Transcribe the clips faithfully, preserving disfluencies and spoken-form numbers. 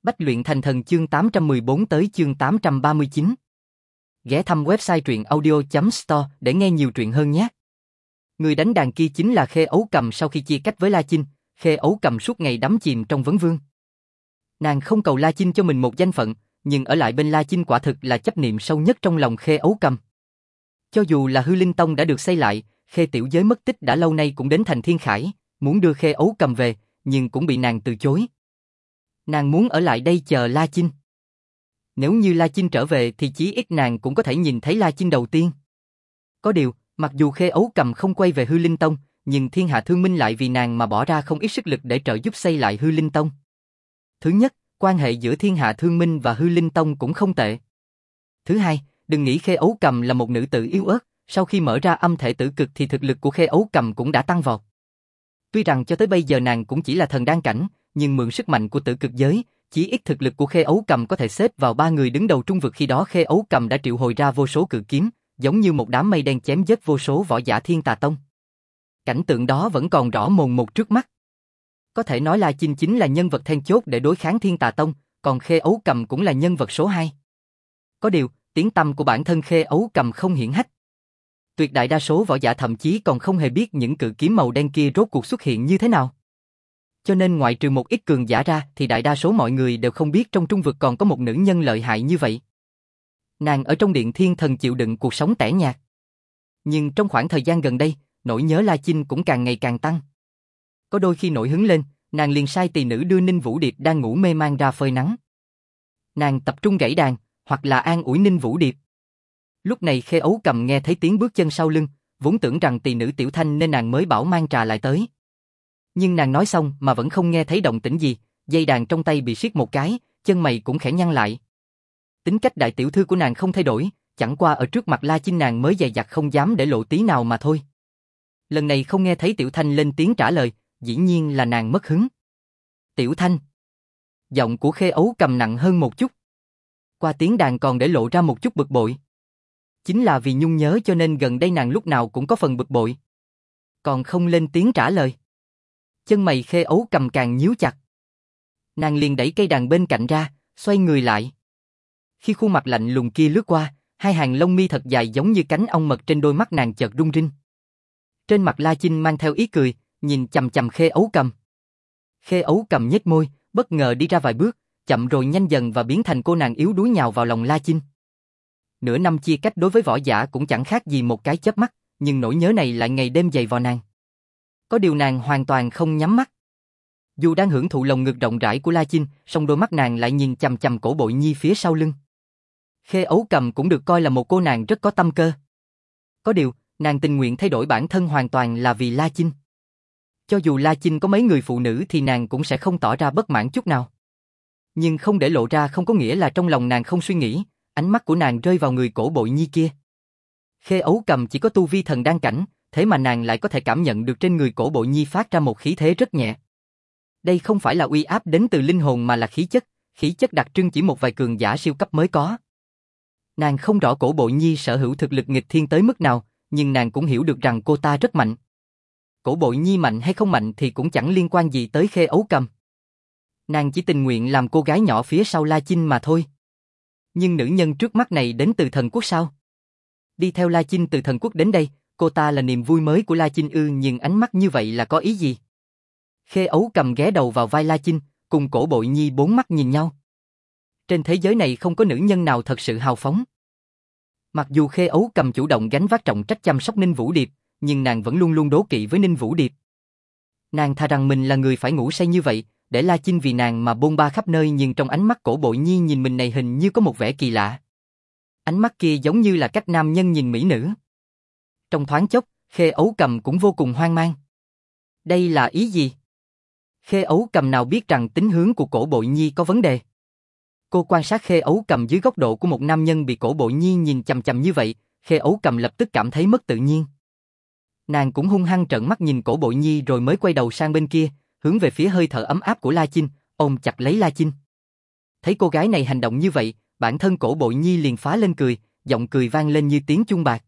Bách luyện thành thần chương tám trăm mười bốn tới chương tám trăm ba mươi chín. Ghé thăm website truyện audio chấm store để nghe nhiều truyện hơn nhé. Người đánh đàn kia chính là Khê Ấu Cầm. Sau khi chia cách với La Chinh, Khê Ấu Cầm suốt ngày đắm chìm trong vấn vương. Nàng không cầu La Chinh cho mình một danh phận, nhưng ở lại bên La Chinh quả thực là chấp niệm sâu nhất trong lòng Khê Ấu Cầm. Cho dù là Hư Linh Tông đã được xây lại, Khê Tiểu Giới mất tích đã lâu nay cũng đến thành Thiên Khải, muốn đưa Khê Ấu Cầm về, nhưng cũng bị nàng từ chối. Nàng muốn ở lại đây chờ La Chinh. Nếu như La Chinh trở về thì chí ít nàng cũng có thể nhìn thấy La Chinh đầu tiên. Có điều, mặc dù Khê Ấu Cầm không quay về Hư Linh Tông, nhưng Thiên Hạ Thương Minh lại vì nàng mà bỏ ra không ít sức lực để trợ giúp xây lại Hư Linh Tông. Thứ nhất, quan hệ giữa Thiên Hạ Thương Minh và Hư Linh Tông cũng không tệ. Thứ hai, đừng nghĩ Khê Ấu Cầm là một nữ tử yếu ớt, sau khi mở ra âm thể tử cực thì thực lực của Khê Ấu Cầm cũng đã tăng vọt. Tuy rằng cho tới bây giờ nàng cũng chỉ là thần đan cảnh, nhưng mượn sức mạnh của tử cực giới, chí ít thực lực của Khê Ấu Cầm có thể xếp vào ba người đứng đầu trung vực. Khi đó Khê Ấu Cầm đã triệu hồi ra vô số cự kiếm, giống như một đám mây đen chém giết vô số võ giả Thiên Tà Tông. Cảnh tượng đó vẫn còn rõ mồn một trước mắt. Có thể nói La Chinh chính là nhân vật then chốt để đối kháng Thiên Tà Tông, còn Khê Ấu Cầm cũng là nhân vật số hai. Có điều, tiếng tăm của bản thân Khê Ấu Cầm không hiển hách. Tuyệt đại đa số võ giả thậm chí còn không hề biết những cự kiếm màu đen kia rốt cuộc xuất hiện như thế nào. Cho nên ngoại trừ một ít cường giả ra thì đại đa số mọi người đều không biết trong trung vực còn có một nữ nhân lợi hại như vậy. Nàng ở trong điện thiên thần chịu đựng cuộc sống tẻ nhạt. Nhưng trong khoảng thời gian gần đây, nỗi nhớ La Chinh cũng càng ngày càng tăng. Có đôi khi nổi hứng lên, nàng liền sai tỳ nữ đưa Ninh Vũ Điệp đang ngủ mê man ra phơi nắng. Nàng tập trung gảy đàn, hoặc là an ủi Ninh Vũ Điệp. Lúc này Khê Ấu Cầm nghe thấy tiếng bước chân sau lưng, vốn tưởng rằng tỳ nữ Tiểu Thanh nên nàng mới bảo mang trà lại tới. Nhưng nàng nói xong mà vẫn không nghe thấy động tĩnh gì, dây đàn trong tay bị siết một cái, chân mày cũng khẽ nhăn lại. Tính cách đại tiểu thư của nàng không thay đổi, chẳng qua ở trước mặt La Chinh nàng mới dè dặt không dám để lộ tí nào mà thôi. Lần này không nghe thấy Tiểu Thanh lên tiếng trả lời, dĩ nhiên là nàng mất hứng. Tiểu Thanh. Giọng của Khê Ấu Cầm nặng hơn một chút. Qua tiếng đàn còn để lộ ra một chút bực bội. Chính là vì nhung nhớ cho nên gần đây nàng lúc nào cũng có phần bực bội. Còn không lên tiếng trả lời. Chân mày Khê Ấu Cầm càng nhíu chặt. Nàng liền đẩy cây đàn bên cạnh ra, xoay người lại. Khi khuôn mặt lạnh lùng kia lướt qua, hai hàng lông mi thật dài giống như cánh ong mật trên đôi mắt nàng chợt rung rinh. Trên mặt La Chinh mang theo ý cười, nhìn chằm chằm Khê Ấu Cầm. Khê Ấu Cầm nhếch môi, bất ngờ đi ra vài bước, chậm rồi nhanh dần và biến thành cô nàng yếu đuối nhào vào lòng La Chinh. Nửa năm chia cách đối với võ giả cũng chẳng khác gì một cái chớp mắt, nhưng nỗi nhớ này lại ngày đêm dày vò nàng. Có điều nàng hoàn toàn không nhắm mắt. Dù đang hưởng thụ lồng ngực rộng rãi của La Chinh, song đôi mắt nàng lại nhìn chằm chằm cổ Bội Nhi phía sau lưng. Khê Ấu Cầm cũng được coi là một cô nàng rất có tâm cơ. Có điều, nàng tình nguyện thay đổi bản thân hoàn toàn là vì La Chinh. Cho dù La Chinh có mấy người phụ nữ thì nàng cũng sẽ không tỏ ra bất mãn chút nào. Nhưng không để lộ ra không có nghĩa là trong lòng nàng không suy nghĩ, ánh mắt của nàng rơi vào người cổ Bội Nhi kia. Khê Ấu Cầm chỉ có tu vi thần đan cảnh, thế mà nàng lại có thể cảm nhận được trên người cổ Bội Nhi phát ra một khí thế rất nhẹ. Đây không phải là uy áp đến từ linh hồn mà là khí chất, khí chất đặc trưng chỉ một vài cường giả siêu cấp mới có. Nàng không rõ cổ Bội Nhi sở hữu thực lực nghịch thiên tới mức nào, nhưng nàng cũng hiểu được rằng cô ta rất mạnh. Cổ Bội Nhi mạnh hay không mạnh thì cũng chẳng liên quan gì tới Khê Ấu Cầm. Nàng chỉ tình nguyện làm cô gái nhỏ phía sau La Chinh mà thôi. Nhưng nữ nhân trước mắt này đến từ thần quốc sao? Đi theo La Chinh từ thần quốc đến đây, cô ta là niềm vui mới của La Chinh ư? Nhưng ánh mắt như vậy là có ý gì? Khê Ấu Cầm ghé đầu vào vai La Chinh, cùng cổ Bội Nhi bốn mắt nhìn nhau. Trên thế giới này không có nữ nhân nào thật sự hào phóng. Mặc dù Khê Ấu Cầm chủ động gánh vác trọng trách chăm sóc Ninh Vũ Điệp, nhưng nàng vẫn luôn luôn đố kỵ với Ninh Vũ Điệp. Nàng thà rằng mình là người phải ngủ say như vậy, để La Chinh vì nàng mà bôn ba khắp nơi, nhưng trong ánh mắt cổ Bội Nhi nhìn mình này hình như có một vẻ kỳ lạ. Ánh mắt kia giống như là cách nam nhân nhìn mỹ nữ. Trong thoáng chốc, Khê Ấu Cầm cũng vô cùng hoang mang. Đây là ý gì? Khê Ấu Cầm nào biết rằng tính hướng của cổ Bội Nhi có vấn đề. Cô quan sát Khê Ấu Cầm dưới góc độ của một nam nhân bị cổ Bội Nhi nhìn chằm chằm như vậy, Khê Ấu Cầm lập tức cảm thấy mất tự nhiên. Nàng cũng hung hăng trợn mắt nhìn cổ Bội Nhi rồi mới quay đầu sang bên kia, hướng về phía hơi thở ấm áp của La Chinh, ôm chặt lấy La Chinh. Thấy cô gái này hành động như vậy, bản thân cổ Bội Nhi liền phá lên cười, giọng cười vang lên như tiếng chuông bạc.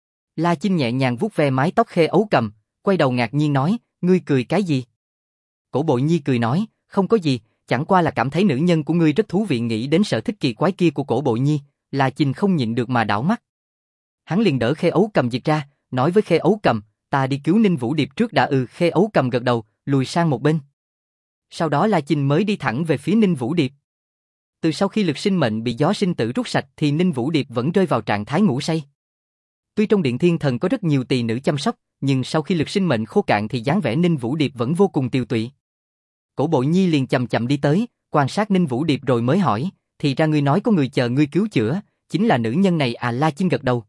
La Chinh nhẹ nhàng vuốt ve mái tóc Khê Ấu Cầm, quay đầu ngạc nhiên nói, ngươi cười cái gì? Cổ Bội Nhi cười nói, không có gì, chẳng qua là cảm thấy nữ nhân của ngươi rất thú vị, nghĩ đến sở thích kỳ quái kia của Cổ Bội Nhi, La Chinh không nhịn được mà đảo mắt. Hắn liền đỡ Khê Ấu Cầm dịch ra, nói với Khê Ấu Cầm, ta đi cứu Ninh Vũ Điệp trước đã. Ừ. Khê Ấu Cầm gật đầu, lùi sang một bên. Sau đó La Chinh mới đi thẳng về phía Ninh Vũ Điệp. Từ sau khi lực sinh mệnh bị gió sinh tử rút sạch thì Ninh Vũ Điệp vẫn rơi vào trạng thái ngủ say. Tuy trong Điện Thiên Thần có rất nhiều tỳ nữ chăm sóc, nhưng sau khi lực sinh mệnh khô cạn thì dáng vẻ Ninh Vũ Điệp vẫn vô cùng tiều tụy. Cổ Bội Nhi liền chậm chậm đi tới, quan sát Ninh Vũ Điệp rồi mới hỏi, thì ra ngươi nói có người chờ ngươi cứu chữa, chính là nữ nhân này à? La Chinh gật đầu.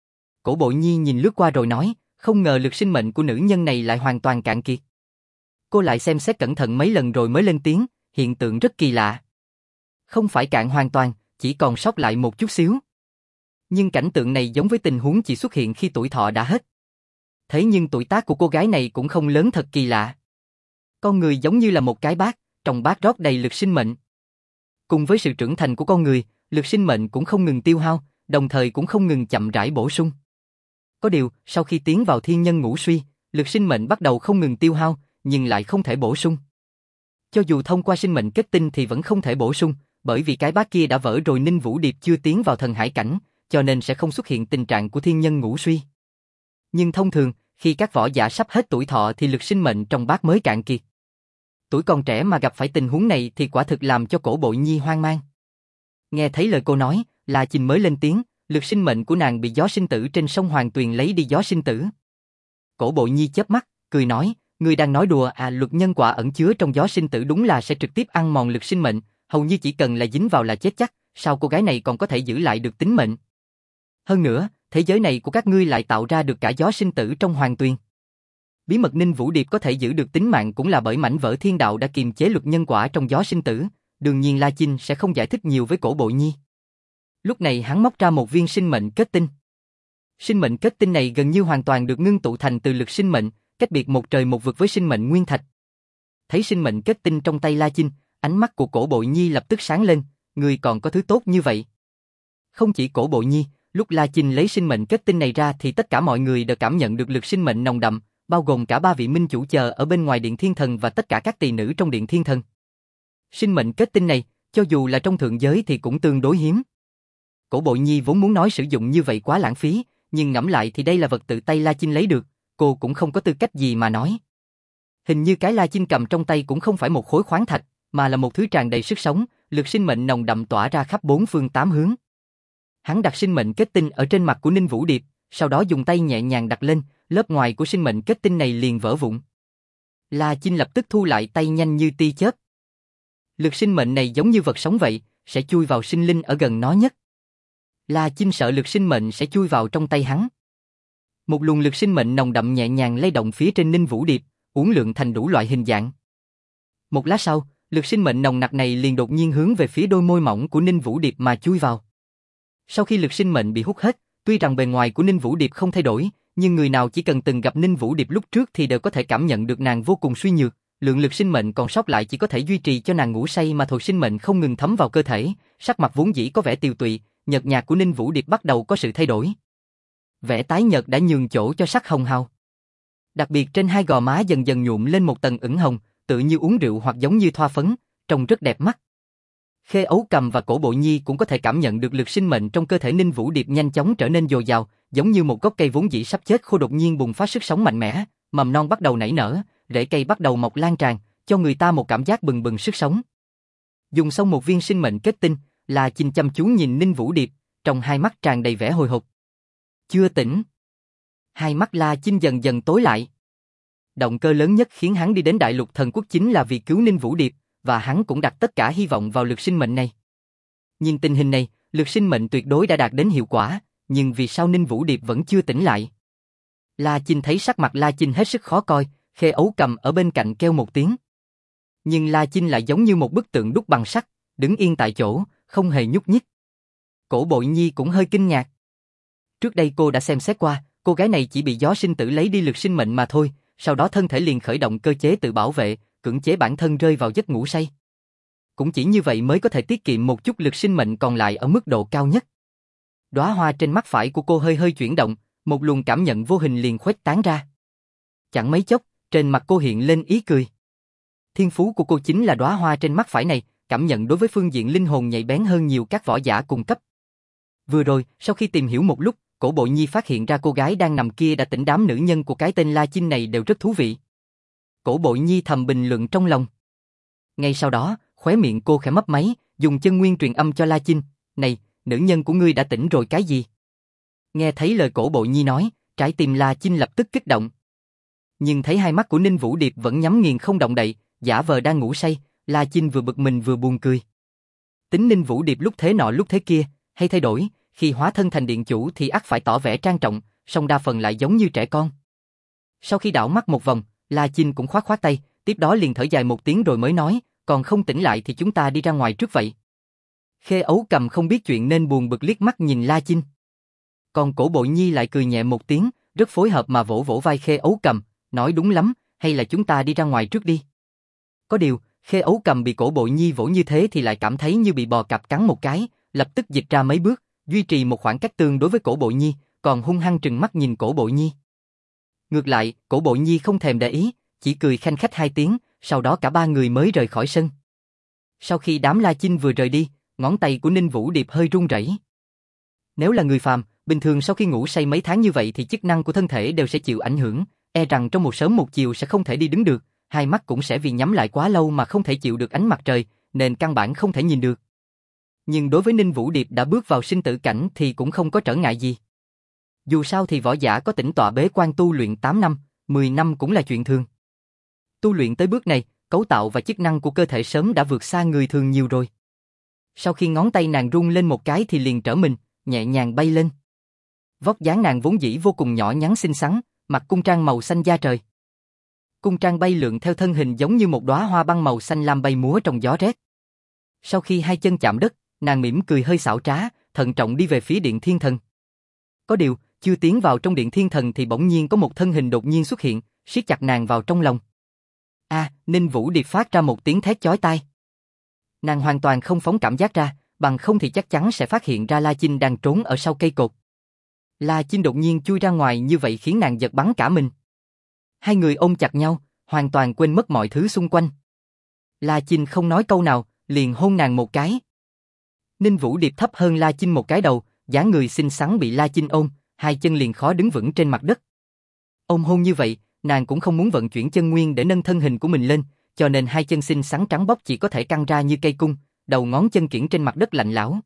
Cổ Bội Nhi nhìn lướt qua rồi nói, không ngờ lực sinh mệnh của nữ nhân này lại hoàn toàn cạn kiệt. Cô lại xem xét cẩn thận mấy lần rồi mới lên tiếng, hiện tượng rất kỳ lạ. Không phải cạn hoàn toàn, chỉ còn sót lại một chút xíu. Nhưng cảnh tượng này giống với tình huống chỉ xuất hiện khi tuổi thọ đã hết. Thế nhưng tuổi tác của cô gái này cũng không lớn, thật kỳ lạ. Con người giống như là một cái bát, trong bát rót đầy lực sinh mệnh. Cùng với sự trưởng thành của con người, lực sinh mệnh cũng không ngừng tiêu hao, đồng thời cũng không ngừng chậm rãi bổ sung. Có điều, sau khi tiến vào thiên nhân ngũ suy, lực sinh mệnh bắt đầu không ngừng tiêu hao, nhưng lại không thể bổ sung. Cho dù thông qua sinh mệnh kết tinh thì vẫn không thể bổ sung, bởi vì cái bát kia đã vỡ rồi. Ninh Vũ Điệp chưa tiến vào thần hải cảnh, cho nên sẽ không xuất hiện tình trạng của thiên nhân ngũ suy. Nhưng thông thường, khi các võ giả sắp hết tuổi thọ thì lực sinh mệnh trong bát mới cạn kiệt. Tuổi còn trẻ mà gặp phải tình huống này thì quả thực làm cho Cổ Bội Nhi hoang mang. Nghe thấy lời cô nói, La Chinh mới lên tiếng, lực sinh mệnh của nàng bị gió sinh tử trên sông Hoàng Tuyền lấy đi gió sinh tử. Cổ Bội Nhi chớp mắt, cười nói, ngươi đang nói đùa à? Luật nhân quả ẩn chứa trong gió sinh tử đúng là sẽ trực tiếp ăn mòn lực sinh mệnh, hầu như chỉ cần là dính vào là chết chắc, sao cô gái này còn có thể giữ lại được tính mệnh? Hơn nữa, thế giới này của các ngươi lại tạo ra được cả gió sinh tử trong Hoàng Tuyền. Bí mật Ninh Vũ Điệp có thể giữ được tính mạng cũng là bởi mảnh vỡ thiên đạo đã kiềm chế luật nhân quả trong gió sinh tử. Đương nhiên La Chinh sẽ không giải thích nhiều với Cổ Bội Nhi. Lúc này hắn móc ra một viên sinh mệnh kết tinh. Sinh mệnh kết tinh này gần như hoàn toàn được ngưng tụ thành từ lực sinh mệnh, cách biệt một trời một vực với sinh mệnh nguyên thạch. Thấy sinh mệnh kết tinh trong tay La Chinh, ánh mắt của Cổ Bội Nhi lập tức sáng lên, người còn có thứ tốt như vậy. Không chỉ Cổ Bội Nhi, lúc La Chinh lấy sinh mệnh kết tinh này ra thì tất cả mọi người đều cảm nhận được lực sinh mệnh nồng đậm, bao gồm cả ba vị minh chủ chờ ở bên ngoài Điện Thiên Thần và tất cả các tỳ nữ trong Điện Thiên Thần. Sinh mệnh kết tinh này, cho dù là trong thượng giới thì cũng tương đối hiếm. Cổ Bội Nhi vốn muốn nói sử dụng như vậy quá lãng phí, nhưng ngẫm lại thì đây là vật tự tay La Chinh lấy được, cô cũng không có tư cách gì mà nói. Hình như cái La Chinh cầm trong tay cũng không phải một khối khoáng thạch, mà là một thứ tràn đầy sức sống, lực sinh mệnh nồng đậm tỏa ra khắp bốn phương tám hướng. Hắn đặt sinh mệnh kết tinh ở trên mặt của Ninh Vũ Điệp, sau đó dùng tay nhẹ nhàng đặt lên, lớp ngoài của sinh mệnh kết tinh này liền vỡ vụn. La Chinh lập tức thu lại tay nhanh như tia chớp. Lực sinh mệnh này giống như vật sống vậy, sẽ chui vào sinh linh ở gần nó nhất. La Chinh sợ lực sinh mệnh sẽ chui vào trong tay hắn. Một luồng lực sinh mệnh nồng đậm nhẹ nhàng lay động phía trên Ninh Vũ Điệp, uốn lượn thành đủ loại hình dạng. Một lát sau, lực sinh mệnh nồng nặc này liền đột nhiên hướng về phía đôi môi mỏng của Ninh Vũ Điệp mà chui vào. Sau khi lực sinh mệnh bị hút hết, tuy rằng bề ngoài của Ninh Vũ Điệp không thay đổi, nhưng người nào chỉ cần từng gặp Ninh Vũ Điệp lúc trước thì đều có thể cảm nhận được nàng vô cùng suy nhược, lượng lực sinh mệnh còn sót lại chỉ có thể duy trì cho nàng ngủ say mà thôi. Sinh mệnh không ngừng thấm vào cơ thể, sắc mặt vốn dĩ có vẻ tiều tụy, nhợt nhạt của Ninh Vũ Điệp bắt đầu có sự thay đổi. Vẻ tái nhợt đã nhường chỗ cho sắc hồng hào. Đặc biệt trên hai gò má dần dần nhuộm lên một tầng ửng hồng, tự như uống rượu hoặc giống như thoa phấn, trông rất đẹp mắt. Khê Ấu Cầm và Cổ Bội Nhi cũng có thể cảm nhận được lực sinh mệnh trong cơ thể Ninh Vũ Điệp nhanh chóng trở nên dồi dào, giống như một gốc cây vốn dĩ sắp chết khô đột nhiên bùng phát sức sống mạnh mẽ, mầm non bắt đầu nảy nở, rễ cây bắt đầu mọc lan tràn, cho người ta một cảm giác bừng bừng sức sống. Dùng xong một viên sinh mệnh kết tinh, La Chinh chăm chú nhìn Ninh Vũ Điệp, trong hai mắt tràn đầy vẻ hồi hộp. Chưa tỉnh. Hai mắt La Chinh dần dần tối lại. Động cơ lớn nhất khiến hắn đi đến Đại Lục Thần Quốc chính là vì cứu Ninh Vũ Điệp, và hắn cũng đặt tất cả hy vọng vào lực sinh mệnh này. Nhìn tình hình này, lực sinh mệnh tuyệt đối đã đạt đến hiệu quả, nhưng vì sao Ninh Vũ Điệp vẫn chưa tỉnh lại? La Chinh thấy sắc mặt La Chinh hết sức khó coi, Khê Ấu Cầm ở bên cạnh kêu một tiếng. Nhưng La Chinh lại giống như một bức tượng đúc bằng sắt, đứng yên tại chỗ, không hề nhúc nhích. Cổ Bội Nhi cũng hơi kinh ngạc. Trước đây cô đã xem xét qua, cô gái này chỉ bị gió sinh tử lấy đi lực sinh mệnh mà thôi, sau đó thân thể liền khởi động cơ chế tự bảo vệ, cưỡng chế bản thân rơi vào giấc ngủ say. Cũng chỉ như vậy mới có thể tiết kiệm một chút lực sinh mệnh còn lại ở mức độ cao nhất. Đóa hoa trên mắt phải của cô hơi hơi chuyển động, một luồng cảm nhận vô hình liền khuếch tán ra. Chẳng mấy chốc, trên mặt cô hiện lên ý cười. Thiên phú của cô chính là đóa hoa trên mắt phải này, cảm nhận đối với phương diện linh hồn nhạy bén hơn nhiều các võ giả cùng cấp. Vừa rồi, sau khi tìm hiểu một lúc, Cổ Bộ Nhi phát hiện ra cô gái đang nằm kia đã tỉnh, đám nữ nhân của cái tên La Chinh này đều rất thú vị. Cổ Bộ Nhi thầm bình luận trong lòng. Ngay sau đó, khóe miệng cô khẽ mấp máy, dùng chân nguyên truyền âm cho La Chinh. Này, nữ nhân của ngươi đã tỉnh rồi cái gì? Nghe thấy lời Cổ Bộ Nhi nói, trái tim La Chinh lập tức kích động. Nhưng thấy hai mắt của Ninh Vũ Điệp vẫn nhắm nghiền không động đậy, giả vờ đang ngủ say, La Chinh vừa bực mình vừa buồn cười. Tính Ninh Vũ Điệp lúc thế nọ lúc thế kia, hay thay đổi, khi hóa thân thành điện chủ thì ắt phải tỏ vẻ trang trọng, song đa phần lại giống như trẻ con. Sau khi đảo mắt một vòng, La Chinh cũng khoát khoát tay, tiếp đó liền thở dài một tiếng rồi mới nói, còn không tỉnh lại thì chúng ta đi ra ngoài trước vậy. Khê Ấu Cầm không biết chuyện nên buồn bực liếc mắt nhìn La Chinh. Còn Cổ Bộ Nhi lại cười nhẹ một tiếng, rất phối hợp mà vỗ vỗ vai Khê Ấu Cầm, nói đúng lắm, hay là chúng ta đi ra ngoài trước đi. Có điều, Khê Ấu Cầm bị Cổ Bộ Nhi vỗ như thế thì lại cảm thấy như bị bò cạp cắn một cái, lập tức dịch ra mấy bước, duy trì một khoảng cách tương đối với Cổ Bộ Nhi, còn hung hăng trừng mắt nhìn Cổ Bộ Nhi. Ngược lại, Cổ Bộ Nhi không thèm để ý, chỉ cười khanh khách hai tiếng, sau đó cả ba người mới rời khỏi sân. Sau khi đám La Chinh vừa rời đi, ngón tay của Ninh Vũ Điệp hơi run rẩy. Nếu là người phàm, bình thường sau khi ngủ say mấy tháng như vậy thì chức năng của thân thể đều sẽ chịu ảnh hưởng, e rằng trong một sớm một chiều sẽ không thể đi đứng được, hai mắt cũng sẽ vì nhắm lại quá lâu mà không thể chịu được ánh mặt trời, nên căn bản không thể nhìn được. Nhưng đối với Ninh Vũ Điệp đã bước vào sinh tử cảnh thì cũng không có trở ngại gì. Dù sao thì võ giả có tĩnh tọa bế quan tu luyện tám năm, mười năm cũng là chuyện thường. Tu luyện tới bước này, cấu tạo và chức năng của cơ thể sớm đã vượt xa người thường nhiều rồi. Sau khi ngón tay nàng rung lên một cái thì liền trở mình, nhẹ nhàng bay lên. Vóc dáng nàng vốn dĩ vô cùng nhỏ nhắn xinh xắn, mặc cung trang màu xanh da trời. Cung trang bay lượn theo thân hình giống như một đóa hoa băng màu xanh lam bay múa trong gió rét. Sau khi hai chân chạm đất, nàng mỉm cười hơi xảo trá, thận trọng đi về phía Điện Thiên Thần. Có điều, chưa tiến vào trong Điện Thiên Thần thì bỗng nhiên có một thân hình đột nhiên xuất hiện, siết chặt nàng vào trong lòng. A, à, Ninh Vũ Điệp phát ra một tiếng thét chói tai. Nàng hoàn toàn không phóng cảm giác ra, bằng không thì chắc chắn sẽ phát hiện ra La Chinh đang trốn ở sau cây cột. La Chinh đột nhiên chui ra ngoài như vậy khiến nàng giật bắn cả mình. Hai người ôm chặt nhau, hoàn toàn quên mất mọi thứ xung quanh. La Chinh không nói câu nào, liền hôn nàng một cái. Ninh Vũ Điệp thấp hơn La Chinh một cái đầu, dáng người xinh xắn bị La Chinh ôm, hai chân liền khó đứng vững trên mặt đất. Ôm hôn như vậy, nàng cũng không muốn vận chuyển chân nguyên để nâng thân hình của mình lên, cho nên hai chân xinh xắn trắng bóc chỉ có thể căng ra như cây cung, đầu ngón chân kiễng trên mặt đất lạnh lẽo.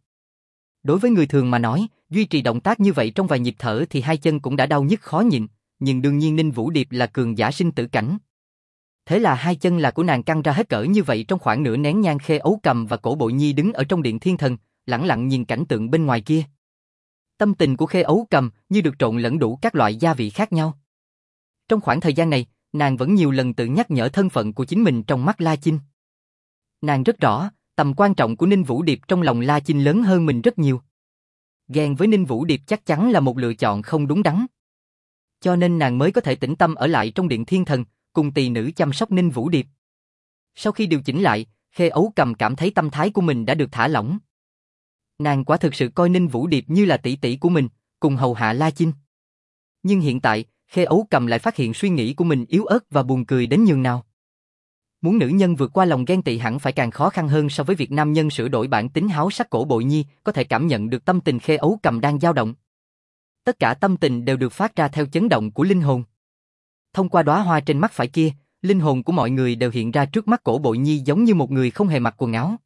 Đối với người thường mà nói, duy trì động tác như vậy trong vài nhịp thở thì hai chân cũng đã đau nhức khó nhịn, nhưng đương nhiên Ninh Vũ Điệp là cường giả sinh tử cảnh. Thế là hai chân là của nàng căng ra hết cỡ như vậy trong khoảng nửa nén nhang. Khê Ấu Cầm và Cổ Bộ Nhi đứng ở trong Điện Thiên Thần, lẳng lặng nhìn cảnh tượng bên ngoài kia. Tâm tình của Khê Ấu Cầm như được trộn lẫn đủ các loại gia vị khác nhau. Trong khoảng thời gian này, nàng vẫn nhiều lần tự nhắc nhở thân phận của chính mình trong mắt La Chinh. Nàng rất rõ, tầm quan trọng của Ninh Vũ Điệp trong lòng La Chinh lớn hơn mình rất nhiều. Ghen với Ninh Vũ Điệp chắc chắn là một lựa chọn không đúng đắn. Cho nên nàng mới có thể tĩnh tâm ở lại trong Điện Thiên Thần, cùng tỳ nữ chăm sóc Ninh Vũ Điệp. Sau khi điều chỉnh lại, Khê Ấu Cầm cảm thấy tâm thái của mình đã được thả lỏng. Nàng quả thực sự coi Ninh Vũ Điệp như là tỷ tỷ của mình, cùng hầu hạ La Chinh. Nhưng hiện tại, Khê Ấu Cầm lại phát hiện suy nghĩ của mình yếu ớt và buồn cười đến nhường nào. Muốn nữ nhân vượt qua lòng ghen tị hẳn phải càng khó khăn hơn so với việc nam nhân sửa đổi bản tính háo sắc. Cổ Bộ Nhi có thể cảm nhận được tâm tình Khê Ấu Cầm đang dao động. Tất cả tâm tình đều được phát ra theo chấn động của linh hồn. Thông qua đóa hoa trên mắt phải kia, linh hồn của mọi người đều hiện ra trước mắt Cổ Bộ Nhi giống như một người không hề mặc quần áo.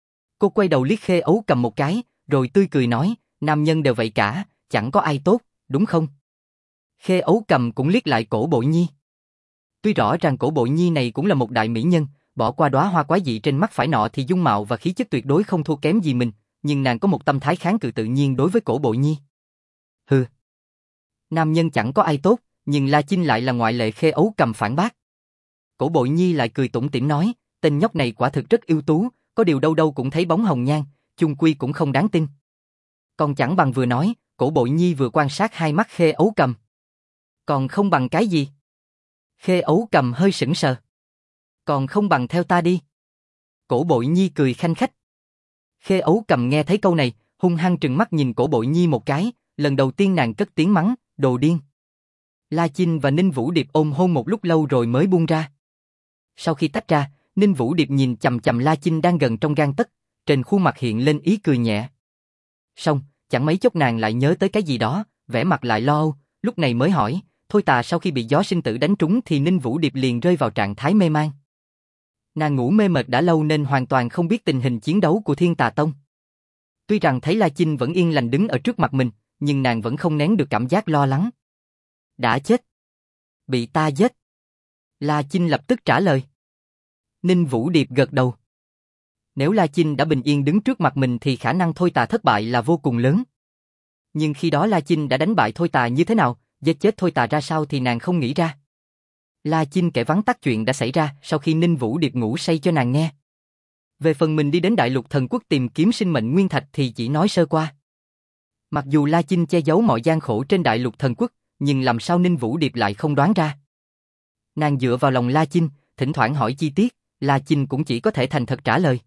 Cô quay đầu liếc Khê Ấu Cầm một cái, rồi tươi cười nói, nam nhân đều vậy cả, chẳng có ai tốt, đúng không? Khê Ấu Cầm cũng liếc lại Cổ Bộ Nhi. Tuy rõ ràng Cổ Bộ Nhi này cũng là một đại mỹ nhân, bỏ qua đóa hoa quái dị trên mắt phải nọ thì dung mạo và khí chất tuyệt đối không thua kém gì mình, nhưng nàng có một tâm thái kháng cự tự nhiên đối với Cổ Bộ Nhi. Hừ. Nam nhân chẳng có ai tốt, nhưng La Chinh lại là ngoại lệ. Khê Ấu Cầm phản bác. Cổ Bộ Nhi lại cười tủm tỉm nói, tên nhóc này quả thực rất ưu tú, có điều đâu đâu cũng thấy bóng hồng nhan, chung quy cũng không đáng tin. Còn chẳng bằng vừa nói, Cổ Bộ Nhi vừa quan sát hai mắt Khê Ấu Cầm. Còn không bằng cái gì? Khê Ấu Cầm hơi sững sờ. Còn không bằng theo ta đi. Cổ Bộ Nhi cười khanh khách. Khê Ấu Cầm nghe thấy câu này, hung hăng trừng mắt nhìn Cổ Bộ Nhi một cái, lần đầu tiên nàng cất tiếng mắng, đồ điên. La Chinh và Ninh Vũ Điệp ôm hôn một lúc lâu rồi mới buông ra. Sau khi tách ra, Ninh Vũ Điệp nhìn chằm chằm La Chinh đang gần trong gang tấc, trên khuôn mặt hiện lên ý cười nhẹ. Xong, chẳng mấy chốc nàng lại nhớ tới cái gì đó, vẻ mặt lại lo âu, lúc này mới hỏi, thôi tà sau khi bị gió sinh tử đánh trúng thì Ninh Vũ Điệp liền rơi vào trạng thái mê man. Nàng ngủ mê mệt đã lâu nên hoàn toàn không biết tình hình chiến đấu của Thiên Tà Tông. Tuy rằng thấy La Chinh vẫn yên lành đứng ở trước mặt mình, nhưng nàng vẫn không nén được cảm giác lo lắng. Đã chết. Bị ta giết. La Chinh lập tức trả lời. Ninh Vũ Điệp gật đầu. Nếu La Chinh đã bình yên đứng trước mặt mình thì khả năng thôi tà thất bại là vô cùng lớn. Nhưng khi đó La Chinh đã đánh bại thôi tà như thế nào, giết chết thôi tà ra sao thì nàng không nghĩ ra. La Chinh kể vắn tắt chuyện đã xảy ra sau khi Ninh Vũ Điệp ngủ say cho nàng nghe. Về phần mình đi đến Đại Lục Thần Quốc tìm kiếm sinh mệnh nguyên thạch thì chỉ nói sơ qua. Mặc dù La Chinh che giấu mọi gian khổ trên Đại Lục Thần Quốc, nhưng làm sao Ninh Vũ Điệp lại không đoán ra. Nàng dựa vào lòng La Chinh, thỉnh thoảng hỏi chi tiết, La Chinh cũng chỉ có thể thành thật trả lời.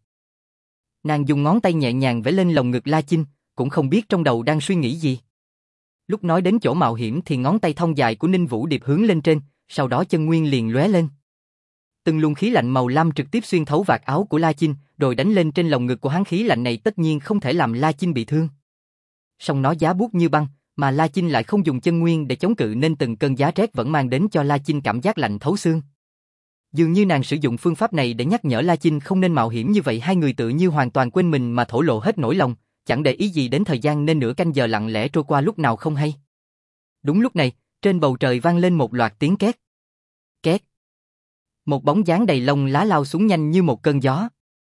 Nàng dùng ngón tay nhẹ nhàng vẽ lên lồng ngực La Chinh, cũng không biết trong đầu đang suy nghĩ gì. Lúc nói đến chỗ mạo hiểm thì ngón tay thon dài của Ninh Vũ Điệp hướng lên trên, sau đó chân nguyên liền lóe lên. Từng luồng khí lạnh màu lam trực tiếp xuyên thấu vạt áo của La Chinh, rồi đánh lên trên lồng ngực của hắn. Khí lạnh này tất nhiên không thể làm La Chinh bị thương. Song nó giá buốt như băng, mà La Chinh lại không dùng chân nguyên để chống cự nên từng cơn giá rét vẫn mang đến cho La Chinh cảm giác lạnh thấu xương. Dường như nàng sử dụng phương pháp này để nhắc nhở La Chinh không nên mạo hiểm như vậy. Hai người tự như hoàn toàn quên mình mà thổ lộ hết nỗi lòng, chẳng để ý gì đến thời gian nên nửa canh giờ lặng lẽ trôi qua lúc nào không hay. Đúng lúc này, trên bầu trời vang lên một loạt tiếng két. Két. Một bóng dáng đầy lông lá lao xuống nhanh như một cơn gió.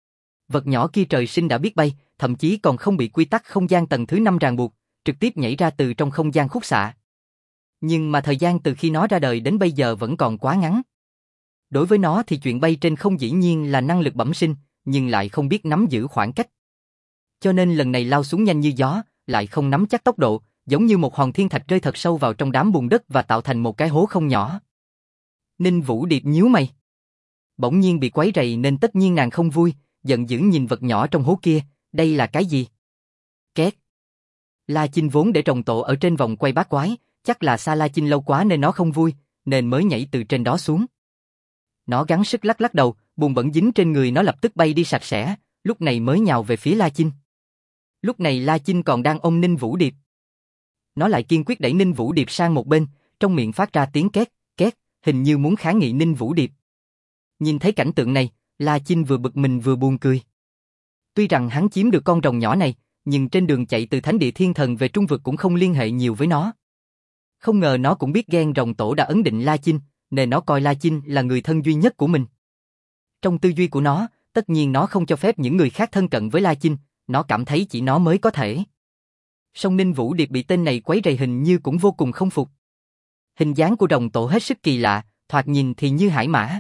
Vật nhỏ kia trời sinh đã biết bay, thậm chí còn không bị quy tắc không gian tầng thứ năm ràng buộc, trực tiếp nhảy ra từ trong không gian khúc xạ. Nhưng mà thời gian từ khi nó ra đời đến bây giờ vẫn còn quá ngắn. Đối với nó thì chuyện bay trên không dĩ nhiên là năng lực bẩm sinh, nhưng lại không biết nắm giữ khoảng cách. Cho nên lần này lao xuống nhanh như gió, lại không nắm chắc tốc độ, giống như một hòn thiên thạch rơi thật sâu vào trong đám bùn đất và tạo thành một cái hố không nhỏ. Ninh Vũ Điệp nhíu mày. Bỗng nhiên bị quấy rầy nên tất nhiên nàng không vui, giận dữ nhìn vật nhỏ trong hố kia, đây là cái gì? Két. La Chinh vốn để trồng tổ ở trên vòng quay bát quái, chắc là xa La Chinh lâu quá nên nó không vui, nên mới nhảy từ trên đó xuống. Nó gắng sức lắc lắc đầu, bùn bẩn dính trên người nó lập tức bay đi sạch sẽ, lúc này mới nhào về phía La Chinh. Lúc này La Chinh còn đang ôm Ninh Vũ Điệp. Nó lại kiên quyết đẩy Ninh Vũ Điệp sang một bên, trong miệng phát ra tiếng két, két, hình như muốn kháng nghị Ninh Vũ Điệp. Nhìn thấy cảnh tượng này, La Chinh vừa bực mình vừa buồn cười. Tuy rằng hắn chiếm được con rồng nhỏ này, nhưng trên đường chạy từ Thánh Địa Thiên Thần về Trung Vực cũng không liên hệ nhiều với nó. Không ngờ nó cũng biết ghen rồng tổ đã ấn định La Chinh, nên nó coi La Chinh là người thân duy nhất của mình. Trong tư duy của nó, tất nhiên nó không cho phép những người khác thân cận với La Chinh, nó cảm thấy chỉ nó mới có thể. Song Ninh Vũ Điệp bị tên này quấy rầy hình như cũng vô cùng không phục. Hình dáng của rồng tổ hết sức kỳ lạ, thoạt nhìn thì như hải mã.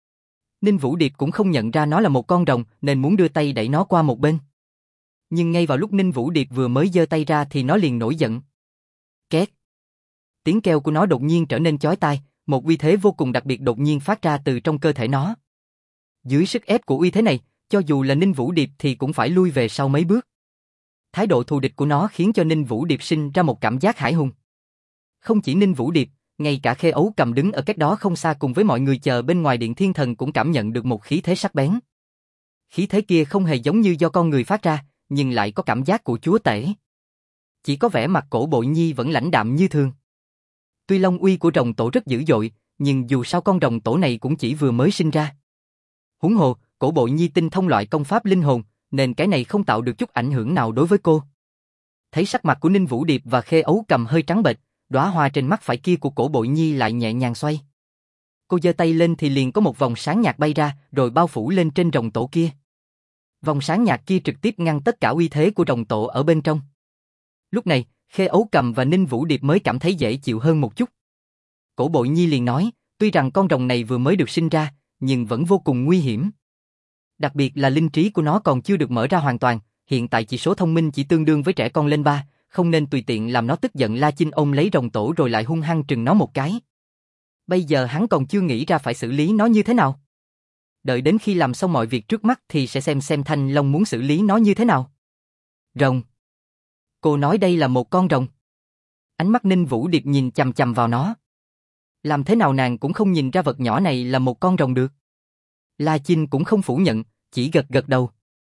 Ninh Vũ Điệp cũng không nhận ra nó là một con rồng nên muốn đưa tay đẩy nó qua một bên. Nhưng ngay vào lúc Ninh Vũ Điệp vừa mới giơ tay ra thì nó liền nổi giận. Két. Tiếng kêu của nó đột nhiên trở nên chói tai, một uy thế vô cùng đặc biệt đột nhiên phát ra từ trong cơ thể nó. Dưới sức ép của uy thế này, cho dù là Ninh Vũ Điệp thì cũng phải lui về sau mấy bước. Thái độ thù địch của nó khiến cho Ninh Vũ Điệp sinh ra một cảm giác hãi hùng. Không chỉ Ninh Vũ Điệp, ngay cả Khê Ấu Cầm đứng ở cách đó không xa cùng với mọi người chờ bên ngoài Điện Thiên Thần cũng cảm nhận được một khí thế sắc bén. Khí thế kia không hề giống như do con người phát ra, nhưng lại có cảm giác của chúa tể. Chỉ có vẻ mặt Cổ Bội Nhi vẫn lãnh đạm như thường. Tuy long uy của rồng tổ rất dữ dội, nhưng dù sao con rồng tổ này cũng chỉ vừa mới sinh ra. Huống hồ, Cổ Bội Nhi tinh thông loại công pháp linh hồn, nên cái này không tạo được chút ảnh hưởng nào đối với cô. Thấy sắc mặt của Ninh Vũ Điệp và Khê Ấu Cầm hơi trắng bệch, đóa hoa trên mắt phải kia của Cổ Bội Nhi lại nhẹ nhàng xoay. Cô giơ tay lên thì liền có một vòng sáng nhạt bay ra, rồi bao phủ lên trên rồng tổ kia. Vòng sáng nhạt kia trực tiếp ngăn tất cả uy thế của rồng tổ ở bên trong. Lúc này, Khê Ấu Cầm và Ninh Vũ Điệp mới cảm thấy dễ chịu hơn một chút. Cổ Bội Nhi liền nói, tuy rằng con rồng này vừa mới được sinh ra, nhưng vẫn vô cùng nguy hiểm. Đặc biệt là linh trí của nó còn chưa được mở ra hoàn toàn, hiện tại chỉ số thông minh chỉ tương đương với trẻ con lên ba, không nên tùy tiện làm nó tức giận. La Chinh ôm lấy rồng tổ rồi lại hung hăng trừng nó một cái. Bây giờ hắn còn chưa nghĩ ra phải xử lý nó như thế nào. Đợi đến khi làm xong mọi việc trước mắt thì sẽ xem xem Thanh Long muốn xử lý nó như thế nào. Rồng. Cô nói đây là một con rồng. Ánh mắt Ninh Vũ Điệp nhìn chằm chằm vào nó. Làm thế nào nàng cũng không nhìn ra vật nhỏ này là một con rồng được. La Chinh cũng không phủ nhận, chỉ gật gật đầu.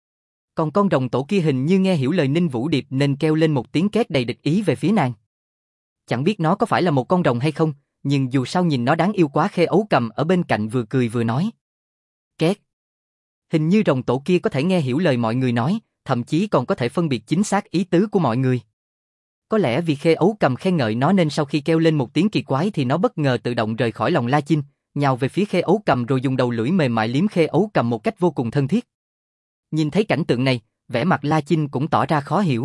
Còn con rồng tổ kia hình như nghe hiểu lời Ninh Vũ Điệp nên kêu lên một tiếng két đầy địch ý về phía nàng. Chẳng biết nó có phải là một con rồng hay không, nhưng dù sao nhìn nó đáng yêu quá. Khê Ấu Cầm ở bên cạnh vừa cười vừa nói. Két. Hình như rồng tổ kia có thể nghe hiểu lời mọi người nói, thậm chí còn có thể phân biệt chính xác ý tứ của mọi người. Có lẽ vì Khê Ấu Cầm khen ngợi nó nên sau khi kêu lên một tiếng kỳ quái thì nó bất ngờ tự động rời khỏi lòng La Chinh, nhào về phía Khê Ấu Cầm rồi dùng đầu lưỡi mềm mại liếm Khê Ấu Cầm một cách vô cùng thân thiết. Nhìn thấy cảnh tượng này, vẻ mặt La Chinh cũng tỏ ra khó hiểu.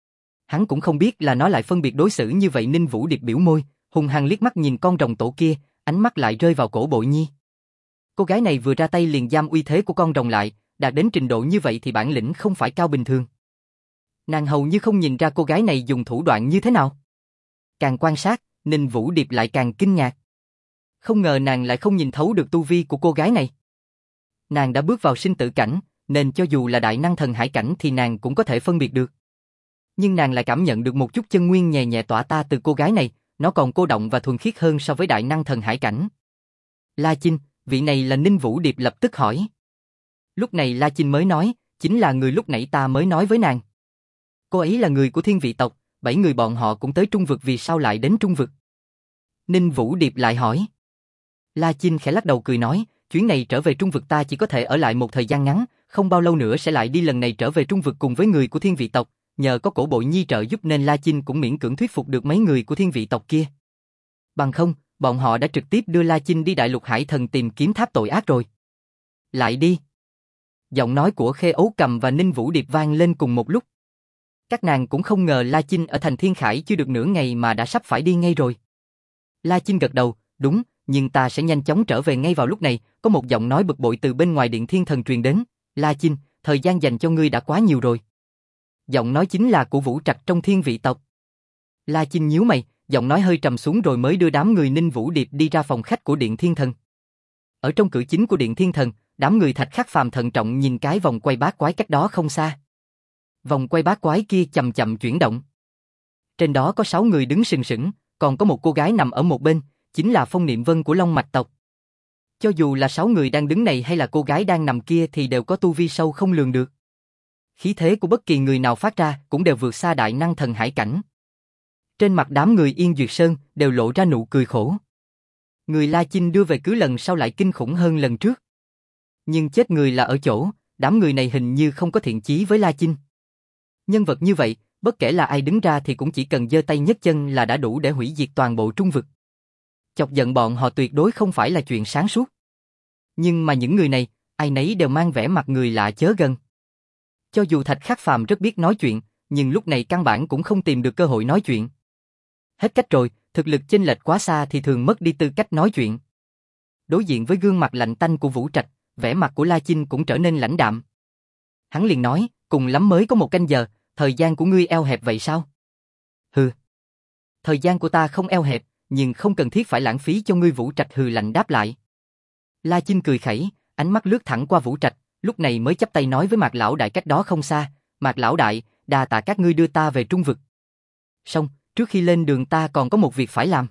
Hắn cũng không biết là nó lại phân biệt đối xử như vậy. Ninh Vũ Điệp biểu môi, hung hăng liếc mắt nhìn con rồng tổ kia, ánh mắt lại rơi vào cổ Bội Nhi. Cô gái này vừa ra tay liền giam uy thế của con rồng lại, đạt đến trình độ như vậy thì bản lĩnh không phải cao bình thường. Nàng hầu như không nhìn ra cô gái này dùng thủ đoạn như thế nào. Càng quan sát, Ninh Vũ Điệp lại càng kinh ngạc. Không ngờ nàng lại không nhìn thấu được tu vi của cô gái này. Nàng đã bước vào sinh tử cảnh, nên cho dù là đại năng thần hải cảnh thì nàng cũng có thể phân biệt được. Nhưng nàng lại cảm nhận được một chút chân nguyên nhẹ nhẹ tỏa ta từ cô gái này, nó còn cô động và thuần khiết hơn so với đại năng thần hải cảnh. La Chinh, vị này là Ninh Vũ Điệp lập tức hỏi. Lúc này La Chinh mới nói, chính là người lúc nãy ta mới nói với nàng. Cô ấy là người của Thiên Vị tộc, bảy người bọn họ cũng tới Trung vực, vì sao lại đến Trung vực? Ninh Vũ Điệp lại hỏi. La Chinh khẽ lắc đầu cười nói, chuyến này trở về Trung vực ta chỉ có thể ở lại một thời gian ngắn, không bao lâu nữa sẽ lại đi. Lần này trở về Trung vực cùng với người của Thiên Vị tộc, nhờ có cổ Bội Nhi trợ giúp nên La Chinh cũng miễn cưỡng thuyết phục được mấy người của Thiên Vị tộc kia. Bằng không, bọn họ đã trực tiếp đưa La Chinh đi Đại Lục Hải Thần tìm kiếm tháp tội ác rồi. Lại đi. Giọng nói của Khê Ấu Cầm và Ninh Vũ Điệp vang lên cùng một lúc. Các nàng cũng không ngờ La Chinh ở thành Thiên Khải chưa được nửa ngày mà đã sắp phải đi ngay rồi. La Chinh gật đầu, đúng, nhưng ta sẽ nhanh chóng trở về. Ngay vào lúc này, có một giọng nói bực bội từ bên ngoài Điện Thiên Thần truyền đến. La Chinh, thời gian dành cho ngươi đã quá nhiều rồi. Giọng nói chính là của Vũ Trạch trong Thiên Vị tộc. La Chinh nhíu mày, giọng nói hơi trầm xuống rồi mới đưa đám người Ninh Vũ Điệp đi ra phòng khách của Điện Thiên Thần. Ở trong cửa chính của Điện Thiên Thần, đám người Thạch Khắc Phàm thận trọng nhìn cái vòng quay bát quái cách đó không xa. Vòng quay bát quái kia chậm chậm chuyển động. Trên đó có sáu người đứng sừng sững, còn có một cô gái nằm ở một bên, chính là Phong Niệm Vân của Long Mạch tộc. Cho dù là sáu người đang đứng này hay là cô gái đang nằm kia thì đều có tu vi sâu không lường được. Khí thế của bất kỳ người nào phát ra cũng đều vượt xa đại năng thần hải cảnh. Trên mặt đám người Yên Duyệt Sơn đều lộ ra nụ cười khổ. Người La Chinh đưa về cứ lần sau lại kinh khủng hơn lần trước. Nhưng chết người là ở chỗ, đám người này hình như không có thiện chí với La Chinh. Nhân vật như vậy, bất kể là ai đứng ra thì cũng chỉ cần giơ tay nhấc chân là đã đủ để hủy diệt toàn bộ Trung vực. Chọc giận bọn họ tuyệt đối không phải là chuyện sáng suốt. Nhưng mà những người này, ai nấy đều mang vẻ mặt người lạ chớ gần. Cho dù Thạch Khắc Phàm rất biết nói chuyện, nhưng lúc này căn bản cũng không tìm được cơ hội nói chuyện. Hết cách rồi, thực lực chênh lệch quá xa thì thường mất đi tư cách nói chuyện. Đối diện với gương mặt lạnh tanh của Vũ Trạch, vẻ mặt của La Chinh cũng trở nên lãnh đạm. Hắn liền nói, cùng lắm mới có một canh giờ, thời gian của ngươi eo hẹp vậy sao? Hừ. Thời gian của ta không eo hẹp, nhưng không cần thiết phải lãng phí cho ngươi. Vũ Trạch hừ lạnh đáp lại. La Chinh cười khẩy, ánh mắt lướt thẳng qua Vũ Trạch, lúc này mới chắp tay nói với Mạc Lão Đại cách đó không xa, Mạc Lão Đại, đa tạ các ngươi đưa ta về Trung vực. Xong, trước khi lên đường ta còn có một việc phải làm.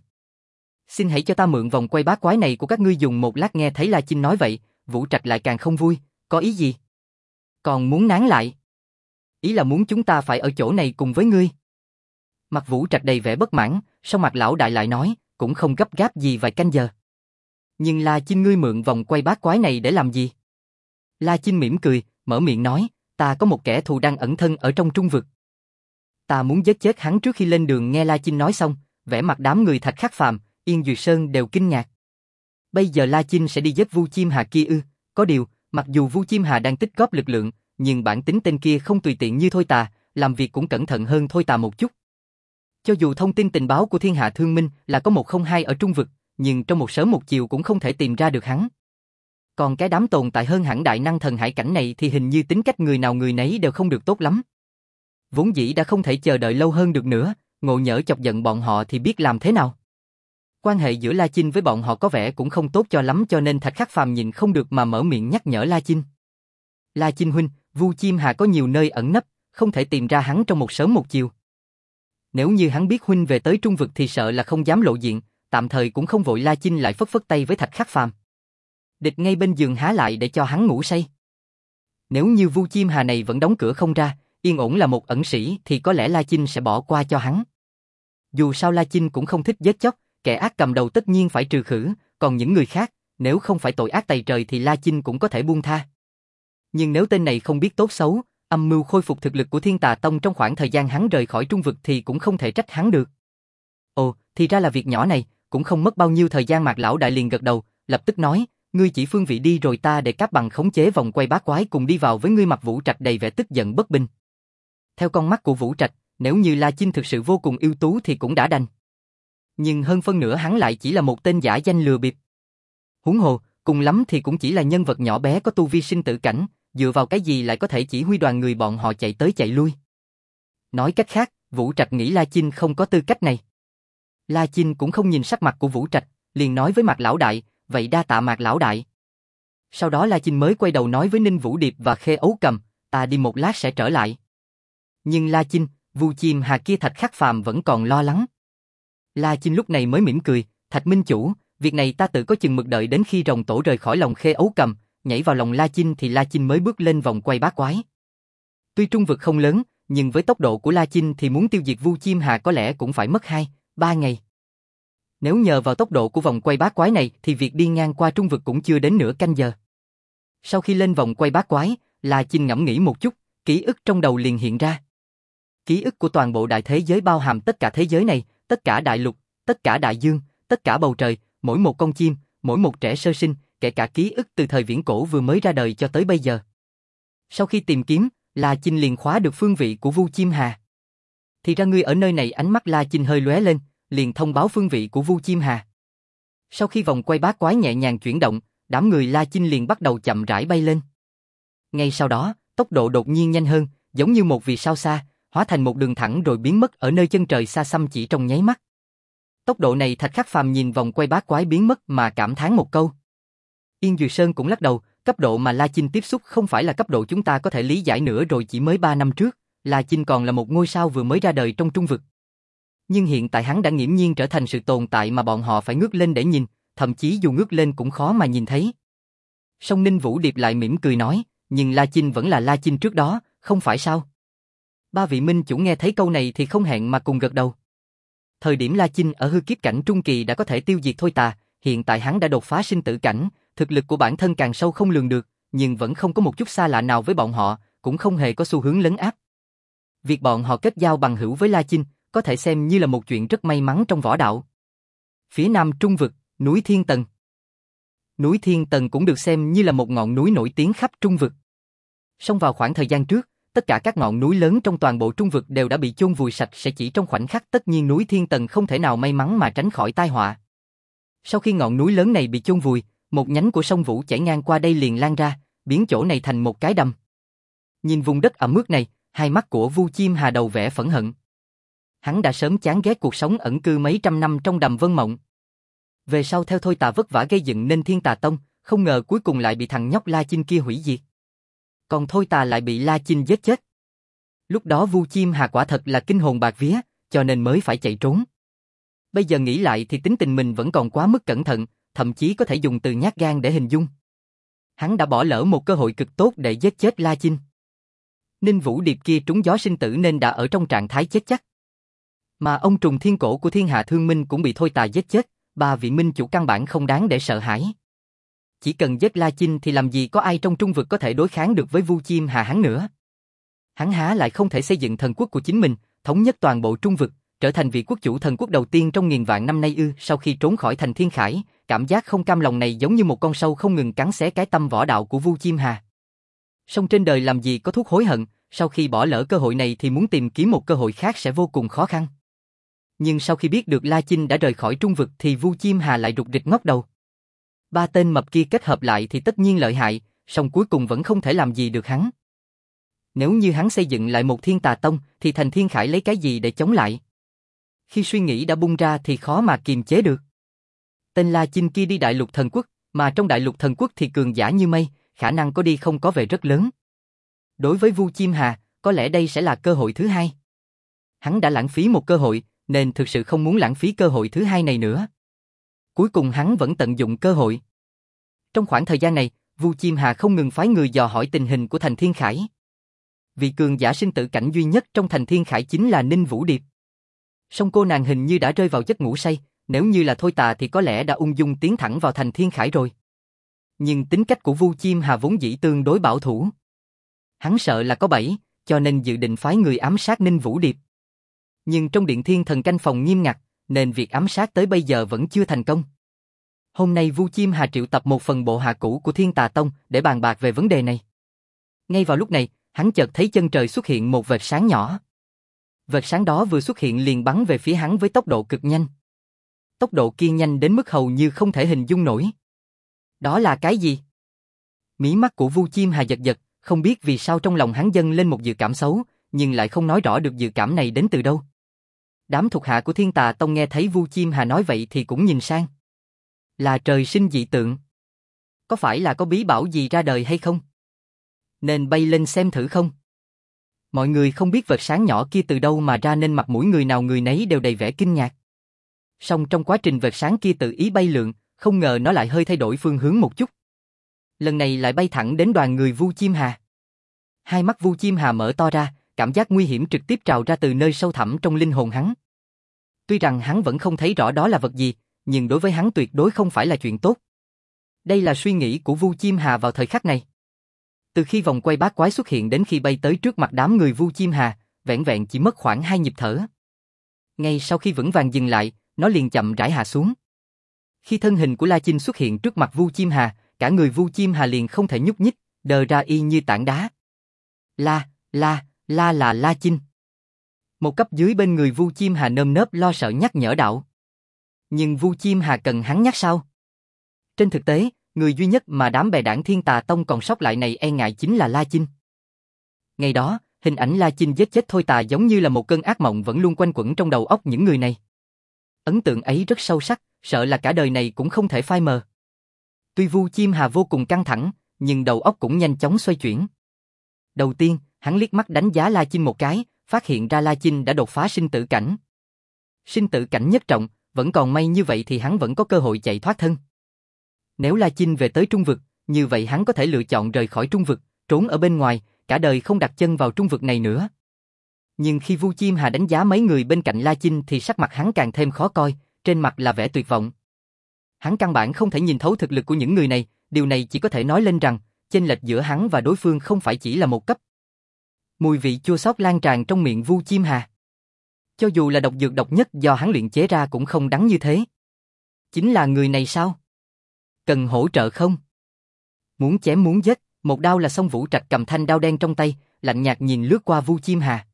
Xin hãy cho ta mượn vòng quay bát quái này của các ngươi dùng một lát. Nghe thấy La Chinh nói vậy, Vũ Trạch lại càng không vui, có ý gì? Còn muốn nán lại? Ý là muốn chúng ta phải ở chỗ này cùng với ngươi. Mặt Vũ Trạch đầy vẻ bất mãn, sau Mạc Lão Đại lại nói, cũng không gấp gáp gì vài canh giờ. Nhưng La Chinh, ngươi mượn vòng quay bát quái này để làm gì? La Chinh mỉm cười, mở miệng nói, ta có một kẻ thù đang ẩn thân ở trong Trung vực. Ta muốn giết chết hắn trước khi lên đường. Nghe La Chinh nói xong, vẻ mặt đám người Thạch Khắc Phàm, Yên Duyệt Sơn đều kinh ngạc. Bây giờ La Chinh sẽ đi giết Vu Chim Hà kia ư? Có điều, mặc dù Vu Chim Hà đang tích góp lực lượng, nhưng bản tính tên kia không tùy tiện như Thôi Tà, làm việc cũng cẩn thận hơn Thôi Tà một chút. Cho dù thông tin tình báo của Thiên Hạ Thương Minh là có một không hai ở Trung vực, nhưng trong một sớm một chiều cũng không thể tìm ra được hắn. Còn cái đám tồn tại hơn hẳn đại năng thần hải cảnh này thì hình như tính cách người nào người nấy đều không được tốt lắm. Vốn dĩ đã không thể chờ đợi lâu hơn được nữa, ngộ nhỡ chọc giận bọn họ thì biết làm thế nào. Quan hệ giữa La Chinh với bọn họ có vẻ cũng không tốt cho lắm, cho nên Thạch Khắc Phàm nhìn không được mà mở miệng nhắc nhở La Chinh. La Chinh huynh, Vu Chim Hà có nhiều nơi ẩn nấp, không thể tìm ra hắn trong một sớm một chiều. Nếu như hắn biết huynh về tới Trung vực thì sợ là không dám lộ diện, tạm thời cũng không vội. La Chinh lại phất phất tay với Thạch Khắc Phàm. Địch ngay bên giường há lại để cho hắn ngủ say. Nếu như Vu Chim Hà này vẫn đóng cửa không ra, yên ổn là một ẩn sĩ thì có lẽ La Chinh sẽ bỏ qua cho hắn. Dù sao La Chinh cũng không thích giết chóc, kẻ ác cầm đầu tất nhiên phải trừ khử, còn những người khác, nếu không phải tội ác tày trời thì La Chinh cũng có thể buông tha. Nhưng nếu tên này không biết tốt xấu, âm mưu khôi phục thực lực của Thiên Tà Tông trong khoảng thời gian hắn rời khỏi trung vực thì cũng không thể trách hắn được. Ồ, thì ra là việc nhỏ này, cũng không mất bao nhiêu thời gian. Mạc lão đại liền gật đầu, lập tức nói, ngươi chỉ phương vị đi rồi ta để Cáp Bằng khống chế vòng quay bát quái cùng đi vào với ngươi. Mặt Vũ Trạch đầy vẻ tức giận bất bình. Theo con mắt của Vũ Trạch, nếu như La Chinh thực sự vô cùng ưu tú thì cũng đã đành. Nhưng hơn phân nửa hắn lại chỉ là một tên giả danh lừa bịp. Huống hồ, cùng lắm thì cũng chỉ là nhân vật nhỏ bé có tu vi sinh tử cảnh, dựa vào cái gì lại có thể chỉ huy đoàn người bọn họ chạy tới chạy lui. Nói cách khác, Vũ Trạch nghĩ La Chinh không có tư cách này. La Chinh cũng không nhìn sắc mặt của Vũ Trạch, liền nói với Mạc lão đại, vậy đa tạ Mạc lão đại. Sau đó La Chinh mới quay đầu nói với Ninh Vũ Điệp và Khê Ấu Cầm, ta đi một lát sẽ trở lại. Nhưng La Chinh, Vu Chim Hà kia Thạch Khắc Phàm vẫn còn lo lắng. La Chinh lúc này mới mỉm cười, Thạch Minh Chủ, việc này ta tự có chừng mực, đợi đến khi rồng tổ rời khỏi lòng Khê Ấu Cầm, nhảy vào lòng La Chinh thì La Chinh mới bước lên vòng quay bát quái. Tuy trung vực không lớn, nhưng với tốc độ của La Chinh thì muốn tiêu diệt Vu Chim Hà có lẽ cũng phải mất hai, ba ngày. Nếu nhờ vào tốc độ của vòng quay bát quái này thì việc đi ngang qua trung vực cũng chưa đến nửa canh giờ. Sau khi lên vòng quay bát quái, La Chinh ngẫm nghĩ một chút, ký ức trong đầu liền hiện ra. Ký ức của toàn bộ đại thế giới bao hàm tất cả thế giới này, tất cả đại lục, tất cả đại dương, tất cả bầu trời, mỗi một con chim, mỗi một trẻ sơ sinh, kể cả ký ức từ thời viễn cổ vừa mới ra đời cho tới bây giờ. Sau khi tìm kiếm, La Chinh liền khóa được phương vị của Vu Chim Hà. Thì ra ngươi ở nơi này. Ánh mắt La Chinh hơi lóe lên, liền thông báo phương vị của Vu Chim Hà. Sau khi vòng quay bát quái nhẹ nhàng chuyển động, đám người La Chinh liền bắt đầu chậm rãi bay lên. Ngay sau đó, tốc độ đột nhiên nhanh hơn, giống như một vì sao xa, hóa thành một đường thẳng rồi biến mất ở nơi chân trời xa xăm chỉ trong nháy mắt. Tốc độ này Thạch Khắc Phàm nhìn vòng quay bát quái biến mất mà cảm thán một câu. Yên Duyệt Sơn cũng lắc đầu, cấp độ mà La Chinh tiếp xúc không phải là cấp độ chúng ta có thể lý giải nữa rồi. Chỉ mới ba năm trước, La Chinh còn là một ngôi sao vừa mới ra đời trong trung vực. Nhưng hiện tại hắn đã nghiễm nhiên trở thành sự tồn tại mà bọn họ phải ngước lên để nhìn, thậm chí dù ngước lên cũng khó mà nhìn thấy. Song Ninh Vũ Điệp lại mỉm cười nói, nhưng La Chinh vẫn là La Chinh trước đó, không phải sao? Ba vị minh chủ nghe thấy câu này thì không hẹn mà cùng gật đầu. Thời điểm La Chinh ở hư kiếp cảnh trung kỳ đã có thể tiêu diệt Thôi Tà, hiện tại hắn đã đột phá sinh tử cảnh, thực lực của bản thân càng sâu không lường được, nhưng vẫn không có một chút xa lạ nào với bọn họ, cũng không hề có xu hướng lấn áp. Việc bọn họ kết giao bằng hữu với La Chinh có thể xem như là một chuyện rất may mắn trong võ đạo. Phía nam trung vực, núi Thiên Tần. Núi Thiên Tần cũng được xem như là một ngọn núi nổi tiếng khắp trung vực. Song vào khoảng thời gian trước, tất cả các ngọn núi lớn trong toàn bộ trung vực đều đã bị chôn vùi sạch sẽ chỉ trong khoảnh khắc. Tất nhiên núi Thiên Tần không thể nào may mắn mà tránh khỏi tai họa. Sau khi ngọn núi lớn này bị chôn vùi, một nhánh của sông Vũ chảy ngang qua đây liền lan ra, biến chỗ này thành một cái đầm. Nhìn vùng đất ẩm ướt này, hai mắt của Vu Chim Hà đầu vẻ phẫn hận. Hắn đã sớm chán ghét cuộc sống ẩn cư mấy trăm năm trong đầm Vân Mộng. Về sau theo Thôi Tà vất vả gây dựng nên Thiên Tà Tông, không ngờ cuối cùng lại bị thằng nhóc La Chinh kia hủy diệt. Còn Thôi Tà lại bị La Chinh giết chết. Lúc đó Vu Chim Hà quả thật là kinh hồn bạc vía, cho nên mới phải chạy trốn. Bây giờ nghĩ lại thì tính tình mình vẫn còn quá mức cẩn thận, thậm chí có thể dùng từ nhát gan để hình dung. Hắn đã bỏ lỡ một cơ hội cực tốt để giết chết La Chinh. Ninh Vũ Điệp kia trúng gió sinh tử nên đã ở trong trạng thái chết chắc. Mà ông trùng thiên cổ của Thiên Hạ Thương Minh cũng bị Thôi Tà giết chết, ba vị minh chủ căn bản không đáng để sợ hãi. Chỉ cần giết La Chinh thì làm gì có ai trong trung vực có thể đối kháng được với Vu Chim Hà hắn nữa. Hắn há lại không thể xây dựng thần quốc của chính mình, thống nhất toàn bộ trung vực, trở thành vị quốc chủ thần quốc đầu tiên trong nghìn vạn năm nay ư? Sau khi trốn khỏi thành Thiên Khải, cảm giác không cam lòng này giống như một con sâu không ngừng cắn xé cái tâm võ đạo của Vu Chim Hà. Song trên đời làm gì có thuốc hối hận, sau khi bỏ lỡ cơ hội này thì muốn tìm kiếm một cơ hội khác sẽ vô cùng khó khăn. Nhưng sau khi biết được La Chinh đã rời khỏi trung vực thì Vu Chim Hà lại rụt rịch ngóc đầu. Ba tên mập kia kết hợp lại thì tất nhiên lợi hại, song cuối cùng vẫn không thể làm gì được hắn. Nếu như hắn xây dựng lại một Thiên Tà Tông thì thành Thiên Khải lấy cái gì để chống lại? Khi suy nghĩ đã bung ra thì khó mà kiềm chế được. Tên La Chinh kia đi Đại Lục Thần Quốc, mà trong Đại Lục Thần Quốc thì cường giả như mây, khả năng có đi không có về rất lớn. Đối với Vu Chim Hà, có lẽ đây sẽ là cơ hội thứ hai. Hắn đã lãng phí một cơ hội, nên thực sự không muốn lãng phí cơ hội thứ hai này nữa. Cuối cùng hắn vẫn tận dụng cơ hội. Trong khoảng thời gian này, Vu Chiêm Hà không ngừng phái người dò hỏi tình hình của thành Thiên Khải. Vị cường giả sinh tử cảnh duy nhất trong thành Thiên Khải chính là Ninh Vũ Điệp. Song cô nàng hình như đã rơi vào giấc ngủ say, nếu như là thôi tà thì có lẽ đã ung dung tiến thẳng vào thành Thiên Khải rồi. Nhưng tính cách của Vu Chiêm Hà vốn dĩ tương đối bảo thủ. Hắn sợ là có bẫy, cho nên dự định phái người ám sát Ninh Vũ Điệp. Nhưng trong điện thiên thần canh phòng nghiêm ngặt, nên việc ám sát tới bây giờ vẫn chưa thành công. Hôm nay Vu Chiêm Hà triệu tập một phần bộ hạ cũ của Thiên Tà Tông để bàn bạc về vấn đề này. Ngay vào lúc này, hắn chợt thấy chân trời xuất hiện một vệt sáng nhỏ. Vệt sáng đó vừa xuất hiện liền bắn về phía hắn với tốc độ cực nhanh. Tốc độ kia nhanh đến mức hầu như không thể hình dung nổi. Đó là cái gì? Mí mắt của Vu Chiêm Hà giật giật, không biết vì sao trong lòng hắn dâng lên một dự cảm xấu, nhưng lại không nói rõ được dự cảm này đến từ đâu. Đám thuộc hạ của Thiên Tà Tông nghe thấy Vu Chiêm Hà nói vậy thì cũng nhìn sang. Là trời sinh dị tượng. Có phải là có bí bảo gì ra đời hay không? Nên bay lên xem thử không? Mọi người không biết vật sáng nhỏ kia từ đâu mà ra nên mặt mũi người nào người nấy đều đầy vẻ kinh ngạc. Song trong quá trình vật sáng kia tự ý bay lượn, không ngờ nó lại hơi thay đổi phương hướng một chút. Lần này lại bay thẳng đến đoàn người Vu Chiêm Hà. Hai mắt Vu Chiêm Hà mở to ra, cảm giác nguy hiểm trực tiếp trào ra từ nơi sâu thẳm trong linh hồn hắn. Tuy rằng hắn vẫn không thấy rõ đó là vật gì, nhưng đối với hắn tuyệt đối không phải là chuyện tốt. Đây là suy nghĩ của Vu Chiêm Hà vào thời khắc này. Từ khi vòng quay bát quái xuất hiện đến khi bay tới trước mặt đám người Vu Chiêm Hà, vẻn vẹn chỉ mất khoảng hai nhịp thở. Ngay sau khi vững vàng dừng lại, nó liền chậm rãi hạ xuống. Khi thân hình của La Chinh xuất hiện trước mặt Vu Chiêm Hà, cả người Vu Chiêm Hà liền không thể nhúc nhích, đờ ra y như tảng đá. La, La, La là La Chinh. Một cấp dưới bên người Vu Chiêm Hà nơm nớp lo sợ nhắc nhở đạo. Nhưng Vu Chiêm Hà cần hắn nhắc sao? Trên thực tế, người duy nhất mà đám bè đảng Thiên Tà Tông còn sót lại này e ngại chính là La Chinh. Ngày đó, hình ảnh La Chinh giết chết Thôi Tà giống như là một cơn ác mộng vẫn luôn quanh quẩn trong đầu óc những người này. Ấn tượng ấy rất sâu sắc, sợ là cả đời này cũng không thể phai mờ. Tuy Vu Chiêm Hà vô cùng căng thẳng, nhưng đầu óc cũng nhanh chóng xoay chuyển. Đầu tiên, hắn liếc mắt đánh giá La Chinh một cái, phát hiện ra La Chinh đã đột phá sinh tử cảnh. Sinh tử cảnh nhất trọng, vẫn còn may như vậy thì hắn vẫn có cơ hội chạy thoát thân. Nếu La Chinh về tới Trung Vực, như vậy hắn có thể lựa chọn rời khỏi Trung Vực, trốn ở bên ngoài, cả đời không đặt chân vào Trung Vực này nữa. Nhưng khi Vu Chiêm Hà đánh giá mấy người bên cạnh La Chinh thì sắc mặt hắn càng thêm khó coi, trên mặt là vẻ tuyệt vọng. Hắn căn bản không thể nhìn thấu thực lực của những người này, điều này chỉ có thể nói lên rằng, chênh lệch giữa hắn và đối phương không phải chỉ là một cấp. Mùi vị chua xót lan tràn trong miệng Vu Chiêm Hà. Cho dù là độc dược độc nhất do hắn luyện chế ra cũng không đắng như thế. Chính là người này sao? Cần hỗ trợ không? Muốn chém muốn giết, một đao là xong. Vũ Trạch cầm thanh đao đen trong tay, lạnh nhạt nhìn lướt qua Vu Chiêm Hà.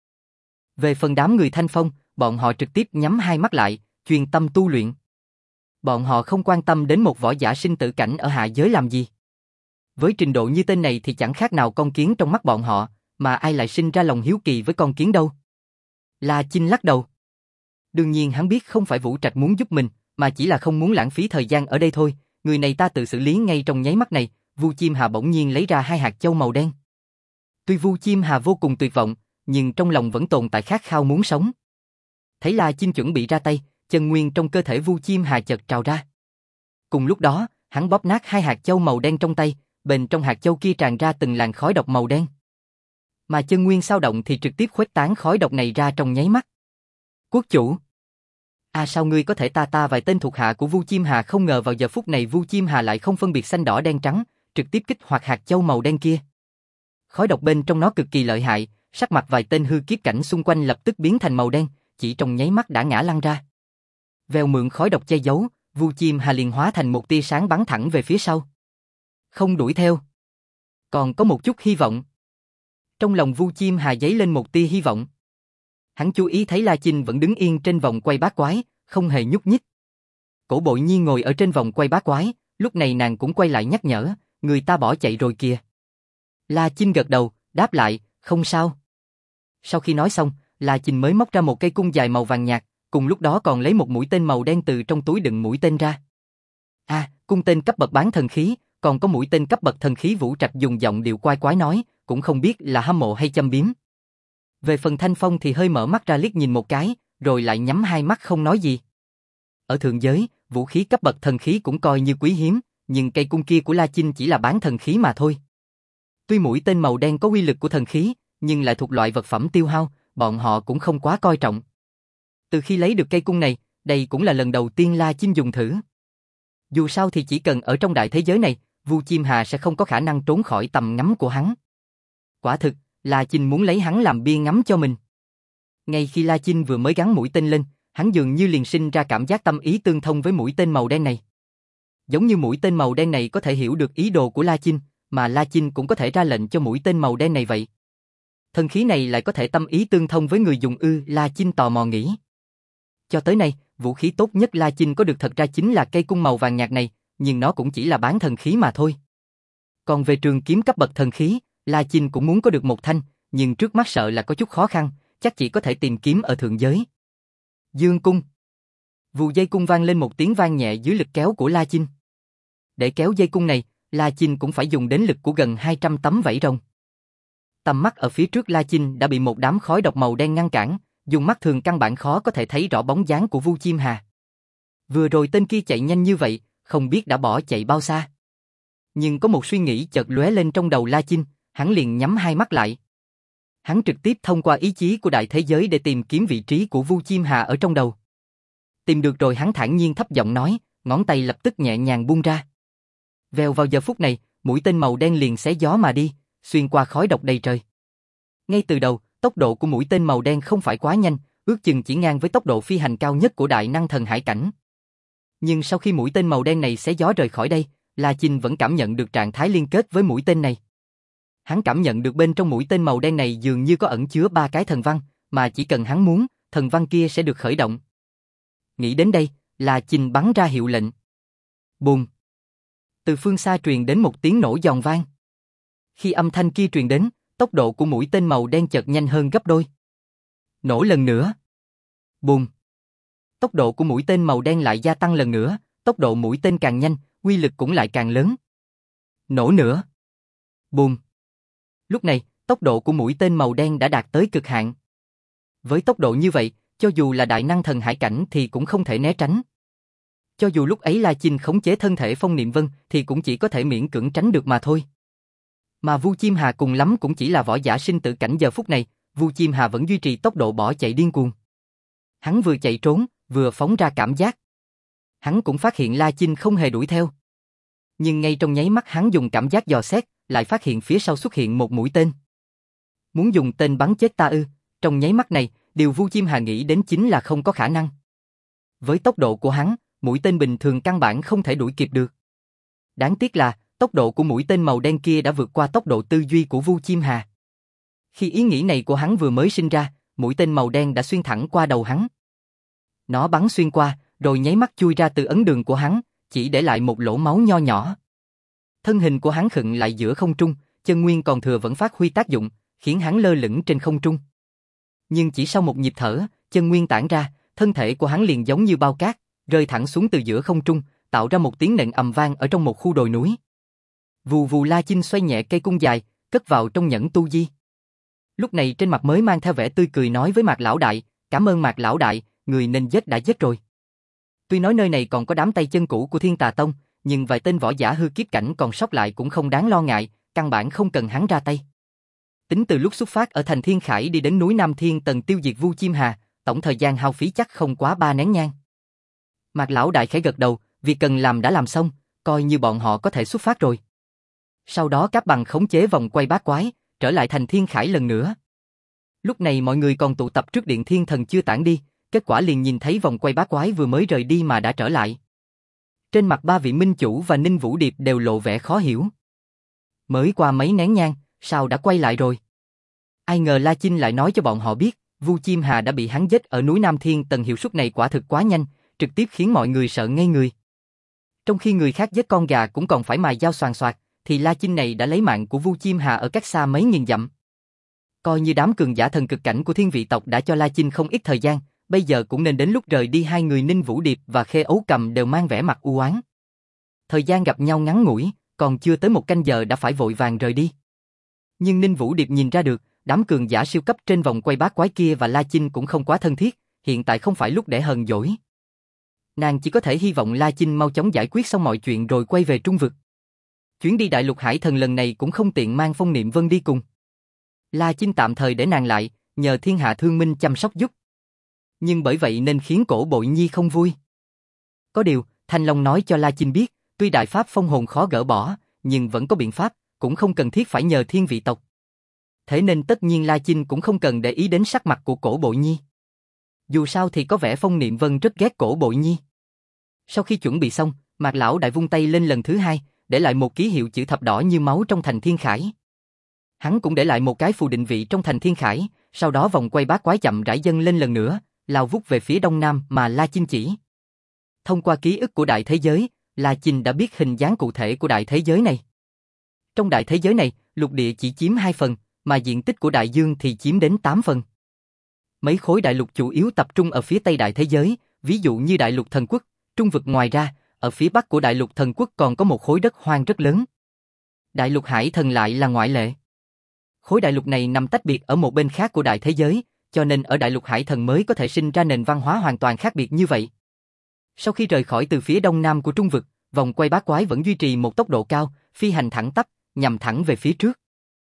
Về phần đám người Thanh Phong, bọn họ trực tiếp nhắm hai mắt lại, chuyên tâm tu luyện. Bọn họ không quan tâm đến một võ giả sinh tử cảnh ở hạ giới làm gì. Với trình độ như tên này thì chẳng khác nào con kiến trong mắt bọn họ, mà ai lại sinh ra lòng hiếu kỳ với con kiến đâu. La Chinh lắc đầu. Đương nhiên hắn biết không phải Vũ Trạch muốn giúp mình, mà chỉ là không muốn lãng phí thời gian ở đây thôi. Người này ta tự xử lý ngay trong nháy mắt này. Vu Chiêm Hà bỗng nhiên lấy ra hai hạt châu màu đen. Tuy Vu Chiêm Hà vô cùng tuyệt vọng, nhưng trong lòng vẫn tồn tại khát khao muốn sống. Thấy La Chinh chuẩn bị ra tay, chân nguyên trong cơ thể Vu Chiêm Hà chợt trào ra. Cùng lúc đó, hắn bóp nát hai hạt châu màu đen trong tay, bên trong hạt châu kia tràn ra từng làn khói độc màu đen. Mà chân nguyên sao động thì trực tiếp khuếch tán khói độc này ra trong nháy mắt. Quốc chủ! À sao ngươi có thể ta ta vài tên thuộc hạ của Vu Chiêm Hà, không ngờ vào giờ phút này Vu Chiêm Hà lại không phân biệt xanh đỏ đen trắng, trực tiếp kích hoạt hạt châu màu đen kia. Khói độc bên trong nó cực kỳ lợi hại, sắc mặt vài tên hư kiếp cảnh xung quanh lập tức biến thành màu đen, chỉ trong nháy mắt đã ngã lăn ra. Vèo mượn khói độc che giấu, Vu Chiêm Hà liền hóa thành một tia sáng bắn thẳng về phía sau. Không đuổi theo. Còn có một chút hy vọng. Trong lòng Vu Chiêm Hà dấy lên một tia hy vọng. Hắn chú ý thấy La Chinh vẫn đứng yên trên vòng quay bát quái, không hề nhúc nhích. Cổ Bội Nhi ngồi ở trên vòng quay bát quái, lúc này nàng cũng quay lại nhắc nhở, người ta bỏ chạy rồi kìa. La Chinh gật đầu, đáp lại, không sao. Sau khi nói xong, La Chinh mới móc ra một cây cung dài màu vàng nhạt, cùng lúc đó còn lấy một mũi tên màu đen từ trong túi đựng mũi tên ra. À, cung tên cấp bậc bán thần khí, còn có mũi tên cấp bậc thần khí. Vũ Trạch dùng giọng điệu quái quái nói, cũng không biết là hâm mộ hay châm biếm. Về phần Thanh Phong thì hơi mở mắt ra liếc nhìn một cái, rồi lại nhắm hai mắt không nói gì. Ở thượng giới, vũ khí cấp bậc thần khí cũng coi như quý hiếm, nhưng cây cung kia của La Chinh chỉ là bán thần khí mà thôi. Tuy mũi tên màu đen có uy lực của thần khí, nhưng lại thuộc loại vật phẩm tiêu hao, bọn họ cũng không quá coi trọng. Từ khi lấy được cây cung này, đây cũng là lần đầu tiên La Chinh dùng thử. Dù sao thì chỉ cần ở trong đại thế giới này, Vu Chim Hà sẽ không có khả năng trốn khỏi tầm ngắm của hắn. Quả thực, La Chinh muốn lấy hắn làm bia ngắm cho mình. Ngay khi La Chinh vừa mới gắn mũi tên lên, hắn dường như liền sinh ra cảm giác tâm ý tương thông với mũi tên màu đen này. Giống như mũi tên màu đen này có thể hiểu được ý đồ của La Chinh, mà La Chinh cũng có thể ra lệnh cho mũi tên màu đen này vậy. Thần khí này lại có thể tâm ý tương thông với người dùng ư? La Chinh tò mò nghĩ. Cho tới nay, vũ khí tốt nhất La Chinh có được thật ra chính là cây cung màu vàng nhạt này, nhưng nó cũng chỉ là bán thần khí mà thôi. Còn về trường kiếm cấp bậc thần khí, La Chinh cũng muốn có được một thanh, nhưng trước mắt sợ là có chút khó khăn, chắc chỉ có thể tìm kiếm ở thượng giới. Dương cung. Vù dây cung vang lên một tiếng vang nhẹ dưới lực kéo của La Chinh. Để kéo dây cung này, La Chinh cũng phải dùng đến lực của gần hai trăm tấm vảy rồng. Tầm mắt ở phía trước La Chinh đã bị một đám khói độc màu đen ngăn cản, dùng mắt thường căn bản khó có thể thấy rõ bóng dáng của Vu Chim Hà. Vừa rồi tên kia chạy nhanh như vậy, không biết đã bỏ chạy bao xa. Nhưng có một suy nghĩ chợt lóe lên trong đầu La Chinh, hắn liền nhắm hai mắt lại. Hắn trực tiếp thông qua ý chí của đại thế giới để tìm kiếm vị trí của Vu Chim Hà ở trong đầu. Tìm được rồi, hắn thản nhiên thấp giọng nói, ngón tay lập tức nhẹ nhàng buông ra. Vèo, vào giờ phút này, mũi tên màu đen liền xé gió mà đi, xuyên qua khói độc đầy trời. Ngay từ đầu, tốc độ của mũi tên màu đen không phải quá nhanh, ước chừng chỉ ngang với tốc độ phi hành cao nhất của đại năng thần hải cảnh. Nhưng sau khi mũi tên màu đen này xé gió rời khỏi đây, La Chinh vẫn cảm nhận được trạng thái liên kết với mũi tên này. Hắn cảm nhận được bên trong mũi tên màu đen này dường như có ẩn chứa ba cái thần văn, mà chỉ cần hắn muốn, thần văn kia sẽ được khởi động. Nghĩ đến đây, La Chinh bắn ra hiệu lệnh. Bùm! Từ phương xa truyền đến một tiếng nổ giòn vang. Khi âm thanh kia truyền đến, tốc độ của mũi tên màu đen chợt nhanh hơn gấp đôi. Nổ lần nữa. Bùm! Tốc độ của mũi tên màu đen lại gia tăng lần nữa, tốc độ mũi tên càng nhanh, uy lực cũng lại càng lớn. Nổ nữa. Bùm! Lúc này, tốc độ của mũi tên màu đen đã đạt tới cực hạn. Với tốc độ như vậy, cho dù là đại năng thần hải cảnh thì cũng không thể né tránh. Cho dù lúc ấy La Chinh khống chế thân thể Phong Niệm Vân thì cũng chỉ có thể miễn cưỡng tránh được mà thôi. Mà Vu Chim Hà cùng lắm cũng chỉ là võ giả sinh tử cảnh, giờ phút này, Vu Chim Hà vẫn duy trì tốc độ bỏ chạy điên cuồng. Hắn vừa chạy trốn, vừa phóng ra cảm giác. Hắn cũng phát hiện La Chinh không hề đuổi theo. Nhưng ngay trong nháy mắt hắn dùng cảm giác dò xét, lại phát hiện phía sau xuất hiện một mũi tên. Muốn dùng tên bắn chết ta ư? Trong nháy mắt này, điều Vu Chim Hà nghĩ đến chính là không có khả năng. Với tốc độ của hắn, mũi tên bình thường căn bản không thể đuổi kịp được. Đáng tiếc là, tốc độ của mũi tên màu đen kia đã vượt qua tốc độ tư duy của Vu Chim Hà. Khi ý nghĩ này của hắn vừa mới sinh ra, mũi tên màu đen đã xuyên thẳng qua đầu hắn. Nó bắn xuyên qua, rồi nháy mắt chui ra từ ấn đường của hắn, chỉ để lại một lỗ máu nho nhỏ. Thân hình của hắn khựng lại giữa không trung, chân nguyên còn thừa vẫn phát huy tác dụng, khiến hắn lơ lửng trên không trung. Nhưng chỉ sau một nhịp thở, chân nguyên tản ra, thân thể của hắn liền giống như bao cát, rơi thẳng xuống từ giữa không trung, tạo ra một tiếng nện ầm vang ở trong một khu đồi núi. Vù vù, La Chinh xoay nhẹ cây cung dài, cất vào trong nhẫn tu di. Lúc này trên mặt mới mang theo vẻ tươi cười nói với Mạc lão đại, cảm ơn Mạc lão đại, người nên giết đã giết rồi. Tuy nói nơi này còn có đám tay chân cũ của Thiên Tà Tông, nhưng vài tên võ giả hư kiếp cảnh còn sót lại cũng không đáng lo ngại, căn bản không cần hắn ra tay. Tính từ lúc xuất phát ở thành Thiên Khải đi đến núi Nam Thiên Tần tiêu diệt Vu Chim Hà, tổng thời gian hao phí chắc không quá ba nén nhang. Mạc lão đại khẽ gật đầu, việc cần làm đã làm xong, coi như bọn họ có thể xuất phát rồi. Sau đó Cáp Bằng khống chế vòng quay bát quái, trở lại thành Thiên Khải lần nữa. Lúc này mọi người còn tụ tập trước điện Thiên Thần chưa tản đi, kết quả liền nhìn thấy vòng quay bát quái vừa mới rời đi mà đã trở lại. Trên mặt ba vị minh chủ và Ninh Vũ Điệp đều lộ vẻ khó hiểu. Mới qua mấy nén nhang, sao đã quay lại rồi? Ai ngờ La Chinh lại nói cho bọn họ biết, Vu Chim Hà đã bị hắn giết ở núi Nam Thiên Tần, hiệu suất này quả thực quá nhanh, trực tiếp khiến mọi người sợ ngây người. Trong khi người khác giết con gà cũng còn phải mài dao xoàn xoạc, thì La Chinh này đã lấy mạng của Vu Chim Hà ở cách xa mấy nghìn dặm. Coi như đám cường giả thần cực cảnh của Thiên Vị tộc đã cho La Chinh không ít thời gian, bây giờ cũng nên đến lúc rời đi. Hai người Ninh Vũ Điệp và Khê Ấu Cầm đều mang vẻ mặt u oán. Thời gian gặp nhau ngắn ngủi, còn chưa tới một canh giờ đã phải vội vàng rời đi. Nhưng Ninh Vũ Điệp nhìn ra được, đám cường giả siêu cấp trên vòng quay bát quái kia và La Chinh cũng không quá thân thiết, hiện tại không phải lúc để hờn dỗi. Nàng chỉ có thể hy vọng La Chinh mau chóng giải quyết xong mọi chuyện rồi quay về Trung Vực. Chuyến đi Đại Lục Hải Thần lần này cũng không tiện mang Phong Niệm Vân đi cùng. La Chinh tạm thời để nàng lại, nhờ Thiên Hạ Thương Minh chăm sóc giúp. Nhưng bởi vậy nên khiến Cổ Bội Nhi không vui. Có điều, Thanh Long nói cho La Chinh biết, tuy đại pháp phong hồn khó gỡ bỏ, nhưng vẫn có biện pháp, cũng không cần thiết phải nhờ thiên vị tộc. Thế nên tất nhiên La Chinh cũng không cần để ý đến sắc mặt của Cổ Bội Nhi. Dù sao thì có vẻ Phong Niệm Vân rất ghét Cổ Bội Nhi. Sau khi chuẩn bị xong, Mạc Lão Đại vung tay lên lần thứ hai, để lại một ký hiệu chữ thập đỏ như máu trong thành Thiên Khải. Hắn cũng để lại một cái phù định vị trong thành Thiên Khải, sau đó vòng quay bát quái chậm rãi dâng lên lần nữa, lao vút về phía đông nam mà La Chinh chỉ. Thông qua ký ức của đại thế giới, La Chinh đã biết hình dáng cụ thể của đại thế giới này. Trong đại thế giới này, lục địa chỉ chiếm hai phần, mà diện tích của đại dương thì chiếm đến tám phần. Mấy khối đại lục chủ yếu tập trung ở phía tây đại thế giới, ví dụ như đại lục thần quốc, Trung Vực. Ngoài ra, ở phía bắc của đại lục thần quốc còn có một khối đất hoang rất lớn. Đại lục Hải Thần lại là ngoại lệ. Khối đại lục này nằm tách biệt ở một bên khác của đại thế giới, cho nên ở đại lục Hải Thần mới có thể sinh ra nền văn hóa hoàn toàn khác biệt như vậy. Sau khi rời khỏi từ phía đông nam của Trung Vực, vòng quay bát quái vẫn duy trì một tốc độ cao, phi hành thẳng tắp, nhằm thẳng về phía trước.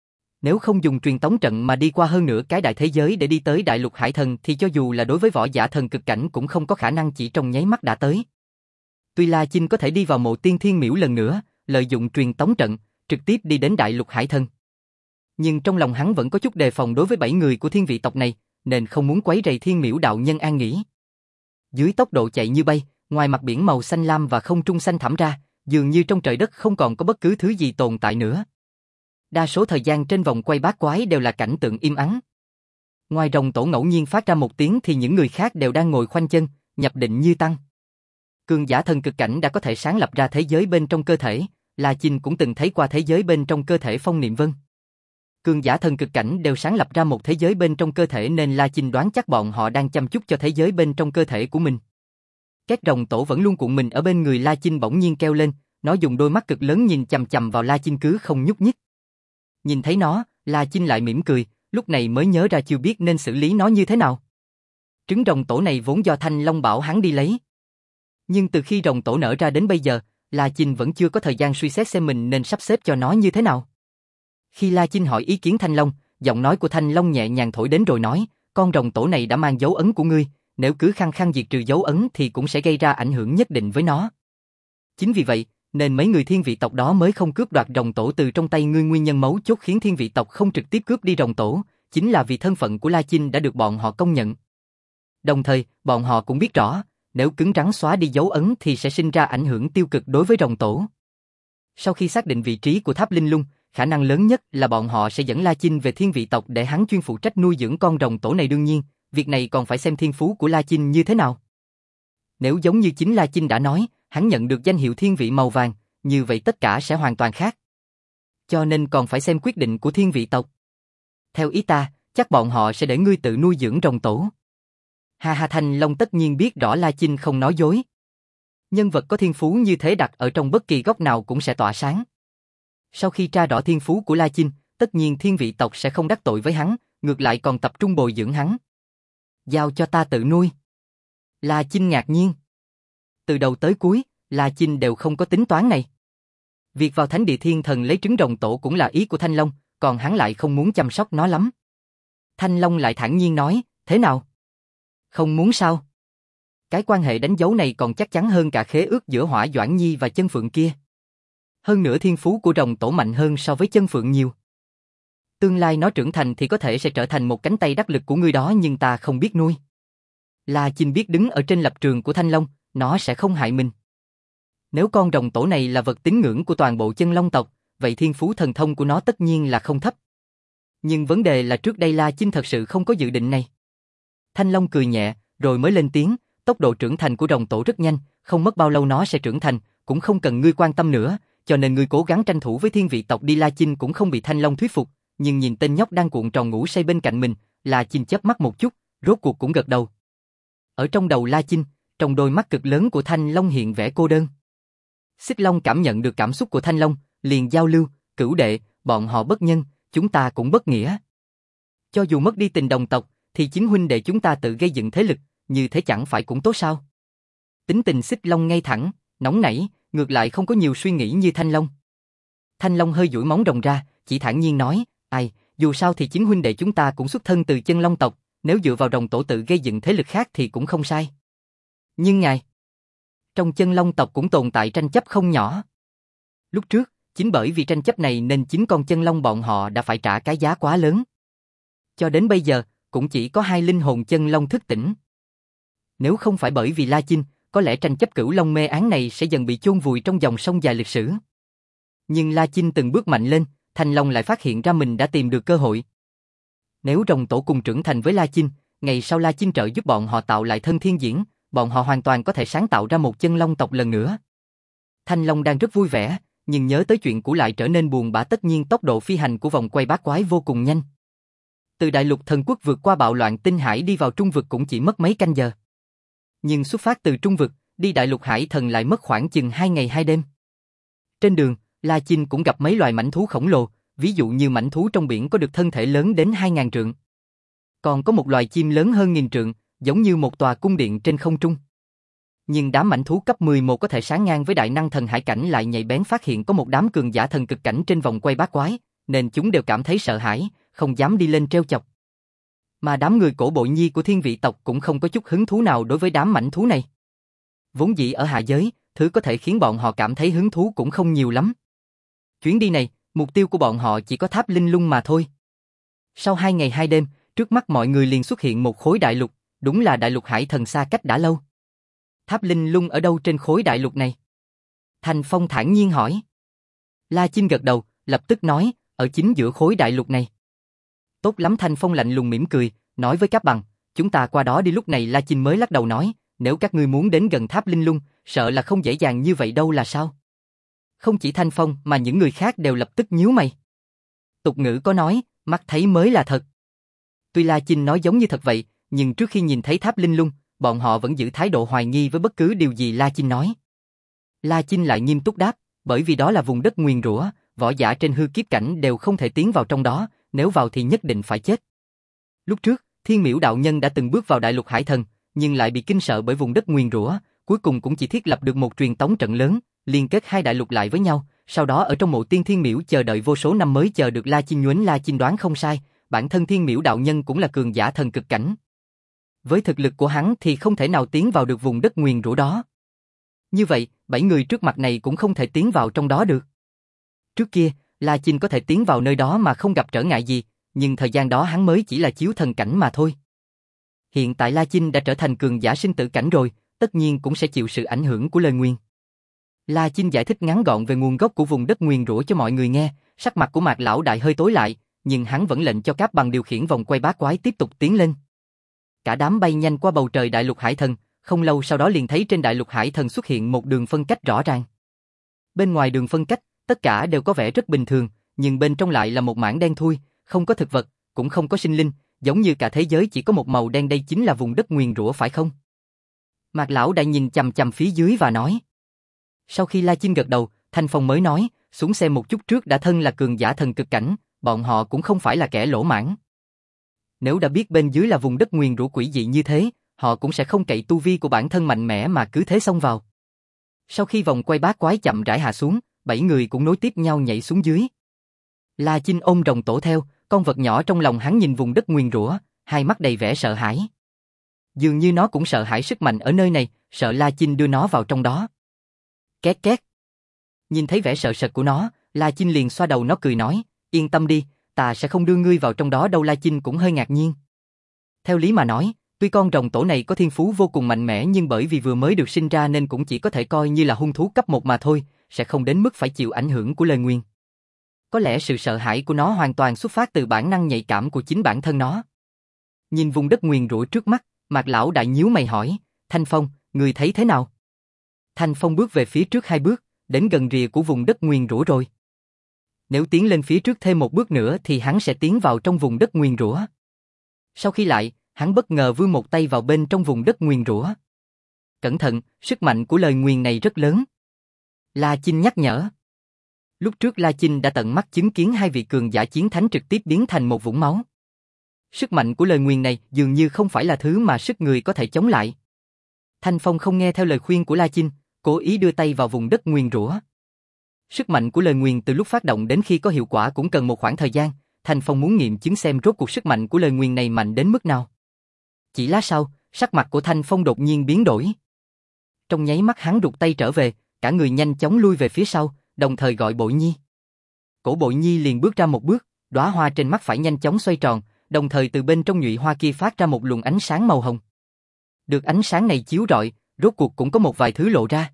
Nếu không dùng truyền tống trận mà đi qua hơn nửa cái đại thế giới để đi tới đại lục Hải Thần thì cho dù là đối với võ giả thần cực cảnh cũng không có khả năng chỉ trong nháy mắt đã tới. Tuy La Chinh có thể đi vào mộ tiên thiên miễu lần nữa, lợi dụng truyền tống trận, trực tiếp đi đến đại lục Hải Thần. Nhưng trong lòng hắn vẫn có chút đề phòng đối với bảy người của thiên vị tộc này, nên không muốn quấy rầy thiên miễu đạo nhân an nghỉ. Dưới tốc độ chạy như bay, ngoài mặt biển màu xanh lam và không trung xanh thẳm ra, dường như trong trời đất không còn có bất cứ thứ gì tồn tại nữa. Đa số thời gian trên vòng quay bát quái đều là cảnh tượng im ắng. Ngoài rồng tổ ngẫu nhiên phát ra một tiếng thì những người khác đều đang ngồi khoanh chân, nhập định như tăng. Cường giả thần cực cảnh đã có thể sáng lập ra thế giới bên trong cơ thể, La Chinh cũng từng thấy qua thế giới bên trong cơ thể Phong Niệm Vân. Cường giả thần cực cảnh đều sáng lập ra một thế giới bên trong cơ thể nên La Chinh đoán chắc bọn họ đang chăm chút cho thế giới bên trong cơ thể của mình. Két rồng tổ vẫn luôn cuộn mình ở bên người La Chinh bỗng nhiên kêu lên, nó dùng đôi mắt cực lớn nhìn chằm chằm vào La Chinh cứ không nhúc nhích. Nhìn thấy nó, La Chinh lại mỉm cười, lúc này mới nhớ ra chưa biết nên xử lý nó như thế nào. Trứng rồng tổ này vốn do Thanh Long bảo hắn đi lấy. Nhưng từ khi rồng tổ nở ra đến bây giờ, La Chinh vẫn chưa có thời gian suy xét xem mình nên sắp xếp cho nó như thế nào. Khi La Chinh hỏi ý kiến Thanh Long, giọng nói của Thanh Long nhẹ nhàng thổi đến rồi nói, con rồng tổ này đã mang dấu ấn của ngươi, nếu cứ khăng khăng diệt trừ dấu ấn thì cũng sẽ gây ra ảnh hưởng nhất định với nó. Chính vì vậy, nên mấy người thiên vị tộc đó mới không cướp đoạt rồng tổ từ trong tay ngươi. Nguyên nhân mấu chốt khiến thiên vị tộc không trực tiếp cướp đi rồng tổ, chính là vì thân phận của La Chinh đã được bọn họ công nhận. Đồng thời, bọn họ cũng biết rõ, nếu cứng rắn xóa đi dấu ấn thì sẽ sinh ra ảnh hưởng tiêu cực đối với rồng tổ. Sau khi xác định vị trí của tháp linh lung, khả năng lớn nhất là bọn họ sẽ dẫn La Chinh về thiên vị tộc để hắn chuyên phụ trách nuôi dưỡng con rồng tổ này. Đương nhiên, việc này còn phải xem thiên phú của La Chinh như thế nào. Nếu giống như chính La Chinh đã nói, hắn nhận được danh hiệu thiên vị màu vàng, như vậy tất cả sẽ hoàn toàn khác. Cho nên còn phải xem quyết định của thiên vị tộc. Theo ý ta, chắc bọn họ sẽ để ngươi tự nuôi dưỡng rồng tổ. Ha ha, Thanh Long tất nhiên biết rõ La Chinh không nói dối. Nhân vật có thiên phú như thế đặt ở trong bất kỳ góc nào cũng sẽ tỏa sáng. Sau khi tra rõ thiên phú của La Chinh, tất nhiên thiên vị tộc sẽ không đắc tội với hắn, ngược lại còn tập trung bồi dưỡng hắn. Giao cho ta tự nuôi. La Chinh ngạc nhiên. Từ đầu tới cuối, La Chinh đều không có tính toán này. Việc vào thánh địa thiên thần lấy trứng rồng tổ cũng là ý của Thanh Long, còn hắn lại không muốn chăm sóc nó lắm. Thanh Long lại thản nhiên nói, thế nào? Không muốn sao? Cái quan hệ đánh dấu này còn chắc chắn hơn cả khế ước giữa Hỏa Doãn Nhi và Chân Phượng kia. Hơn nữa thiên phú của rồng tổ mạnh hơn so với Chân Phượng nhiều. Tương lai nó trưởng thành thì có thể sẽ trở thành một cánh tay đắc lực của ngươi đó, nhưng ta không biết nuôi. La Chinh biết đứng ở trên lập trường của Thanh Long, nó sẽ không hại mình. Nếu con rồng tổ này là vật tín ngưỡng của toàn bộ Chân Long tộc, vậy thiên phú thần thông của nó tất nhiên là không thấp. Nhưng vấn đề là trước đây La Chinh thật sự không có dự định này. Thanh Long cười nhẹ, rồi mới lên tiếng, tốc độ trưởng thành của rồng tổ rất nhanh, không mất bao lâu nó sẽ trưởng thành, cũng không cần ngươi quan tâm nữa, cho nên ngươi cố gắng tranh thủ với thiên vị tộc đi. La Chinh cũng không bị Thanh Long thuyết phục, nhưng nhìn tên nhóc đang cuộn tròn ngủ say bên cạnh mình, La Chinh chớp mắt một chút, rốt cuộc cũng gật đầu. Ở trong đầu La Chinh, trong đôi mắt cực lớn của Thanh Long hiện vẻ cô đơn. Xích Long cảm nhận được cảm xúc của Thanh Long, liền giao lưu, cửu đệ, bọn họ bất nhân, chúng ta cũng bất nghĩa. Cho dù mất đi tình đồng tộc, thì chính huynh đệ chúng ta tự gây dựng thế lực, như thế chẳng phải cũng tốt sao? Tính tình Xích Long ngay thẳng, nóng nảy, ngược lại không có nhiều suy nghĩ như Thanh Long. Thanh Long hơi duỗi móng rồng ra, chỉ thản nhiên nói, ai, dù sao thì chính huynh đệ chúng ta cũng xuất thân từ chân Long tộc, nếu dựa vào rồng tổ tự gây dựng thế lực khác thì cũng không sai. Nhưng ngài, trong chân Long tộc cũng tồn tại tranh chấp không nhỏ. Lúc trước, chính bởi vì tranh chấp này nên chính con chân Long bọn họ đã phải trả cái giá quá lớn. Cho đến bây giờ, cũng chỉ có hai linh hồn chân Long thức tỉnh. Nếu không phải bởi vì La Chinh, có lẽ tranh chấp cửu Long mê án này sẽ dần bị chôn vùi trong dòng sông dài lịch sử. Nhưng La Chinh từng bước mạnh lên, Thanh Long lại phát hiện ra mình đã tìm được cơ hội. Nếu rồng tổ cùng trưởng thành với La Chinh, ngày sau La Chinh trợ giúp bọn họ tạo lại thân thiên diễn, bọn họ hoàn toàn có thể sáng tạo ra một chân Long tộc lần nữa. Thanh Long đang rất vui vẻ, nhưng nhớ tới chuyện cũ lại trở nên buồn bã, tất nhiên tốc độ phi hành của vòng quay bát quái vô cùng nhanh. Từ đại lục thần quốc vượt qua bạo loạn tinh hải đi vào trung vực cũng chỉ mất mấy canh giờ. Nhưng xuất phát từ trung vực, đi đại lục hải thần lại mất khoảng chừng hai ngày hai đêm. Trên đường, La Chinh cũng gặp mấy loài mãnh thú khổng lồ, ví dụ như mãnh thú trong biển có được thân thể lớn đến hai ngàn trượng. Còn có một loài chim lớn hơn nghìn trượng, giống như một tòa cung điện trên không trung. Nhưng đám mãnh thú cấp mười một có thể sánh ngang với đại năng thần hải cảnh lại nhạy bén phát hiện có một đám cường giả thần cực cảnh trên vòng quay bát quái, nên chúng đều cảm thấy sợ hãi, không dám đi lên trêu chọc. Mà đám người cổ bội nhi của thiên vị tộc cũng không có chút hứng thú nào đối với đám mãnh thú này. Vốn dĩ ở hạ giới, thứ có thể khiến bọn họ cảm thấy hứng thú cũng không nhiều lắm. Chuyến đi này, mục tiêu của bọn họ chỉ có tháp linh lung mà thôi. Sau hai ngày hai đêm, trước mắt mọi người liền xuất hiện một khối đại lục, đúng là đại lục hải thần xa cách đã lâu. Tháp linh lung ở đâu trên khối đại lục này? Thanh Phong thản nhiên hỏi. La Chinh gật đầu, lập tức nói, ở chính giữa khối đại lục này. Tốt lắm, Thanh Phong lạnh lùng mỉm cười, nói với Cáp Bằng, chúng ta qua đó đi. Lúc này La Chinh mới lắc đầu nói, nếu các ngươi muốn đến gần tháp linh lung, sợ là không dễ dàng như vậy đâu là sao? Không chỉ Thanh Phong mà những người khác đều lập tức nhíu mày. Tục ngữ có nói, mắt thấy mới là thật. Tuy La Chinh nói giống như thật vậy, nhưng trước khi nhìn thấy tháp linh lung, bọn họ vẫn giữ thái độ hoài nghi với bất cứ điều gì La Chinh nói. La Chinh lại nghiêm túc đáp, bởi vì đó là vùng đất nguyền rủa, võ giả trên hư kiếp cảnh đều không thể tiến vào trong đó, nếu vào thì nhất định phải chết. Lúc trước, Thiên Miễu đạo nhân đã từng bước vào đại lục hải thần, nhưng lại bị kinh sợ bởi vùng đất nguyền rủa, cuối cùng cũng chỉ thiết lập được một truyền tống trận lớn, liên kết hai đại lục lại với nhau, sau đó ở trong mộ tiên Thiên Miễu chờ đợi vô số năm mới chờ được La Chinh nhuếnh. La Chinh đoán không sai, bản thân Thiên Miễu đạo nhân cũng là cường giả thần cực cảnh. Với thực lực của hắn thì không thể nào tiến vào được vùng đất nguyền rủa đó. Như vậy, bảy người trước mặt này cũng không thể tiến vào trong đó được. Trước kia, La Chinh có thể tiến vào nơi đó mà không gặp trở ngại gì, nhưng thời gian đó hắn mới chỉ là chiếu thần cảnh mà thôi. Hiện tại La Chinh đã trở thành cường giả sinh tử cảnh rồi, tất nhiên cũng sẽ chịu sự ảnh hưởng của lời nguyền. La Chinh giải thích ngắn gọn về nguồn gốc của vùng đất nguyền rủa cho mọi người nghe, sắc mặt của Mạc lão đại hơi tối lại, nhưng hắn vẫn lệnh cho Cáp Bằng điều khiển vòng quay bát quái tiếp tục tiến lên. Cả đám bay nhanh qua bầu trời đại lục hải thần, không lâu sau đó liền thấy trên đại lục hải thần xuất hiện một đường phân cách rõ ràng. Bên ngoài đường phân cách, tất cả đều có vẻ rất bình thường, nhưng bên trong lại là một mảng đen thui, không có thực vật, cũng không có sinh linh, giống như cả thế giới chỉ có một màu đen. Đây chính là vùng đất nguyền rủa phải không? Mạc lão đại nhìn chằm chằm phía dưới và nói. Sau khi La Chinh gật đầu, Thanh Phong mới nói, xuống xe một chút trước đã, thân là cường giả thần cực cảnh, bọn họ cũng không phải là kẻ lỗ mãn. Nếu đã biết bên dưới là vùng đất nguyền rủa quỷ dị như thế, họ cũng sẽ không cậy tu vi của bản thân mạnh mẽ mà cứ thế xông vào. Sau khi vòng quay bát quái chậm rãi hạ xuống, bảy người cũng nối tiếp nhau nhảy xuống dưới. La Chinh ôm rồng tổ theo, con vật nhỏ trong lòng hắn nhìn vùng đất nguyền rủa, hai mắt đầy vẻ sợ hãi. Dường như nó cũng sợ hãi sức mạnh ở nơi này, sợ La Chinh đưa nó vào trong đó. Két két. Nhìn thấy vẻ sợ sệt của nó, La Chinh liền xoa đầu nó cười nói, yên tâm đi, ta sẽ không đưa ngươi vào trong đó đâu. La Chinh cũng hơi ngạc nhiên. Theo lý mà nói, tuy con rồng tổ này có thiên phú vô cùng mạnh mẽ nhưng bởi vì vừa mới được sinh ra nên cũng chỉ có thể coi như là hung thú cấp một mà thôi, sẽ không đến mức phải chịu ảnh hưởng của lời nguyền. Có lẽ sự sợ hãi của nó hoàn toàn xuất phát từ bản năng nhạy cảm của chính bản thân nó. Nhìn vùng đất nguyền rủa trước mắt, Mạc lão đại nhíu mày hỏi, Thanh Phong, ngươi thấy thế nào? Thanh Phong bước về phía trước hai bước, đến gần rìa của vùng đất nguyền rủa rồi. Nếu tiến lên phía trước thêm một bước nữa thì hắn sẽ tiến vào trong vùng đất nguyền rủa. Sau khi lại, hắn bất ngờ vươn một tay vào bên trong vùng đất nguyền rủa. Cẩn thận, sức mạnh của lời nguyền này rất lớn. La Chinh nhắc nhở. Lúc trước La Chinh đã tận mắt chứng kiến hai vị cường giả chiến thánh trực tiếp biến thành một vũng máu. Sức mạnh của lời nguyền này dường như không phải là thứ mà sức người có thể chống lại. Thanh Phong không nghe theo lời khuyên của La Chinh, cố ý đưa tay vào vùng đất nguyền rủa. Sức mạnh của lời nguyền từ lúc phát động đến khi có hiệu quả cũng cần một khoảng thời gian, Thanh Phong muốn nghiệm chứng xem rốt cuộc sức mạnh của lời nguyền này mạnh đến mức nào. Chỉ lát sau, sắc mặt của Thanh Phong đột nhiên biến đổi. Trong nháy mắt hắn rụt tay trở về, cả người nhanh chóng lui về phía sau, đồng thời gọi Bội Nhi. Cổ Bội Nhi liền bước ra một bước, đóa hoa trên mắt phải nhanh chóng xoay tròn, đồng thời từ bên trong nhụy hoa kia phát ra một luồng ánh sáng màu hồng. Được ánh sáng này chiếu rọi, rốt cuộc cũng có một vài thứ lộ ra.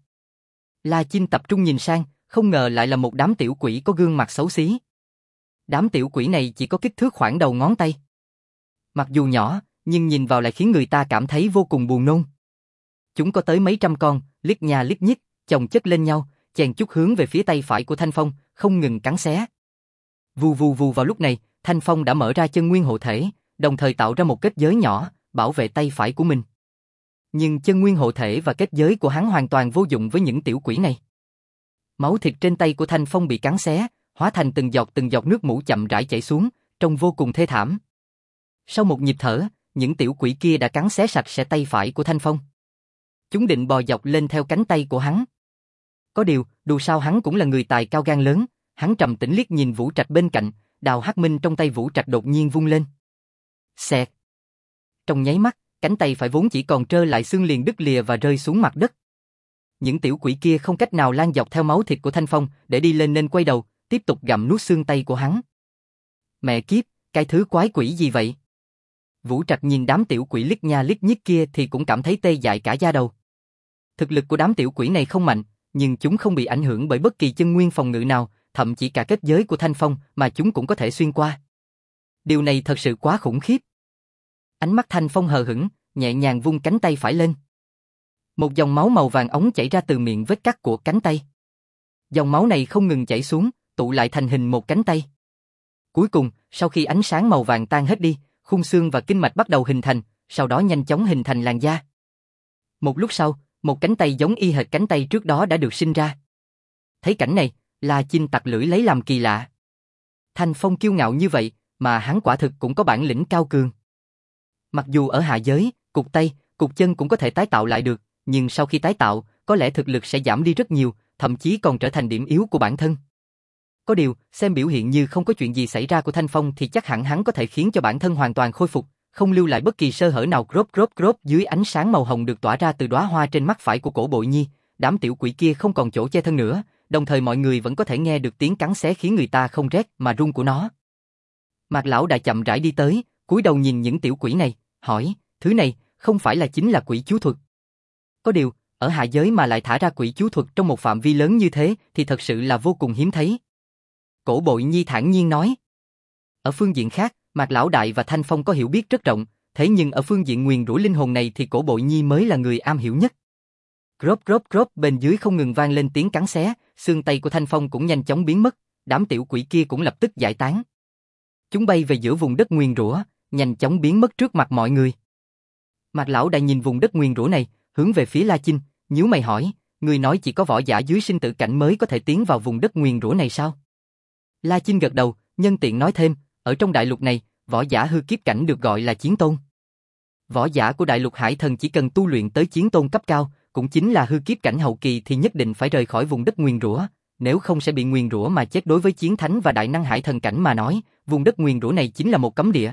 La Chinh tập trung nhìn sang, không ngờ lại là một đám tiểu quỷ có gương mặt xấu xí. Đám tiểu quỷ này chỉ có kích thước khoảng đầu ngón tay. Mặc dù nhỏ, nhưng nhìn vào lại khiến người ta cảm thấy vô cùng buồn nôn. Chúng có tới mấy trăm con, liếc nhà liếc nhích, chồng chất lên nhau, chèn chút hướng về phía tay phải của Thanh Phong, không ngừng cắn xé. Vù vù vù vào lúc này, Thanh Phong đã mở ra chân nguyên hộ thể, đồng thời tạo ra một kết giới nhỏ, bảo vệ tay phải của mình. Nhưng chân nguyên hộ thể và kết giới của hắn hoàn toàn vô dụng với những tiểu quỷ này. Máu thịt trên tay của Thanh Phong bị cắn xé, hóa thành từng giọt từng giọt nước mủ chậm rãi chảy xuống, trông vô cùng thê thảm. Sau một nhịp thở, những tiểu quỷ kia đã cắn xé sạch sẽ tay phải của Thanh Phong. Chúng định bò dọc lên theo cánh tay của hắn. Có điều, dù sao hắn cũng là người tài cao gan lớn, hắn trầm tĩnh liếc nhìn Vũ Trạch bên cạnh, đào hắc minh trong tay Vũ Trạch đột nhiên vung lên. Xẹt. Trong nháy mắt, cánh tay phải vốn chỉ còn trơ lại xương liền đứt lìa và rơi xuống mặt đất. Những tiểu quỷ kia không cách nào lan dọc theo máu thịt của Thanh Phong để đi lên nên quay đầu, tiếp tục gặm nuốt xương tay của hắn. Mẹ kiếp, cái thứ quái quỷ gì vậy? Vũ Trạch nhìn đám tiểu quỷ liếc nha liếc nhích kia thì cũng cảm thấy tê dại cả da đầu. Thực lực của đám tiểu quỷ này không mạnh, nhưng chúng không bị ảnh hưởng bởi bất kỳ chân nguyên phòng ngự nào, thậm chí cả kết giới của Thanh Phong mà chúng cũng có thể xuyên qua. Điều này thật sự quá khủng khiếp. Ánh mắt Thanh Phong hờ hững, nhẹ nhàng vung cánh tay phải lên. Một dòng máu màu vàng óng chảy ra từ miệng vết cắt của cánh tay. Dòng máu này không ngừng chảy xuống, tụ lại thành hình một cánh tay. Cuối cùng, sau khi ánh sáng màu vàng tan hết đi, khung xương và kinh mạch bắt đầu hình thành, sau đó nhanh chóng hình thành làn da. Một lúc sau, một cánh tay giống y hệt cánh tay trước đó đã được sinh ra. Thấy cảnh này, La Chinh tặc lưỡi lấy làm kỳ lạ. Thanh Phong kiêu ngạo như vậy, mà hắn quả thực cũng có bản lĩnh cao cường. Mặc dù ở hạ giới, cục tay, cục chân cũng có thể tái tạo lại được, nhưng sau khi tái tạo, có lẽ thực lực sẽ giảm đi rất nhiều, thậm chí còn trở thành điểm yếu của bản thân. Có điều, xem biểu hiện như không có chuyện gì xảy ra của Thanh Phong thì chắc hẳn hắn có thể khiến cho bản thân hoàn toàn khôi phục, không lưu lại bất kỳ sơ hở nào. Crop crop crop dưới ánh sáng màu hồng được tỏa ra từ đóa hoa trên mắt phải của Cổ Bội Nhi, đám tiểu quỷ kia không còn chỗ che thân nữa, đồng thời mọi người vẫn có thể nghe được tiếng cắn xé khiến người ta không rét mà run của nó. Mạc Lão đã chậm rãi đi tới, cúi đầu nhìn những tiểu quỷ này, hỏi, thứ này không phải là chính là quỷ chú thuật? Có điều, ở hạ giới mà lại thả ra quỷ chú thuật trong một phạm vi lớn như thế thì thật sự là vô cùng hiếm thấy. Cổ Bội Nhi thản nhiên nói. Ở phương diện khác, Mạc Lão Đại và Thanh Phong có hiểu biết rất rộng, thế nhưng ở phương diện nguyền rủa linh hồn này thì Cổ Bội Nhi mới là người am hiểu nhất. Crop crop crop bên dưới không ngừng vang lên tiếng cắn xé, xương tay của Thanh Phong cũng nhanh chóng biến mất, đám tiểu quỷ kia cũng lập tức giải tán. Chúng bay về giữa vùng đất nguyền rủa, nhanh chóng biến mất trước mặt mọi người. Mạc Lão Đại nhìn vùng đất nguyền rủa này, hướng về phía La Chinh, nhíu mày hỏi, người nói chỉ có võ giả dưới sinh tử cảnh mới có thể tiến vào vùng đất nguyền rủa này sao? La Chinh gật đầu, nhân tiện nói thêm, ở trong đại lục này, võ giả hư kiếp cảnh được gọi là chiến tôn. Võ giả của đại lục hải thần chỉ cần tu luyện tới chiến tôn cấp cao, cũng chính là hư kiếp cảnh hậu kỳ thì nhất định phải rời khỏi vùng đất nguyền rủa, nếu không sẽ bị nguyền rủa mà chết. Đối với chiến thánh và đại năng hải thần cảnh mà nói, vùng đất nguyền rủa này chính là một cấm địa.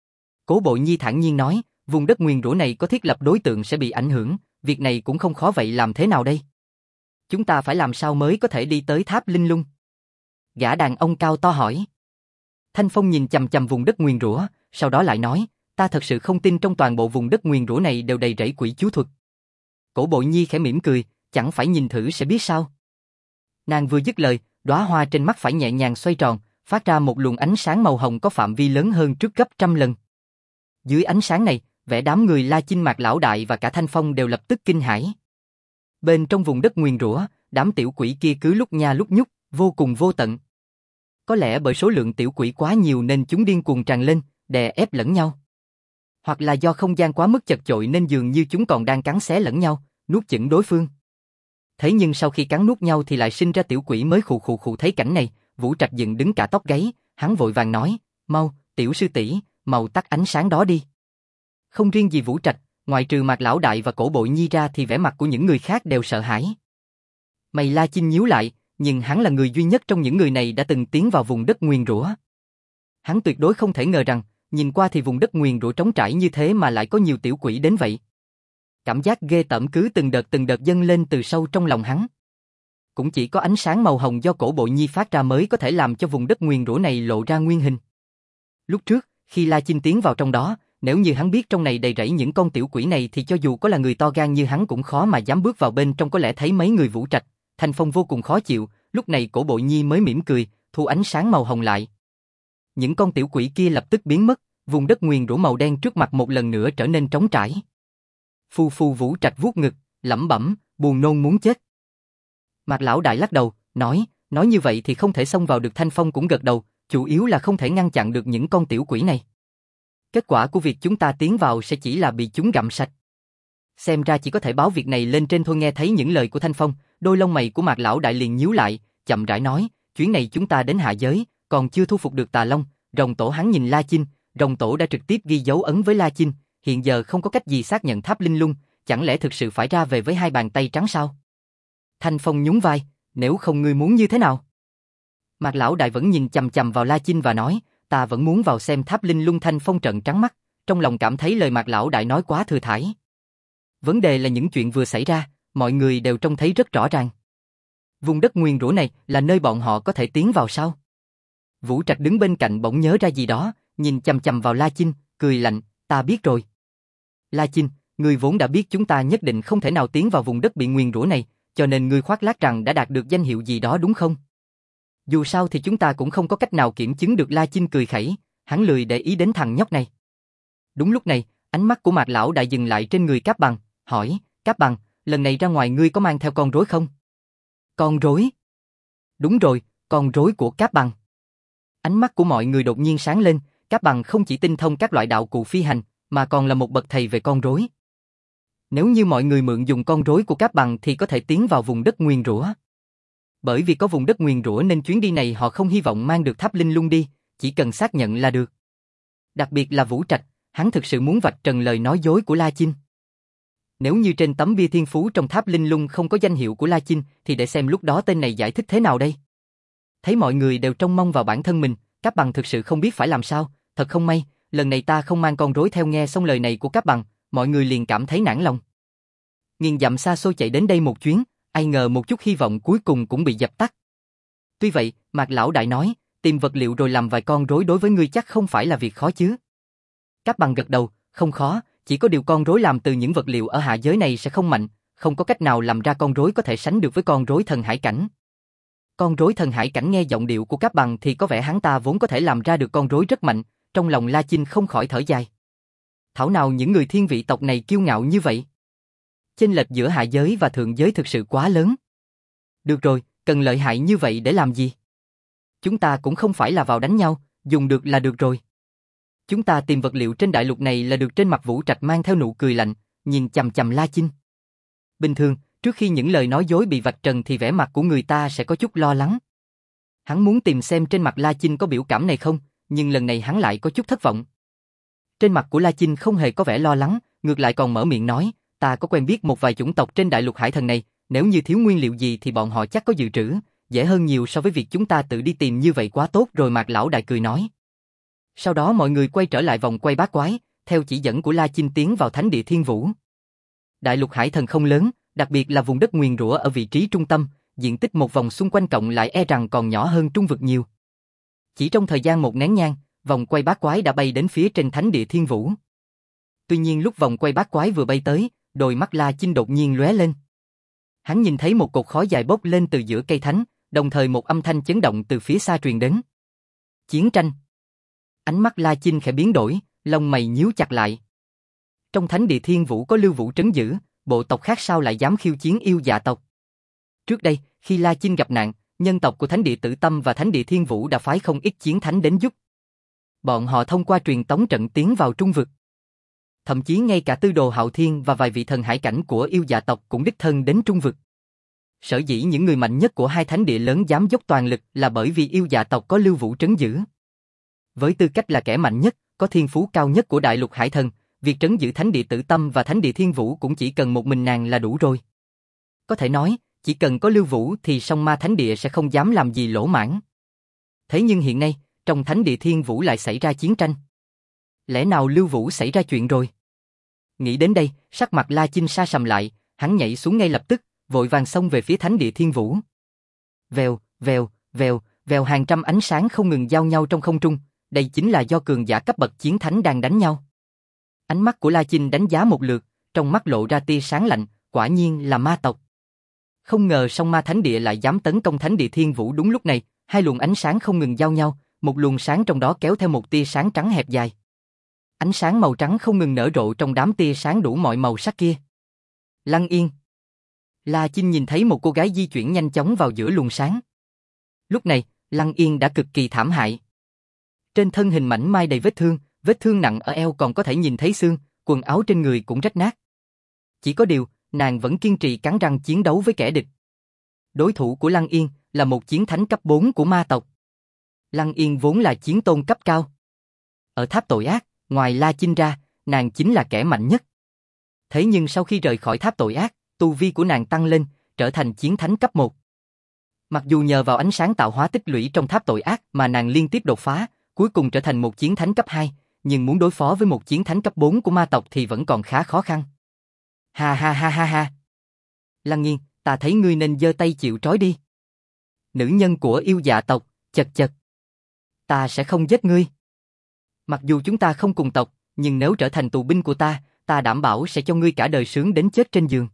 Cố Bội Nhi thản nhiên nói, vùng đất nguyền rủa này có thiết lập đối tượng sẽ bị ảnh hưởng, việc này cũng không khó, vậy làm thế nào đây? Chúng ta phải làm sao mới có thể đi tới tháp linh lung? Gã đàn ông cao to hỏi. Thanh Phong nhìn chằm chằm vùng đất nguyền rủa, sau đó lại nói, ta thật sự không tin trong toàn bộ vùng đất nguyền rủa này đều đầy rẫy quỷ chú thuật. Cổ Bội Nhi khẽ mỉm cười, chẳng phải nhìn thử sẽ biết sao. Nàng vừa dứt lời, đóa hoa trên mắt phải nhẹ nhàng xoay tròn, phát ra một luồng ánh sáng màu hồng có phạm vi lớn hơn trước gấp trăm lần. Dưới ánh sáng này, vẻ đám người La Chinh, Mạc Lão Đại và cả Thanh Phong đều lập tức kinh hãi. Bên trong vùng đất nguyền rủa, đám tiểu quỷ kia cứ lúc nha lúc nhúc, vô cùng vô tận. Có lẽ bởi số lượng tiểu quỷ quá nhiều nên chúng điên cuồng tràn lên, đè ép lẫn nhau. Hoặc là do không gian quá mức chật chội nên dường như chúng còn đang cắn xé lẫn nhau, nuốt chửng đối phương. Thế nhưng sau khi cắn nuốt nhau thì lại sinh ra tiểu quỷ mới. Khụ khụ khụ. Thấy cảnh này, Vũ Trạch dựng đứng cả tóc gáy, hắn vội vàng nói, mau, tiểu sư tỷ, mau tắt ánh sáng đó đi. Không riêng gì Vũ Trạch, Ngoại trừ Mạc Lão Đại và Cổ Bội Nhi ra thì vẻ mặt của những người khác đều sợ hãi. Mày La Chinh nhíu lại, nhưng hắn là người duy nhất trong những người này đã từng tiến vào vùng đất nguyền rủa. Hắn tuyệt đối không thể ngờ rằng, nhìn qua thì vùng đất nguyền rủa trống trải như thế mà lại có nhiều tiểu quỷ đến vậy. Cảm giác ghê tởm cứ từng đợt từng đợt dâng lên từ sâu trong lòng hắn. Cũng chỉ có ánh sáng màu hồng do Cổ Bội Nhi phát ra mới có thể làm cho vùng đất nguyền rủa này lộ ra nguyên hình. Lúc trước, khi La Chinh tiến vào trong đó, nếu như hắn biết trong này đầy rẫy những con tiểu quỷ này thì cho dù có là người to gan như hắn cũng khó mà dám bước vào bên trong, có lẽ thấy mấy người Vũ Trạch. Thanh Phong vô cùng khó chịu, lúc này Cổ Bội Nhi mới mỉm cười, thu ánh sáng màu hồng lại. Những con tiểu quỷ kia lập tức biến mất, vùng đất nguyền rủa màu đen trước mặt một lần nữa trở nên trống trải. Phu phu Vũ Trạch vuốt ngực, lẩm bẩm, buồn nôn muốn chết. Mạc Lão Đại lắc đầu, nói, nói như vậy thì không thể xông vào được. Thanh Phong cũng gật đầu, chủ yếu là không thể ngăn chặn được những con tiểu quỷ này. Kết quả của việc chúng ta tiến vào sẽ chỉ là bị chúng gặm sạch. Xem ra chỉ có thể báo việc này lên trên thôi. Nghe thấy những lời của Thanh Phong, đôi lông mày của Mạc Lão Đại liền nhíu lại, chậm rãi nói, chuyến này chúng ta đến hạ giới, còn chưa thu phục được Tà Long, Rồng Tổ. Hắn nhìn La Chinh, Rồng Tổ đã trực tiếp ghi dấu ấn với La Chinh, hiện giờ không có cách gì xác nhận Tháp Linh Lung, chẳng lẽ thực sự phải ra về với hai bàn tay trắng sao? Thanh Phong nhún vai, nếu không ngươi muốn như thế nào? Mạc Lão Đại vẫn nhìn chằm chằm vào La Chinh và nói, ta vẫn muốn vào xem Tháp Linh Lung. Thanh Phong trợn trắng mắt, trong lòng cảm thấy lời Mạc Lão Đại nói quá thừa thãi. Vấn đề là những chuyện vừa xảy ra, mọi người đều trông thấy rất rõ ràng. Vùng đất nguyền rủa này là nơi bọn họ có thể tiến vào sao? Vũ Trạch đứng bên cạnh bỗng nhớ ra gì đó, nhìn chằm chằm vào La Chinh, cười lạnh, ta biết rồi. La Chinh, ngươi vốn đã biết chúng ta nhất định không thể nào tiến vào vùng đất bị nguyền rủa này, cho nên ngươi khoác lác rằng đã đạt được danh hiệu gì đó đúng không? Dù sao thì chúng ta cũng không có cách nào kiểm chứng được. La Chinh cười khẩy, hắn lười để ý đến thằng nhóc này. Đúng lúc này, ánh mắt của Mạc Lão Đại dừng lại trên người Cáp Bằng, hỏi, Cáp Bằng, lần này ra ngoài ngươi có mang theo con rối không? Con rối? Đúng rồi, con rối của Cáp Bằng. Ánh mắt của mọi người đột nhiên sáng lên, Cáp Bằng không chỉ tinh thông các loại đạo cụ phi hành, mà còn là một bậc thầy về con rối. Nếu như mọi người mượn dùng con rối của Cáp Bằng thì có thể tiến vào vùng đất nguyền rủa. Bởi vì có vùng đất nguyền rủa nên chuyến đi này họ không hy vọng mang được Tháp Linh Lung đi, chỉ cần xác nhận là được. Đặc biệt là Vũ Trạch, hắn thực sự muốn vạch trần lời nói dối của La Chinh. Nếu như trên tấm bia thiên phú trong Tháp Linh Lung không có danh hiệu của La Chinh thì để xem lúc đó tên này giải thích thế nào đây. Thấy mọi người đều trông mong vào bản thân mình, Cáp Bằng thực sự không biết phải làm sao. Thật không may, lần này ta không mang con rối theo. Nghe xong lời này của Cáp Bằng, mọi người liền cảm thấy nản lòng. Nghìn dặm xa xôi chạy đến đây một chuyến, ai ngờ một chút hy vọng cuối cùng cũng bị dập tắt. Tuy vậy, Mạc Lão Đại nói, tìm vật liệu rồi làm vài con rối đối với ngươi chắc không phải là việc khó chứ? Cáp Bằng gật đầu, không khó, chỉ có điều con rối làm từ những vật liệu ở hạ giới này sẽ không mạnh, không có cách nào làm ra con rối có thể sánh được với con rối thần hải cảnh. Con rối thần hải cảnh. Nghe giọng điệu của Cáp Bằng thì có vẻ hắn ta vốn có thể làm ra được con rối rất mạnh, trong lòng La Chinh không khỏi thở dài. Thảo nào những người thiên vị tộc này kiêu ngạo như vậy. Chênh lệch giữa hạ giới và thượng giới thực sự quá lớn. Được rồi, cần lợi hại như vậy để làm gì? Chúng ta cũng không phải là vào đánh nhau, dùng được là được rồi. Chúng ta tìm vật liệu trên đại lục này là được. Trên mặt Vũ Trạch mang theo nụ cười lạnh, nhìn chằm chằm La Chinh. Bình thường, trước khi những lời nói dối bị vạch trần thì vẻ mặt của người ta sẽ có chút lo lắng. Hắn muốn tìm xem trên mặt La Chinh có biểu cảm này không, nhưng lần này hắn lại có chút thất vọng. Trên mặt của La Chinh không hề có vẻ lo lắng, ngược lại còn mở miệng nói, ta có quen biết một vài chủng tộc trên đại lục hải thần này, nếu như thiếu nguyên liệu gì thì bọn họ chắc có dự trữ, dễ hơn nhiều so với việc chúng ta tự đi tìm. Như vậy quá tốt rồi. Mạc Lão Đại cười nói. Sau đó mọi người quay trở lại vòng quay bát quái, theo chỉ dẫn của La Chinh tiến vào Thánh Địa Thiên Vũ. Đại lục hải thần không lớn, đặc biệt là vùng đất nguyền rủa ở vị trí trung tâm, diện tích một vòng xung quanh cộng lại e rằng còn nhỏ hơn trung vực nhiều. Chỉ trong thời gian một nén nhang, vòng quay bát quái đã bay đến phía trên Thánh Địa Thiên Vũ. Tuy nhiên lúc vòng quay bát quái vừa bay tới, đôi mắt La Chinh đột nhiên lóe lên. Hắn nhìn thấy một cột khói dài bốc lên từ giữa cây thánh, đồng thời một âm thanh chấn động từ phía xa truyền đến. Chiến tranh. Ánh mắt La Chinh khẽ biến đổi, lông mày nhíu chặt lại. Trong Thánh Địa Thiên Vũ có Lưu Vũ trấn giữ, bộ tộc khác sao lại dám khiêu chiến yêu dạ tộc? Trước đây, khi La Chinh gặp nạn, nhân tộc của Thánh Địa Tử Tâm và Thánh Địa Thiên Vũ đã phái không ít chiến thánh đến giúp. Bọn họ thông qua truyền tống trận tiến vào trung vực. Thậm chí ngay cả Tư Đồ Hạo Thiên và vài vị thần hải cảnh của yêu dạ tộc cũng đích thân đến trung vực. Sở dĩ những người mạnh nhất của hai thánh địa lớn dám dốc toàn lực là bởi vì yêu dạ tộc có Lưu Vũ trấn giữ. Với tư cách là kẻ mạnh nhất, có thiên phú cao nhất của đại lục hải thần, việc trấn giữ thánh địa Tử Tâm và thánh địa Thiên Vũ cũng chỉ cần một mình nàng là đủ rồi. Có thể nói, chỉ cần có Lưu Vũ thì Song Ma Thánh Địa sẽ không dám làm gì lỗ mãng. Thế nhưng hiện nay, trong thánh địa Thiên Vũ lại xảy ra chiến tranh. Lẽ nào Lưu Vũ xảy ra chuyện rồi? Nghĩ đến đây, sắc mặt La Chinh sa sầm lại, hắn nhảy xuống ngay lập tức, vội vàng xông về phía thánh địa Thiên Vũ. Vèo, vèo, vèo, vèo, hàng trăm ánh sáng không ngừng giao nhau trong không trung, đây chính là do cường giả cấp bậc chiến thánh đang đánh nhau. Ánh mắt của La Chinh đánh giá một lượt, trong mắt lộ ra tia sáng lạnh, quả nhiên là ma tộc. Không ngờ Song Ma Thánh Địa lại dám tấn công thánh địa Thiên Vũ đúng lúc này, hai luồng ánh sáng không ngừng giao nhau, một luồng sáng trong đó kéo theo một tia sáng trắng hẹp dài. Ánh sáng màu trắng không ngừng nở rộ trong đám tia sáng đủ mọi màu sắc kia. Lăng Yên. La Chinh nhìn thấy một cô gái di chuyển nhanh chóng vào giữa luồng sáng. Lúc này, Lăng Yên đã cực kỳ thảm hại. Trên thân hình mảnh mai đầy vết thương, vết thương nặng ở eo còn có thể nhìn thấy xương, quần áo trên người cũng rách nát. Chỉ có điều, nàng vẫn kiên trì cắn răng chiến đấu với kẻ địch. Đối thủ của Lăng Yên là một chiến thánh cấp bốn của ma tộc. Lăng Yên vốn là chiến tôn cấp cao. Ở tháp tội ác, ngoài La Chinh ra, nàng chính là kẻ mạnh nhất. Thế nhưng sau khi rời khỏi tháp tội ác, tu vi của nàng tăng lên, trở thành chiến thánh cấp một. Mặc dù nhờ vào ánh sáng tạo hóa tích lũy trong tháp tội ác mà nàng liên tiếp đột phá, cuối cùng trở thành một chiến thánh cấp hai, nhưng muốn đối phó với một chiến thánh cấp bốn của ma tộc thì vẫn còn khá khó khăn. Ha ha ha ha ha. Lăng Yên, ta thấy ngươi nên giơ tay chịu trói đi. Nữ nhân của yêu dạ tộc, chật chật. Ta sẽ không giết ngươi. Mặc dù chúng ta không cùng tộc, nhưng nếu trở thành tù binh của ta, ta đảm bảo sẽ cho ngươi cả đời sướng đến chết trên giường.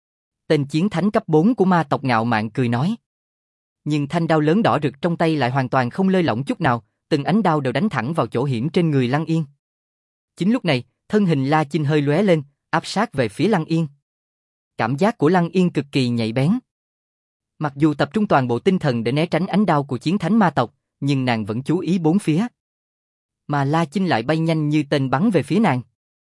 Tên chiến thánh cấp bốn của ma tộc ngạo mạn cười nói. Nhưng thanh đao lớn đỏ rực trong tay lại hoàn toàn không lơi lỏng chút nào, từng ánh đao đều đánh thẳng vào chỗ hiểm trên người Lăng Yên. Chính lúc này, thân hình La Chinh hơi lóe lên, áp sát về phía Lăng Yên. Cảm giác của Lăng Yên cực kỳ nhạy bén. Mặc dù tập trung toàn bộ tinh thần để né tránh ánh đao của chiến thánh ma tộc, nhưng nàng vẫn chú ý bốn phía. Mà La Chinh lại bay nhanh như tên bắn về phía nàng.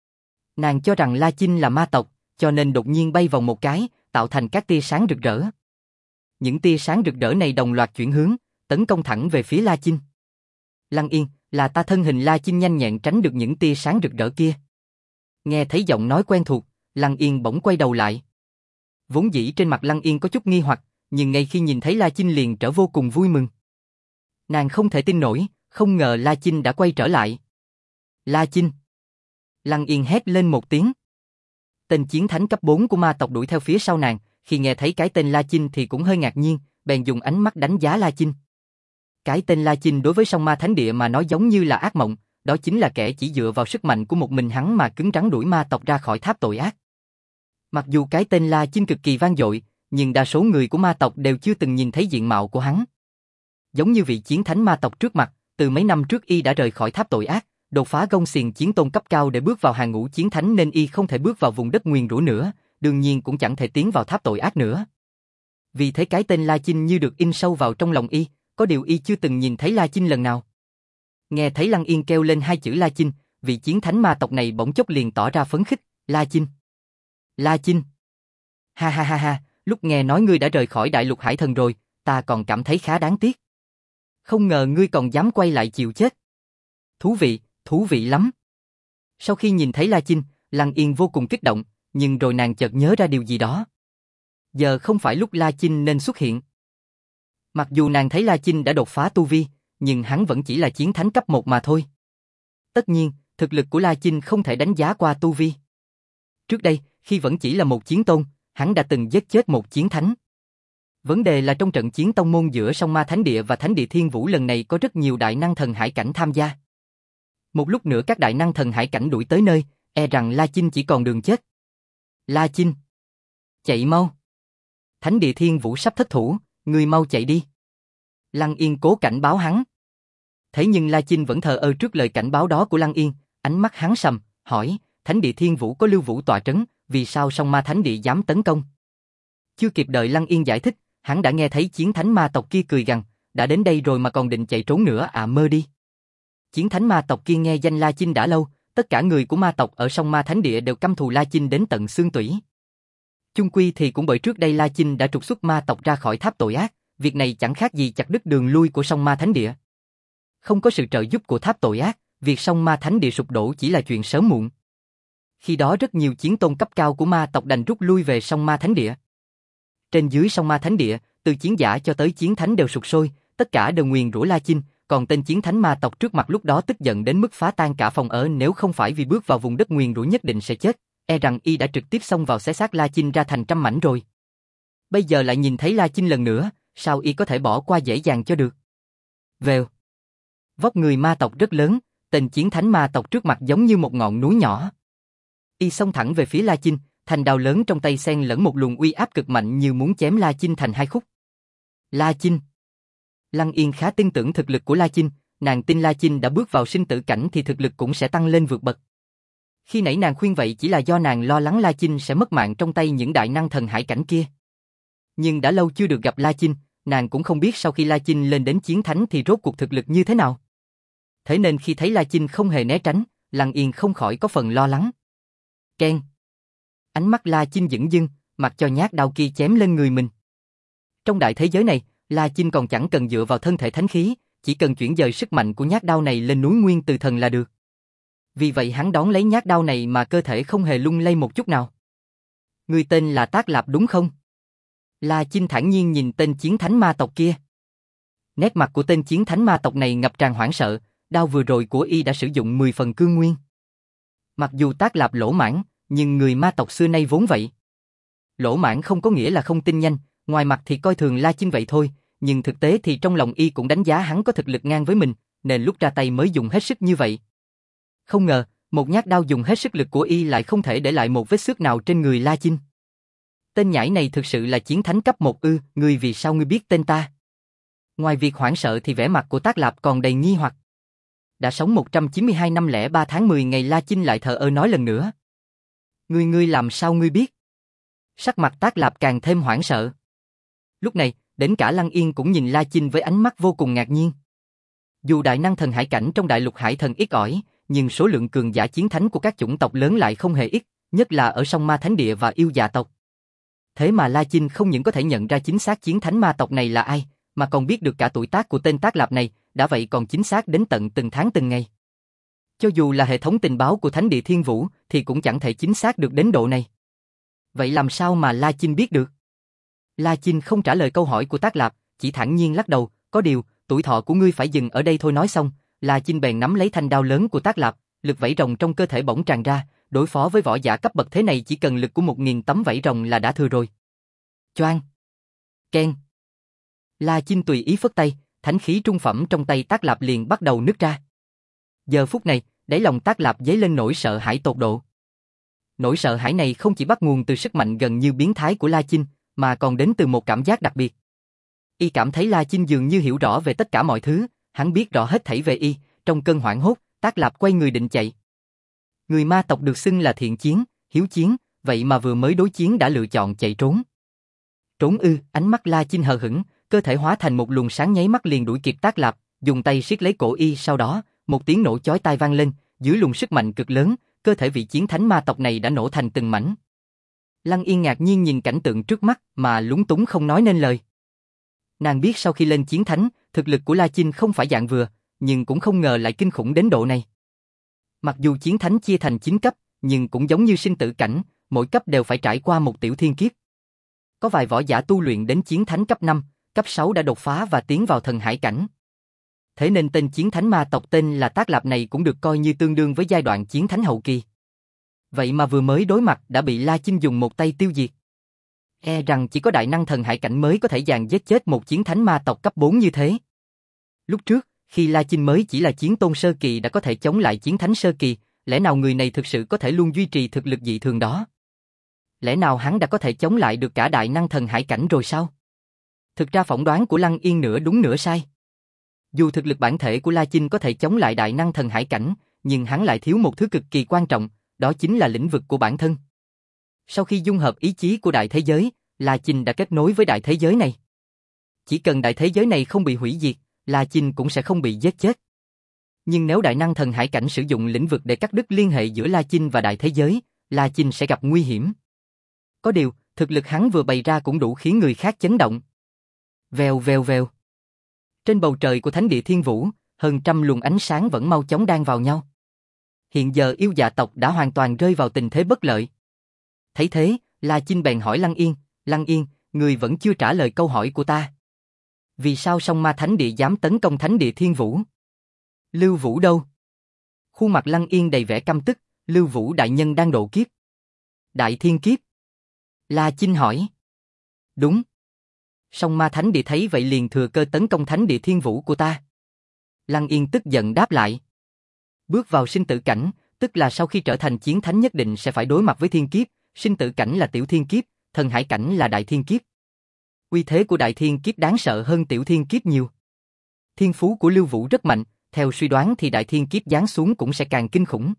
Nàng cho rằng La Chinh là ma tộc, cho nên đột nhiên bay vòng một cái, tạo thành các tia sáng rực rỡ. Những tia sáng rực rỡ này đồng loạt chuyển hướng, tấn công thẳng về phía La Chinh. Lăng Yên, là ta. Thân hình La Chinh nhanh nhẹn tránh được những tia sáng rực rỡ kia. Nghe thấy giọng nói quen thuộc, Lăng Yên bỗng quay đầu lại. Vốn dĩ trên mặt Lăng Yên có chút nghi hoặc, nhưng ngay khi nhìn thấy La Chinh liền trở vô cùng vui mừng. Nàng không thể tin nổi, không ngờ La Chinh đã quay trở lại. La Chinh! Lăng Yên hét lên một tiếng. Tên chiến thánh cấp bốn của ma tộc đuổi theo phía sau nàng, khi nghe thấy cái tên La Chinh thì cũng hơi ngạc nhiên, bèn dùng ánh mắt đánh giá La Chinh. Cái tên La Chinh đối với Song Ma Thánh Địa mà nói giống như là ác mộng, đó chính là kẻ chỉ dựa vào sức mạnh của một mình hắn mà cứng rắn đuổi ma tộc ra khỏi tháp tội ác. Mặc dù cái tên La Chinh cực kỳ vang dội, nhưng đa số người của ma tộc đều chưa từng nhìn thấy diện mạo của hắn. Giống như vị chiến thánh ma tộc trước mặt, từ mấy năm trước y đã rời khỏi tháp tội ác, đột phá gông xiềng chiến tôn cấp cao để bước vào hàng ngũ chiến thánh nên y không thể bước vào vùng đất nguyền rủa nữa, đương nhiên cũng chẳng thể tiến vào tháp tội ác nữa. Vì thế cái tên La Chinh như được in sâu vào trong lòng y, có điều y chưa từng nhìn thấy La Chinh lần nào. Nghe thấy Lăng Yên kêu lên hai chữ La Chinh, vị chiến thánh ma tộc này bỗng chốc liền tỏ ra phấn khích. La Chinh! La Chinh! Ha ha ha ha, lúc nghe nói ngươi đã rời khỏi đại lục hải thần rồi, ta còn cảm thấy khá đáng tiếc. Không ngờ ngươi còn dám quay lại chịu chết. Thú vị, thú vị lắm. Sau khi nhìn thấy La Chinh, Lăng Yên vô cùng kích động, nhưng rồi nàng chợt nhớ ra điều gì đó. Giờ không phải lúc La Chinh nên xuất hiện. Mặc dù nàng thấy La Chinh đã đột phá tu vi, nhưng hắn vẫn chỉ là chiến thánh cấp một mà thôi. Tất nhiên, thực lực của La Chinh không thể đánh giá qua tu vi. Trước đây, khi vẫn chỉ là một chiến tôn, hắn đã từng giết chết một chiến thánh. Vấn đề là trong trận chiến tông môn giữa Song Ma Thánh Địa và Thánh Địa Thiên Vũ lần này có rất nhiều đại năng thần hải cảnh tham gia. Một lúc nữa các đại năng thần hải cảnh đuổi tới nơi, e rằng La Chinh chỉ còn đường chết. La Chinh! Chạy mau! Thánh Địa Thiên Vũ sắp thất thủ, ngươi mau chạy đi. Lăng Yên cố cảnh báo hắn. Thế nhưng La Chinh vẫn thờ ơ trước lời cảnh báo đó của Lăng Yên, ánh mắt hắn sầm, hỏi, Thánh Địa Thiên Vũ có Lưu Vũ tọa trấn, vì sao Song Ma Thánh Địa dám tấn công? Chưa kịp đợi Lăng Yên giải thích, hắn đã nghe thấy chiến thánh ma tộc kia cười gằn, đã đến đây rồi mà còn định chạy trốn nữa à, mơ đi. Chiến thánh ma tộc kia nghe danh La Chinh đã lâu, tất cả người của ma tộc ở Song Ma Thánh Địa đều căm thù La Chinh đến tận xương tủy. Chung quy thì cũng bởi trước đây La Chinh đã trục xuất ma tộc ra khỏi tháp tội ác, việc này chẳng khác gì chặt đứt đường lui của Song Ma Thánh Địa. Không có sự trợ giúp của tháp tội ác, việc Song Ma Thánh Địa sụp đổ chỉ là chuyện sớm muộn. Khi đó rất nhiều chiến tôn cấp cao của ma tộc đành rút lui về sông Ma Thánh Địa. Trên dưới sông Ma Thánh Địa, từ chiến giả cho tới chiến thánh đều sục sôi, tất cả đều nguyền rủa La Chinh, còn tên chiến thánh ma tộc trước mặt lúc đó tức giận đến mức phá tan cả phòng ở, nếu không phải vì bước vào vùng đất nguyền rủa nhất định sẽ chết, e rằng y đã trực tiếp xông vào xé xác La Chinh ra thành trăm mảnh rồi. Bây giờ lại nhìn thấy La Chinh lần nữa, sao y có thể bỏ qua dễ dàng cho được? Vèo. Vóc người ma tộc rất lớn, tên chiến thánh ma tộc trước mặt giống như một ngọn núi nhỏ. Y xông thẳng về phía La Chinh, thanh đao lớn trong tay xen lẫn một luồng uy áp cực mạnh như muốn chém La Chinh thành hai khúc. La Chinh. Lăng Yên khá tin tưởng thực lực của La Chinh, nàng tin La Chinh đã bước vào sinh tử cảnh thì thực lực cũng sẽ tăng lên vượt bậc. Khi nãy nàng khuyên vậy chỉ là do nàng lo lắng La Chinh sẽ mất mạng trong tay những đại năng thần hải cảnh kia. Nhưng đã lâu chưa được gặp La Chinh, nàng cũng không biết sau khi La Chinh lên đến chiến thánh thì rốt cuộc thực lực như thế nào. Thế nên khi thấy La Chinh không hề né tránh, Lăng Yên không khỏi có phần lo lắng. Keng. Ánh mắt La Chinh dửng dưng, mặc cho nhát đao kia chém lên người mình. Trong đại thế giới này, La Chinh còn chẳng cần dựa vào thân thể thánh khí, chỉ cần chuyển dời sức mạnh của nhát đao này lên núi Nguyên Từ Thần là được. Vì vậy hắn đón lấy nhát đao này mà cơ thể không hề lung lay một chút nào. Người tên là Tác Lạp đúng không? La Chinh thản nhiên nhìn tên chiến thánh ma tộc kia. Nét mặt của tên chiến thánh ma tộc này ngập tràn hoảng sợ, đao vừa rồi của y đã sử dụng mười phần cương nguyên. Mặc dù Tác Lạp lỗ mãng, nhưng người ma tộc xưa nay vốn vậy. Lỗ mãng không có nghĩa là không tin nhanh, ngoài mặt thì coi thường La Chinh vậy thôi, nhưng thực tế thì trong lòng y cũng đánh giá hắn có thực lực ngang với mình, nên lúc ra tay mới dùng hết sức như vậy. Không ngờ, một nhát đao dùng hết sức lực của y lại không thể để lại một vết xước nào trên người La Chinh. Tên nhãi này thực sự là chiến thánh cấp một ư, ngươi vì sao ngươi biết tên ta? Ngoài việc hoảng sợ thì vẻ mặt của Tác Lạp còn đầy nghi hoặc. Đã sống một trăm chín mươi hai năm lẻ ba tháng mười ngày La Chinh lại thờ ơ nói lần nữa. Ngươi ngươi làm sao ngươi biết? Sắc mặt Tác Lạp càng thêm hoảng sợ. Lúc này, đến cả Lăng Yên cũng nhìn La Chinh với ánh mắt vô cùng ngạc nhiên. Dù đại năng thần hải cảnh trong đại lục hải thần ít ỏi, nhưng số lượng cường giả chiến thánh của các chủng tộc lớn lại không hề ít, nhất là ở sông Ma Thánh Địa và yêu dạ tộc. Thế mà La Chinh không những có thể nhận ra chính xác chiến thánh ma tộc này là ai, mà còn biết được cả tuổi tác của tên Tác Lạp này, đã vậy còn chính xác đến tận từng tháng từng ngày. Cho dù là hệ thống tình báo của Thánh Địa Thiên Vũ thì cũng chẳng thể chính xác được đến độ này. Vậy làm sao mà La Chinh biết được? La Chinh không trả lời câu hỏi của Tác Lạp, chỉ thản nhiên lắc đầu, có điều, tuổi thọ của ngươi phải dừng ở đây thôi. Nói xong, La Chinh bèn nắm lấy thanh đao lớn của Tác Lạp, lực vảy rồng trong cơ thể bỗng tràn ra, đối phó với võ giả cấp bậc thế này chỉ cần lực của một nghìn tấm vảy rồng là đã thừa rồi. Choang. Keng. La Chinh tùy ý phất tay, thánh khí trung phẩm trong tay Tác Lạp liền bắt đầu nứt ra. Giờ phút này, đáy lòng Tác Lạp dấy lên nỗi sợ hãi tột độ. Nỗi sợ hãi này không chỉ bắt nguồn từ sức mạnh gần như biến thái của La Chinh, mà còn đến từ một cảm giác đặc biệt. Y cảm thấy La Chinh dường như hiểu rõ về tất cả mọi thứ, hắn biết rõ hết thảy về y, trong cơn hoảng hốt, Tác Lạp quay người định chạy. Người ma tộc được xưng là thiện chiến, hiếu chiến, vậy mà vừa mới đối chiến đã lựa chọn chạy trốn. Trốn ư? Ánh mắt La Chinh hờ hững, cơ thể hóa thành một luồng sáng nháy mắt liền đuổi kịp Tác Lạp, dùng tay siết lấy cổ y, sau đó, một tiếng nổ chói tai vang lên, dưới luồng sức mạnh cực lớn, cơ thể vị chiến thánh ma tộc này đã nổ thành từng mảnh. Lăng Yên ngạc nhiên nhìn cảnh tượng trước mắt mà lúng túng không nói nên lời. Nàng biết sau khi lên chiến thánh, thực lực của La Chinh không phải dạng vừa, nhưng cũng không ngờ lại kinh khủng đến độ này. Mặc dù chiến thánh chia thành chín cấp, nhưng cũng giống như sinh tử cảnh, mỗi cấp đều phải trải qua một tiểu thiên kiếp. Có vài võ giả tu luyện đến chiến thánh cấp năm, cấp sáu đã đột phá và tiến vào thần hải cảnh. Thế nên tên chiến thánh ma tộc tên là Tác Lạp này cũng được coi như tương đương với giai đoạn chiến thánh hậu kỳ. Vậy mà vừa mới đối mặt đã bị La Chinh dùng một tay tiêu diệt. E rằng chỉ có đại năng thần hải cảnh mới có thể dàn giết chết một chiến thánh ma tộc cấp bốn như thế. Lúc trước, khi La Chinh mới chỉ là chiến tôn sơ kỳ đã có thể chống lại chiến thánh sơ kỳ, lẽ nào người này thực sự có thể luôn duy trì thực lực dị thường đó? Lẽ nào hắn đã có thể chống lại được cả đại năng thần hải cảnh rồi sao? Thực ra phỏng đoán của Lăng Yên nửa đúng nửa sai. Dù thực lực bản thể của La Chinh có thể chống lại đại năng thần hải cảnh, nhưng hắn lại thiếu một thứ cực kỳ quan trọng, đó chính là lĩnh vực của bản thân. Sau khi dung hợp ý chí của đại thế giới, La Chinh đã kết nối với đại thế giới này. Chỉ cần đại thế giới này không bị hủy diệt, La Chinh cũng sẽ không bị giết chết. Nhưng nếu đại năng thần hải cảnh sử dụng lĩnh vực để cắt đứt liên hệ giữa La Chinh và đại thế giới, La Chinh sẽ gặp nguy hiểm. Có điều, thực lực hắn vừa bày ra cũng đủ khiến người khác chấn động. Vèo vèo vèo. Trên bầu trời của Thánh Địa Thiên Vũ, hơn trăm luồng ánh sáng vẫn mau chóng đan vào nhau. Hiện giờ yêu dạ tộc đã hoàn toàn rơi vào tình thế bất lợi. Thấy thế, La Chinh bèn hỏi Lăng Yên, Lăng Yên, người vẫn chưa trả lời câu hỏi của ta. Vì sao Song Ma Thánh Địa dám tấn công Thánh Địa Thiên Vũ? Lưu Vũ đâu? Khuôn mặt Lăng Yên đầy vẻ căm tức, Lưu Vũ đại nhân đang độ kiếp. Đại thiên kiếp? La Chinh hỏi. Đúng. Song Ma Thánh Địa thấy vậy liền thừa cơ tấn công Thánh Địa Thiên Vũ của ta. Lăng Yên tức giận đáp lại. Bước vào sinh tử cảnh, tức là sau khi trở thành chiến thánh nhất định sẽ phải đối mặt với thiên kiếp, sinh tử cảnh là tiểu thiên kiếp, thần hải cảnh là đại thiên kiếp. Uy thế của đại thiên kiếp đáng sợ hơn tiểu thiên kiếp nhiều. Thiên phú của Lưu Vũ rất mạnh, theo suy đoán thì đại thiên kiếp giáng xuống cũng sẽ càng kinh khủng.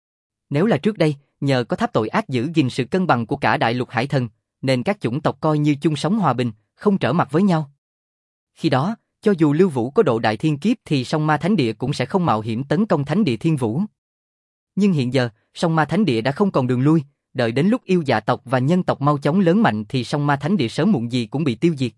Nếu là trước đây, nhờ có tháp tội ác giữ gìn sự cân bằng của cả đại lục hải thần, nên các chủng tộc coi như chung sống hòa bình, không trở mặt với nhau. Khi đó, cho dù Lưu Vũ có độ đại thiên kiếp thì Song Ma Thánh Địa cũng sẽ không mạo hiểm tấn công Thánh Địa Thiên Vũ. Nhưng hiện giờ, Song Ma Thánh Địa đã không còn đường lui, đợi đến lúc yêu dạ tộc và nhân tộc mau chóng lớn mạnh thì Song Ma Thánh Địa sớm muộn gì cũng bị tiêu diệt.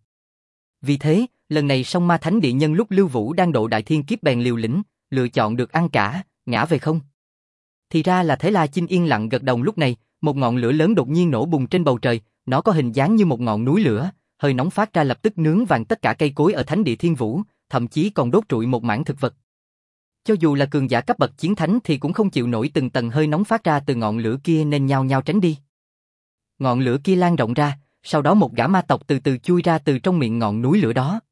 Vì thế, lần này Song Ma Thánh Địa nhân lúc Lưu Vũ đang độ đại thiên kiếp bèn liều lĩnh, lựa chọn được ăn cả, ngã về không. Thì ra là thế. La Chinh yên lặng gật đầu. Lúc này, một ngọn lửa lớn đột nhiên nổ bùng trên bầu trời, nó có hình dáng như một ngọn núi lửa, hơi nóng phát ra lập tức nướng vàng tất cả cây cối ở Thánh Địa Thiên Vũ, thậm chí còn đốt trụi một mảng thực vật. Cho dù là cường giả cấp bậc chiến thánh thì cũng không chịu nổi từng tầng hơi nóng phát ra từ ngọn lửa kia nên nhao nhao tránh đi. Ngọn lửa kia lan rộng ra, sau đó một gã ma tộc từ từ chui ra từ trong miệng ngọn núi lửa đó.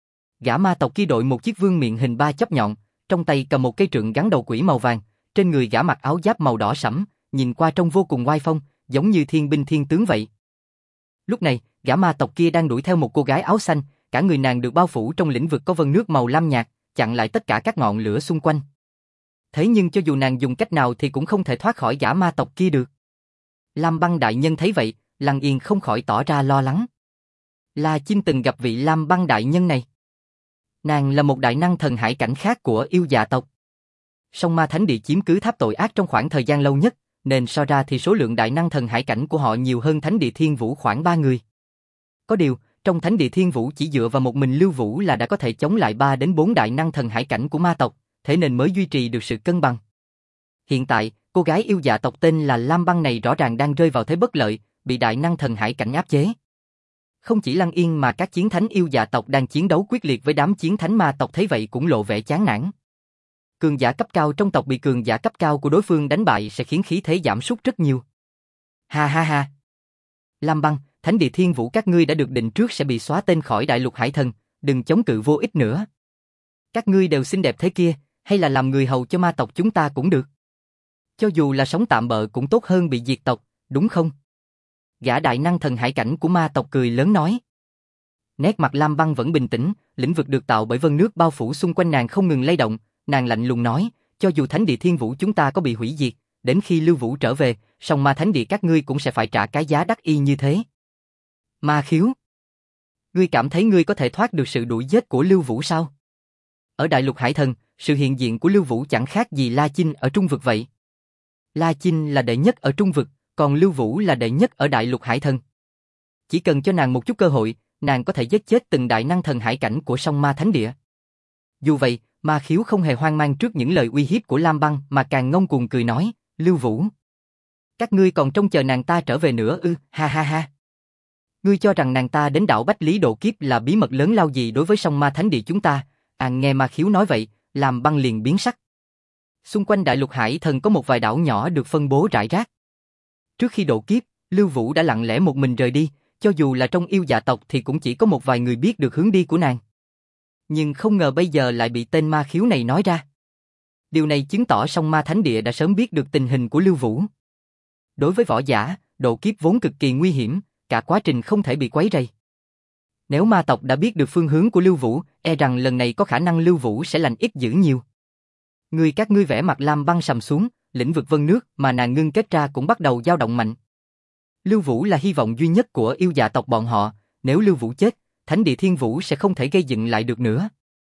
Gã ma tộc kia đội một chiếc vương miện hình ba chóp nhọn, trong tay cầm một cây trượng gắn đầu quỷ màu vàng, trên người gã mặc áo giáp màu đỏ sẫm, nhìn qua trông vô cùng oai phong, giống như thiên binh thiên tướng vậy. Lúc này, gã ma tộc kia đang đuổi theo một cô gái áo xanh, cả người nàng được bao phủ trong lĩnh vực có vân nước màu lam nhạt, chặn lại tất cả các ngọn lửa xung quanh. Thế nhưng cho dù nàng dùng cách nào thì cũng không thể thoát khỏi gã ma tộc kia được. Lam Băng đại nhân thấy vậy, Lăng Yên không khỏi tỏ ra lo lắng. La Chinh từng gặp vị Lam Băng đại nhân này. Nàng là một đại năng thần hải cảnh khác của yêu dạ tộc. Song Ma Thánh Địa chiếm cứ tháp tội ác trong khoảng thời gian lâu nhất, nên so ra thì số lượng đại năng thần hải cảnh của họ nhiều hơn Thánh Địa Thiên Vũ khoảng ba người. Có điều, trong Thánh Địa Thiên Vũ chỉ dựa vào một mình Lưu Vũ là đã có thể chống lại ba đến bốn đại năng thần hải cảnh của ma tộc, thế nên mới duy trì được sự cân bằng. Hiện tại, cô gái yêu dạ tộc tên là Lam Băng này rõ ràng đang rơi vào thế bất lợi, bị đại năng thần hải cảnh áp chế. Không chỉ Lăng Yên mà các chiến thánh yêu dạ tộc đang chiến đấu quyết liệt với đám chiến thánh ma tộc thấy vậy cũng lộ vẻ chán nản. Cường giả cấp cao trong tộc bị cường giả cấp cao của đối phương đánh bại sẽ khiến khí thế giảm sút rất nhiều. Ha ha ha. Lam Băng, Thánh Địa Thiên Vũ các ngươi đã được định trước sẽ bị xóa tên khỏi đại lục hải thần, đừng chống cự vô ích nữa. Các ngươi đều xinh đẹp thế kia, hay là làm người hầu cho ma tộc chúng ta cũng được. Cho dù là sống tạm bợ cũng tốt hơn bị diệt tộc, đúng không? Gã đại năng thần hải cảnh của ma tộc cười lớn nói. Nét mặt Lam Băng vẫn bình tĩnh, lĩnh vực được tạo bởi vân nước bao phủ xung quanh nàng không ngừng lay động, nàng lạnh lùng nói, cho dù Thánh Địa Thiên Vũ chúng ta có bị hủy diệt, đến khi Lưu Vũ trở về, Song Ma Thánh Địa các ngươi cũng sẽ phải trả cái giá đắt y như thế. Ma Khiếu, ngươi cảm thấy ngươi có thể thoát được sự đuổi giết của Lưu Vũ sao? Ở đại lục hải thần, sự hiện diện của Lưu Vũ chẳng khác gì La Chinh ở trung vực vậy. La Chinh là đệ nhất ở trung vực, còn Lưu Vũ là đệ nhất ở đại lục hải thần. Chỉ cần cho nàng một chút cơ hội, nàng có thể giết chết từng đại năng thần hải cảnh của Song Ma Thánh Địa. Dù vậy, Ma Khiếu không hề hoang mang trước những lời uy hiếp của Lam Băng mà càng ngông cuồng cười nói, Lưu Vũ, các ngươi còn trông chờ nàng ta trở về nữa ư? Ha ha ha. Ngươi cho rằng nàng ta đến đảo Bách Lý độ kiếp là bí mật lớn lao gì đối với Song Ma Thánh Địa chúng ta? À, nghe Ma Khiếu nói vậy, Lam Băng liền biến sắc. Xung quanh đại lục hải thần có một vài đảo nhỏ được phân bố rải rác. Trước khi độ kiếp, Lưu Vũ đã lặng lẽ một mình rời đi, cho dù là trong yêu dạ tộc thì cũng chỉ có một vài người biết được hướng đi của nàng. Nhưng không ngờ bây giờ lại bị tên Ma Khiếu này nói ra. Điều này chứng tỏ Song Ma Thánh Địa đã sớm biết được tình hình của Lưu Vũ. Đối với võ giả, độ kiếp vốn cực kỳ nguy hiểm, cả quá trình không thể bị quấy rầy. Nếu ma tộc đã biết được phương hướng của Lưu Vũ, e rằng lần này có khả năng Lưu Vũ sẽ lành ít dữ nhiều. Người các ngươi vẽ mặt Lam Băng sầm xuống, lĩnh vực vân nước mà nàng ngưng kết ra cũng bắt đầu dao động mạnh. Lưu Vũ là hy vọng duy nhất của yêu dạ tộc bọn họ, nếu Lưu Vũ chết, Thánh Địa Thiên Vũ sẽ không thể gây dựng lại được nữa.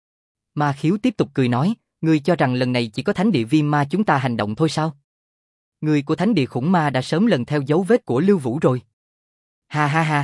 Ma Khiếu tiếp tục cười nói, ngươi cho rằng lần này chỉ có Thánh Địa Viêm Ma chúng ta hành động thôi sao? Người của Thánh Địa Khủng Ma đã sớm lần theo dấu vết của Lưu Vũ rồi. Ha ha ha.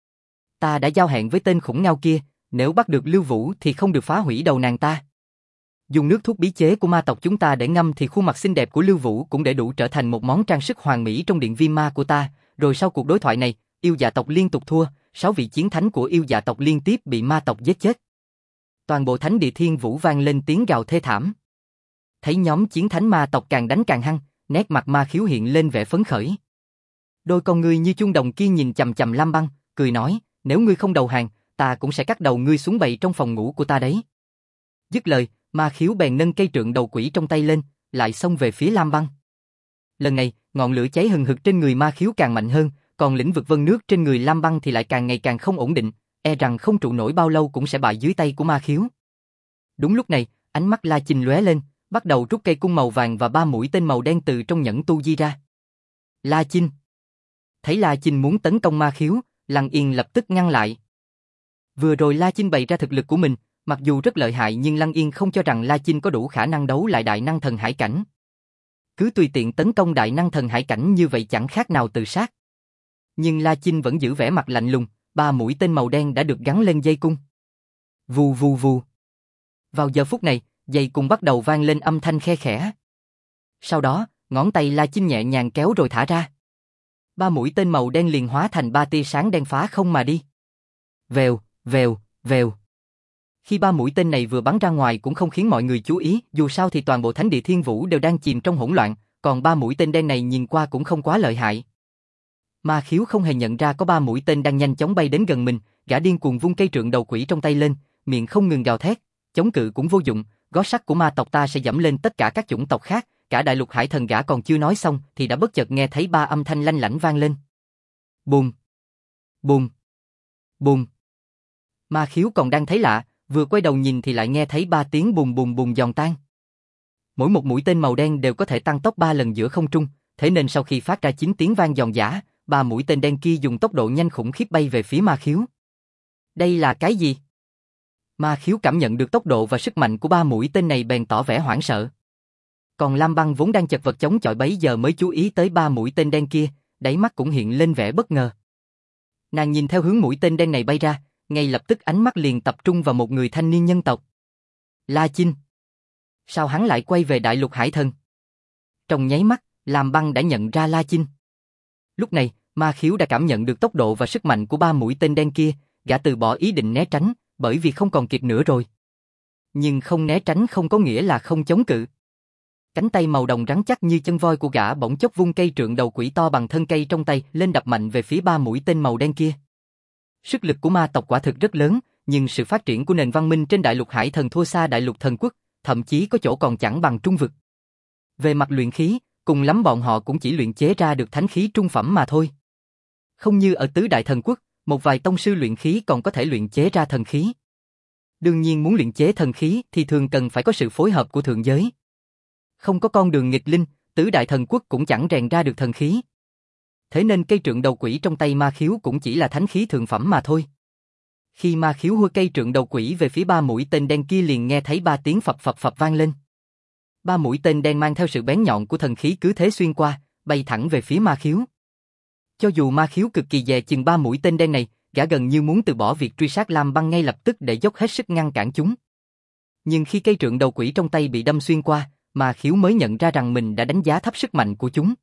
Ta đã giao hẹn với tên khủng ngao kia, nếu bắt được Lưu Vũ thì không được phá hủy đầu nàng ta. Dùng nước thuốc bí chế của ma tộc chúng ta để ngâm thì khuôn mặt xinh đẹp của Lưu Vũ cũng để đủ trở thành một món trang sức hoàn mỹ trong điện viêm ma của ta, rồi sau cuộc đối thoại này, yêu dạ tộc liên tục thua, sáu vị chiến thánh của yêu dạ tộc liên tiếp bị ma tộc giết chết. Toàn bộ thánh địa thiên vũ vang lên tiếng gào thê thảm. Thấy nhóm chiến thánh ma tộc càng đánh càng hăng, nét mặt Ma Khiếu hiện lên vẻ phấn khởi. Đôi con ngươi như chuông đồng kia nhìn chằm chằm Lam Băng, cười nói, nếu ngươi không đầu hàng, ta cũng sẽ cắt đầu ngươi xuống bày trong phòng ngủ của ta đấy. Dứt lời, Ma Khiếu bèn nâng cây trượng đầu quỷ trong tay lên, lại xông về phía Lam Băng. Lần này, ngọn lửa cháy hừng hực trên người Ma Khiếu càng mạnh hơn, còn lĩnh vực vân nước trên người Lam Băng thì lại càng ngày càng không ổn định, e rằng không trụ nổi bao lâu cũng sẽ bại dưới tay của Ma Khiếu. Đúng lúc này, ánh mắt La Chinh lóe lên, bắt đầu rút cây cung màu vàng và ba mũi tên màu đen từ trong nhẫn tu di ra. La Chinh. Thấy La Chinh muốn tấn công Ma Khiếu, Lăng Yên lập tức ngăn lại. Vừa rồi La Chinh bày ra thực lực của mình, mặc dù rất lợi hại nhưng Lăng Yên không cho rằng La Chinh có đủ khả năng đấu lại đại năng thần hải cảnh. Cứ tùy tiện tấn công đại năng thần hải cảnh như vậy chẳng khác nào tự sát. Nhưng La Chinh vẫn giữ vẻ mặt lạnh lùng, ba mũi tên màu đen đã được gắn lên dây cung. Vù vù vù. Vào giờ phút này, dây cung bắt đầu vang lên âm thanh khe khẽ. Sau đó, ngón tay La Chinh nhẹ nhàng kéo rồi thả ra. Ba mũi tên màu đen liền hóa thành ba tia sáng đen phá không mà đi. Vèo, vèo, vèo. Khi ba mũi tên này vừa bắn ra ngoài cũng không khiến mọi người chú ý, dù sao thì toàn bộ thánh địa thiên vũ đều đang chìm trong hỗn loạn, còn ba mũi tên đen này nhìn qua cũng không quá lợi hại. Ma Khiếu không hề nhận ra có ba mũi tên đang nhanh chóng bay đến gần mình, gã điên cuồng vung cây trượng đầu quỷ trong tay lên, miệng không ngừng gào thét, chống cự cũng vô dụng, gót sắt của ma tộc ta sẽ dẫm lên tất cả các chủng tộc khác, cả đại lục hải thần gã còn chưa nói xong thì đã bất chợt nghe thấy ba âm thanh lanh lảnh vang lên. Bùm, bùm, bùm. Ma Khiếu còn đang thấy lạ, vừa quay đầu nhìn thì lại nghe thấy ba tiếng bùm bùm bùm giòn tan. Mỗi một mũi tên màu đen đều có thể tăng tốc ba lần giữa không trung, thế nên sau khi phát ra chín tiếng vang giòn giã, ba mũi tên đen kia dùng tốc độ nhanh khủng khiếp bay về phía Ma Khiếu. Đây là cái gì? Ma Khiếu cảm nhận được tốc độ và sức mạnh của ba mũi tên này bèn tỏ vẻ hoảng sợ. Còn Lam Băng vốn đang chật vật chống chọi bấy giờ mới chú ý tới ba mũi tên đen kia, đáy mắt cũng hiện lên vẻ bất ngờ. Nàng nhìn theo hướng mũi tên đen này bay ra, ngay lập tức ánh mắt liền tập trung vào một người thanh niên nhân tộc. La Chinh. Sao hắn lại quay về đại lục hải thần? Trong nháy mắt, Lam Băng đã nhận ra La Chinh. Lúc này, Ma Khiếu đã cảm nhận được tốc độ và sức mạnh của ba mũi tên đen kia, gã từ bỏ ý định né tránh, bởi vì không còn kịp nữa rồi. Nhưng không né tránh không có nghĩa là không chống cự. Cánh tay màu đồng rắn chắc như chân voi của gã bỗng chốc vung cây trượng đầu quỷ to bằng thân cây trong tay lên đập mạnh về phía ba mũi tên màu đen kia. Sức lực của ma tộc quả thực rất lớn, nhưng sự phát triển của nền văn minh trên đại lục hải thần thua xa đại lục thần quốc, thậm chí có chỗ còn chẳng bằng trung vực. Về mặt luyện khí, cùng lắm bọn họ cũng chỉ luyện chế ra được thánh khí trung phẩm mà thôi. Không như ở tứ đại thần quốc, một vài tông sư luyện khí còn có thể luyện chế ra thần khí. Đương nhiên muốn luyện chế thần khí thì thường cần phải có sự phối hợp của thượng giới. Không có con đường nghịch linh, tứ đại thần quốc cũng chẳng rèn ra được thần khí. Thế nên cây trượng đầu quỷ trong tay Ma Khiếu cũng chỉ là thánh khí thượng phẩm mà thôi. Khi Ma Khiếu hôi cây trượng đầu quỷ về phía ba mũi tên đen kia liền nghe thấy ba tiếng phập phập phập vang lên. Ba mũi tên đen mang theo sự bén nhọn của thần khí cứ thế xuyên qua, bay thẳng về phía Ma Khiếu. Cho dù Ma Khiếu cực kỳ dè chừng ba mũi tên đen này, gã gần như muốn từ bỏ việc truy sát Lam Băng ngay lập tức để dốc hết sức ngăn cản chúng. Nhưng khi cây trượng đầu quỷ trong tay bị đâm xuyên qua, Ma Khiếu mới nhận ra rằng mình đã đánh giá thấp sức mạnh của chúng.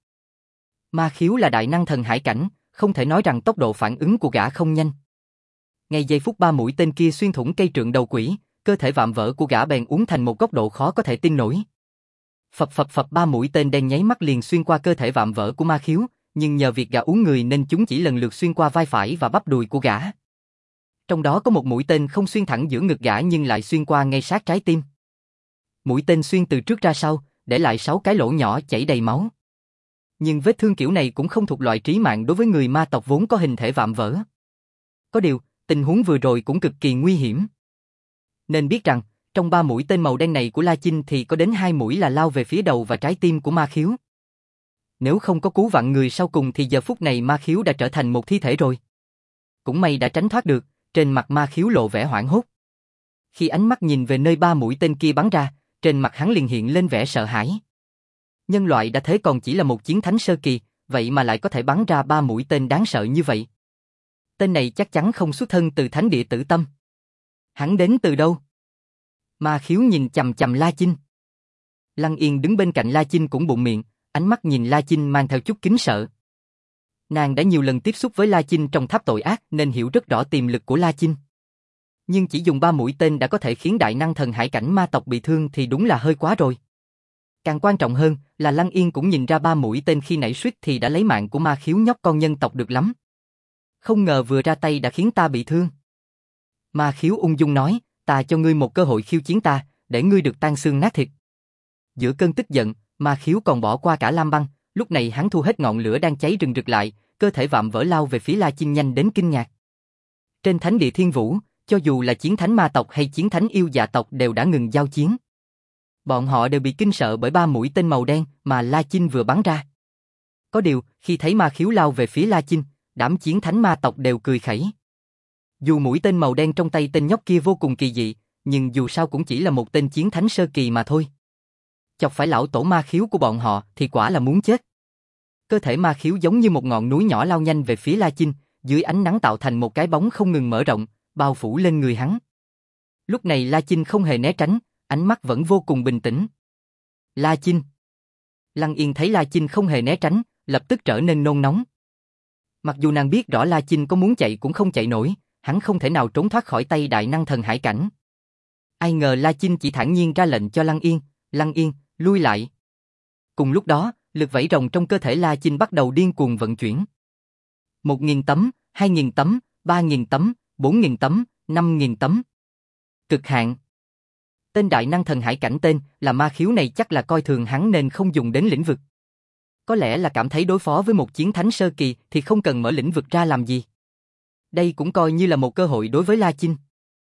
Ma Khiếu là đại năng thần hải cảnh, không thể nói rằng tốc độ phản ứng của gã không nhanh. Ngay giây phút ba mũi tên kia xuyên thủng cây trượng đầu quỷ, cơ thể vạm vỡ của gã bèn uốn thành một góc độ khó có thể tin nổi. Phập phập phập ba mũi tên đen nháy mắt liền xuyên qua cơ thể vạm vỡ của Ma Khiếu, nhưng nhờ việc gã uốn người nên chúng chỉ lần lượt xuyên qua vai phải và bắp đùi của gã. Trong đó có một mũi tên không xuyên thẳng giữa ngực gã nhưng lại xuyên qua ngay sát trái tim. Mũi tên xuyên từ trước ra sau, để lại sáu cái lỗ nhỏ chảy đầy máu. Nhưng vết thương kiểu này cũng không thuộc loại trí mạng đối với người ma tộc vốn có hình thể vạm vỡ. Có điều, tình huống vừa rồi cũng cực kỳ nguy hiểm. Nên biết rằng, trong ba mũi tên màu đen này của La Chinh thì có đến hai mũi là lao về phía đầu và trái tim của Ma Khiếu. Nếu không có cứu vặn người sau cùng thì giờ phút này Ma Khiếu đã trở thành một thi thể rồi. Cũng may đã tránh thoát được, trên mặt Ma Khiếu lộ vẻ hoảng hốt. Khi ánh mắt nhìn về nơi ba mũi tên kia bắn ra, trên mặt hắn liền hiện lên vẻ sợ hãi. Nhân loại đã thế còn chỉ là một chiến thánh sơ kỳ, vậy mà lại có thể bắn ra ba mũi tên đáng sợ như vậy. Tên này chắc chắn không xuất thân từ thánh địa Tử Tâm. Hắn đến từ đâu? Ma Khiếu nhìn chằm chằm La Chinh. Lăng Yên đứng bên cạnh La Chinh cũng bụng miệng, ánh mắt nhìn La Chinh mang theo chút kính sợ. Nàng đã nhiều lần tiếp xúc với La Chinh trong tháp tội ác nên hiểu rất rõ tiềm lực của La Chinh. Nhưng chỉ dùng ba mũi tên đã có thể khiến đại năng thần hải cảnh ma tộc bị thương thì đúng là hơi quá rồi. Càng quan trọng hơn là Lăng Yên cũng nhìn ra ba mũi tên khi nảy suýt thì đã lấy mạng của Ma Khiếu nhóc con nhân tộc được lắm. Không ngờ vừa ra tay đã khiến ta bị thương. Ma Khiếu ung dung nói, ta cho ngươi một cơ hội khiêu chiến ta, để ngươi được tan xương nát thịt. Giữa cơn tức giận, Ma Khiếu còn bỏ qua cả Lam Băng, lúc này hắn thu hết ngọn lửa đang cháy rừng rực lại, cơ thể vạm vỡ lao về phía La Chinh nhanh đến kinh ngạc. Trên thánh địa Thiên Vũ, cho dù là chiến thánh ma tộc hay chiến thánh yêu dạ tộc đều đã ngừng giao chiến. Bọn họ đều bị kinh sợ bởi ba mũi tên màu đen mà La Chinh vừa bắn ra. Có điều, khi thấy Ma Khiếu lao về phía La Chinh, đám chiến thánh ma tộc đều cười khẩy. Dù mũi tên màu đen trong tay tên nhóc kia vô cùng kỳ dị, nhưng dù sao cũng chỉ là một tên chiến thánh sơ kỳ mà thôi. Chọc phải lão tổ Ma Khiếu của bọn họ thì quả là muốn chết. Cơ thể Ma Khiếu giống như một ngọn núi nhỏ lao nhanh về phía La Chinh, dưới ánh nắng tạo thành một cái bóng không ngừng mở rộng, bao phủ lên người hắn. Lúc này La Chinh không hề né tránh, ánh mắt vẫn vô cùng bình tĩnh. La Chinh. Lăng Yên thấy La Chinh không hề né tránh, lập tức trở nên nôn nóng. Mặc dù nàng biết rõ La Chinh có muốn chạy cũng không chạy nổi, hắn không thể nào trốn thoát khỏi tay đại năng thần hải cảnh. Ai ngờ La Chinh chỉ thản nhiên ra lệnh cho Lăng Yên, Lăng Yên, lui lại. Cùng lúc đó, lực vảy rồng trong cơ thể La Chinh bắt đầu điên cuồng vận chuyển. Một nghìn tấm, hai nghìn tấm, ba nghìn tấm, bốn nghìn tấm, năm nghìn tấm. Cực hạn. Tên đại năng thần hải cảnh tên là Ma Khiếu này chắc là coi thường hắn nên không dùng đến lĩnh vực. Có lẽ là cảm thấy đối phó với một chiến thánh sơ kỳ thì không cần mở lĩnh vực ra làm gì. Đây cũng coi như là một cơ hội đối với La Chinh.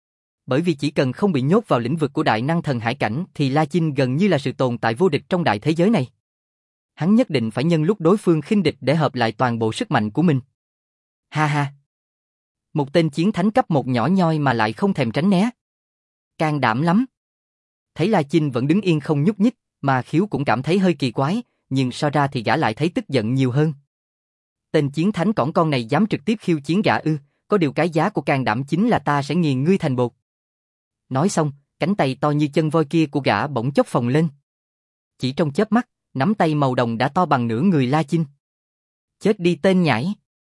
Bởi vì chỉ cần không bị nhốt vào lĩnh vực của đại năng thần hải cảnh thì La Chinh gần như là sự tồn tại vô địch trong đại thế giới này. Hắn nhất định phải nhân lúc đối phương khinh địch để hợp lại toàn bộ sức mạnh của mình. Ha ha. Một tên chiến thánh cấp một nhỏ nhoi mà lại không thèm tránh né. Can đảm lắm. Thấy La Chinh vẫn đứng yên không nhúc nhích, Ma Khiếu cũng cảm thấy hơi kỳ quái, nhưng so ra thì gã lại thấy tức giận nhiều hơn. Tên chiến thánh cỏn con này dám trực tiếp khiêu chiến gã ư, có điều cái giá của can đảm chính là ta sẽ nghiền ngươi thành bột. Nói xong, cánh tay to như chân voi kia của gã bỗng chốc phồng lên. Chỉ trong chớp mắt, nắm tay màu đồng đã to bằng nửa người La Chinh. Chết đi tên nhãi.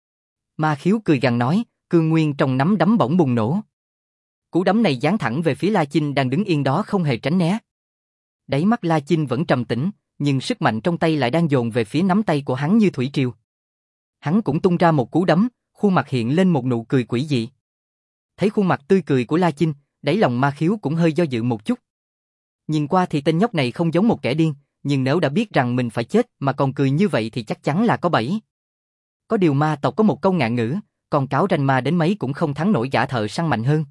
Ma Khiếu cười gằn nói, cương nguyên trong nắm đấm bỗng bùng nổ. Cú đấm này giáng thẳng về phía La Chinh đang đứng yên đó không hề tránh né. Đáy mắt La Chinh vẫn trầm tĩnh, nhưng sức mạnh trong tay lại đang dồn về phía nắm tay của hắn như thủy triều. Hắn cũng tung ra một cú đấm, khuôn mặt hiện lên một nụ cười quỷ dị. Thấy khuôn mặt tươi cười của La Chinh, đáy lòng Ma Khiếu cũng hơi do dự một chút. Nhìn qua thì tên nhóc này không giống một kẻ điên, nhưng nếu đã biết rằng mình phải chết mà còn cười như vậy thì chắc chắn là có bẫy. Có điều ma tộc có một câu ngạn ngữ, con cáo ranh ma đến mấy cũng không thắng nổi gã thợ săn mạnh hơn.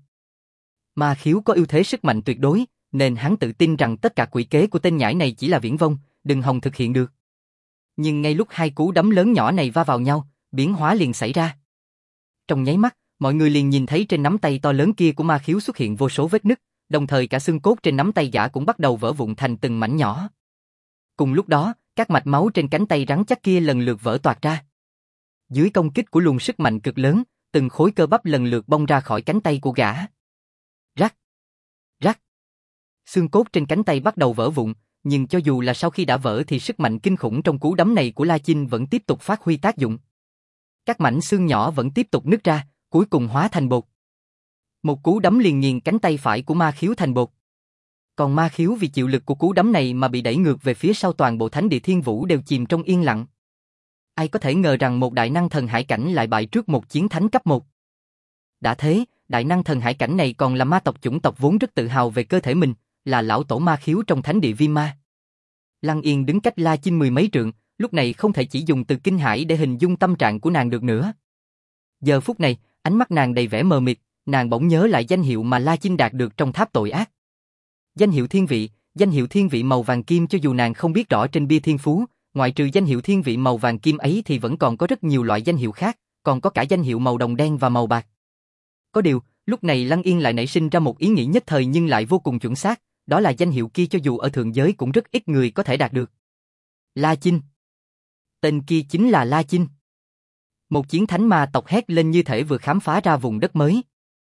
Ma Khiếu có ưu thế sức mạnh tuyệt đối, nên hắn tự tin rằng tất cả quỷ kế của tên nhãi này chỉ là viển vông, đừng hòng thực hiện được. Nhưng ngay lúc hai cú đấm lớn nhỏ này va vào nhau, biến hóa liền xảy ra. Trong nháy mắt, mọi người liền nhìn thấy trên nắm tay to lớn kia của Ma Khiếu xuất hiện vô số vết nứt, đồng thời cả xương cốt trên nắm tay gã cũng bắt đầu vỡ vụn thành từng mảnh nhỏ. Cùng lúc đó, các mạch máu trên cánh tay rắn chắc kia lần lượt vỡ toạc ra. Dưới công kích của luồng sức mạnh cực lớn, từng khối cơ bắp lần lượt bong ra khỏi cánh tay của gã. Rắc, rắc. Xương cốt trên cánh tay bắt đầu vỡ vụn, nhưng cho dù là sau khi đã vỡ thì sức mạnh kinh khủng trong cú đấm này của La Chinh vẫn tiếp tục phát huy tác dụng. Các mảnh xương nhỏ vẫn tiếp tục nứt ra, cuối cùng hóa thành bột. Một cú đấm liền nghiền cánh tay phải của Ma Khiếu thành bột. Còn Ma Khiếu vì chịu lực của cú đấm này mà bị đẩy ngược về phía sau, toàn bộ thánh địa Thiên Vũ đều chìm trong yên lặng. Ai có thể ngờ rằng một đại năng thần hải cảnh lại bại trước một chiến thánh cấp một. Đã thế, đại năng thần hải cảnh này còn là ma tộc chủng tộc vốn rất tự hào về cơ thể mình, là lão tổ Ma Khiếu trong thánh địa Viêm Ma. Lăng Yên đứng cách La Chinh mười mấy trượng, lúc này không thể chỉ dùng từ kinh hãi để hình dung tâm trạng của nàng được nữa. Giờ phút này, ánh mắt nàng đầy vẻ mờ mịt, nàng bỗng nhớ lại danh hiệu mà La Chinh đạt được trong tháp tội ác. Danh hiệu thiên vị, danh hiệu thiên vị màu vàng kim, cho dù nàng không biết rõ trên bia thiên phú, ngoại trừ danh hiệu thiên vị màu vàng kim ấy thì vẫn còn có rất nhiều loại danh hiệu khác, còn có cả danh hiệu màu đồng đen và màu bạc. Có điều, lúc này Lăng Yên lại nảy sinh ra một ý nghĩ nhất thời nhưng lại vô cùng chuẩn xác, đó là danh hiệu kia cho dù ở thượng giới cũng rất ít người có thể đạt được. La Chinh. Tên kia chính là La Chinh. Một chiến thánh ma tộc hét lên như thể vừa khám phá ra vùng đất mới.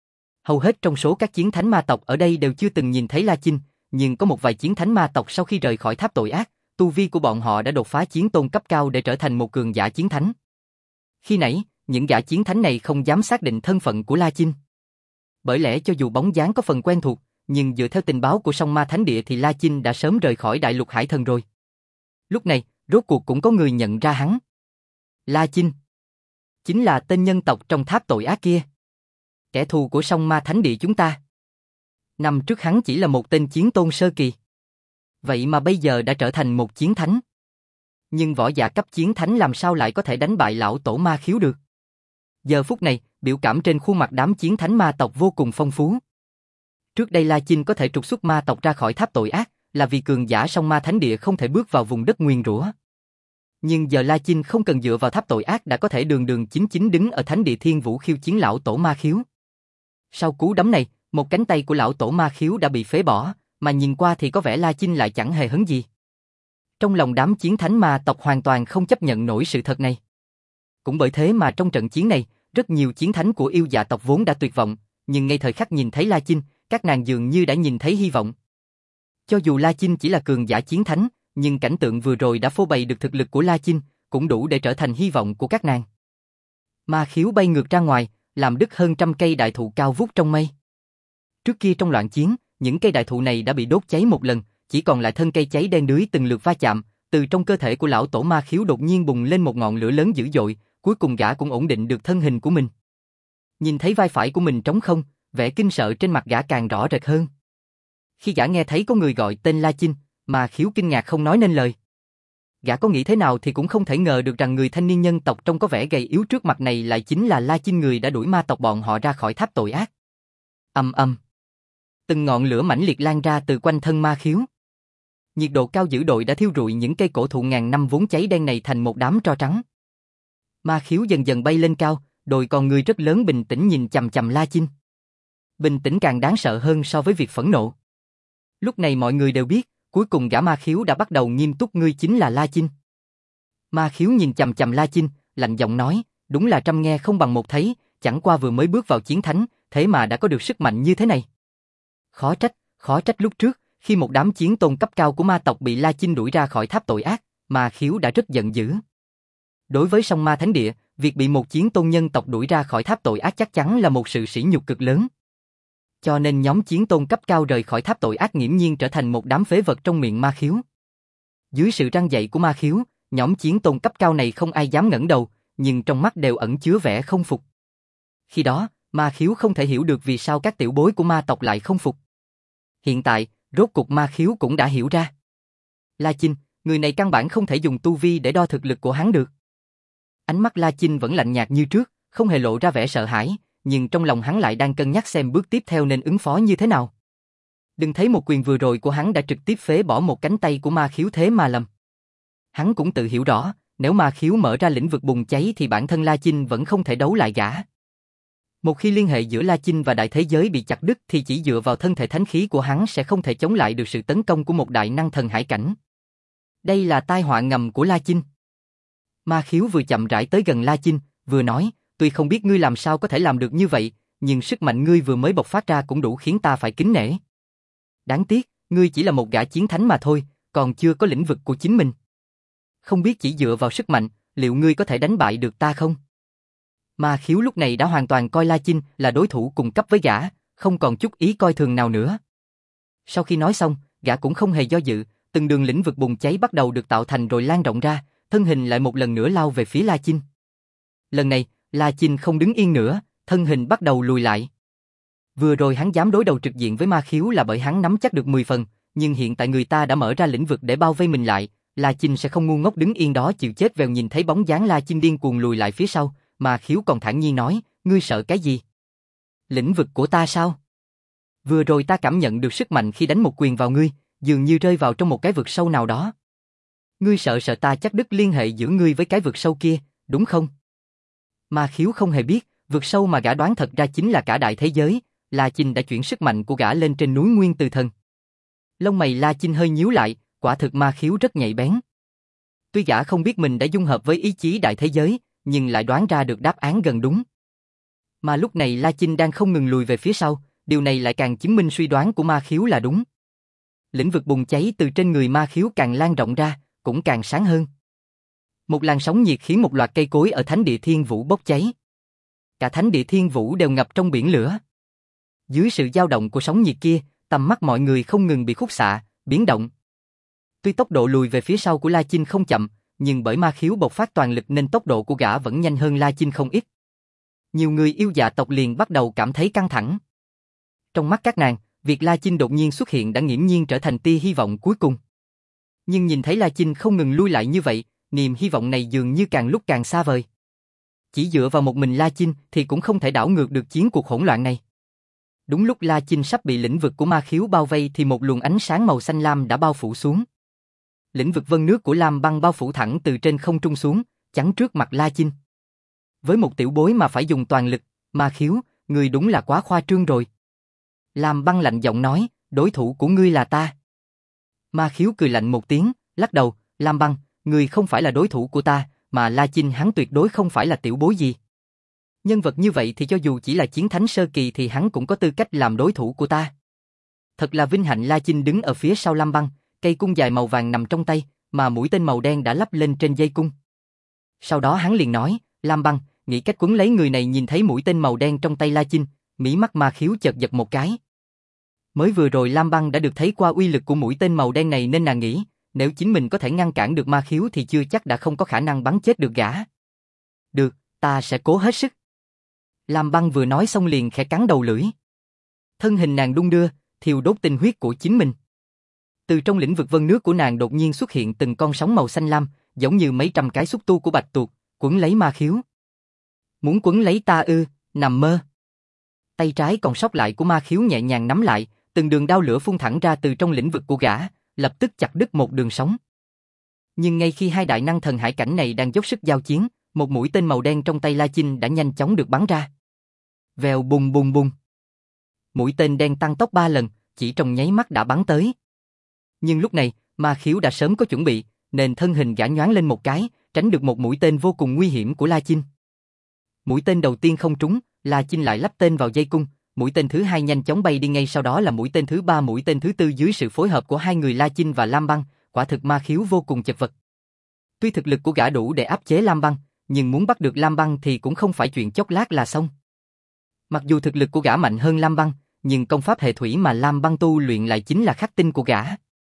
Hầu hết trong số các chiến thánh ma tộc ở đây đều chưa từng nhìn thấy La Chinh, nhưng có một vài chiến thánh ma tộc sau khi rời khỏi tháp tội ác, tu vi của bọn họ đã đột phá chiến tôn cấp cao để trở thành một cường giả chiến thánh. Khi nãy, những gã chiến thánh này không dám xác định thân phận của La Chinh. Bởi lẽ cho dù bóng dáng có phần quen thuộc, nhưng dựa theo tình báo của Song Ma Thánh Địa thì La Chinh đã sớm rời khỏi Đại Lục Hải Thần rồi. Lúc này, rốt cuộc cũng có người nhận ra hắn. La Chinh chính là tên nhân tộc trong tháp tội ác kia, kẻ thù của Song Ma Thánh Địa chúng ta. Năm trước hắn chỉ là một tên chiến tôn sơ kỳ, vậy mà bây giờ đã trở thành một chiến thánh. Nhưng võ giả cấp chiến thánh làm sao lại có thể đánh bại lão tổ Ma Khiếu được? Giờ phút này, biểu cảm trên khuôn mặt đám chiến thánh ma tộc vô cùng phong phú. Trước đây La Chinh có thể trục xuất ma tộc ra khỏi tháp tội ác, là vì cường giả Song Ma Thánh Địa không thể bước vào vùng đất nguyền rủa. Nhưng giờ La Chinh không cần dựa vào tháp tội ác đã có thể đường đường chính chính đứng ở Thánh Địa Thiên Vũ khiêu chiến lão tổ Ma Khiếu. Sau cú đấm này, một cánh tay của lão tổ Ma Khiếu đã bị phế bỏ, mà nhìn qua thì có vẻ La Chinh lại chẳng hề hấn gì. Trong lòng đám chiến thánh ma tộc hoàn toàn không chấp nhận nổi sự thật này. Cũng bởi thế mà trong trận chiến này, rất nhiều chiến thánh của yêu dạ tộc vốn đã tuyệt vọng, nhưng ngay thời khắc nhìn thấy La Chinh, các nàng dường như đã nhìn thấy hy vọng. Cho dù La Chinh chỉ là cường giả chiến thánh, nhưng cảnh tượng vừa rồi đã phô bày được thực lực của La Chinh, cũng đủ để trở thành hy vọng của các nàng. Ma Khiếu bay ngược ra ngoài, làm đứt hơn trăm cây đại thụ cao vút trong mây. Trước kia trong loạn chiến, những cây đại thụ này đã bị đốt cháy một lần, chỉ còn lại thân cây cháy đen đúa từng lượt va chạm, từ trong cơ thể của lão tổ Ma Khiếu đột nhiên bùng lên một ngọn lửa lớn dữ dội, cuối cùng gã cũng ổn định được thân hình của mình. Nhìn thấy vai phải của mình trống không, vẻ kinh sợ trên mặt gã càng rõ rệt hơn. Khi gã nghe thấy có người gọi tên La Chinh, Ma Khiếu kinh ngạc không nói nên lời. Gã có nghĩ thế nào thì cũng không thể ngờ được rằng người thanh niên nhân tộc trông có vẻ gầy yếu trước mặt này lại chính là La Chinh, người đã đuổi ma tộc bọn họ ra khỏi tháp tội ác. Ầm ầm. Từng ngọn lửa mãnh liệt lan ra từ quanh thân Ma Khiếu. Nhiệt độ cao dữ dội đã thiêu rụi những cây cổ thụ ngàn năm vốn cháy đen này thành một đám tro trắng. Ma Khiếu dần dần bay lên cao, đôi con người rất lớn bình tĩnh nhìn chằm chằm La Chinh. Bình tĩnh càng đáng sợ hơn so với việc phẫn nộ. Lúc này mọi người đều biết, cuối cùng gã Ma Khiếu đã bắt đầu nghiêm túc, ngươi chính là La Chinh. Ma Khiếu nhìn chằm chằm La Chinh, lạnh giọng nói, đúng là trăm nghe không bằng một thấy, chẳng qua vừa mới bước vào chiến thánh, thế mà đã có được sức mạnh như thế này. Khó trách, khó trách lúc trước, khi một đám chiến tôn cấp cao của ma tộc bị La Chinh đuổi ra khỏi tháp tội ác, Ma Khiếu đã rất giận dữ. Đối với Song Ma Thánh Địa, việc bị một chiến tôn nhân tộc đuổi ra khỏi tháp tội ác chắc chắn là một sự sỉ nhục cực lớn. Cho nên nhóm chiến tôn cấp cao rời khỏi tháp tội ác nghiễm nhiên trở thành một đám phế vật trong miệng Ma Khiếu. Dưới sự răn dạy của Ma Khiếu, nhóm chiến tôn cấp cao này không ai dám ngẩng đầu, nhưng trong mắt đều ẩn chứa vẻ không phục. Khi đó, Ma Khiếu không thể hiểu được vì sao các tiểu bối của ma tộc lại không phục. Hiện tại, rốt cuộc Ma Khiếu cũng đã hiểu ra. La Chinh, người này căn bản không thể dùng tu vi để đo thực lực của hắn được. Ánh mắt La Chinh vẫn lạnh nhạt như trước, không hề lộ ra vẻ sợ hãi, nhưng trong lòng hắn lại đang cân nhắc xem bước tiếp theo nên ứng phó như thế nào. Đừng thấy một quyền vừa rồi của hắn đã trực tiếp phế bỏ một cánh tay của Ma Khiếu thế mà lầm. Hắn cũng tự hiểu rõ, nếu Ma Khiếu mở ra lĩnh vực bùng cháy thì bản thân La Chinh vẫn không thể đấu lại gã. Một khi liên hệ giữa La Chinh và đại thế giới bị chặt đứt thì chỉ dựa vào thân thể thánh khí của hắn sẽ không thể chống lại được sự tấn công của một đại năng thần hải cảnh. Đây là tai họa ngầm của La Chinh. Ma Khiếu vừa chậm rãi tới gần La Chinh, vừa nói, tuy không biết ngươi làm sao có thể làm được như vậy, nhưng sức mạnh ngươi vừa mới bộc phát ra cũng đủ khiến ta phải kính nể. Đáng tiếc, ngươi chỉ là một gã chiến thánh mà thôi, còn chưa có lĩnh vực của chính mình. Không biết chỉ dựa vào sức mạnh, liệu ngươi có thể đánh bại được ta không? Ma Khiếu lúc này đã hoàn toàn coi La Chinh là đối thủ cùng cấp với gã, không còn chút ý coi thường nào nữa. Sau khi nói xong, gã cũng không hề do dự, từng đường lĩnh vực bùng cháy bắt đầu được tạo thành rồi lan rộng ra, thân hình lại một lần nữa lao về phía La Chinh. Lần này, La Chinh không đứng yên nữa, thân hình bắt đầu lùi lại. Vừa rồi hắn dám đối đầu trực diện với Ma Khiếu là bởi hắn nắm chắc được mười phần, nhưng hiện tại người ta đã mở ra lĩnh vực để bao vây mình lại, La Chinh sẽ không ngu ngốc đứng yên đó chịu chết. Vèo nhìn thấy bóng dáng La Chinh điên cuồng lùi lại phía sau, Ma Khiếu còn thản nhiên nói, ngươi sợ cái gì? Lĩnh vực của ta sao? Vừa rồi ta cảm nhận được sức mạnh khi đánh một quyền vào ngươi, dường như rơi vào trong một cái vực sâu nào đó. Ngươi sợ sợ ta chắc đứt liên hệ giữa ngươi với cái vực sâu kia, đúng không? Ma Khiếu không hề biết, vực sâu mà gã đoán thật ra chính là cả đại thế giới. La Chinh đã chuyển sức mạnh của gã lên trên núi Nguyên Từ Thần. Lông mày La Chinh hơi nhíu lại, quả thực Ma Khiếu rất nhạy bén. Tuy gã không biết mình đã dung hợp với ý chí đại thế giới, nhưng lại đoán ra được đáp án gần đúng. Mà lúc này La Chinh đang không ngừng lùi về phía sau, điều này lại càng chứng minh suy đoán của Ma Khiếu là đúng. Lĩnh vực bùng cháy từ trên người Ma Khiếu càng lan rộng ra, cũng càng sáng hơn. Một làn sóng nhiệt khiến một loạt cây cối ở Thánh Địa Thiên Vũ bốc cháy. Cả Thánh Địa Thiên Vũ đều ngập trong biển lửa. Dưới sự dao động của sóng nhiệt kia, tầm mắt mọi người không ngừng bị khúc xạ, biến động. Tuy tốc độ lùi về phía sau của La Chinh không chậm, nhưng bởi Ma Khiếu bộc phát toàn lực nên tốc độ của gã vẫn nhanh hơn La Chinh không ít. Nhiều người yêu dạ tộc liền bắt đầu cảm thấy căng thẳng. Trong mắt các nàng, việc La Chinh đột nhiên xuất hiện đã nghiễm nhiên trở thành tia hy vọng cuối cùng. Nhưng nhìn thấy La Chinh không ngừng lui lại như vậy, niềm hy vọng này dường như càng lúc càng xa vời. Chỉ dựa vào một mình La Chinh thì cũng không thể đảo ngược được chiến cuộc hỗn loạn này. Đúng lúc La Chinh sắp bị lĩnh vực của Ma Khiếu bao vây thì một luồng ánh sáng màu xanh lam đã bao phủ xuống. Lĩnh vực vân nước của Lam Băng bao phủ thẳng từ trên không trung xuống, chắn trước mặt La Chinh. Với một tiểu bối mà phải dùng toàn lực, Ma Khiếu, ngươi đúng là quá khoa trương rồi. Lam Băng lạnh giọng nói, đối thủ của ngươi là ta. Ma Khiếu cười lạnh một tiếng, lắc đầu, Lam Băng, ngươi không phải là đối thủ của ta, mà La Chinh hắn tuyệt đối không phải là tiểu bối gì. Nhân vật như vậy thì cho dù chỉ là chiến thánh sơ kỳ thì hắn cũng có tư cách làm đối thủ của ta. Thật là vinh hạnh. La Chinh đứng ở phía sau Lam Băng, cây cung dài màu vàng nằm trong tay, mà mũi tên màu đen đã lắp lên trên dây cung. Sau đó hắn liền nói, Lam Băng, nghĩ cách quấn lấy người này. Nhìn thấy mũi tên màu đen trong tay La Chinh, mí mắt Ma Khiếu chợt giật một cái. Mới vừa rồi Lam Băng đã được thấy qua uy lực của mũi tên màu đen này nên nàng nghĩ, nếu chính mình có thể ngăn cản được Ma Khiếu thì chưa chắc đã không có khả năng bắn chết được gã. Được, ta sẽ cố hết sức. Lam Băng vừa nói xong liền khẽ cắn đầu lưỡi. Thân hình nàng đung đưa, thiêu đốt tinh huyết của chính mình. Từ trong lĩnh vực vân nước của nàng đột nhiên xuất hiện từng con sóng màu xanh lam, giống như mấy trăm cái xúc tu của bạch tuộc, quấn lấy Ma Khiếu. Muốn quấn lấy ta ư, nằm mơ. Tay trái còn sót lại của Ma Khiếu nhẹ nhàng nắm lại, từng đường đao lửa phun thẳng ra từ trong lĩnh vực của gã, lập tức chặt đứt một đường sóng. Nhưng ngay khi hai đại năng thần hải cảnh này đang dốc sức giao chiến, một mũi tên màu đen trong tay La Chinh đã nhanh chóng được bắn ra. Vèo bùng bùng bùng. Mũi tên đen tăng tốc ba lần, chỉ trong nháy mắt đã bắn tới. Nhưng lúc này, Ma Khiếu đã sớm có chuẩn bị, nên thân hình gã nhoáng lên một cái, tránh được một mũi tên vô cùng nguy hiểm của La Chinh. Mũi tên đầu tiên không trúng, La Chinh lại lắp tên vào dây cung, mũi tên thứ hai nhanh chóng bay đi, ngay sau đó là mũi tên thứ ba, mũi tên thứ tư. Dưới sự phối hợp của hai người La Chinh và Lam Băng, quả thực Ma Khiếu vô cùng chật vật. Tuy thực lực của gã đủ để áp chế Lam Băng, nhưng muốn bắt được Lam Băng thì cũng không phải chuyện chốc lát là xong. Mặc dù thực lực của gã mạnh hơn Lam Băng, nhưng công pháp hệ thủy mà Lam Băng tu luyện lại chính là khắc tinh của gã.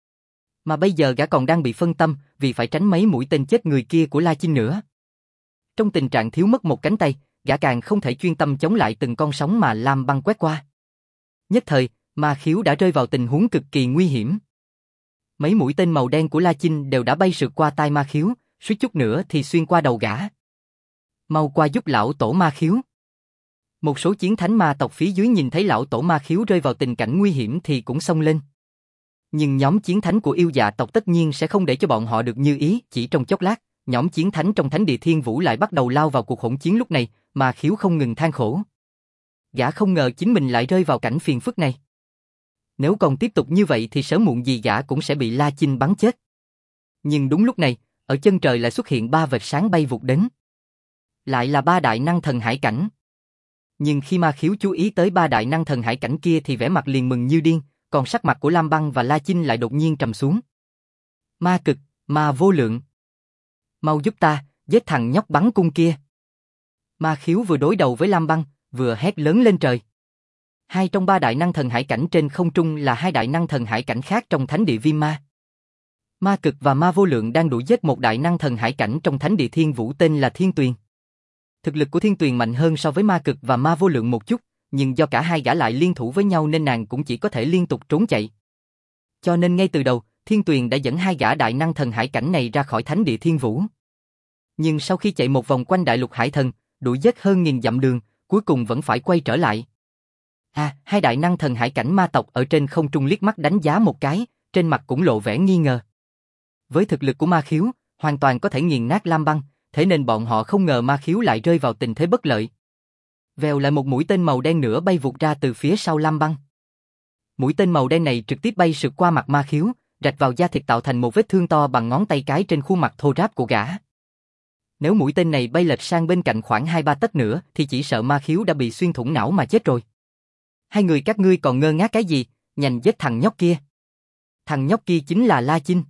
Mà bây giờ gã còn đang bị phân tâm vì phải tránh mấy mũi tên chết người kia của La Chinh nữa. Trong tình trạng thiếu mất một cánh tay, gã càng không thể chuyên tâm chống lại từng con sóng mà Lam Băng quét qua. Nhất thời, Ma Khiếu đã rơi vào tình huống cực kỳ nguy hiểm. Mấy mũi tên màu đen của La Chinh đều đã bay sượt qua tai Ma Khiếu, suýt chút nữa thì xuyên qua đầu gã. Mau qua giúp lão tổ Ma Khiếu. Một số chiến thánh ma tộc phía dưới nhìn thấy lão tổ Ma Khiếu rơi vào tình cảnh nguy hiểm thì cũng xông lên. Nhưng nhóm chiến thánh của yêu dạ tộc tất nhiên sẽ không để cho bọn họ được như ý. Chỉ trong chốc lát, nhóm chiến thánh trong Thánh Địa Thiên Vũ lại bắt đầu lao vào cuộc hỗn chiến. Lúc này, Ma Khiếu không ngừng than khổ. Gã không ngờ chính mình lại rơi vào cảnh phiền phức này. Nếu còn tiếp tục như vậy thì sớm muộn gì gã cũng sẽ bị La Chinh bắn chết. Nhưng đúng lúc này, ở chân trời lại xuất hiện ba vệt sáng bay vụt đến. Lại là ba đại năng thần hải cảnh. Nhưng khi Ma Khiếu chú ý tới ba đại năng thần hải cảnh kia thì vẻ mặt liền mừng như điên, còn sắc mặt của Lam Băng và La Chinh lại đột nhiên trầm xuống. Ma Cực, Ma Vô Lượng. Mau giúp ta, giết thằng nhóc bắn cung kia. Ma Khiếu vừa đối đầu với Lam Băng, vừa hét lớn lên trời. Hai trong ba đại năng thần hải cảnh trên không trung là hai đại năng thần hải cảnh khác trong Thánh Địa Viêm Ma. Ma Cực và Ma Vô Lượng đang đuổi giết một đại năng thần hải cảnh trong Thánh Địa Thiên Vũ tên là Thiên Tuyền. Thực lực của Thiên Tuyền mạnh hơn so với Ma Cực và Ma Vô Lượng một chút, nhưng do cả hai gã lại liên thủ với nhau nên nàng cũng chỉ có thể liên tục trốn chạy. Cho nên ngay từ đầu, Thiên Tuyền đã dẫn hai gã đại năng thần hải cảnh này ra khỏi Thánh Địa Thiên Vũ. Nhưng sau khi chạy một vòng quanh đại lục hải thần, đuổi giết hơn nghìn dặm đường, cuối cùng vẫn phải quay trở lại. À, hai đại năng thần hải cảnh ma tộc ở trên không trung liếc mắt đánh giá một cái, trên mặt cũng lộ vẻ nghi ngờ. Với thực lực của Ma Khiếu, hoàn toàn có thể nghiền nát Lam Băng, thế nên bọn họ không ngờ Ma Khiếu lại rơi vào tình thế bất lợi. Vèo lại một mũi tên màu đen nữa bay vụt ra từ phía sau Lam Băng. Mũi tên màu đen này trực tiếp bay sượt qua mặt Ma Khiếu, rạch vào da thịt tạo thành một vết thương to bằng ngón tay cái trên khuôn mặt thô ráp của gã. Nếu mũi tên này bay lệch sang bên cạnh khoảng hai ba tấc nữa thì chỉ sợ Ma Khiếu đã bị xuyên thủng não mà chết rồi. Hai người các ngươi còn ngơ ngác cái gì, nhanh giết thằng nhóc kia. Thằng nhóc kia chính là La Chinh.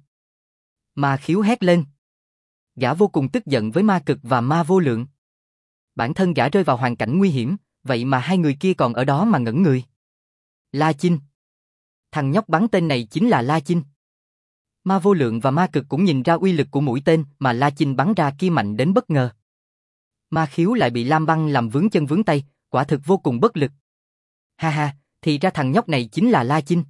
Ma Khiếu hét lên. Gã vô cùng tức giận với Ma Cực và Ma Vô Lượng. Bản thân gã rơi vào hoàn cảnh nguy hiểm, vậy mà hai người kia còn ở đó mà ngẩn người. La Chinh. Thằng nhóc bắn tên này chính là La Chinh. Ma Vô Lượng và Ma Cực cũng nhìn ra uy lực của mũi tên mà La Chinh bắn ra kia mạnh đến bất ngờ. Ma Khiếu lại bị Lam Băng làm vướng chân vướng tay, quả thực vô cùng bất lực. Ha ha, thì ra thằng nhóc này chính là La Chinh.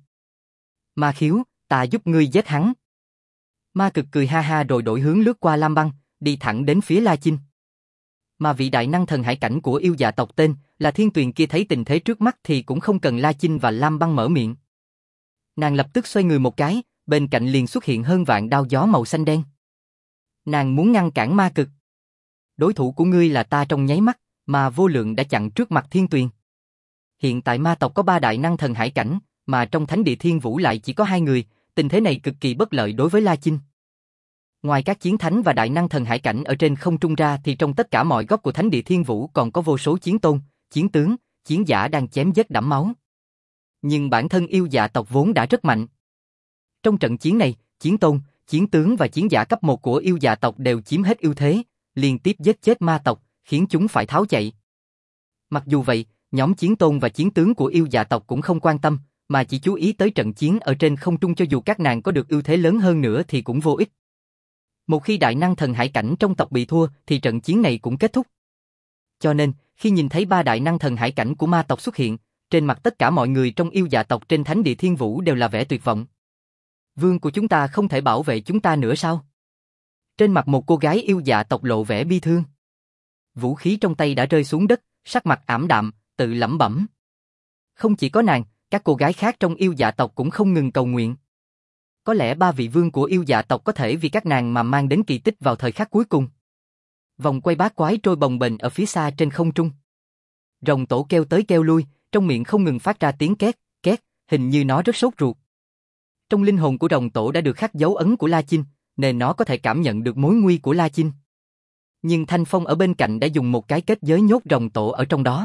Ma Khiếu, ta giúp ngươi giết hắn. Ma Cực cười ha ha rồi đổi hướng lướt qua Lam Băng, đi thẳng đến phía La Chinh. Mà vị đại năng thần hải cảnh của yêu dạ tộc tên là Thiên Tuyền kia thấy tình thế trước mắt thì cũng không cần La Chinh và Lam Băng mở miệng. Nàng lập tức xoay người một cái, bên cạnh liền xuất hiện hơn vạn đao gió màu xanh đen. Nàng muốn ngăn cản Ma Cực. Đối thủ của ngươi là ta trong nháy mắt, mà Vô Lượng đã chặn trước mặt Thiên Tuyền. Hiện tại ma tộc có ba đại năng thần hải cảnh, mà trong thánh địa Thiên Vũ lại chỉ có hai người, tình thế này cực kỳ bất lợi đối với La Chinh. Ngoài các chiến thánh và đại năng thần hải cảnh ở trên không trung ra thì trong tất cả mọi góc của thánh địa Thiên Vũ còn có vô số chiến tôn, chiến tướng, chiến giả đang chém giết đẫm máu. Nhưng bản thân yêu dạ tộc vốn đã rất mạnh. Trong trận chiến này, chiến tôn, chiến tướng và chiến giả cấp một của yêu dạ tộc đều chiếm hết ưu thế, liên tiếp giết chết ma tộc, khiến chúng phải tháo chạy. Mặc dù vậy, nhóm chiến tôn và chiến tướng của yêu dạ tộc cũng không quan tâm, mà chỉ chú ý tới trận chiến ở trên không trung, cho dù các nàng có được ưu thế lớn hơn nữa thì cũng vô ích. Một khi đại năng thần hải cảnh trong tộc bị thua thì trận chiến này cũng kết thúc. Cho nên, khi nhìn thấy ba đại năng thần hải cảnh của ma tộc xuất hiện, trên mặt tất cả mọi người trong yêu dạ tộc trên thánh địa Thiên Vũ đều là vẻ tuyệt vọng. Vương của chúng ta không thể bảo vệ chúng ta nữa sao? Trên mặt một cô gái yêu dạ tộc lộ vẻ bi thương. Vũ khí trong tay đã rơi xuống đất, sắc mặt ảm đạm, tự lẩm bẩm. Không chỉ có nàng, các cô gái khác trong yêu dạ tộc cũng không ngừng cầu nguyện. Có lẽ ba vị vương của yêu dạ tộc có thể vì các nàng mà mang đến kỳ tích vào thời khắc cuối cùng. Vòng quay bát quái trôi bồng bềnh ở phía xa trên không trung. Rồng tổ kêu tới kêu lui, trong miệng không ngừng phát ra tiếng két, két, hình như nó rất sốt ruột. Trong linh hồn của rồng tổ đã được khắc dấu ấn của La Chinh, nên nó có thể cảm nhận được mối nguy của La Chinh. Nhưng Thanh Phong ở bên cạnh đã dùng một cái kết giới nhốt rồng tổ ở trong đó.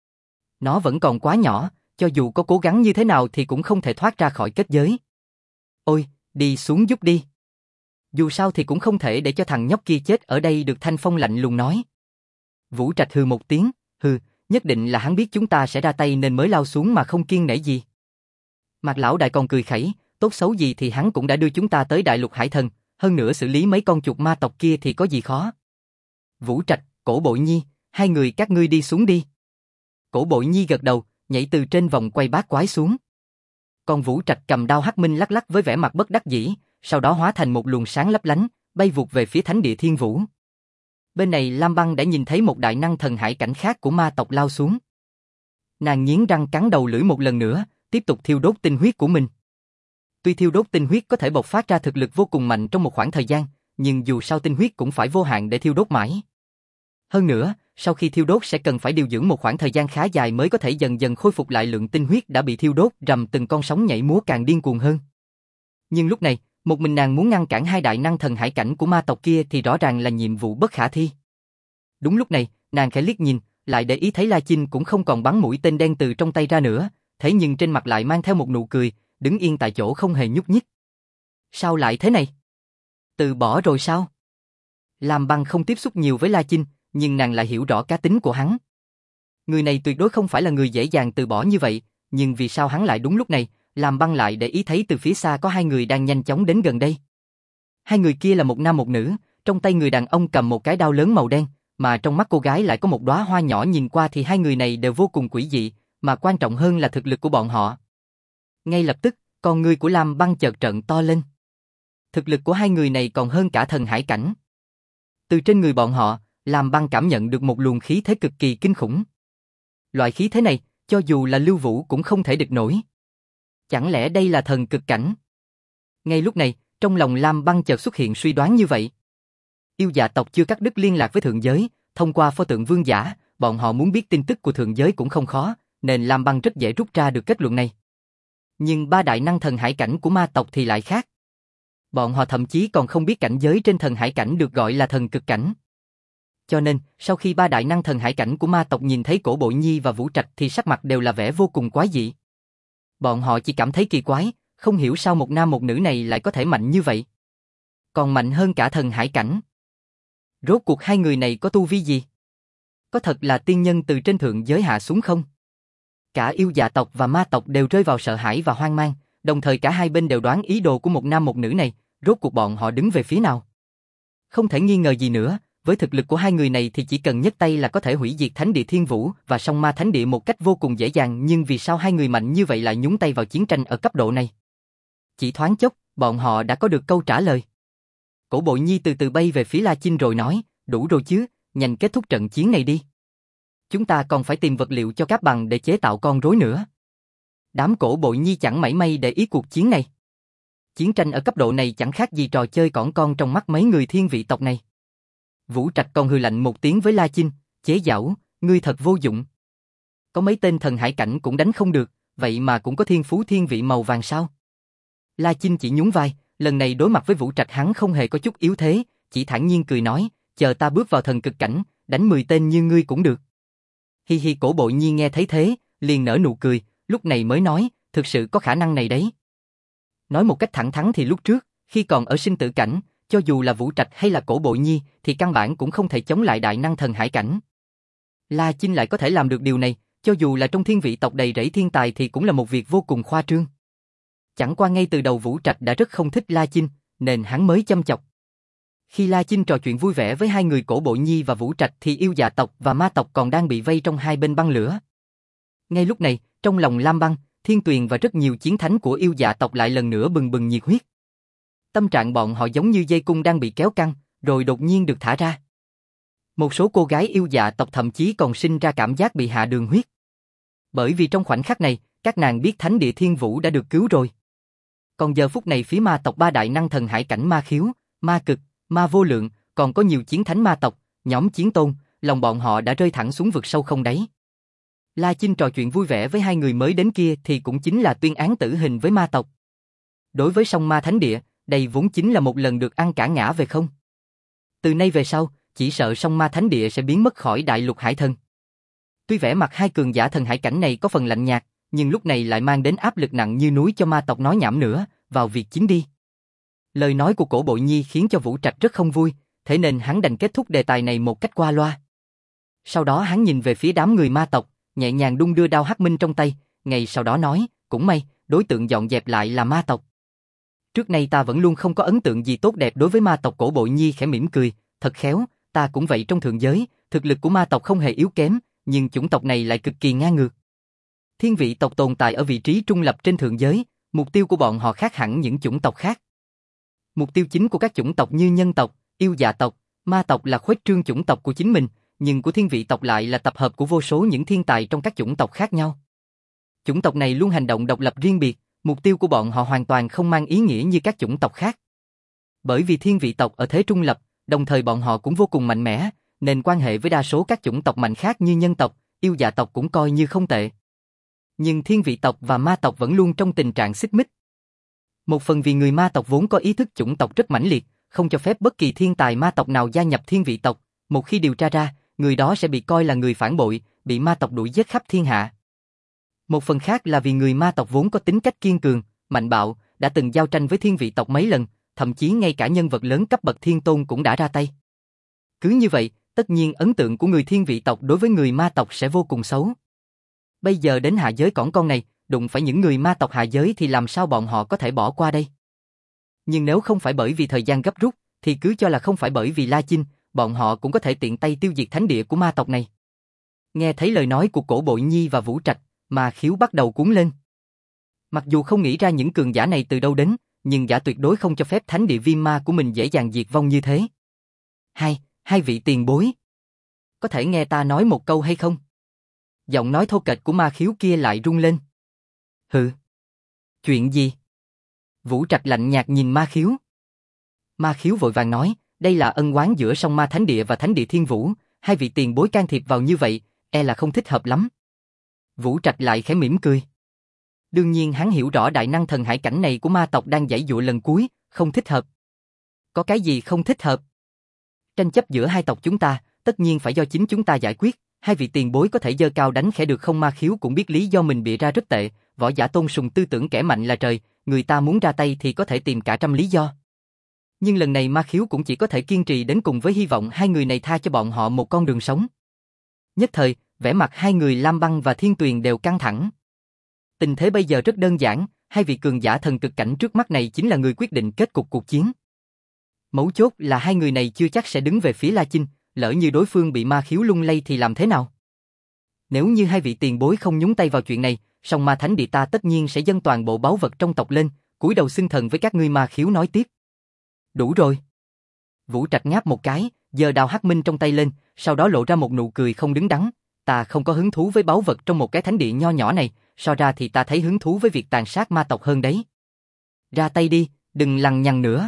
Nó vẫn còn quá nhỏ, cho dù có cố gắng như thế nào thì cũng không thể thoát ra khỏi kết giới. Ôi, đi xuống giúp đi. Dù sao thì cũng không thể để cho thằng nhóc kia chết ở đây được, Thanh Phong lạnh lùng nói. Vũ Trạch hừ một tiếng, hừ, nhất định là hắn biết chúng ta sẽ ra tay nên mới lao xuống mà không kiêng nể gì. Mạc lão đại còn cười khẩy, tốt xấu gì thì hắn cũng đã đưa chúng ta tới đại lục hải thần, hơn nữa xử lý mấy con chuột ma tộc kia thì có gì khó. Vũ Trạch, Cổ Bội Nhi, hai người các ngươi đi xuống đi. Cổ Bội Nhi gật đầu, nhảy từ trên vòng quay bát quái xuống. Còn Vũ Trạch cầm đao hắc minh lắc lắc với vẻ mặt bất đắc dĩ, sau đó hóa thành một luồng sáng lấp lánh, bay vụt về phía thánh địa Thiên Vũ. Bên này Lam Băng đã nhìn thấy một đại năng thần hải cảnh khác của ma tộc lao xuống. Nàng nghiến răng cắn đầu lưỡi một lần nữa, tiếp tục thiêu đốt tinh huyết của mình. Tuy thiêu đốt tinh huyết có thể bộc phát ra thực lực vô cùng mạnh trong một khoảng thời gian, nhưng dù sao tinh huyết cũng phải vô hạn để thiêu đốt mãi. Hơn nữa, sau khi thiêu đốt sẽ cần phải điều dưỡng một khoảng thời gian khá dài mới có thể dần dần khôi phục lại lượng tinh huyết đã bị thiêu đốt, rầm từng con sóng nhảy múa càng điên cuồng hơn. Nhưng lúc này, một mình nàng muốn ngăn cản hai đại năng thần hải cảnh của ma tộc kia thì rõ ràng là nhiệm vụ bất khả thi. Đúng lúc này, nàng khẽ liếc nhìn, lại để ý thấy La Chinh cũng không còn bắn mũi tên đen từ trong tay ra nữa, thế nhưng trên mặt lại mang theo một nụ cười, đứng yên tại chỗ không hề nhúc nhích. Sao lại thế này? Từ bỏ rồi sao? Lam Băng không tiếp xúc nhiều với La Chinh, nhưng nàng lại hiểu rõ cá tính của hắn. Người này tuyệt đối không phải là người dễ dàng từ bỏ như vậy, nhưng vì sao hắn lại đúng lúc này, Lam Băng lại để ý thấy từ phía xa có hai người đang nhanh chóng đến gần đây. Hai người kia là một nam một nữ, trong tay người đàn ông cầm một cái đao lớn màu đen, mà trong mắt cô gái lại có một đóa hoa nhỏ, nhìn qua thì hai người này đều vô cùng quỷ dị, mà quan trọng hơn là thực lực của bọn họ. Ngay lập tức, con ngươi của Lam Băng chợt trợn to lên. Thực lực của hai người này còn hơn cả thần hải cảnh. Từ trên người bọn họ, Lam Băng cảm nhận được một luồng khí thế cực kỳ kinh khủng. Loại khí thế này, cho dù là Lưu Vũ cũng không thể địch nổi. Chẳng lẽ đây là thần cực cảnh? Ngay lúc này, trong lòng Lam Băng chợt xuất hiện suy đoán như vậy. Yêu dạ tộc chưa cắt đứt liên lạc với thượng giới, thông qua pho tượng vương giả, bọn họ muốn biết tin tức của thượng giới cũng không khó, nên Lam Băng rất dễ rút ra được kết luận này. Nhưng ba đại năng thần hải cảnh của ma tộc thì lại khác. Bọn họ thậm chí còn không biết cảnh giới trên thần hải cảnh được gọi là thần cực cảnh. Cho nên, sau khi ba đại năng thần hải cảnh của ma tộc nhìn thấy Cổ Bội Nhi và Vũ Trạch thì sắc mặt đều là vẻ vô cùng quái dị. Bọn họ chỉ cảm thấy kỳ quái, không hiểu sao một nam một nữ này lại có thể mạnh như vậy. Còn mạnh hơn cả thần hải cảnh. Rốt cuộc hai người này có tu vi gì? Có thật là tiên nhân từ trên thượng giới hạ xuống không? Cả yêu dạ tộc và ma tộc đều rơi vào sợ hãi và hoang mang, đồng thời cả hai bên đều đoán ý đồ của một nam một nữ này, rốt cuộc bọn họ đứng về phía nào? Không thể nghi ngờ gì nữa, với thực lực của hai người này thì chỉ cần nhấc tay là có thể hủy diệt Thánh Địa Thiên Vũ và Song Ma Thánh Địa một cách vô cùng dễ dàng, nhưng vì sao hai người mạnh như vậy lại nhúng tay vào chiến tranh ở cấp độ này? Chỉ thoáng chốc, bọn họ đã có được câu trả lời. Cổ Bội Nhi từ từ bay về phía La Chinh rồi nói, đủ rồi chứ, nhanh kết thúc trận chiến này đi. Chúng ta còn phải tìm vật liệu cho các bằng để chế tạo con rối nữa. Đám Cổ Bội Nhi chẳng mảy may để ý cuộc chiến này. Chiến tranh ở cấp độ này chẳng khác gì trò chơi cỏn con trong mắt mấy người thiên vị tộc này. Vũ Trạch còn hừ lạnh một tiếng với La Chinh, chế giễu, ngươi thật vô dụng. Có mấy tên thần hải cảnh cũng đánh không được, vậy mà cũng có thiên phú thiên vị màu vàng sao? La Chinh chỉ nhún vai, lần này đối mặt với Vũ Trạch hắn không hề có chút yếu thế, chỉ thản nhiên cười nói, chờ ta bước vào thần cực cảnh, đánh mười tên như ngươi cũng được. Hi hi. Cổ Bội Nhi nghe thấy thế, liền nở nụ cười, lúc này mới nói, thực sự có khả năng này đấy. Nói một cách thẳng thắn thì lúc trước, khi còn ở sinh tử cảnh, cho dù là Vũ Trạch hay là Cổ Bội Nhi thì căn bản cũng không thể chống lại đại năng thần hải cảnh. La Chinh lại có thể làm được điều này, cho dù là trong thiên vị tộc đầy rẫy thiên tài thì cũng là một việc vô cùng khoa trương. Chẳng qua ngay từ đầu Vũ Trạch đã rất không thích La Chinh, nên hắn mới châm chọc. Khi La Chinh trò chuyện vui vẻ với hai người Cổ Bội Nhi và Vũ Trạch thì yêu dạ tộc và ma tộc còn đang bị vây trong hai bên băng lửa. Ngay lúc này, trong lòng Lam Băng, Thiên Tuyền và rất nhiều chiến thánh của yêu dạ tộc lại lần nữa bừng bừng nhiệt huyết. Tâm trạng bọn họ giống như dây cung đang bị kéo căng, rồi đột nhiên được thả ra. Một số cô gái yêu dạ tộc thậm chí còn sinh ra cảm giác bị hạ đường huyết. Bởi vì trong khoảnh khắc này, các nàng biết Thánh Địa Thiên Vũ đã được cứu rồi. Còn giờ phút này phía ma tộc ba đại năng thần hải cảnh Ma Khiếu, Ma Cực, Ma Vô Lượng, còn có nhiều chiến thánh ma tộc, nhóm Chiến Tôn, lòng bọn họ đã rơi thẳng xuống vực sâu không đáy. La Chinh trò chuyện vui vẻ với hai người mới đến kia thì cũng chính là tuyên án tử hình với ma tộc. Đối với Song Ma Thánh Địa, đây vốn chính là một lần được ăn cả ngã về không. Từ nay về sau, chỉ sợ Song Ma Thánh Địa sẽ biến mất khỏi đại lục hải thần. Tuy vẻ mặt hai cường giả thần hải cảnh này có phần lạnh nhạt, nhưng lúc này lại mang đến áp lực nặng như núi cho ma tộc nói nhảm nữa, vào việc chính đi. Lời nói của Cổ Bội Nhi khiến cho Vũ Trạch rất không vui, thế nên hắn đành kết thúc đề tài này một cách qua loa. Sau đó hắn nhìn về phía đám người ma tộc, nhẹ nhàng đung đưa đao hắc minh trong tay, ngay sau đó nói, cũng may, đối tượng dọn dẹp lại là ma tộc. Trước nay ta vẫn luôn không có ấn tượng gì tốt đẹp đối với ma tộc. Cổ Bội Nhi khẽ mỉm cười, thật khéo, ta cũng vậy. Trong thượng giới, thực lực của ma tộc không hề yếu kém, nhưng chủng tộc này lại cực kỳ ngang ngược. Thiên vị tộc tồn tại ở vị trí trung lập trên thượng giới, mục tiêu của bọn họ khác hẳn những chủng tộc khác. Mục tiêu chính của các chủng tộc như nhân tộc, yêu dạ tộc, ma tộc là khuếch trương chủng tộc của chính mình, nhưng của thiên vị tộc lại là tập hợp của vô số những thiên tài trong các chủng tộc khác nhau. Chủng tộc này luôn hành động độc lập riêng biệt, mục tiêu của bọn họ hoàn toàn không mang ý nghĩa như các chủng tộc khác. Bởi vì thiên vị tộc ở thế trung lập, đồng thời bọn họ cũng vô cùng mạnh mẽ, nên quan hệ với đa số các chủng tộc mạnh khác như nhân tộc, yêu dạ tộc cũng coi như không tệ. Nhưng thiên vị tộc và ma tộc vẫn luôn trong tình trạng xích mích. Một phần vì người ma tộc vốn có ý thức chủng tộc rất mãnh liệt, không cho phép bất kỳ thiên tài ma tộc nào gia nhập thiên vị tộc, một khi điều tra ra, người đó sẽ bị coi là người phản bội, bị ma tộc đuổi giết khắp thiên hạ. Một phần khác là vì người ma tộc vốn có tính cách kiên cường, mạnh bạo, đã từng giao tranh với thiên vị tộc mấy lần, thậm chí ngay cả nhân vật lớn cấp bậc thiên tôn cũng đã ra tay. Cứ như vậy, tất nhiên ấn tượng của người thiên vị tộc đối với người ma tộc sẽ vô cùng xấu. Bây giờ đến hạ giới cỏn con này, đụng phải những người ma tộc hạ giới thì làm sao bọn họ có thể bỏ qua đây? Nhưng nếu không phải bởi vì thời gian gấp rút, thì cứ cho là không phải bởi vì La Chinh, bọn họ cũng có thể tiện tay tiêu diệt thánh địa của ma tộc này. Nghe thấy lời nói của Cổ Bội Nhi và Vũ Trạch, Ma Khiếu bắt đầu cuốn lên. Mặc dù không nghĩ ra những cường giả này từ đâu đến, nhưng gã tuyệt đối không cho phép thánh địa viêm ma của mình dễ dàng diệt vong như thế. Hai, hai vị tiền bối. Có thể nghe ta nói một câu hay không? Giọng nói thô kệch của Ma Khiếu kia lại rung lên. Hừ. Chuyện gì? Vũ Trạch lạnh nhạt nhìn Ma Khiếu. Ma Khiếu vội vàng nói, đây là ân oán giữa Song Ma Thánh Địa và Thánh Địa Thiên Vũ, hai vị tiền bối can thiệp vào như vậy, e là không thích hợp lắm. Vũ Trạch lại khẽ mỉm cười. Đương nhiên hắn hiểu rõ đại năng thần hải cảnh này của ma tộc đang giãy giụa lần cuối, không thích hợp. Có cái gì không thích hợp? Tranh chấp giữa hai tộc chúng ta, tất nhiên phải do chính chúng ta giải quyết, hai vị tiền bối có thể giơ cao đánh khẽ được không? Ma Khiếu cũng biết lý do mình bịa ra rất tệ, võ giả tôn sùng tư tưởng kẻ mạnh là trời, người ta muốn ra tay thì có thể tìm cả trăm lý do. Nhưng lần này Ma Khiếu cũng chỉ có thể kiên trì đến cùng với hy vọng hai người này tha cho bọn họ một con đường sống. Nhất thời, vẻ mặt hai người Lam Băng và Thiên Tuyền đều căng thẳng. Tình thế bây giờ rất đơn giản, hai vị cường giả thần cực cảnh trước mắt này chính là người quyết định kết cục cuộc chiến. Mấu chốt là hai người này chưa chắc sẽ đứng về phía La Chinh, lỡ như đối phương bị Ma Khiếu lung lay thì làm thế nào? Nếu như hai vị tiền bối không nhúng tay vào chuyện này, song Ma Thánh Địa ta tất nhiên sẽ dâng toàn bộ báu vật trong tộc lên, cúi đầu xưng thần với các ngươi. Ma Khiếu nói tiếp. Đủ rồi. Vũ Trạch ngáp một cái, giơ đao hắc minh trong tay lên, sau đó lộ ra một nụ cười không đứng đắn. Ta không có hứng thú với báu vật trong một cái thánh địa nho nhỏ này, so ra thì ta thấy hứng thú với việc tàn sát ma tộc hơn đấy. Ra tay đi, đừng lằng nhằng nữa.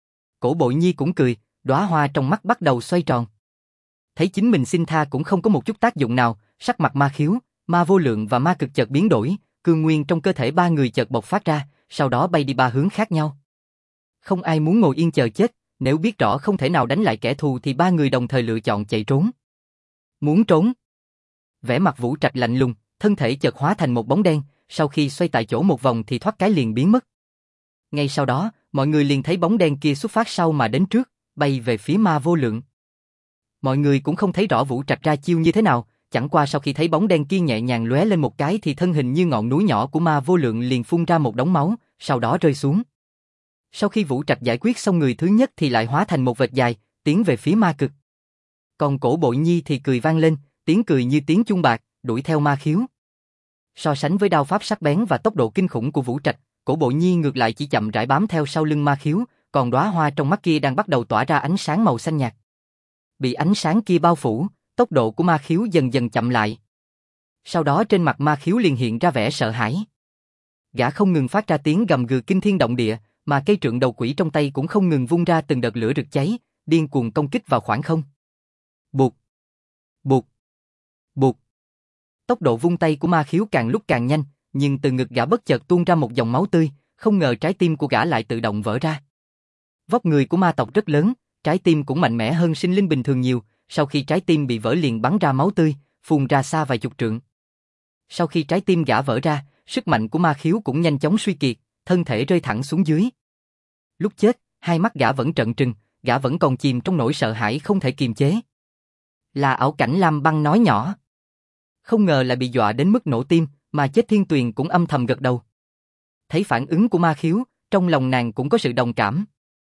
Cổ Bội Nhi cũng cười, đóa hoa trong mắt bắt đầu xoay tròn. Thấy chính mình xin tha cũng không có một chút tác dụng nào, sắc mặt Ma Khiếu, Ma Vô Lượng và Ma Cực chợt biến đổi, cương nguyên trong cơ thể ba người chợt bộc phát ra, sau đó bay đi ba hướng khác nhau. Không ai muốn ngồi yên chờ chết, nếu biết rõ không thể nào đánh lại kẻ thù thì ba người đồng thời lựa chọn chạy trốn. Muốn trốn? Vẻ mặt Vũ Trạch lạnh lùng, thân thể chợt hóa thành một bóng đen, sau khi xoay tại chỗ một vòng thì thoát cái liền biến mất. Ngay sau đó, mọi người liền thấy bóng đen kia xuất phát sau mà đến trước, bay về phía Ma Vô Lượng. Mọi người cũng không thấy rõ Vũ Trạch ra chiêu như thế nào, chẳng qua sau khi thấy bóng đen kia nhẹ nhàng lóe lên một cái thì thân hình như ngọn núi nhỏ của Ma Vô Lượng liền phun ra một đống máu, sau đó rơi xuống. Sau khi Vũ Trạch giải quyết xong người thứ nhất thì lại hóa thành một vệt dài, tiến về phía Ma Cực. Còn Cổ Bội Nhi thì cười vang lên, tiếng cười như tiếng chuông bạc, đuổi theo Ma Khiếu. So sánh với đao pháp sắc bén và tốc độ kinh khủng của Vũ Trạch, Cổ Bội Nhi ngược lại chỉ chậm rãi bám theo sau lưng Ma Khiếu, còn đóa hoa trong mắt kia đang bắt đầu tỏa ra ánh sáng màu xanh nhạt. Bị ánh sáng kia bao phủ, tốc độ của Ma Khiếu dần dần chậm lại. Sau đó trên mặt Ma Khiếu liền hiện ra vẻ sợ hãi. Gã không ngừng phát ra tiếng gầm gừ kinh thiên động địa, mà cây trượng đầu quỷ trong tay cũng không ngừng vung ra từng đợt lửa rực cháy, điên cuồng công kích vào khoảng không. Bụt, bụt, bụt. Tốc độ vung tay của Ma Khiếu càng lúc càng nhanh, nhưng từ ngực gã bất chợt tuôn ra một dòng máu tươi, không ngờ trái tim của gã lại tự động vỡ ra. Vóc người của ma tộc rất lớn, trái tim cũng mạnh mẽ hơn sinh linh bình thường nhiều, sau khi trái tim bị vỡ liền bắn ra máu tươi, phun ra xa vài chục trượng. Sau khi trái tim gã vỡ ra, sức mạnh của Ma Khiếu cũng nhanh chóng suy kiệt, thân thể rơi thẳng xuống dưới. Lúc chết, hai mắt gã vẫn trợn trừng, gã vẫn còn chìm trong nỗi sợ hãi không thể kiềm chế. Là ảo cảnh. Lam Băng nói nhỏ. Không ngờ lại bị dọa đến mức nổ tim, mà chết. Thiên Tuyền cũng âm thầm gật đầu. Thấy phản ứng của Ma Khiếu, trong lòng nàng cũng có sự đồng cảm.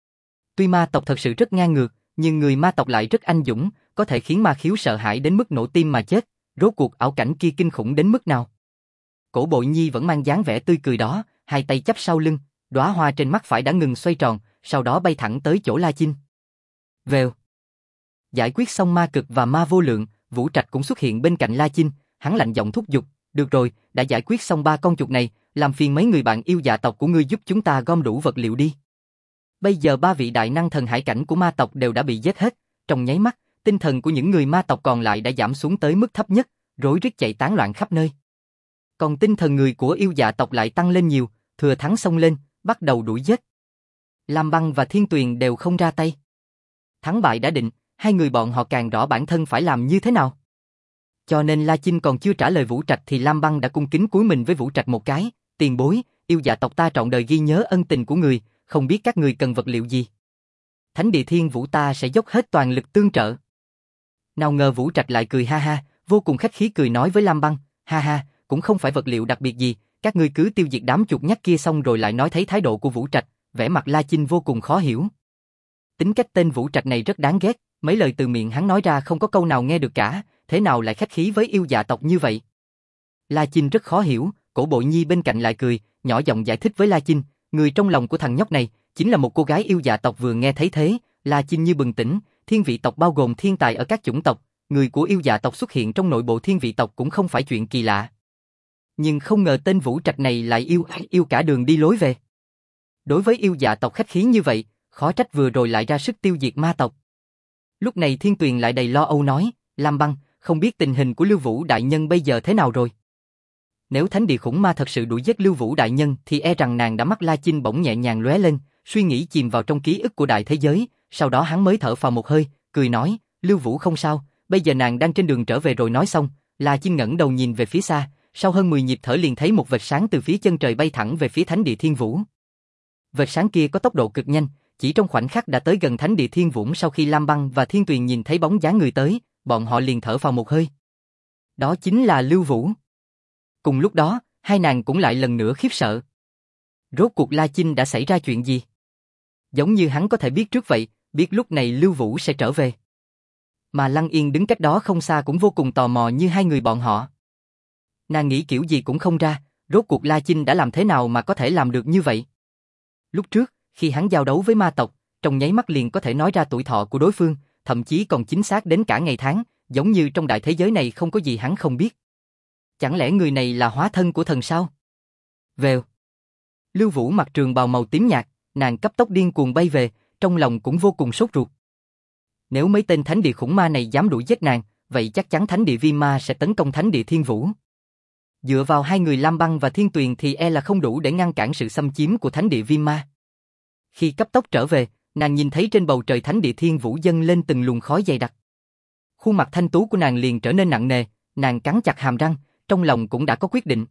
Tuy ma tộc thật sự rất ngang ngược, nhưng người ma tộc lại rất anh dũng, có thể khiến Ma Khiếu sợ hãi đến mức nổ tim mà chết. Rốt cuộc ảo cảnh kia kinh khủng đến mức nào? Cổ Bội Nhi vẫn mang dáng vẻ tươi cười đó, hai tay chắp sau lưng, đóa hoa trên mắt phải đã ngừng xoay tròn, sau đó bay thẳng tới chỗ La Chinh. Vèo. Giải quyết xong Ma Cực và Ma Vô Lượng, Vũ Trạch cũng xuất hiện bên cạnh La Chinh, hắn lạnh giọng thúc giục, được rồi, đã giải quyết xong ba con chuột này, làm phiền mấy người bạn yêu dạ tộc của ngươi giúp chúng ta gom đủ vật liệu đi. Bây giờ ba vị đại năng thần hải cảnh của ma tộc đều đã bị giết hết, trong nháy mắt, tinh thần của những người ma tộc còn lại đã giảm xuống tới mức thấp nhất, rối rít chạy tán loạn khắp nơi. Còn tinh thần người của yêu dạ tộc lại tăng lên nhiều, thừa thắng xông lên, bắt đầu đuổi giết. Lam Băng và Thiên Tuyền đều không ra tay. Thắng bại đã định, hai người bọn họ càng rõ bản thân phải làm như thế nào. Cho nên La Chinh còn chưa trả lời Vũ Trạch thì Lam Băng đã cung kính cúi mình với Vũ Trạch một cái, tiền bối, yêu dạ tộc ta trọn đời ghi nhớ ân tình của người, không biết các người cần vật liệu gì. Thánh địa Thiên Vũ ta sẽ dốc hết toàn lực tương trợ. Nào ngờ Vũ Trạch lại cười ha ha, vô cùng khách khí cười nói với Lam Băng, ha ha, cũng không phải vật liệu đặc biệt gì, các ngươi cứ tiêu diệt đám chuột nhắt kia xong rồi lại nói. Thấy thái độ của Vũ Trạch, vẻ mặt La Chinh vô cùng khó hiểu. Tính cách tên Vũ Trạch này rất đáng ghét, mấy lời từ miệng hắn nói ra không có câu nào nghe được cả, thế nào lại khách khí với yêu dạ tộc như vậy? La Chinh rất khó hiểu, Cổ Bội Nhi bên cạnh lại cười, nhỏ giọng giải thích với La Chinh, người trong lòng của thằng nhóc này chính là một cô gái yêu dạ tộc. Vừa nghe thấy thế, La Chinh như bừng tỉnh, thiên vị tộc bao gồm thiên tài ở các chủng tộc, người của yêu dạ tộc xuất hiện trong nội bộ thiên vị tộc cũng không phải chuyện kỳ lạ. Nhưng không ngờ tên Vũ Trạch này lại yêu yêu cả đường đi lối về. Đối với yêu dạ tộc khách khí như vậy, khó trách vừa rồi lại ra sức tiêu diệt ma tộc. Lúc này Thiên Tuyền lại đầy lo âu nói, Lam Băng, không biết tình hình của Lưu Vũ đại nhân bây giờ thế nào rồi? Nếu thánh địa khủng ma thật sự đuổi giết Lưu Vũ đại nhân thì e rằng nàng đã. Mắt La Chinh bỗng nhẹ nhàng lóe lên, suy nghĩ chìm vào trong ký ức của đại thế giới, sau đó hắn mới thở phào một hơi, cười nói, Lưu Vũ không sao, bây giờ nàng đang trên đường trở về rồi. Nói xong, La Chinh ngẩng đầu nhìn về phía xa, sau hơn mười nhịp thở liền thấy một vệt sáng từ phía chân trời bay thẳng về phía Thánh Địa Thiên Vũ. Vệt sáng kia có tốc độ cực nhanh, chỉ trong khoảnh khắc đã tới gần Thánh Địa Thiên Vũ. Sau khi Lam Băng và Thiên Tuyền nhìn thấy bóng dáng người tới, bọn họ liền thở phào một hơi. Đó chính là Lưu Vũ. Cùng lúc đó, hai nàng cũng lại lần nữa khiếp sợ. Rốt cuộc La Chinh đã xảy ra chuyện gì? Giống như hắn có thể biết trước vậy, biết lúc này Lưu Vũ sẽ trở về. Mà Lăng Yên đứng cách đó không xa cũng vô cùng tò mò như hai người bọn họ. Nàng nghĩ kiểu gì cũng không ra, rốt cuộc La Chinh đã làm thế nào mà có thể làm được như vậy? Lúc trước, khi hắn giao đấu với ma tộc, trong nháy mắt liền có thể nói ra tuổi thọ của đối phương, thậm chí còn chính xác đến cả ngày tháng, giống như trong đại thế giới này không có gì hắn không biết. Chẳng lẽ người này là hóa thân của thần sao? Vèo. Lưu Vũ mặc trường bào màu tím nhạt, nàng cấp tốc điên cuồng bay về, trong lòng cũng vô cùng sốt ruột. Nếu mấy tên thánh địa khủng ma này dám đuổi giết nàng, vậy chắc chắn thánh địa viêm ma sẽ tấn công thánh địa thiên vũ. Dựa vào hai người Lam Băng và Thiên Tuyền thì e là không đủ để ngăn cản sự xâm chiếm của thánh địa viêm ma. Khi cấp tốc trở về, nàng nhìn thấy trên bầu trời thánh địa thiên vũ dâng lên từng luồng khói dày đặc. Khuôn mặt thanh tú của nàng liền trở nên nặng nề, nàng cắn chặt hàm răng, trong lòng cũng đã có quyết định.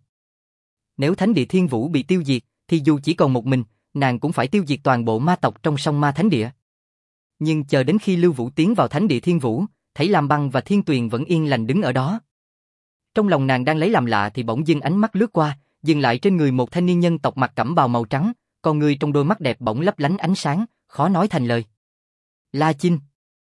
Nếu thánh địa thiên vũ bị tiêu diệt, thì dù chỉ còn một mình, nàng cũng phải tiêu diệt toàn bộ ma tộc trong song ma thánh địa. Nhưng chờ đến khi Lưu Vũ tiến vào thánh địa thiên vũ, thấy Lam Băng và Thiên Tuyền vẫn yên lành đứng ở đó. Trong lòng nàng đang lấy làm lạ thì bỗng dưng ánh mắt lướt qua, dừng lại trên người một thanh niên nhân tộc mặc cẩm bào màu trắng, con người trong đôi mắt đẹp bỗng lấp lánh ánh sáng, khó nói thành lời. La Chinh.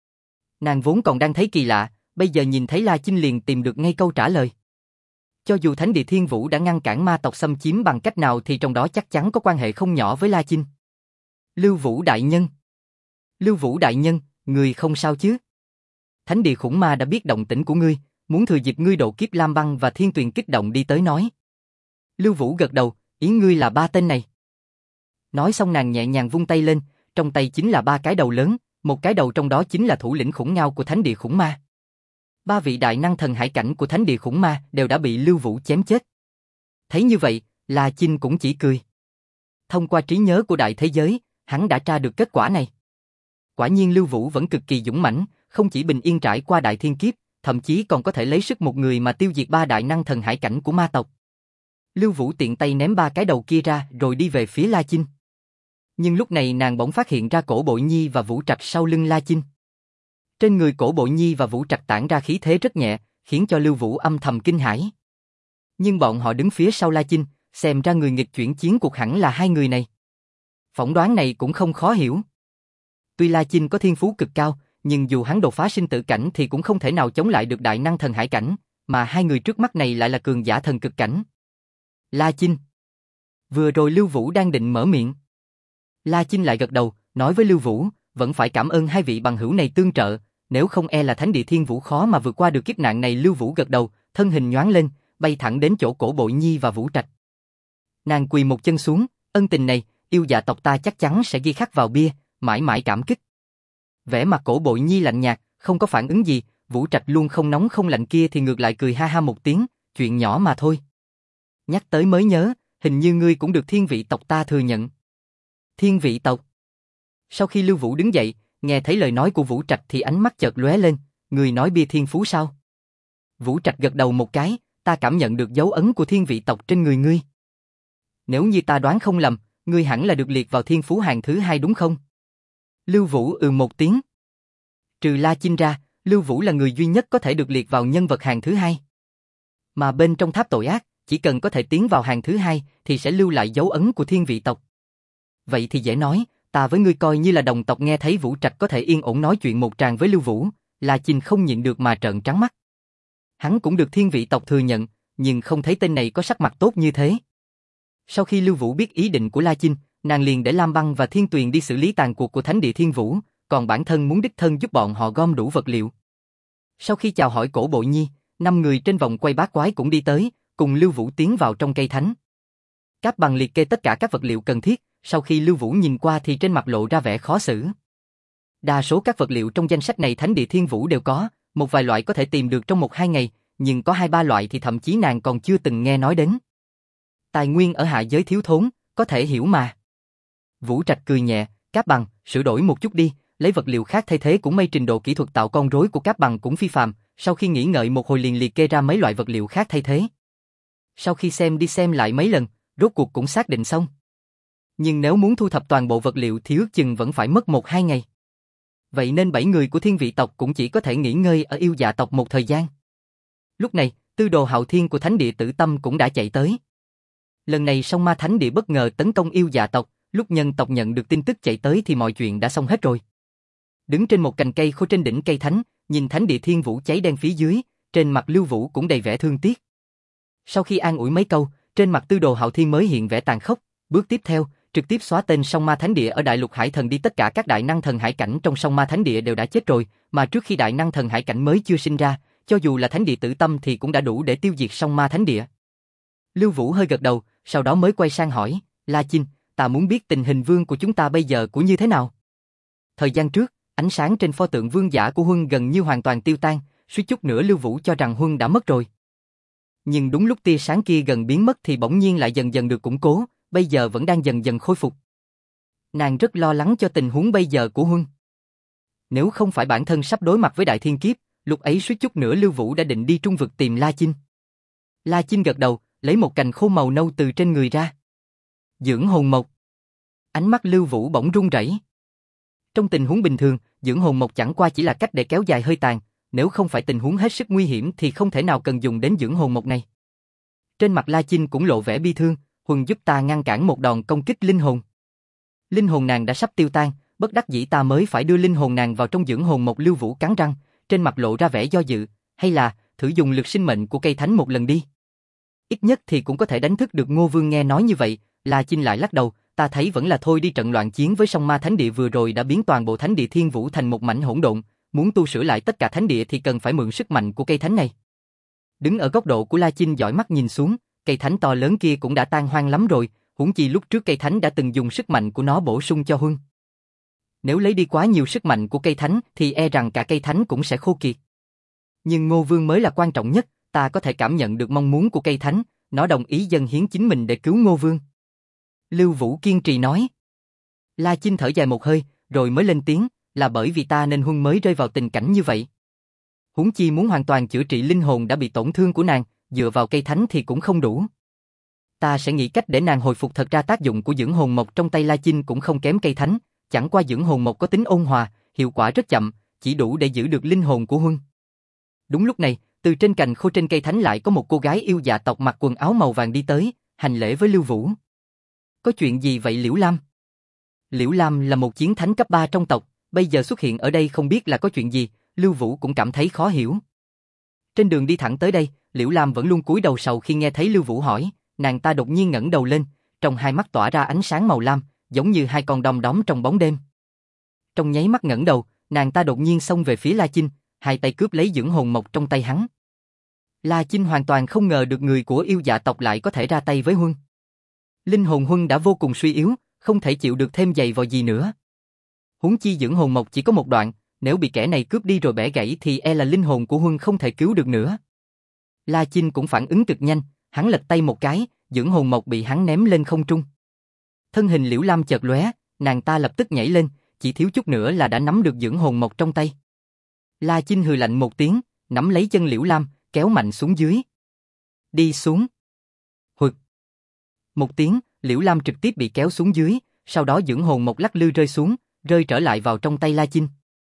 Nàng vốn còn đang thấy kỳ lạ, bây giờ nhìn thấy La Chinh liền tìm được ngay câu trả lời. Cho dù thánh địa thiên vũ đã ngăn cản ma tộc xâm chiếm bằng cách nào thì trong đó chắc chắn có quan hệ không nhỏ với La Chinh. Lưu Vũ đại nhân. Lưu Vũ đại nhân, người không sao chứ? Thánh địa khủng ma đã biết động tĩnh của ngươi, muốn thừa dịp ngươi độ kiếp. Lam Băng và Thiên Tuyền kích động đi tới nói. Lưu Vũ gật đầu, ý ngươi là ba tên này. Nói xong nàng nhẹ nhàng vung tay lên, trong tay chính là ba cái đầu lớn, một cái đầu trong đó chính là thủ lĩnh khủng ngao của thánh địa khủng ma. Ba vị đại năng thần hải cảnh của thánh địa khủng ma đều đã bị Lưu Vũ chém chết. Thấy như vậy, La Chinh cũng chỉ cười. Thông qua trí nhớ của đại thế giới, hắn đã tra được kết quả này. Quả nhiên Lưu Vũ vẫn cực kỳ dũng mãnh, không chỉ bình yên trải qua đại thiên kiếp, thậm chí còn có thể lấy sức một người mà tiêu diệt ba đại năng thần hải cảnh của ma tộc. Lưu Vũ tiện tay ném ba cái đầu kia ra rồi đi về phía La Chinh. Nhưng lúc này nàng bỗng phát hiện ra Cổ Bội Nhi và Vũ Trạch sau lưng La Chinh. Trên người Cổ Bội Nhi và Vũ Trạch tản ra khí thế rất nhẹ, khiến cho Lưu Vũ âm thầm kinh hãi. Nhưng bọn họ đứng phía sau La Chinh, xem ra người nghịch chuyển chiến cuộc hẳn là hai người này. Phỏng đoán này cũng không khó hiểu. Tuy La Chinh có thiên phú cực cao, nhưng dù hắn đột phá sinh tử cảnh thì cũng không thể nào chống lại được đại năng thần hải cảnh, mà hai người trước mắt này lại là cường giả thần cực cảnh. La Chinh. Vừa rồi Lưu Vũ đang định mở miệng. La Chinh lại gật đầu, nói với Lưu Vũ, vẫn phải cảm ơn hai vị bằng hữu này tương trợ, nếu không e là thánh địa thiên vũ khó mà vượt qua được kiếp nạn này. Lưu Vũ gật đầu, thân hình nhoáng lên, bay thẳng đến chỗ Cổ Bội Nhi và Vũ Trạch. Nàng quỳ một chân xuống, ân tình này, yêu dạ tộc ta chắc chắn sẽ ghi khắc vào bia, mãi mãi cảm kích. Vẻ mặt Cổ Bội Nhi lạnh nhạt, không có phản ứng gì, Vũ Trạch luôn không nóng không lạnh kia thì ngược lại cười ha ha một tiếng, chuyện nhỏ mà thôi. Nhắc tới mới nhớ, hình như ngươi cũng được thiên vị tộc ta thừa nhận. Thiên vị tộc. Sau khi Lưu Vũ đứng dậy, nghe thấy lời nói của Vũ Trạch thì ánh mắt chợt lóe lên, người nói bia thiên phú sao? Vũ Trạch gật đầu một cái, ta cảm nhận được dấu ấn của thiên vị tộc trên người ngươi. Nếu như ta đoán không lầm, ngươi hẳn là được liệt vào thiên phú hàng thứ hai đúng không? Lưu Vũ ừ một tiếng. Trừ La Chinh ra, Lưu Vũ là người duy nhất có thể được liệt vào nhân vật hàng thứ hai. Mà bên trong tháp tội ác, chỉ cần có thể tiến vào hàng thứ hai thì sẽ lưu lại dấu ấn của thiên vị tộc. Vậy thì dễ nói, ta với ngươi coi như là đồng tộc. Nghe thấy Vũ Trạch có thể yên ổn nói chuyện một tràng với Lưu Vũ, La Chinh không nhịn được mà trợn trắng mắt. Hắn cũng được thiên vị tộc thừa nhận, nhưng không thấy tên này có sắc mặt tốt như thế. Sau khi Lưu Vũ biết ý định của La Chinh, nàng liền để Lam Băng và Thiên Tuyền đi xử lý tàn cuộc của thánh địa thiên vũ, còn bản thân muốn đích thân giúp bọn họ gom đủ vật liệu. Sau khi chào hỏi Cổ Bội Nhi, năm người trên vòng quay bát quái cũng đi tới, cùng Lưu Vũ tiến vào trong cây thánh. Cáp Bằng liệt kê tất cả các vật liệu cần thiết, sau khi Lưu Vũ nhìn qua thì trên mặt lộ ra vẻ khó xử. Đa số các vật liệu trong danh sách này thánh địa thiên vũ đều có, một vài loại có thể tìm được trong một hai ngày, nhưng có hai ba loại thì thậm chí nàng còn chưa từng nghe nói đến. Tài nguyên ở hạ giới thiếu thốn, có thể hiểu mà. Vũ Trạch cười nhẹ, Cáp Bằng, sửa đổi một chút đi, lấy vật liệu khác thay thế cũng may trình độ kỹ thuật tạo con rối của Cáp Bằng cũng phi phàm, sau khi nghĩ ngợi một hồi liền liệt kê ra mấy loại vật liệu khác thay thế. Sau khi xem đi xem lại mấy lần, rốt cuộc cũng xác định xong. Nhưng nếu muốn thu thập toàn bộ vật liệu thì ước chừng vẫn phải mất một hai ngày. Vậy nên bảy người của thiên vị tộc cũng chỉ có thể nghỉ ngơi ở yêu dạ tộc một thời gian. Lúc này, tư đồ hạo thiên của thánh địa Tử Tâm cũng đã chạy tới. Lần này Song Ma Thánh Địa bất ngờ tấn công yêu dạ tộc, lúc nhân tộc nhận được tin tức chạy tới thì mọi chuyện đã xong hết rồi. Đứng trên một cành cây khô trên đỉnh cây thánh, nhìn thánh địa thiên vũ cháy đen phía dưới, trên mặt Lưu Vũ cũng đầy vẻ thương tiếc. Sau khi an ủi mấy câu, trên mặt tư đồ hạo thiên mới hiện vẻ tàn khốc, bước tiếp theo, trực tiếp xóa tên Song Ma Thánh Địa ở Đại Lục Hải Thần đi, tất cả các đại năng thần hải cảnh trong Song Ma Thánh Địa đều đã chết rồi, mà trước khi đại năng thần hải cảnh mới chưa sinh ra, cho dù là thánh địa Tử Tâm thì cũng đã đủ để tiêu diệt Song Ma Thánh Địa. Lưu Vũ hơi gật đầu, sau đó mới quay sang hỏi, La Chinh, ta muốn biết tình hình vương của chúng ta bây giờ của như thế nào? Thời gian trước, ánh sáng trên pho tượng vương giả của Huân gần như hoàn toàn tiêu tan, suýt chút nữa Lưu Vũ cho rằng Huân đã mất rồi. Nhưng đúng lúc tia sáng kia gần biến mất thì bỗng nhiên lại dần dần được củng cố, bây giờ vẫn đang dần dần khôi phục. Nàng rất lo lắng cho tình huống bây giờ của Huân. Nếu không phải bản thân sắp đối mặt với đại thiên kiếp, lúc ấy suýt chút nữa Lưu Vũ đã định đi trung vực tìm La Chinh. La Chinh gật đầu, lấy một cành khô màu nâu từ trên người ra. Dưỡng hồn mộc. Ánh mắt Lưu Vũ bỗng run rẩy. Trong tình huống bình thường, dưỡng hồn mộc chẳng qua chỉ là cách để kéo dài hơi tàn, nếu không phải tình huống hết sức nguy hiểm thì không thể nào cần dùng đến dưỡng hồn mộc này. Trên mặt La Chinh cũng lộ vẻ bi thương, Huân giúp ta ngăn cản một đòn công kích linh hồn. Linh hồn nàng đã sắp tiêu tan, bất đắc dĩ ta mới phải đưa linh hồn nàng vào trong dưỡng hồn mộc. Lưu Vũ cắn răng, trên mặt lộ ra vẻ do dự, hay là thử dùng lực sinh mệnh của cây thánh một lần đi. Ít nhất thì cũng có thể đánh thức được Ngô Vương. Nghe nói như vậy, La Chinh lại lắc đầu, ta thấy vẫn là thôi đi, trận loạn chiến với Song Ma Thánh Địa vừa rồi đã biến toàn bộ thánh địa Thiên Vũ thành một mảnh hỗn độn, muốn tu sửa lại tất cả thánh địa thì cần phải mượn sức mạnh của cây thánh này. Đứng ở góc độ của La Chinh dõi mắt nhìn xuống, cây thánh to lớn kia cũng đã tan hoang lắm rồi, huống chi lúc trước cây thánh đã từng dùng sức mạnh của nó bổ sung cho Huân. Nếu lấy đi quá nhiều sức mạnh của cây thánh thì e rằng cả cây thánh cũng sẽ khô kiệt. Nhưng Ngô Vương mới là quan trọng nhất, ta có thể cảm nhận được mong muốn của cây thánh, nó đồng ý dâng hiến chính mình để cứu Ngô Vương. Lưu Vũ kiên trì nói. La Chinh thở dài một hơi, rồi mới lên tiếng, là bởi vì ta nên Huân mới rơi vào tình cảnh như vậy. Huống chi muốn hoàn toàn chữa trị linh hồn đã bị tổn thương của nàng, dựa vào cây thánh thì cũng không đủ. Ta sẽ nghĩ cách để nàng hồi phục. Thật ra tác dụng của dưỡng hồn mộc trong tay La Chinh cũng không kém cây thánh, chẳng qua dưỡng hồn mộc có tính ôn hòa, hiệu quả rất chậm, chỉ đủ để giữ được linh hồn của Huân. Đúng lúc này, từ trên cành khô trên cây thánh lại có một cô gái yêu dạ tộc mặc quần áo màu vàng đi tới, hành lễ với Lưu Vũ. Có chuyện gì vậy Liễu Lam? Liễu Lam là một chiến thánh cấp ba trong tộc, bây giờ xuất hiện ở đây không biết là có chuyện gì, Lưu Vũ cũng cảm thấy khó hiểu. Trên đường đi thẳng tới đây, Liễu Lam vẫn luôn cúi đầu sầu khi nghe thấy Lưu Vũ hỏi, nàng ta đột nhiên ngẩng đầu lên, trong hai mắt tỏa ra ánh sáng màu lam, giống như hai con đom đóm trong bóng đêm. Trong nháy mắt ngẩng đầu, nàng ta đột nhiên xông về phía La Chinh, hai tay cướp lấy dưỡng hồn mộc trong tay hắn. La Chinh hoàn toàn không ngờ được người của yêu dạ tộc lại có thể ra tay với Huân. Linh hồn Huân đã vô cùng suy yếu, không thể chịu được thêm giày vò gì nữa. Huống chi dưỡng hồn mộc chỉ có một đoạn, nếu bị kẻ này cướp đi rồi bẻ gãy thì e là linh hồn của Huân không thể cứu được nữa. La Chinh cũng phản ứng cực nhanh, hắn lật tay một cái, dưỡng hồn mộc bị hắn ném lên không trung. Thân hình Liễu Lam chợt lóe, nàng ta lập tức nhảy lên, chỉ thiếu chút nữa là đã nắm được dưỡng hồn mộc trong tay. La Chinh hừ lạnh một tiếng, nắm lấy chân Liễu Lam, kéo mạnh xuống dưới. Đi xuống. Hụt. Một tiếng, Liễu Lam trực tiếp bị kéo xuống dưới, sau đó dưỡng hồn mộc lắc lư rơi xuống, rơi trở lại vào trong tay La Chinh.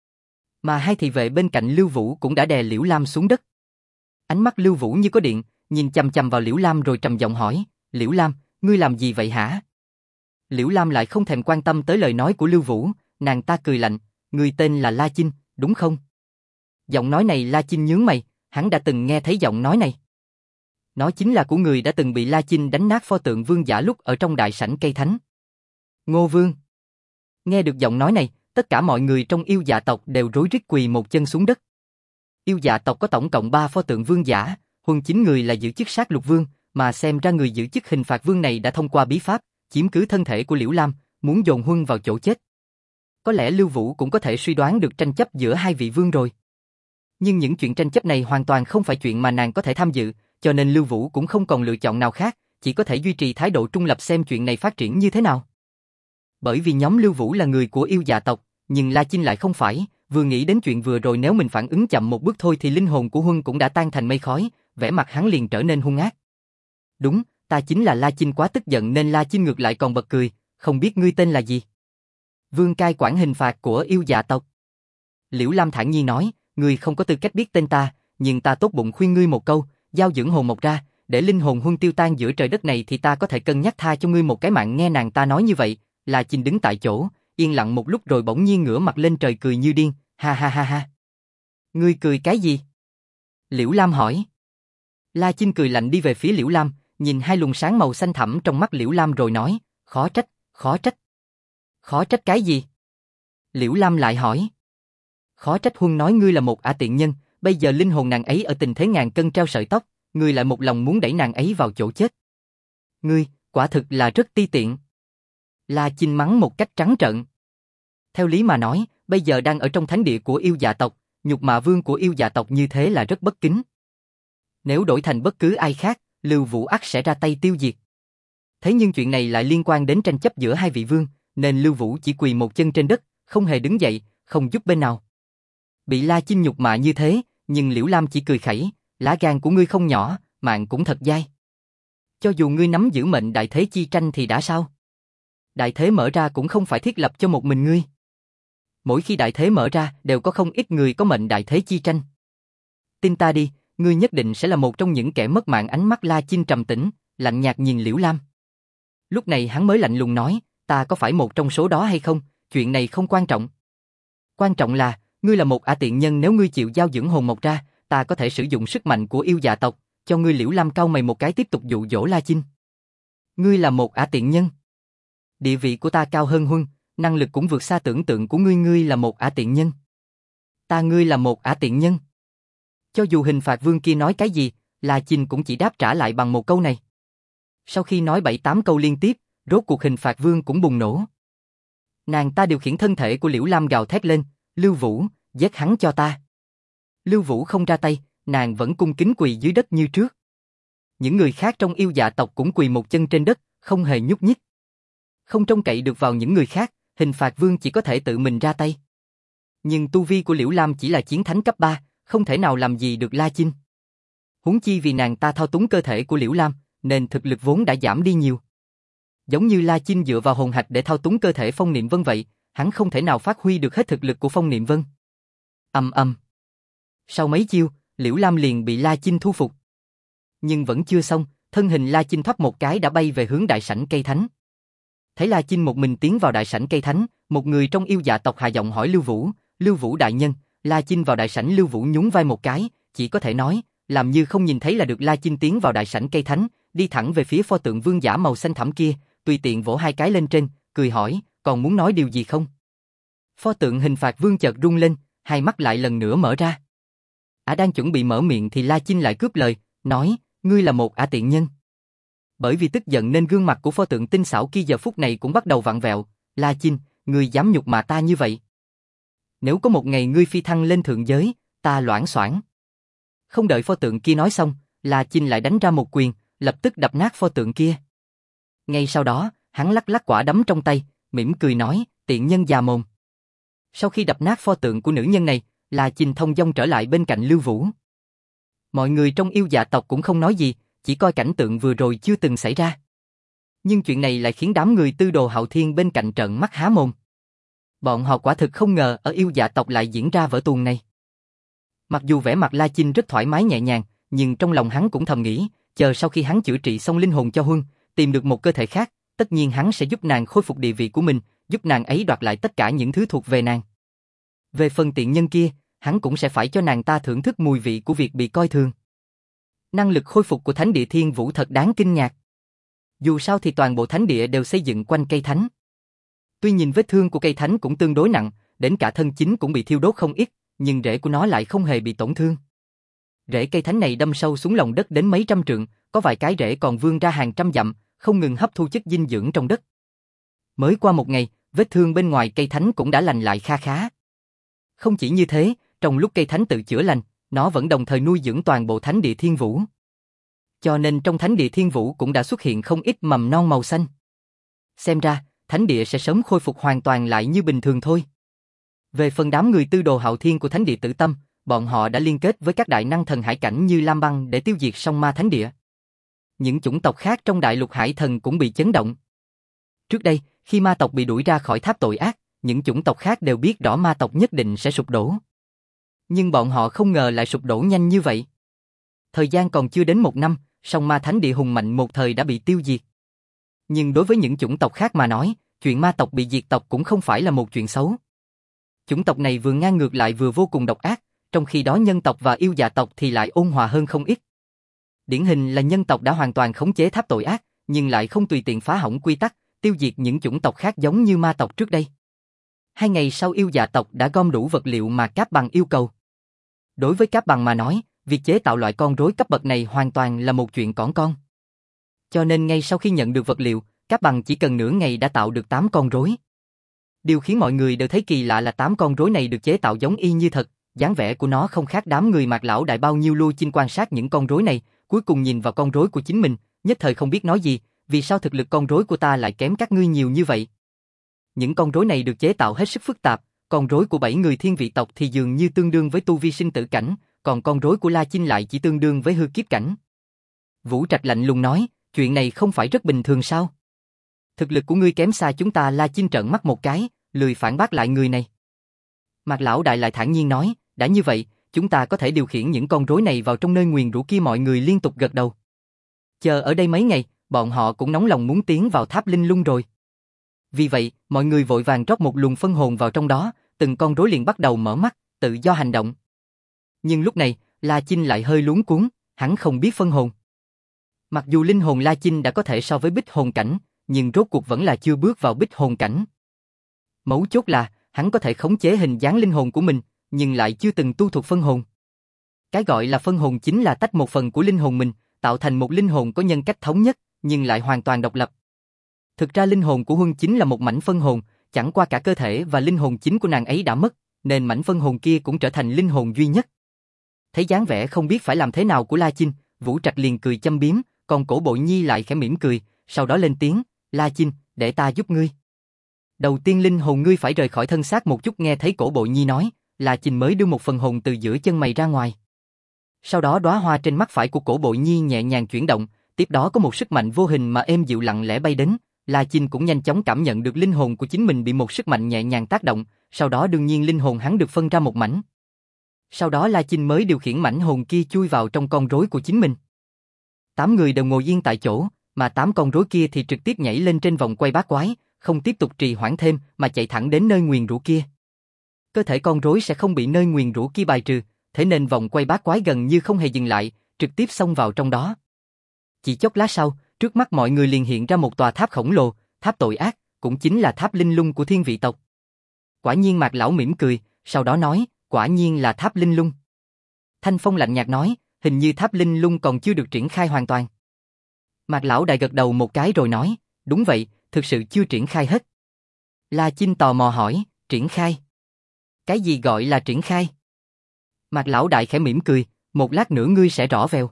Mà hai thị vệ bên cạnh Lưu Vũ cũng đã đè Liễu Lam xuống đất. Ánh mắt Lưu Vũ như có điện, nhìn chằm chằm vào Liễu Lam rồi trầm giọng hỏi, Liễu Lam, ngươi làm gì vậy hả? Liễu Lam lại không thèm quan tâm tới lời nói của Lưu Vũ, nàng ta cười lạnh, ngươi tên là La Chinh, đúng không? Giọng nói này La Chinh nhướng mày, hắn đã từng nghe thấy giọng nói này. Nó chính là của người đã từng bị La Chinh đánh nát pho tượng vương giả lúc ở trong đại sảnh cây thánh. Ngô Vương. Nghe được giọng nói này, tất cả mọi người trong yêu dạ tộc đều rối rít quỳ một chân xuống đất. Yêu dạ tộc có tổng cộng ba pho tượng vương giả, Huân chín người là giữ chức sát lục vương, mà xem ra người giữ chức hình phạt vương này đã thông qua bí pháp, chiếm cứ thân thể của Liễu Lam, muốn dồn Huân vào chỗ chết. Có lẽ Lưu Vũ cũng có thể suy đoán được tranh chấp giữa hai vị vương rồi. Nhưng những chuyện tranh chấp này hoàn toàn không phải chuyện mà nàng có thể tham dự, cho nên Lưu Vũ cũng không còn lựa chọn nào khác, chỉ có thể duy trì thái độ trung lập xem chuyện này phát triển như thế nào. Bởi vì nhóm Lưu Vũ là người của yêu dạ tộc, nhưng La Chinh lại không phải, vừa nghĩ đến chuyện vừa rồi nếu mình phản ứng chậm một bước thôi thì linh hồn của Huân cũng đã tan thành mây khói, vẻ mặt hắn liền trở nên hung ác. Đúng, ta chính là La Chinh, quá tức giận nên La Chinh ngược lại còn bật cười, không biết ngươi tên là gì? Vương cai quản hình phạt của yêu dạ tộc. Liễu Lam thản nhiên nói, ngươi không có tư cách biết tên ta, nhưng ta tốt bụng khuyên ngươi một câu, giao dưỡng hồn mộc ra, để linh hồn Huân tiêu tan giữa trời đất này thì ta có thể cân nhắc tha cho ngươi một cái mạng. Nghe nàng ta nói như vậy, La Chinh đứng tại chỗ, yên lặng một lúc rồi bỗng nhiên ngửa mặt lên trời cười như điên, ha ha ha ha. Ngươi cười cái gì? Liễu Lam hỏi. La Chinh cười lạnh đi về phía Liễu Lam, nhìn hai luồng sáng màu xanh thẳm trong mắt Liễu Lam rồi nói, khó trách, khó trách. Khó trách cái gì? Liễu Lam lại hỏi. Khó trách Huân nói ngươi là một ả tiện nhân, bây giờ linh hồn nàng ấy ở tình thế ngàn cân treo sợi tóc, ngươi lại một lòng muốn đẩy nàng ấy vào chỗ chết. Ngươi, quả thực là rất ti tiện. La Chinh mắng một cách trắng trợn. Theo lý mà nói, bây giờ đang ở trong thánh địa của yêu dạ tộc, nhục mạ vương của yêu dạ tộc như thế là rất bất kính. Nếu đổi thành bất cứ ai khác, Lưu Vũ ắt sẽ ra tay tiêu diệt. Thế nhưng chuyện này lại liên quan đến tranh chấp giữa hai vị vương, nên Lưu Vũ chỉ quỳ một chân trên đất, không hề đứng dậy, không giúp bên nào. Bị La Chinh nhục mạ như thế, nhưng Liễu Lam chỉ cười khẩy, lá gan của ngươi không nhỏ, mạng cũng thật dai. Cho dù ngươi nắm giữ mệnh đại thế chi tranh thì đã sao? Đại thế mở ra cũng không phải thiết lập cho một mình ngươi. Mỗi khi đại thế mở ra đều có không ít người có mệnh đại thế chi tranh. Tin ta đi, ngươi nhất định sẽ là một trong những kẻ mất mạng. Ánh mắt La Chinh trầm tĩnh, lạnh nhạt nhìn Liễu Lam. Lúc này hắn mới lạnh lùng nói, ta có phải một trong số đó hay không, chuyện này không quan trọng. Quan trọng là, ngươi là một ả tiện nhân, nếu ngươi chịu giao dưỡng hồn mộc ra, ta có thể sử dụng sức mạnh của yêu dạ tộc, cho ngươi. Liễu Lam cau mày một cái tiếp tục dụ dỗ La Chinh. Ngươi là một ả tiện nhân. Địa vị của ta cao hơn Huân, năng lực cũng vượt xa tưởng tượng của ngươi, ngươi là một ả tiện nhân. Ta ngươi là một ả tiện nhân. Cho dù hình phạt vương kia nói cái gì, La Chinh cũng chỉ đáp trả lại bằng một câu này. Sau khi nói bảy tám câu liên tiếp, rốt cuộc hình phạt vương cũng bùng nổ. Nàng ta điều khiển thân thể của Liễu Lam gào thét lên, Lưu Vũ, giết hắn cho ta. Lưu Vũ không ra tay, nàng vẫn cung kính quỳ dưới đất như trước. Những người khác trong yêu dạ tộc cũng quỳ một chân trên đất, không hề nhúc nhích. Không trông cậy được vào những người khác, hình phạt vương chỉ có thể tự mình ra tay. Nhưng tu vi của Liễu Lam chỉ là chiến thánh cấp ba, không thể nào làm gì được La Chinh. Huống chi vì nàng ta thao túng cơ thể của Liễu Lam, nên thực lực vốn đã giảm đi nhiều. Giống như La Chinh dựa vào hồn hạch để thao túng cơ thể Phong Niệm Vân vậy, hắn không thể nào phát huy được hết thực lực của Phong Niệm Vân. Ầm ầm. Sau mấy chiêu, Liễu Lam liền bị La Chinh thu phục. Nhưng vẫn chưa xong, thân hình La Chinh thoát một cái đã bay về hướng đại sảnh cây thánh. Thấy La Chinh một mình tiến vào đại sảnh cây thánh, một người trong yêu dạ tộc hạ giọng hỏi Lưu Vũ, Lưu Vũ đại nhân. La Chinh vào đại sảnh, Lưu Vũ nhún vai một cái, chỉ có thể nói, làm như không nhìn thấy là được. La Chinh tiến vào đại sảnh cây thánh, đi thẳng về phía pho tượng vương giả màu xanh thẳm kia, tùy tiện vỗ hai cái lên trên, cười hỏi, còn muốn nói điều gì không? Pho tượng hình phạt vương chợt rung lên, hai mắt lại lần nữa mở ra. Ả đang chuẩn bị mở miệng thì La Chinh lại cướp lời, nói, ngươi là một ả tiện nhân. Bởi vì tức giận nên gương mặt của pho tượng tinh xảo kia giờ phút này cũng bắt đầu vặn vẹo. La Chinh, ngươi dám nhục mạ ta như vậy? Nếu có một ngày ngươi phi thăng lên thượng giới, ta loảng xoảng. Không đợi pho tượng kia nói xong, La Chinh lại đánh ra một quyền, lập tức đập nát pho tượng kia. Ngay sau đó, hắn lắc lắc quả đấm trong tay, mỉm cười nói, tiện nhân già mồm. Sau khi đập nát pho tượng của nữ nhân này, La Chinh thông dong trở lại bên cạnh Lưu Vũ. Mọi người trong yêu dạ tộc cũng không nói gì, chỉ coi cảnh tượng vừa rồi chưa từng xảy ra. Nhưng chuyện này lại khiến đám người Tư Đồ Hạo Thiên bên cạnh trợn mắt há mồm. Bọn họ quả thực không ngờ ở yêu dạ tộc lại diễn ra vở tuồng này. Mặc dù vẻ mặt La Chinh rất thoải mái nhẹ nhàng, nhưng trong lòng hắn cũng thầm nghĩ, chờ sau khi hắn chữa trị xong linh hồn cho Huân, tìm được một cơ thể khác, tất nhiên hắn sẽ giúp nàng khôi phục địa vị của mình, giúp nàng ấy đoạt lại tất cả những thứ thuộc về nàng. Về phần tiện nhân kia, hắn cũng sẽ phải cho nàng ta thưởng thức mùi vị của việc bị coi thường. Năng lực khôi phục của Thánh Địa Thiên Vũ thật đáng kinh ngạc. Dù sao thì toàn bộ thánh địa đều xây dựng quanh cây thánh. Tuy nhìn vết thương của cây thánh cũng tương đối nặng, đến cả thân chính cũng bị thiêu đốt không ít, nhưng rễ của nó lại không hề bị tổn thương. Rễ cây thánh này đâm sâu xuống lòng đất đến mấy trăm trượng, có vài cái rễ còn vươn ra hàng trăm dặm, không ngừng hấp thu chất dinh dưỡng trong đất. Mới qua một ngày, vết thương bên ngoài cây thánh cũng đã lành lại kha khá. Không chỉ như thế, trong lúc cây thánh tự chữa lành, nó vẫn đồng thời nuôi dưỡng toàn bộ Thánh Địa Thiên Vũ. Cho nên trong Thánh Địa Thiên Vũ cũng đã xuất hiện không ít mầm non màu xanh. Xem ra, Thánh Địa sẽ sớm khôi phục hoàn toàn lại như bình thường thôi. Về phần đám người tư đồ hạo thiên của thánh địa Tử Tâm, bọn họ đã liên kết với các đại năng thần hải cảnh như Lam Băng để tiêu diệt Song Ma Thánh Địa. Những chủng tộc khác trong đại lục hải thần cũng bị chấn động. Trước đây, khi ma tộc bị đuổi ra khỏi tháp tội ác, những chủng tộc khác đều biết rõ ma tộc nhất định sẽ sụp đổ. Nhưng bọn họ không ngờ lại sụp đổ nhanh như vậy. Thời gian còn chưa đến một năm, Song Ma Thánh Địa hùng mạnh một thời đã bị tiêu diệt. Nhưng đối với những chủng tộc khác mà nói, chuyện ma tộc bị diệt tộc cũng không phải là một chuyện xấu. Chủng tộc này vừa ngang ngược lại vừa vô cùng độc ác, trong khi đó nhân tộc và yêu dạ tộc thì lại ôn hòa hơn không ít. Điển hình là nhân tộc đã hoàn toàn khống chế tháp tội ác, nhưng lại không tùy tiện phá hỏng quy tắc, tiêu diệt những chủng tộc khác giống như ma tộc trước đây. Hai ngày sau yêu dạ tộc đã gom đủ vật liệu mà Cáp Bằng yêu cầu. Đối với Cáp Bằng mà nói, việc chế tạo loại con rối cấp bậc này hoàn toàn là một chuyện cỏn con. Cho nên ngay sau khi nhận được vật liệu, Cáp Bằng chỉ cần nửa ngày đã tạo được tám con rối. Điều khiến mọi người đều thấy kỳ lạ là tám con rối này được chế tạo giống y như thật, dáng vẻ của nó không khác đám người Mạc Lão Đại bao nhiêu. Lưu Chinh quan sát những con rối này, cuối cùng nhìn vào con rối của chính mình, nhất thời không biết nói gì, vì sao thực lực con rối của ta lại kém các ngươi nhiều như vậy. Những con rối này được chế tạo hết sức phức tạp, con rối của bảy người thiên vị tộc thì dường như tương đương với tu vi sinh tử cảnh, còn con rối của La Chinh lại chỉ tương đương với hư kiếp cảnh. Vũ Trạch lạnh lùng nói, chuyện này không phải rất bình thường sao? Thực lực của ngươi kém xa chúng ta. La Chinh trợn mắt một cái, lười phản bác lại người này. Mạc Lão Đại lại thản nhiên nói, đã như vậy, chúng ta có thể điều khiển những con rối này vào trong nơi nguyền rủa kia. Mọi người liên tục gật đầu. Chờ ở đây mấy ngày, bọn họ cũng nóng lòng muốn tiến vào tháp linh lung rồi. Vì vậy, mọi người vội vàng rót một luồng phân hồn vào trong đó, từng con rối liền bắt đầu mở mắt, tự do hành động. Nhưng lúc này, La Chinh lại hơi luống cuống, hắn không biết phân hồn. Mặc dù linh hồn La Chinh đã có thể so với bích hồn cảnh, nhưng rốt cuộc vẫn là chưa bước vào bích hồn cảnh. Mấu chốt là, hắn có thể khống chế hình dáng linh hồn của mình, nhưng lại chưa từng tu thuộc phân hồn. Cái gọi là phân hồn chính là tách một phần của linh hồn mình, tạo thành một linh hồn có nhân cách thống nhất, nhưng lại hoàn toàn độc lập. Thực ra linh hồn của Huân chính là một mảnh phân hồn, chẳng qua cả cơ thể và linh hồn chính của nàng ấy đã mất, nên mảnh phân hồn kia cũng trở thành linh hồn duy nhất. Thấy dáng vẻ không biết phải làm thế nào của La Chinh, Vũ Trạch liền cười châm biếm, còn Cổ Bộ Nhi lại khẽ mỉm cười, sau đó lên tiếng, La Chinh, để ta giúp ngươi. Đầu tiên linh hồn ngươi phải rời khỏi thân xác một chút. Nghe thấy Cổ Bộ Nhi nói, La Chinh mới đưa một phần hồn từ giữa chân mày ra ngoài. Sau đó đóa hoa trên mắt phải của Cổ Bộ Nhi nhẹ nhàng chuyển động, tiếp đó có một sức mạnh vô hình mà êm dịu lặng lẽ bay đến. La Chinh cũng nhanh chóng cảm nhận được linh hồn của chính mình bị một sức mạnh nhẹ nhàng tác động, sau đó đương nhiên linh hồn hắn được phân ra một mảnh. Sau đó La Chinh mới điều khiển mảnh hồn kia chui vào trong con rối của chính mình. Tám người đều ngồi yên tại chỗ, mà tám con rối kia thì trực tiếp nhảy lên trên vòng quay bát quái, không tiếp tục trì hoãn thêm mà chạy thẳng đến nơi nguyền rủa kia. Cơ thể con rối sẽ không bị nơi nguyền rủa kia bài trừ, thế nên vòng quay bát quái gần như không hề dừng lại, trực tiếp xông vào trong đó. Chỉ chốc lát sau, trước mắt mọi người liền hiện ra một tòa tháp khổng lồ, tháp tội ác, cũng chính là tháp linh lung của thiên vị tộc. Quả nhiên Mạc Lão mỉm cười, sau đó nói, quả nhiên là tháp linh lung. Thanh Phong lạnh nhạt nói, hình như tháp linh lung còn chưa được triển khai hoàn toàn. Mạc Lão Đại gật đầu một cái rồi nói, đúng vậy, thực sự chưa triển khai hết. La Chinh tò mò hỏi, triển khai? Cái gì gọi là triển khai? Mạc Lão Đại khẽ mỉm cười, một lát nữa ngươi sẽ rõ vèo.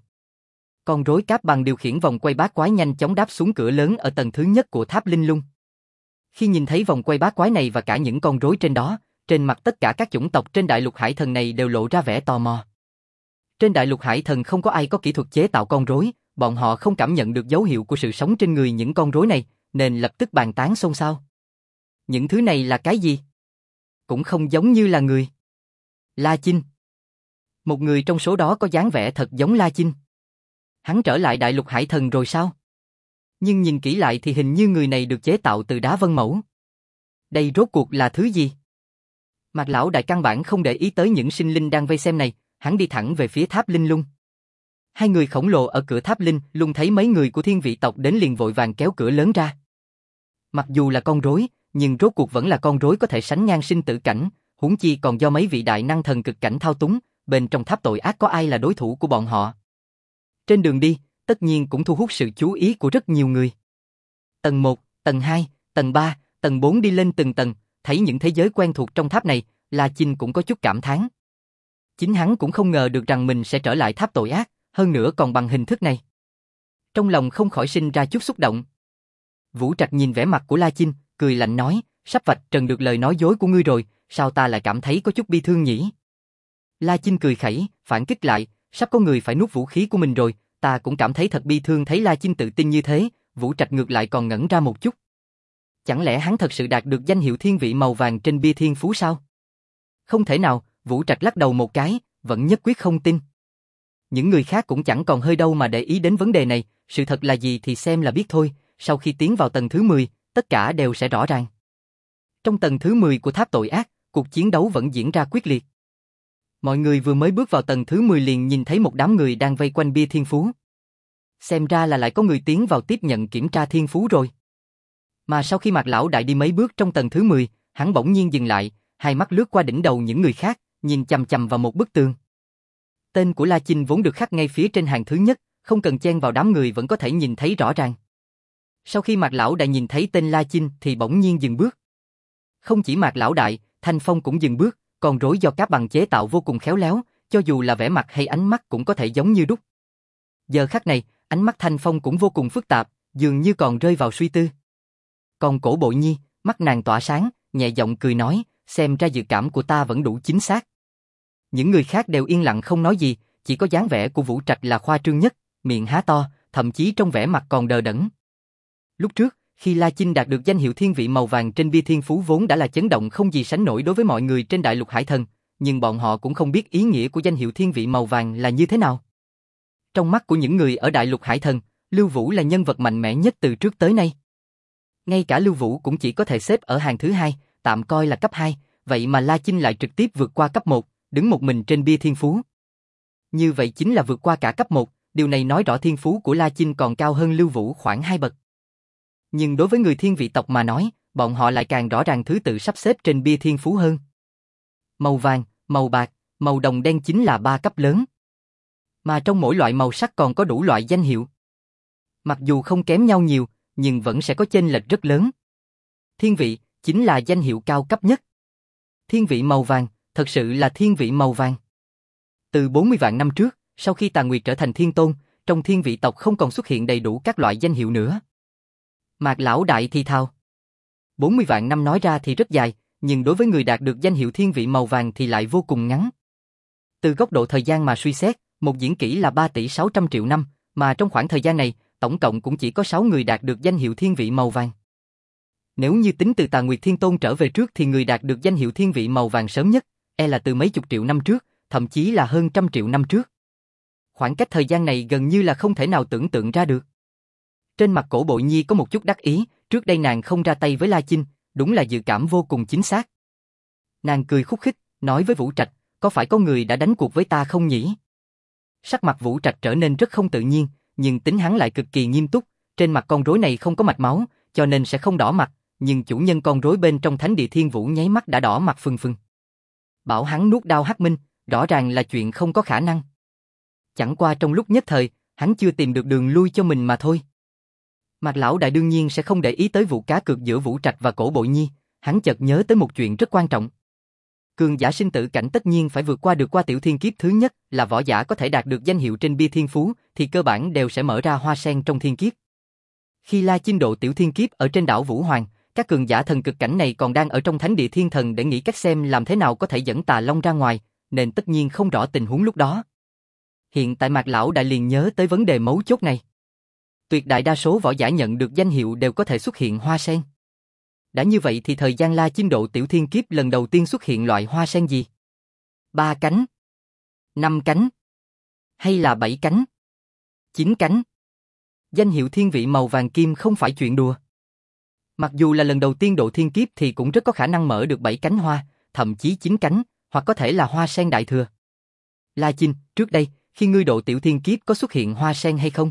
Con rối Cáp Bằng điều khiển vòng quay bát quái nhanh chóng đáp xuống cửa lớn ở tầng thứ nhất của tháp linh lung. Khi nhìn thấy vòng quay bát quái này và cả những con rối trên đó, trên mặt tất cả các chủng tộc trên đại lục hải thần này đều lộ ra vẻ tò mò. Trên đại lục hải thần không có ai có kỹ thuật chế tạo con rối, bọn họ không cảm nhận được dấu hiệu của sự sống trên người những con rối này, nên lập tức bàn tán xôn xao. Những thứ này là cái gì? Cũng không giống như là người. La Chinh. Một người trong số đó có dáng vẻ thật giống La Chinh. Hắn trở lại đại lục hải thần rồi sao? Nhưng nhìn kỹ lại thì hình như người này được chế tạo từ đá vân mẫu. Đây rốt cuộc là thứ gì? Mạc Lão Đại căn bản không để ý tới những sinh linh đang vây xem này, hắn đi thẳng về phía tháp linh lung. Hai người khổng lồ ở cửa tháp linh lung thấy mấy người của thiên vị tộc đến liền vội vàng kéo cửa lớn ra. Mặc dù là con rối, nhưng rốt cuộc vẫn là con rối có thể sánh ngang sinh tử cảnh, huống chi còn do mấy vị đại năng thần cực cảnh thao túng, bên trong tháp tội ác có ai là đối thủ của bọn họ. Trên đường đi, tất nhiên cũng thu hút sự chú ý của rất nhiều người. Tầng một, tầng hai, tầng ba, tầng bốn đi lên từng tầng, thấy những thế giới quen thuộc trong tháp này, La Chinh cũng có chút cảm thán. Chính hắn cũng không ngờ được rằng mình sẽ trở lại tháp tội ác, hơn nữa còn bằng hình thức này. Trong lòng không khỏi sinh ra chút xúc động. Vũ Trạch nhìn vẻ mặt của La Chinh, cười lạnh nói, sắp vạch trần được lời nói dối của ngươi rồi, sao ta lại cảm thấy có chút bi thương nhỉ? La Chinh cười khẩy, phản kích lại, sắp có người phải nuốt vũ khí của mình rồi, ta cũng cảm thấy thật bi thương thấy La Chinh tự tin như thế, Vũ Trạch ngược lại còn ngẩn ra một chút. Chẳng lẽ hắn thật sự đạt được danh hiệu thiên vị màu vàng trên bia thiên phú sao? Không thể nào, Vũ Trạch lắc đầu một cái, vẫn nhất quyết không tin. Những người khác cũng chẳng còn hơi đâu mà để ý đến vấn đề này, sự thật là gì thì xem là biết thôi, sau khi tiến vào tầng thứ mười, tất cả đều sẽ rõ ràng. Trong tầng thứ mười của tháp tội ác, cuộc chiến đấu vẫn diễn ra quyết liệt. Mọi người vừa mới bước vào tầng thứ mười liền nhìn thấy một đám người đang vây quanh bia thiên phú. Xem ra là lại có người tiến vào tiếp nhận kiểm tra thiên phú rồi. Mà sau khi Mạc Lão Đại đi mấy bước trong tầng thứ mười, hắn bỗng nhiên dừng lại, hai mắt lướt qua đỉnh đầu những người khác, nhìn chằm chằm vào một bức tường. Tên của La Chinh vốn được khắc ngay phía trên hàng thứ nhất, không cần chen vào đám người vẫn có thể nhìn thấy rõ ràng. Sau khi Mạc Lão Đại nhìn thấy tên La Chinh thì bỗng nhiên dừng bước. Không chỉ Mạc Lão Đại, Thanh Phong cũng dừng bước, còn rối do cáp bằng chế tạo vô cùng khéo léo, cho dù là vẻ mặt hay ánh mắt cũng có thể giống như đúc. Giờ khắc này, ánh mắt Thanh Phong cũng vô cùng phức tạp, dường như còn rơi vào suy tư. Còn Cổ Bội Nhi, mắt nàng tỏa sáng, nhẹ giọng cười nói, xem ra dự cảm của ta vẫn đủ chính xác. Những người khác đều yên lặng không nói gì, chỉ có dáng vẻ của Vũ Trạch là khoa trương nhất, miệng há to, thậm chí trong vẻ mặt còn đờ đẫn. Lúc trước, khi La Chinh đạt được danh hiệu thiên vị màu vàng trên bia thiên phú vốn đã là chấn động không gì sánh nổi đối với mọi người trên đại lục Hải Thần, nhưng bọn họ cũng không biết ý nghĩa của danh hiệu thiên vị màu vàng là như thế nào. Trong mắt của những người ở đại lục Hải Thần, Lưu Vũ là nhân vật mạnh mẽ nhất từ trước tới nay. Ngay cả Lưu Vũ cũng chỉ có thể xếp ở hàng thứ hai, tạm coi là cấp hai, vậy mà La Chinh lại trực tiếp vượt qua cấp một, đứng một mình trên bia thiên phú. Như vậy chính là vượt qua cả cấp một, điều này nói rõ thiên phú của La Chinh còn cao hơn Lưu Vũ khoảng hai bậc. Nhưng đối với người thiên vị tộc mà nói, bọn họ lại càng rõ ràng thứ tự sắp xếp trên bia thiên phú hơn. Màu vàng, màu bạc, màu đồng đen chính là ba cấp lớn. Mà trong mỗi loại màu sắc còn có đủ loại danh hiệu. Mặc dù không kém nhau nhiều, nhưng vẫn sẽ có chênh lệch rất lớn. Thiên vị chính là danh hiệu cao cấp nhất. Thiên vị màu vàng, thật sự là thiên vị màu vàng. Từ bốn mươi vạn năm trước, sau khi Tà Nguyệt trở thành thiên tôn, trong thiên vị tộc không còn xuất hiện đầy đủ các loại danh hiệu nữa. Mạc Lão Đại thì thào. bốn mươi vạn năm nói ra thì rất dài, nhưng đối với người đạt được danh hiệu thiên vị màu vàng thì lại vô cùng ngắn. Từ góc độ thời gian mà suy xét, một diễn kỷ là ba tỷ sáu trăm triệu năm, mà trong khoảng thời gian này, tổng cộng cũng chỉ có sáu người đạt được danh hiệu thiên vị màu vàng. Nếu như tính từ Tà Nguyệt Thiên Tôn trở về trước thì người đạt được danh hiệu thiên vị màu vàng sớm nhất, e là từ mấy chục triệu năm trước, thậm chí là hơn trăm triệu năm trước. Khoảng cách thời gian này gần như là không thể nào tưởng tượng ra được. Trên mặt Cổ Bội Nhi có một chút đắc ý, trước đây nàng không ra tay với La Chinh, đúng là dự cảm vô cùng chính xác. Nàng cười khúc khích, nói với Vũ Trạch, có phải có người đã đánh cuộc với ta không nhỉ? Sắc mặt Vũ Trạch trở nên rất không tự nhiên, nhưng tính hắn lại cực kỳ nghiêm túc, trên mặt con rối này không có mạch máu, cho nên sẽ không đỏ mặt, nhưng chủ nhân con rối bên trong Thánh Địa Thiên Vũ nháy mắt đã đỏ mặt phừng phừng. Bảo hắn nuốt đao hắc minh, rõ ràng là chuyện không có khả năng. Chẳng qua trong lúc nhất thời, hắn chưa tìm được đường lui cho mình mà thôi. Mạc Lão Đại đương nhiên sẽ không để ý tới vụ cá cược giữa Vũ Trạch và Cổ Bội Nhi, hắn chợt nhớ tới một chuyện rất quan trọng. Cường giả sinh tử cảnh tất nhiên phải vượt qua được qua tiểu thiên kiếp thứ nhất, là võ giả có thể đạt được danh hiệu trên bia thiên phú, thì cơ bản đều sẽ mở ra hoa sen trong thiên kiếp. Khi La Chinh độ tiểu thiên kiếp ở trên đảo Vũ Hoàng, các cường giả thần cực cảnh này còn đang ở trong Thánh Địa Thiên Thần để nghĩ cách xem làm thế nào có thể dẫn Tà Long ra ngoài, nên tất nhiên không rõ tình huống lúc đó. Hiện tại Mạc Lão Đại liền nhớ tới vấn đề mấu chốt này. Tuyệt đại đa số võ giả nhận được danh hiệu đều có thể xuất hiện hoa sen. Đã như vậy thì thời gian La Chinh độ tiểu thiên kiếp lần đầu tiên xuất hiện loại hoa sen gì? Ba cánh? Năm cánh? Hay là bảy cánh? Chín cánh? Danh hiệu thiên vị màu vàng kim không phải chuyện đùa. Mặc dù là lần đầu tiên độ thiên kiếp thì cũng rất có khả năng mở được bảy cánh hoa, thậm chí chín cánh, hoặc có thể là hoa sen đại thừa. La Chinh, trước đây, khi ngươi độ tiểu thiên kiếp có xuất hiện hoa sen hay không?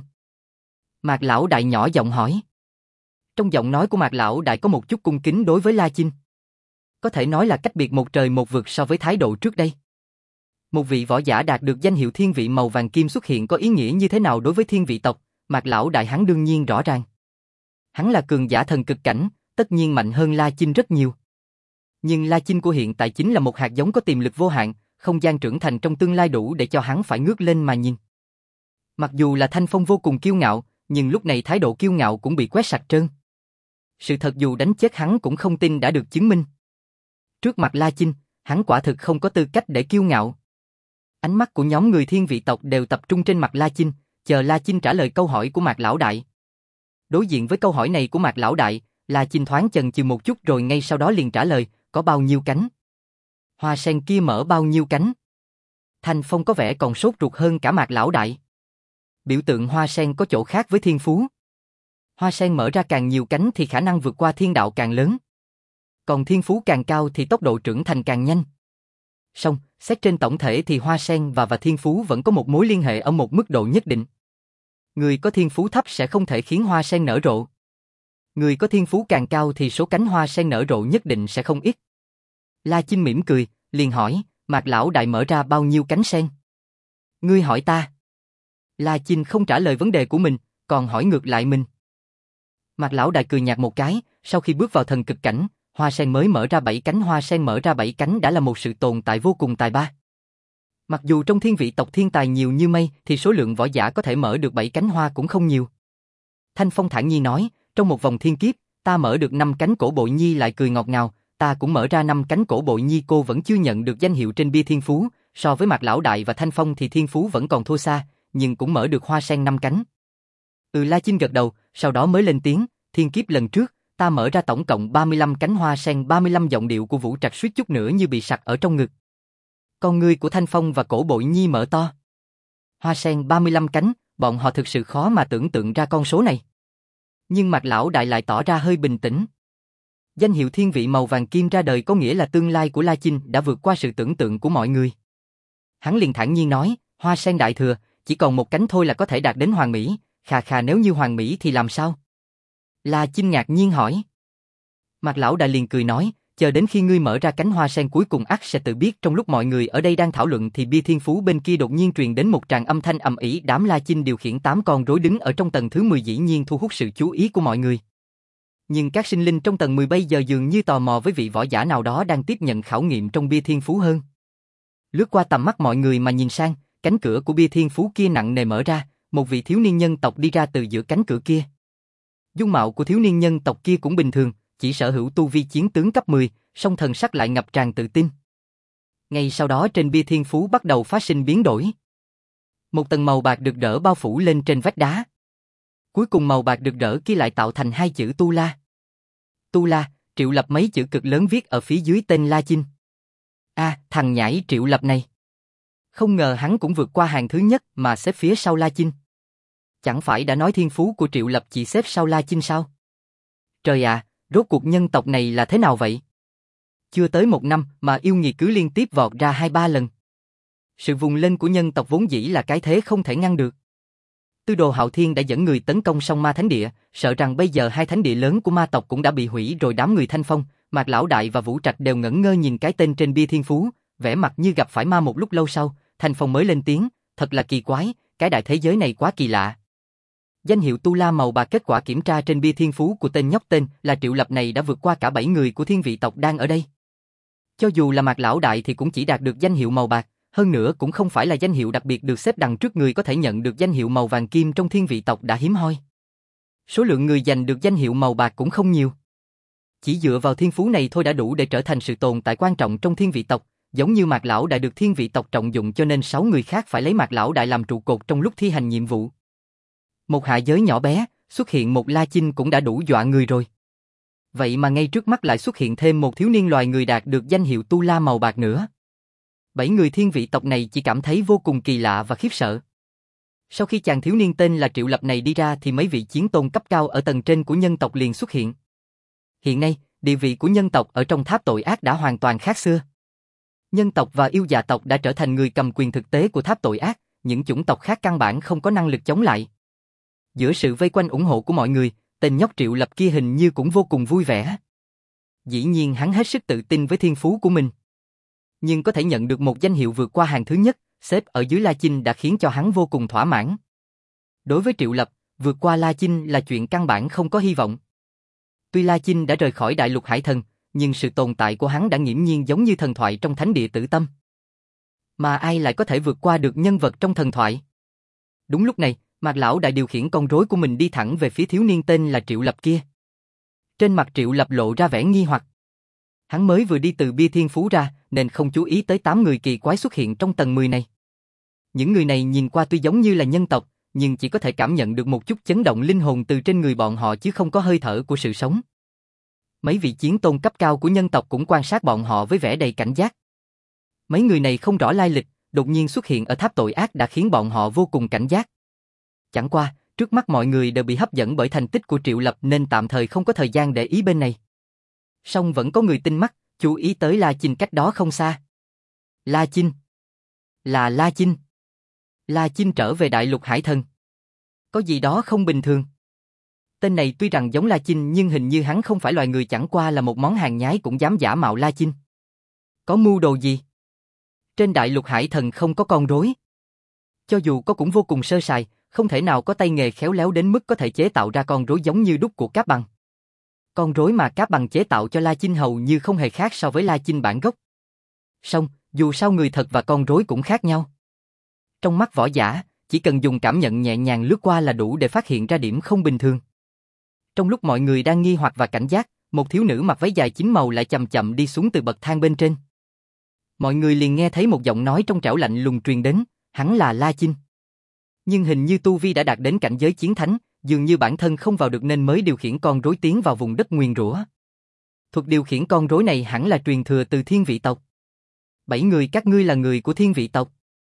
Mạc Lão Đại nhỏ giọng hỏi. Trong giọng nói của Mạc Lão Đại có một chút cung kính đối với La Chinh. Có thể nói là cách biệt một trời một vực so với thái độ trước đây. Một vị võ giả đạt được danh hiệu thiên vị màu vàng kim xuất hiện có ý nghĩa như thế nào đối với thiên vị tộc, Mạc Lão Đại hắn đương nhiên rõ ràng. Hắn là cường giả thần cực cảnh, tất nhiên mạnh hơn La Chinh rất nhiều. Nhưng La Chinh của hiện tại chính là một hạt giống có tiềm lực vô hạn, không gian trưởng thành trong tương lai đủ để cho hắn phải ngước lên mà nhìn. Mặc dù là Thanh Phong vô cùng kiêu ngạo, nhưng lúc này thái độ kiêu ngạo cũng bị quét sạch trơn. Sự thật dù đánh chết hắn cũng không tin đã được chứng minh. Trước mặt La Chinh, hắn quả thực không có tư cách để kiêu ngạo. Ánh mắt của nhóm người thiên vị tộc đều tập trung trên mặt La Chinh, chờ La Chinh trả lời câu hỏi của Mạc Lão Đại. Đối diện với câu hỏi này của Mạc Lão Đại, La Chinh thoáng chần chừ một chút rồi ngay sau đó liền trả lời, có bao nhiêu cánh? Hoa sen kia mở bao nhiêu cánh? Thanh Phong có vẻ còn sốt ruột hơn cả Mạc Lão Đại. Biểu tượng hoa sen có chỗ khác với thiên phú. Hoa sen mở ra càng nhiều cánh thì khả năng vượt qua thiên đạo càng lớn. Còn thiên phú càng cao thì tốc độ trưởng thành càng nhanh. Song, xét trên tổng thể thì hoa sen và và thiên phú vẫn có một mối liên hệ ở một mức độ nhất định. Người có thiên phú thấp sẽ không thể khiến hoa sen nở rộ. Người có thiên phú càng cao thì số cánh hoa sen nở rộ nhất định sẽ không ít. La Chinh mỉm cười, liền hỏi, Mạc Lão Đại mở ra bao nhiêu cánh sen? Ngươi hỏi ta. La Chinh không trả lời vấn đề của mình, còn hỏi ngược lại mình. Mạc Lão Đại cười nhạt một cái, sau khi bước vào thần cực cảnh, hoa sen mới mở ra bảy cánh hoa sen mở ra bảy cánh đã là một sự tồn tại vô cùng tài ba. Mặc dù trong thiên vị tộc thiên tài nhiều như mây thì số lượng võ giả có thể mở được bảy cánh hoa cũng không nhiều. Thanh Phong thản nhiên nói, trong một vòng thiên kiếp, ta mở được năm cánh cổ bội nhi lại cười ngọt ngào, ta cũng mở ra năm cánh cổ bội nhi cô vẫn chưa nhận được danh hiệu trên bia thiên phú, so với Mạc Lão Đại và Thanh Phong thì thiên phú vẫn còn thua xa, nhưng cũng mở được hoa sen năm cánh. Ừ, La Chinh gật đầu, sau đó mới lên tiếng, thiên kiếp lần trước, ta mở ra tổng cộng ba mươi lăm cánh hoa sen, ba mươi lăm giọng điệu của Vũ Trạch suýt chút nữa như bị sặc ở trong ngực. Con ngươi của Thanh Phong và cổ bội nhi mở to. Hoa sen ba mươi lăm cánh, bọn họ thực sự khó mà tưởng tượng ra con số này. Nhưng Mạc Lão Đại lại tỏ ra hơi bình tĩnh. Danh hiệu thiên vị màu vàng kim ra đời có nghĩa là tương lai của La Chinh đã vượt qua sự tưởng tượng của mọi người. Hắn liền thản nhiên nói, hoa sen đại thừa, chỉ còn một cánh thôi là có thể đạt đến hoàn mỹ, khà khà nếu như hoàn mỹ thì làm sao? La Chinh ngạc nhiên hỏi. Mạc Lão Đại liền cười nói, chờ đến khi ngươi mở ra cánh hoa sen cuối cùng ắt sẽ tự biết. Trong lúc mọi người ở đây đang thảo luận thì bia thiên phú bên kia đột nhiên truyền đến một tràng âm thanh ầm ĩ. Đám La Chinh điều khiển tám con rối đứng ở trong tầng thứ mười dĩ nhiên thu hút sự chú ý của mọi người. Nhưng các sinh linh trong tầng mười bây giờ dường như tò mò với vị võ giả nào đó đang tiếp nhận khảo nghiệm trong bia thiên phú hơn. Lướt qua tầm mắt mọi người mà nhìn sang, cánh cửa của bia thiên phú kia nặng nề mở ra, một vị thiếu niên nhân tộc đi ra từ giữa cánh cửa kia. Dung mạo của thiếu niên nhân tộc kia cũng bình thường, chỉ sở hữu tu vi chiến tướng cấp mười, song thần sắc lại ngập tràn tự tin. Ngay sau đó trên bia thiên phú bắt đầu phát sinh biến đổi. Một tầng màu bạc rực rỡ bao phủ lên trên vách đá. Cuối cùng màu bạc rực rỡ kia lại tạo thành hai chữ Tu La. Tu La, Triệu Lập mấy chữ cực lớn viết ở phía dưới tên La Chinh. A, à, thằng nhãi Triệu Lập này. Không ngờ hắn cũng vượt qua hàng thứ nhất mà xếp phía sau La Chinh. Chẳng phải đã nói thiên phú của Triệu Lập chỉ xếp sau La Chinh sao? Trời ạ, à, rốt cuộc nhân tộc này là thế nào vậy? Chưa tới một năm mà yêu nghiệt cứ liên tiếp vọt ra hai ba lần. Sự vùng lên của nhân tộc vốn dĩ là cái thế không thể ngăn được. Tư Đồ Hạo Thiên đã dẫn người tấn công Song Ma Thánh Địa, sợ rằng bây giờ hai thánh địa lớn của ma tộc cũng đã bị hủy rồi. Đám người Thanh Phong, Mạc Lão Đại và Vũ Trạch đều ngẩn ngơ nhìn cái tên trên bia thiên phú, vẻ mặt như gặp phải ma. Một lúc lâu sau, Thanh Phong mới lên tiếng, thật là kỳ quái, cái đại thế giới này quá kỳ lạ. Danh hiệu Tu La màu bạc, kết quả kiểm tra trên bia thiên phú của tên nhóc tên là Triệu Lập này đã vượt qua cả bảy người của thiên vị tộc đang ở đây. Cho dù là Mạc Lão Đại thì cũng chỉ đạt được danh hiệu màu bạc, hơn nữa cũng không phải là danh hiệu đặc biệt được xếp đằng trước. Người có thể nhận được danh hiệu màu vàng kim trong thiên vị tộc đã hiếm hoi. Số lượng người giành được danh hiệu màu bạc cũng không nhiều. Chỉ dựa vào thiên phú này thôi đã đủ để trở thành sự tồn tại quan trọng trong thiên vị tộc, giống như Mạc Lão Đại được thiên vị tộc trọng dụng cho nên sáu người khác phải lấy Mạc Lão Đại làm trụ cột trong lúc thi hành nhiệm vụ. Một hạ giới nhỏ bé, xuất hiện một La Chinh cũng đã đủ dọa người rồi. Vậy mà ngay trước mắt lại xuất hiện thêm một thiếu niên loài người đạt được danh hiệu Tu La màu bạc nữa. Bảy người thiên vị tộc này chỉ cảm thấy vô cùng kỳ lạ và khiếp sợ. Sau khi chàng thiếu niên tên là Triệu Lập này đi ra thì mấy vị chiến tôn cấp cao ở tầng trên của nhân tộc liền xuất hiện. Hiện nay, địa vị của nhân tộc ở trong tháp tội ác đã hoàn toàn khác xưa. Nhân tộc và yêu dạ tộc đã trở thành người cầm quyền thực tế của tháp tội ác, những chủng tộc khác căn bản không có năng lực chống lại. Giữa sự vây quanh ủng hộ của mọi người, tên nhóc Triệu Lập kia hình như cũng vô cùng vui vẻ. Dĩ nhiên hắn hết sức tự tin với thiên phú của mình. Nhưng có thể nhận được một danh hiệu vượt qua hàng thứ nhất, xếp ở dưới La Chinh đã khiến cho hắn vô cùng thỏa mãn. Đối với Triệu Lập, vượt qua La Chinh là chuyện căn bản không có hy vọng. Tuy La Chinh đã rời khỏi đại lục hải thần, nhưng sự tồn tại của hắn đã nghiễm nhiên giống như thần thoại trong thánh địa Tử Tâm. Mà ai lại có thể vượt qua được nhân vật trong thần thoại? Đúng lúc này, Mạc Lão Đại điều khiển con rối của mình đi thẳng về phía thiếu niên tên là Triệu Lập kia. Trên mặt Triệu Lập lộ ra vẻ nghi hoặc. Hắn mới vừa đi từ bia thiên phú ra, nên không chú ý tới tám người kỳ quái xuất hiện trong tầng mười này. Những người này nhìn qua tuy giống như là nhân tộc, nhưng chỉ có thể cảm nhận được một chút chấn động linh hồn từ trên người bọn họ chứ không có hơi thở của sự sống. Mấy vị chiến tôn cấp cao của nhân tộc cũng quan sát bọn họ với vẻ đầy cảnh giác. Mấy người này không rõ lai lịch, đột nhiên xuất hiện ở tháp tội ác đã khiến bọn họ vô cùng cảnh giác. Chẳng qua, trước mắt mọi người đều bị hấp dẫn bởi thành tích của Triệu Lập nên tạm thời không có thời gian để ý bên này. Song vẫn có người tinh mắt, chú ý tới La Chinh cách đó không xa. La Chinh. Là La Chinh. La Chinh trở về đại lục hải thần. Có gì đó không bình thường. Tên này tuy rằng giống La Chinh nhưng hình như hắn không phải loài người, chẳng qua là một món hàng nhái cũng dám giả mạo La Chinh. Có mưu đồ gì? Trên đại lục hải thần không có con rối. Cho dù có cũng vô cùng sơ sài, không thể nào có tay nghề khéo léo đến mức có thể chế tạo ra con rối giống như đúc của Cáp Bằng. Con rối mà Cáp Bằng chế tạo cho La Chinh hầu như không hề khác so với La Chinh bản gốc. Song, dù sao người thật và con rối cũng khác nhau. Trong mắt võ giả, chỉ cần dùng cảm nhận nhẹ nhàng lướt qua là đủ để phát hiện ra điểm không bình thường. Trong lúc mọi người đang nghi hoặc và cảnh giác, một thiếu nữ mặc váy dài chín màu lại chậm chậm đi xuống từ bậc thang bên trên. Mọi người liền nghe thấy một giọng nói trong trẻo lạnh lùng truyền đến, hắn là La Chinh. Nhưng hình như tu vi đã đạt đến cảnh giới chiến thánh, dường như bản thân không vào được nên mới điều khiển con rối tiến vào vùng đất nguyền rủa. Thuật điều khiển con rối này hẳn là truyền thừa từ thiên vị tộc. Bảy người các ngươi là người của thiên vị tộc.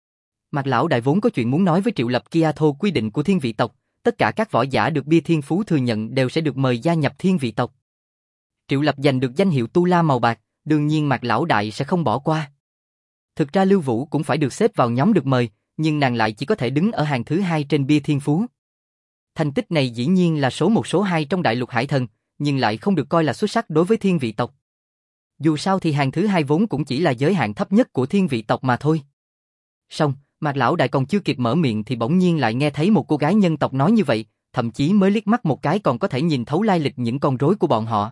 Mạc lão đại vốn có chuyện muốn nói với Triệu Lập kia. Thô quy định của thiên vị tộc, tất cả các võ giả được bia thiên phú thừa nhận đều sẽ được mời gia nhập thiên vị tộc. Triệu Lập giành được danh hiệu tu la màu bạc, đương nhiên Mạc lão đại sẽ không bỏ qua. Thực ra Lưu Vũ cũng phải được xếp vào nhóm được mời, nhưng nàng lại chỉ có thể đứng ở hàng thứ hai trên bia thiên phú. Thành tích này dĩ nhiên là số một số hai trong đại lục hải thần, nhưng lại không được coi là xuất sắc đối với thiên vị tộc. Dù sao thì hàng thứ hai vốn cũng chỉ là giới hạn thấp nhất của thiên vị tộc mà thôi. Song, Mạc lão đại còn chưa kịp mở miệng thì bỗng nhiên lại nghe thấy một cô gái nhân tộc nói như vậy, thậm chí mới liếc mắt một cái còn có thể nhìn thấu lai lịch những con rối của bọn họ.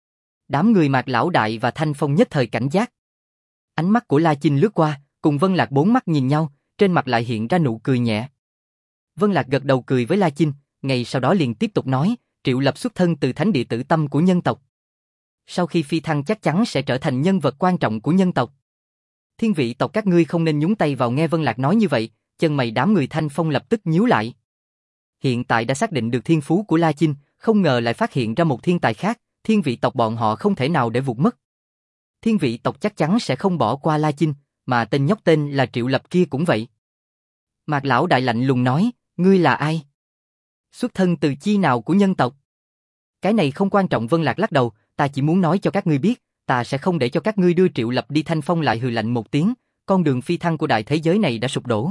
Đám người Mạc lão đại và Thanh Phong nhất thời cảnh giác. Ánh mắt của La Chinh lướt qua, cùng Vân Lạc bốn mắt nhìn nhau, trên mặt lại hiện ra nụ cười nhẹ. Vân Lạc gật đầu cười với La Chinh, ngay sau đó liền tiếp tục nói, Triệu Lập xuất thân từ thánh địa tử tâm của nhân tộc. Sau khi phi thăng chắc chắn sẽ trở thành nhân vật quan trọng của nhân tộc. Thiên vị tộc các ngươi không nên nhúng tay vào. Nghe Vân Lạc nói như vậy, chân mày đám người Thanh Phong lập tức nhíu lại. Hiện tại đã xác định được thiên phú của La Chinh, không ngờ lại phát hiện ra một thiên tài khác, thiên vị tộc bọn họ không thể nào để vụt mất. Thiên vị tộc chắc chắn sẽ không bỏ qua La Chinh, mà tên nhóc tên là Triệu Lập kia cũng vậy. Mạc lão đại lạnh lùng nói, ngươi là ai? Xuất thân từ chi nào của nhân tộc? Cái này không quan trọng. Vân Lạc lắc đầu, ta chỉ muốn nói cho các ngươi biết, ta sẽ không để cho các ngươi đưa Triệu Lập đi. Thanh Phong lại hừ lạnh một tiếng, con đường phi thăng của đại thế giới này đã sụp đổ.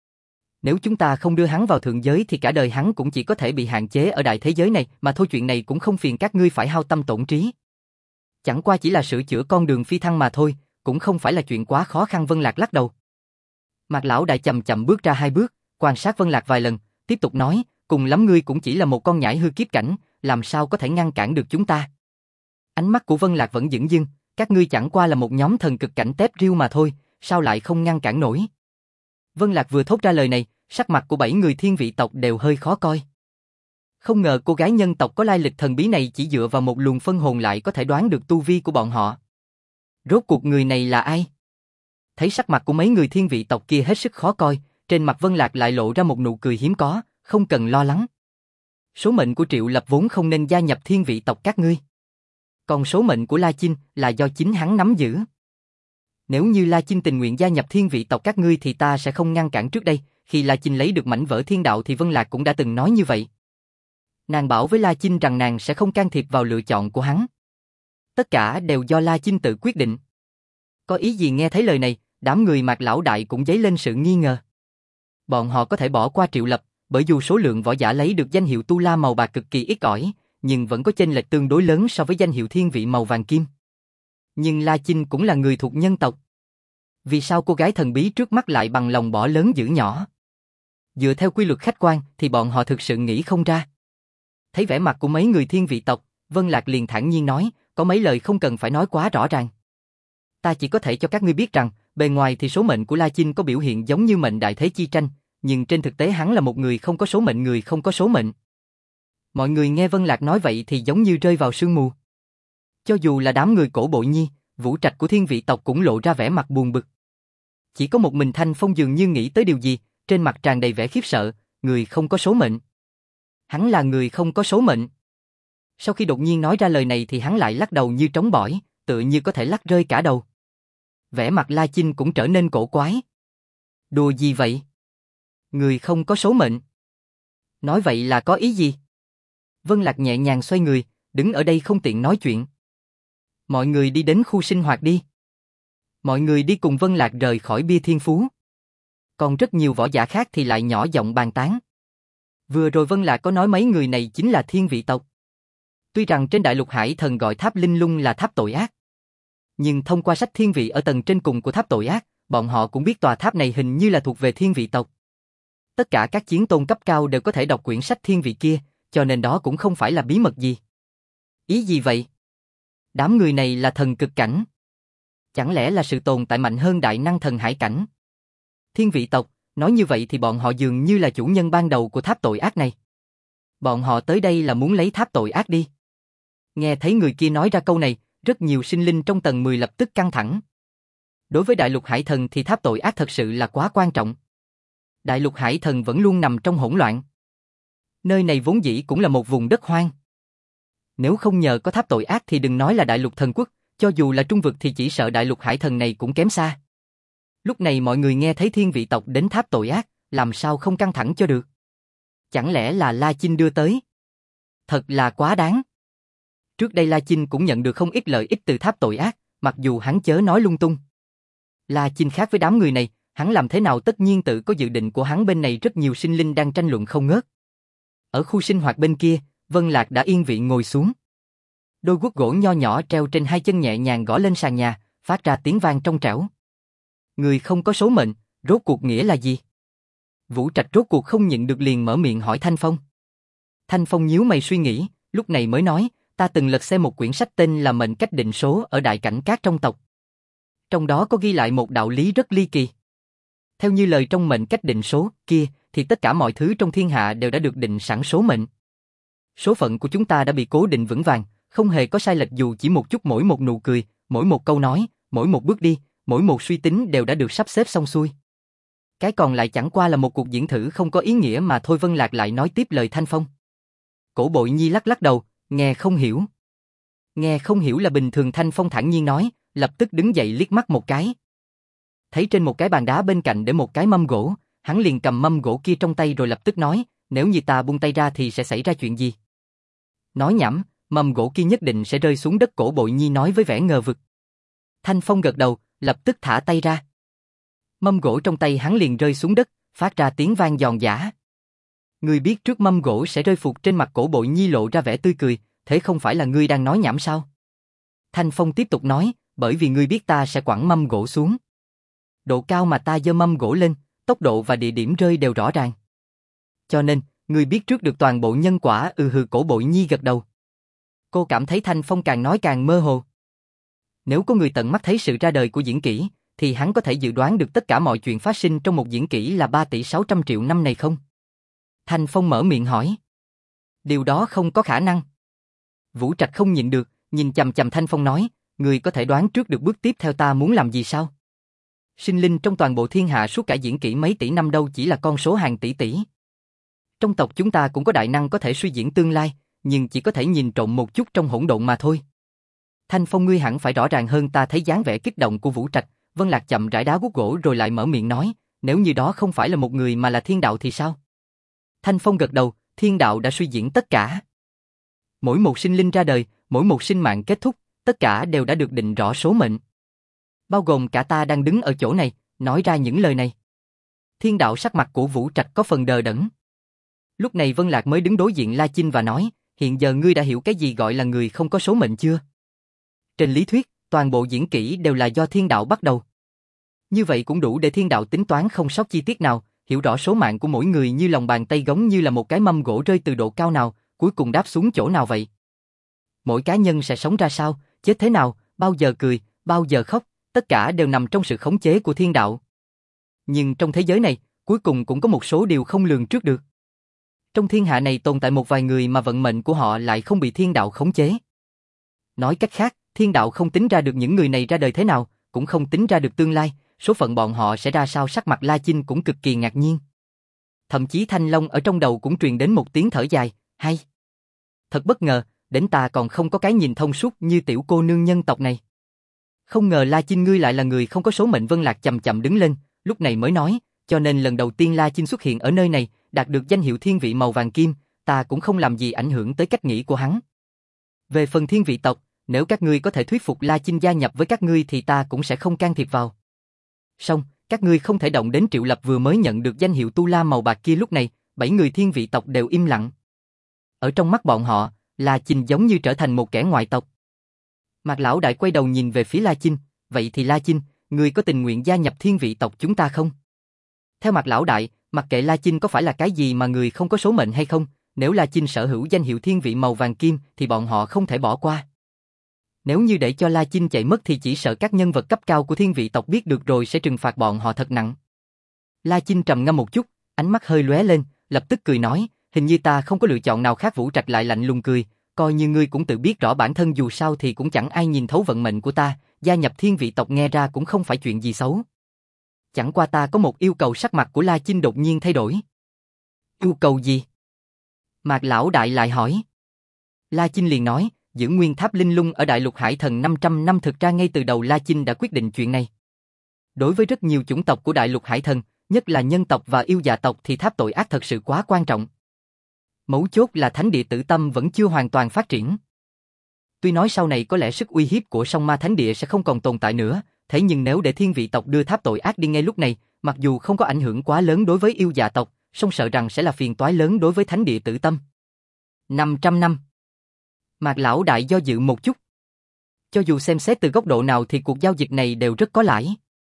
Nếu chúng ta không đưa hắn vào thượng giới thì cả đời hắn cũng chỉ có thể bị hạn chế ở đại thế giới này mà thôi. Chuyện này cũng không phiền các ngươi phải hao tâm tổn trí. Chẳng qua chỉ là sửa chữa con đường phi thăng mà thôi, cũng không phải là chuyện quá khó khăn. Vân Lạc lắc đầu. Mạc lão đại chậm chậm bước ra hai bước, quan sát Vân Lạc vài lần, tiếp tục nói, cùng lắm ngươi cũng chỉ là một con nhãi hư kiếp cảnh, làm sao có thể ngăn cản được chúng ta. Ánh mắt của Vân Lạc vẫn dửng dưng, các ngươi chẳng qua là một nhóm thần cực cảnh tép riêu mà thôi, sao lại không ngăn cản nổi. Vân Lạc vừa thốt ra lời này, sắc mặt của bảy người thiên vị tộc đều hơi khó coi. Không ngờ cô gái nhân tộc có lai lịch thần bí này chỉ dựa vào một luồng phân hồn lại có thể đoán được tu vi của bọn họ. Rốt cuộc người này là ai? Thấy sắc mặt của mấy người thiên vị tộc kia hết sức khó coi, trên mặt Vân Lạc lại lộ ra một nụ cười hiếm có, không cần lo lắng. Số mệnh của Triệu Lập vốn không nên gia nhập thiên vị tộc các ngươi. Còn số mệnh của La Chinh là do chính hắn nắm giữ. Nếu như La Chinh tình nguyện gia nhập thiên vị tộc các ngươi thì ta sẽ không ngăn cản. Trước đây, khi La Chinh lấy được mảnh vỡ thiên đạo thì Vân Lạc cũng đã từng nói như vậy. Nàng bảo với La Chinh rằng nàng sẽ không can thiệp vào lựa chọn của hắn. Tất cả đều do La Chinh tự quyết định. Có ý gì? Nghe thấy lời này, đám người Mạc lão đại cũng dấy lên sự nghi ngờ. Bọn họ có thể bỏ qua Triệu Lập, bởi dù số lượng võ giả lấy được danh hiệu tu la màu bạc cực kỳ ít ỏi, nhưng vẫn có chênh lệch tương đối lớn so với danh hiệu thiên vị màu vàng kim. Nhưng La Chinh cũng là người thuộc nhân tộc. Vì sao cô gái thần bí trước mắt lại bằng lòng bỏ lớn giữ nhỏ? Dựa theo quy luật khách quan thì bọn họ thực sự nghĩ không ra. Thấy vẻ mặt của mấy người thiên vị tộc, Vân Lạc liền thản nhiên nói, có mấy lời không cần phải nói quá rõ ràng. Ta chỉ có thể cho các ngươi biết rằng, bề ngoài thì số mệnh của La Chinh có biểu hiện giống như mệnh đại thế chi tranh, nhưng trên thực tế hắn là một người không có số mệnh, người không có số mệnh. Mọi người nghe Vân Lạc nói vậy thì giống như rơi vào sương mù. Cho dù là đám người Cổ Bội Nhi, Vũ Trạch của Thiên Vị tộc cũng lộ ra vẻ mặt buồn bực. Chỉ có một mình Thanh Phong dường như nghĩ tới điều gì, trên mặt tràn đầy vẻ khiếp sợ, người không có số mệnh. Hắn là người không có số mệnh. Sau khi đột nhiên nói ra lời này thì hắn lại lắc đầu như trống bỏi, tựa như có thể lắc rơi cả đầu. Vẻ mặt La Chinh cũng trở nên cổ quái. Đùa gì vậy? Người không có số mệnh. Nói vậy là có ý gì? Vân Lạc nhẹ nhàng xoay người, đứng ở đây không tiện nói chuyện. Mọi người đi đến khu sinh hoạt đi. Mọi người đi cùng Vân Lạc rời khỏi bia thiên phú. Còn rất nhiều võ giả khác thì lại nhỏ giọng bàn tán. Vừa rồi Vân Lạc có nói mấy người này chính là Thiên Vị tộc. Tuy rằng trên đại lục Hải Thần gọi tháp linh lung là tháp tội ác, nhưng thông qua sách Thiên Vị ở tầng trên cùng của tháp tội ác, bọn họ cũng biết tòa tháp này hình như là thuộc về Thiên Vị tộc. Tất cả các chiến tôn cấp cao đều có thể đọc quyển sách Thiên Vị kia, cho nên đó cũng không phải là bí mật gì. Ý gì vậy? Đám người này là thần cực cảnh. Chẳng lẽ là sự tồn tại mạnh hơn đại năng thần hải cảnh? Thiên Vị tộc, nói như vậy thì bọn họ dường như là chủ nhân ban đầu của tháp tội ác này. Bọn họ tới đây là muốn lấy tháp tội ác đi. Nghe thấy người kia nói ra câu này, rất nhiều sinh linh trong tầng mười lập tức căng thẳng. Đối với đại lục Hải Thần thì tháp tội ác thật sự là quá quan trọng. Đại lục Hải Thần vẫn luôn nằm trong hỗn loạn. Nơi này vốn dĩ cũng là một vùng đất hoang. Nếu không nhờ có tháp tội ác thì đừng nói là đại lục thần quốc, cho dù là trung vực thì chỉ sợ đại lục Hải Thần này cũng kém xa. Lúc này mọi người nghe thấy Thiên Vị tộc đến tháp tội ác, làm sao không căng thẳng cho được. Chẳng lẽ là La Chinh đưa tới? Thật là quá đáng. Trước đây La Chinh cũng nhận được không ít lợi ích từ tháp tội ác, mặc dù hắn chớ nói lung tung. La Chinh khác với đám người này, hắn làm thế nào tất nhiên tự có dự định của hắn, bên này rất nhiều sinh linh đang tranh luận không ngớt. Ở khu sinh hoạt bên kia, Vân Lạc đã yên vị ngồi xuống. Đôi guốc gỗ nho nhỏ treo trên hai chân nhẹ nhàng gõ lên sàn nhà, phát ra tiếng vang trong trẻo. Người không có số mệnh, rốt cuộc nghĩa là gì? Vũ Trạch rốt cuộc không nhịn được liền mở miệng hỏi Thanh Phong. Thanh Phong nhíu mày suy nghĩ, lúc này mới nói, ta từng lật xem một quyển sách tên là Mệnh Cách Định Số ở Đại Cảnh Các trong tộc. Trong đó có ghi lại một đạo lý rất ly kỳ. Theo như lời trong Mệnh Cách Định Số kia, thì tất cả mọi thứ trong thiên hạ đều đã được định sẵn số mệnh. Số phận của chúng ta đã bị cố định vững vàng, không hề có sai lệch dù chỉ một chút, mỗi một nụ cười, mỗi một câu nói, mỗi một bước đi, mỗi một suy tính đều đã được sắp xếp xong xuôi. Cái còn lại chẳng qua là một cuộc diễn thử không có ý nghĩa mà thôi. Vân Lạc lại nói tiếp lời Thanh Phong. Cổ Bội Nhi lắc lắc đầu, nghe không hiểu. Nghe không hiểu là bình thường. Thanh Phong thản nhiên nói, lập tức đứng dậy liếc mắt một cái. Thấy trên một cái bàn đá bên cạnh để một cái mâm gỗ, hắn liền cầm mâm gỗ kia trong tay rồi lập tức nói, nếu như ta buông tay ra thì sẽ xảy ra chuyện gì? Nói nhảm, mâm gỗ kia nhất định sẽ rơi xuống đất. Cổ Bội Nhi nói với vẻ ngờ vực. Thanh Phong gật đầu, lập tức thả tay ra. Mâm gỗ trong tay hắn liền rơi xuống đất, phát ra tiếng vang giòn giã. Ngươi biết trước mâm gỗ sẽ rơi phục trên mặt. Cổ Bội Nhi lộ ra vẻ tươi cười, thế không phải là ngươi đang nói nhảm sao? Thanh Phong tiếp tục nói, bởi vì ngươi biết ta sẽ quẳng mâm gỗ xuống. Độ cao mà ta giơ mâm gỗ lên, tốc độ và địa điểm rơi đều rõ ràng. Cho nên, ngươi biết trước được toàn bộ nhân quả. Ừ hừ. Cổ Bội Nhi gật đầu. Cô cảm thấy Thanh Phong càng nói càng mơ hồ. Nếu có người tận mắt thấy sự ra đời của diễn kỷ, thì hắn có thể dự đoán được tất cả mọi chuyện phát sinh trong một diễn kỷ là ba tỷ sáu trăm triệu năm này không? Thanh Phong mở miệng hỏi. Điều đó không có khả năng. Vũ Trạch không nhịn được, nhìn chằm chằm Thanh Phong nói, người có thể đoán trước được bước tiếp theo ta muốn làm gì sao? Sinh linh trong toàn bộ thiên hạ suốt cả diễn kỷ mấy tỷ năm đâu chỉ là con số hàng tỷ tỷ. Trong tộc chúng ta cũng có đại năng có thể suy diễn tương lai, nhưng chỉ có thể nhìn trộm một chút trong hỗn độn mà thôi. Thanh Phong, ngươi hẳn phải rõ ràng hơn ta. Thấy dáng vẻ kích động của Vũ Trạch, Vân Lạc chậm rãi đá guốc gỗ rồi lại mở miệng nói, nếu như đó không phải là một người mà là thiên đạo thì sao? Thanh Phong gật đầu, thiên đạo đã suy diễn tất cả. Mỗi một sinh linh ra đời, mỗi một sinh mạng kết thúc, tất cả đều đã được định rõ số mệnh. Bao gồm cả ta đang đứng ở chỗ này, nói ra những lời này. Thiên đạo. Sắc mặt của Vũ Trạch có phần đờ đẫn. Lúc này Vân Lạc mới đứng đối diện La Chinh và nói, hiện giờ ngươi đã hiểu cái gì gọi là người không có số mệnh chưa? Trên lý thuyết, toàn bộ diễn kỷ đều là do thiên đạo bắt đầu. Như vậy cũng đủ để thiên đạo tính toán không sót chi tiết nào, hiểu rõ số mạng của mỗi người như lòng bàn tay, giống như là một cái mâm gỗ rơi từ độ cao nào, cuối cùng đáp xuống chỗ nào vậy. Mỗi cá nhân sẽ sống ra sao, chết thế nào, bao giờ cười, bao giờ khóc, tất cả đều nằm trong sự khống chế của thiên đạo. Nhưng trong thế giới này, cuối cùng cũng có một số điều không lường trước được. Trong thiên hạ này tồn tại một vài người mà vận mệnh của họ lại không bị thiên đạo khống chế. Nói cách khác, Thiên đạo không tính ra được những người này ra đời thế nào, cũng không tính ra được tương lai, số phận bọn họ sẽ ra sao. Sắc mặt La Chinh cũng cực kỳ ngạc nhiên. Thậm chí Thanh Long ở trong đầu cũng truyền đến một tiếng thở dài, hay. Thật bất ngờ, đến ta còn không có cái nhìn thông suốt như tiểu cô nương nhân tộc này. Không ngờ La Chinh ngươi lại là người không có số mệnh. Vân Lạc chậm chậm đứng lên, lúc này mới nói, cho nên lần đầu tiên La Chinh xuất hiện ở nơi này, đạt được danh hiệu thiên vị màu vàng kim, ta cũng không làm gì ảnh hưởng tới cách nghĩ của hắn. Về phần thiên vị tộc, nếu các ngươi có thể thuyết phục La Chinh gia nhập với các ngươi thì ta cũng sẽ không can thiệp vào. Song, các ngươi không thể động đến Triệu Lập vừa mới nhận được danh hiệu tu la màu bạc kia. Lúc này, bảy người thiên vị tộc đều im lặng. Ở trong mắt bọn họ, La Chinh giống như trở thành một kẻ ngoại tộc. Mạc Lão Đại quay đầu nhìn về phía La Chinh, vậy thì La Chinh, ngươi có tình nguyện gia nhập thiên vị tộc chúng ta không? Theo Mạc Lão Đại, mặc kệ La Chinh có phải là cái gì mà người không có số mệnh hay không, nếu La Chinh sở hữu danh hiệu thiên vị màu vàng kim thì bọn họ không thể bỏ qua. Nếu như để cho La Chinh chạy mất thì chỉ sợ các nhân vật cấp cao của thiên vị tộc biết được rồi sẽ trừng phạt bọn họ thật nặng. La Chinh trầm ngâm một chút, ánh mắt hơi lóe lên, lập tức cười nói, hình như ta không có lựa chọn nào khác. Vũ Trạch lại lạnh lùng cười, coi như ngươi cũng tự biết rõ bản thân, dù sao thì cũng chẳng ai nhìn thấu vận mệnh của ta, gia nhập thiên vị tộc nghe ra cũng không phải chuyện gì xấu. Chẳng qua ta có một yêu cầu. Sắc mặt của La Chinh đột nhiên thay đổi. Yêu cầu gì? Mạc Lão Đại lại hỏi. La Chinh liền nói, giữ nguyên tháp linh lung ở Đại Lục Hải Thần năm trăm năm. Thực ra ngay từ đầu La Chinh đã quyết định chuyện này. Đối với rất nhiều chủng tộc của Đại Lục Hải Thần, nhất là nhân tộc và yêu dạ tộc thì tháp tội ác thật sự quá quan trọng. Mấu chốt là thánh địa Tử Tâm vẫn chưa hoàn toàn phát triển. Tuy nói sau này có lẽ sức uy hiếp của Song Ma Thánh Địa sẽ không còn tồn tại nữa, thế nhưng nếu để thiên vị tộc đưa tháp tội ác đi ngay lúc này, mặc dù không có ảnh hưởng quá lớn đối với yêu dạ tộc, song sợ rằng sẽ là phiền toái lớn đối với thánh địa Tử Tâm. năm trăm năm. Mạc Lão Đại do dự một chút. Cho dù xem xét từ góc độ nào thì cuộc giao dịch này đều rất có lãi.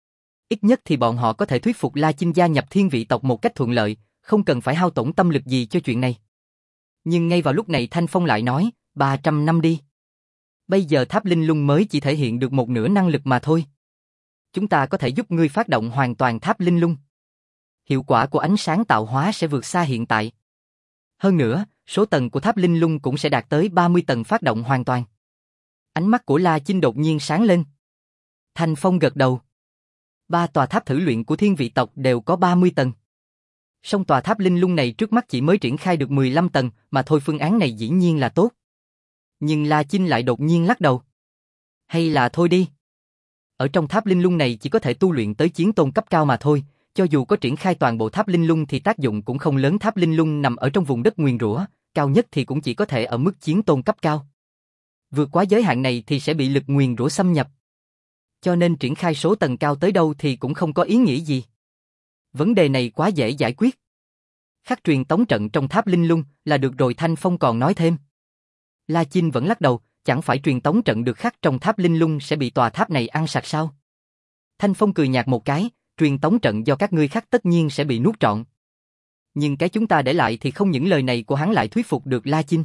Ít nhất thì bọn họ có thể thuyết phục La Chinh gia nhập thiên vị tộc một cách thuận lợi, không cần phải hao tổn tâm lực gì cho chuyện này. Nhưng ngay vào lúc này Thanh Phong lại nói, ba trăm năm đi. Bây giờ tháp linh lung mới chỉ thể hiện được một nửa năng lực mà thôi. Chúng ta có thể giúp ngươi phát động hoàn toàn tháp linh lung. Hiệu quả của ánh sáng tạo hóa sẽ vượt xa hiện tại. Hơn nữa, số tầng của tháp linh lung cũng sẽ đạt tới ba mươi tầng phát động hoàn toàn. Ánh mắt của La Chinh đột nhiên sáng lên. Thanh Phong gật đầu. Ba tòa tháp thử luyện của thiên vị tộc đều có ba mươi tầng. Song tòa tháp linh lung này trước mắt chỉ mới triển khai được mười lăm tầng, mà thôi phương án này dĩ nhiên là tốt. Nhưng La Chinh lại đột nhiên lắc đầu. Hay là thôi đi. Ở trong tháp linh lung này chỉ có thể tu luyện tới chiến tôn cấp cao mà thôi, cho dù có triển khai toàn bộ tháp linh lung thì tác dụng cũng không lớn. Tháp linh lung nằm ở trong vùng đất nguyền rủa, cao nhất thì cũng chỉ có thể ở mức chiến tôn cấp cao. Vượt quá giới hạn này thì sẽ bị lực nguyền rủa xâm nhập. Cho nên triển khai số tầng cao tới đâu thì cũng không có ý nghĩa gì. Vấn đề này quá dễ giải quyết. Khắc truyền tống trận trong tháp linh lung là được rồi. Thanh Phong còn nói thêm. La Chinh vẫn lắc đầu, chẳng phải truyền tống trận được khắc trong tháp linh lung sẽ bị tòa tháp này ăn sạch sao? Thanh Phong cười nhạt một cái, truyền tống trận do các ngươi khắc tất nhiên sẽ bị nuốt trọn. Nhưng cái chúng ta để lại thì không. Những lời này của hắn lại thuyết phục được La Chinh.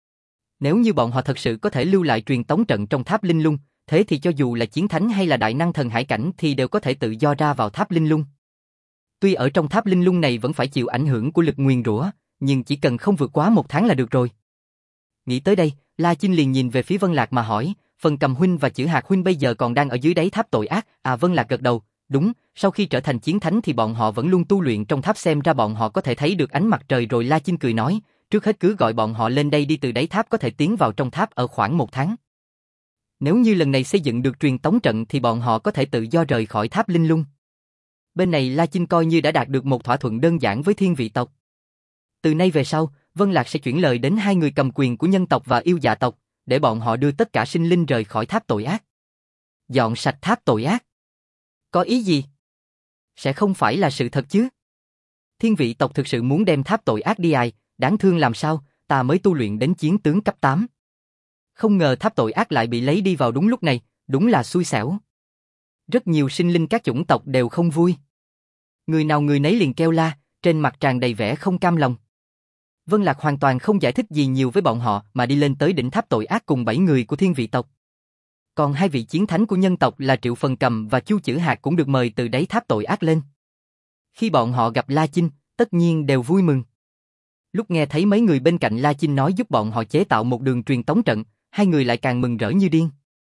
Nếu như bọn họ thật sự có thể lưu lại truyền tống trận trong tháp linh lung, thế thì cho dù là chiến thánh hay là đại năng thần hải cảnh thì đều có thể tự do ra vào tháp linh lung. Tuy ở trong tháp linh lung này vẫn phải chịu ảnh hưởng của lực nguyền rủa, nhưng chỉ cần không vượt quá một tháng là được rồi. Nghĩ tới đây, La Chinh liền nhìn về phía Vân Lạc mà hỏi, Phần Cầm huynh và Chữ Hạt huynh bây giờ còn đang ở dưới đáy tháp tội ác? À, Vân Lạc gật đầu, đúng, sau khi trở thành chiến thánh thì bọn họ vẫn luôn tu luyện trong tháp, xem ra bọn họ có thể thấy được ánh mặt trời rồi. La Chinh cười nói, trước hết cứ gọi bọn họ lên đây đi, từ đáy tháp có thể tiến vào trong tháp ở khoảng một tháng. Nếu như lần này xây dựng được truyền tống trận thì bọn họ có thể tự do rời khỏi tháp linh lung. Bên này La Chinh coi như đã đạt được một thỏa thuận đơn giản với thiên vị tộc. Từ nay về sau, Vân Lạc sẽ chuyển lời đến hai người cầm quyền của nhân tộc và yêu dạ tộc, để bọn họ đưa tất cả sinh linh rời khỏi tháp tội ác. Dọn sạch tháp tội ác. Có ý gì? Sẽ không phải là sự thật chứ? Thiên vị tộc thực sự muốn đem tháp tội ác đi ai, đáng thương làm sao, ta mới tu luyện đến chiến tướng cấp tám. Không ngờ tháp tội ác lại bị lấy đi vào đúng lúc này, đúng là xui xẻo. Rất nhiều sinh linh các chủng tộc đều không vui. Người nào người nấy liền kêu la, trên mặt tràn đầy vẻ không cam lòng. Vân Lạc hoàn toàn không giải thích gì nhiều với bọn họ mà đi lên tới đỉnh tháp tội ác cùng bảy người của thiên vị tộc. Còn hai vị chiến thánh của nhân tộc là Triệu Phần Cầm và Chu Chữ Hạt cũng được mời từ đáy tháp tội ác lên. Khi bọn họ gặp La Chinh, tất nhiên đều vui mừng. Lúc nghe thấy mấy người bên cạnh La Chinh nói giúp bọn họ chế tạo một đường truyền tống trận, hai người lại càng mừng rỡ như điên.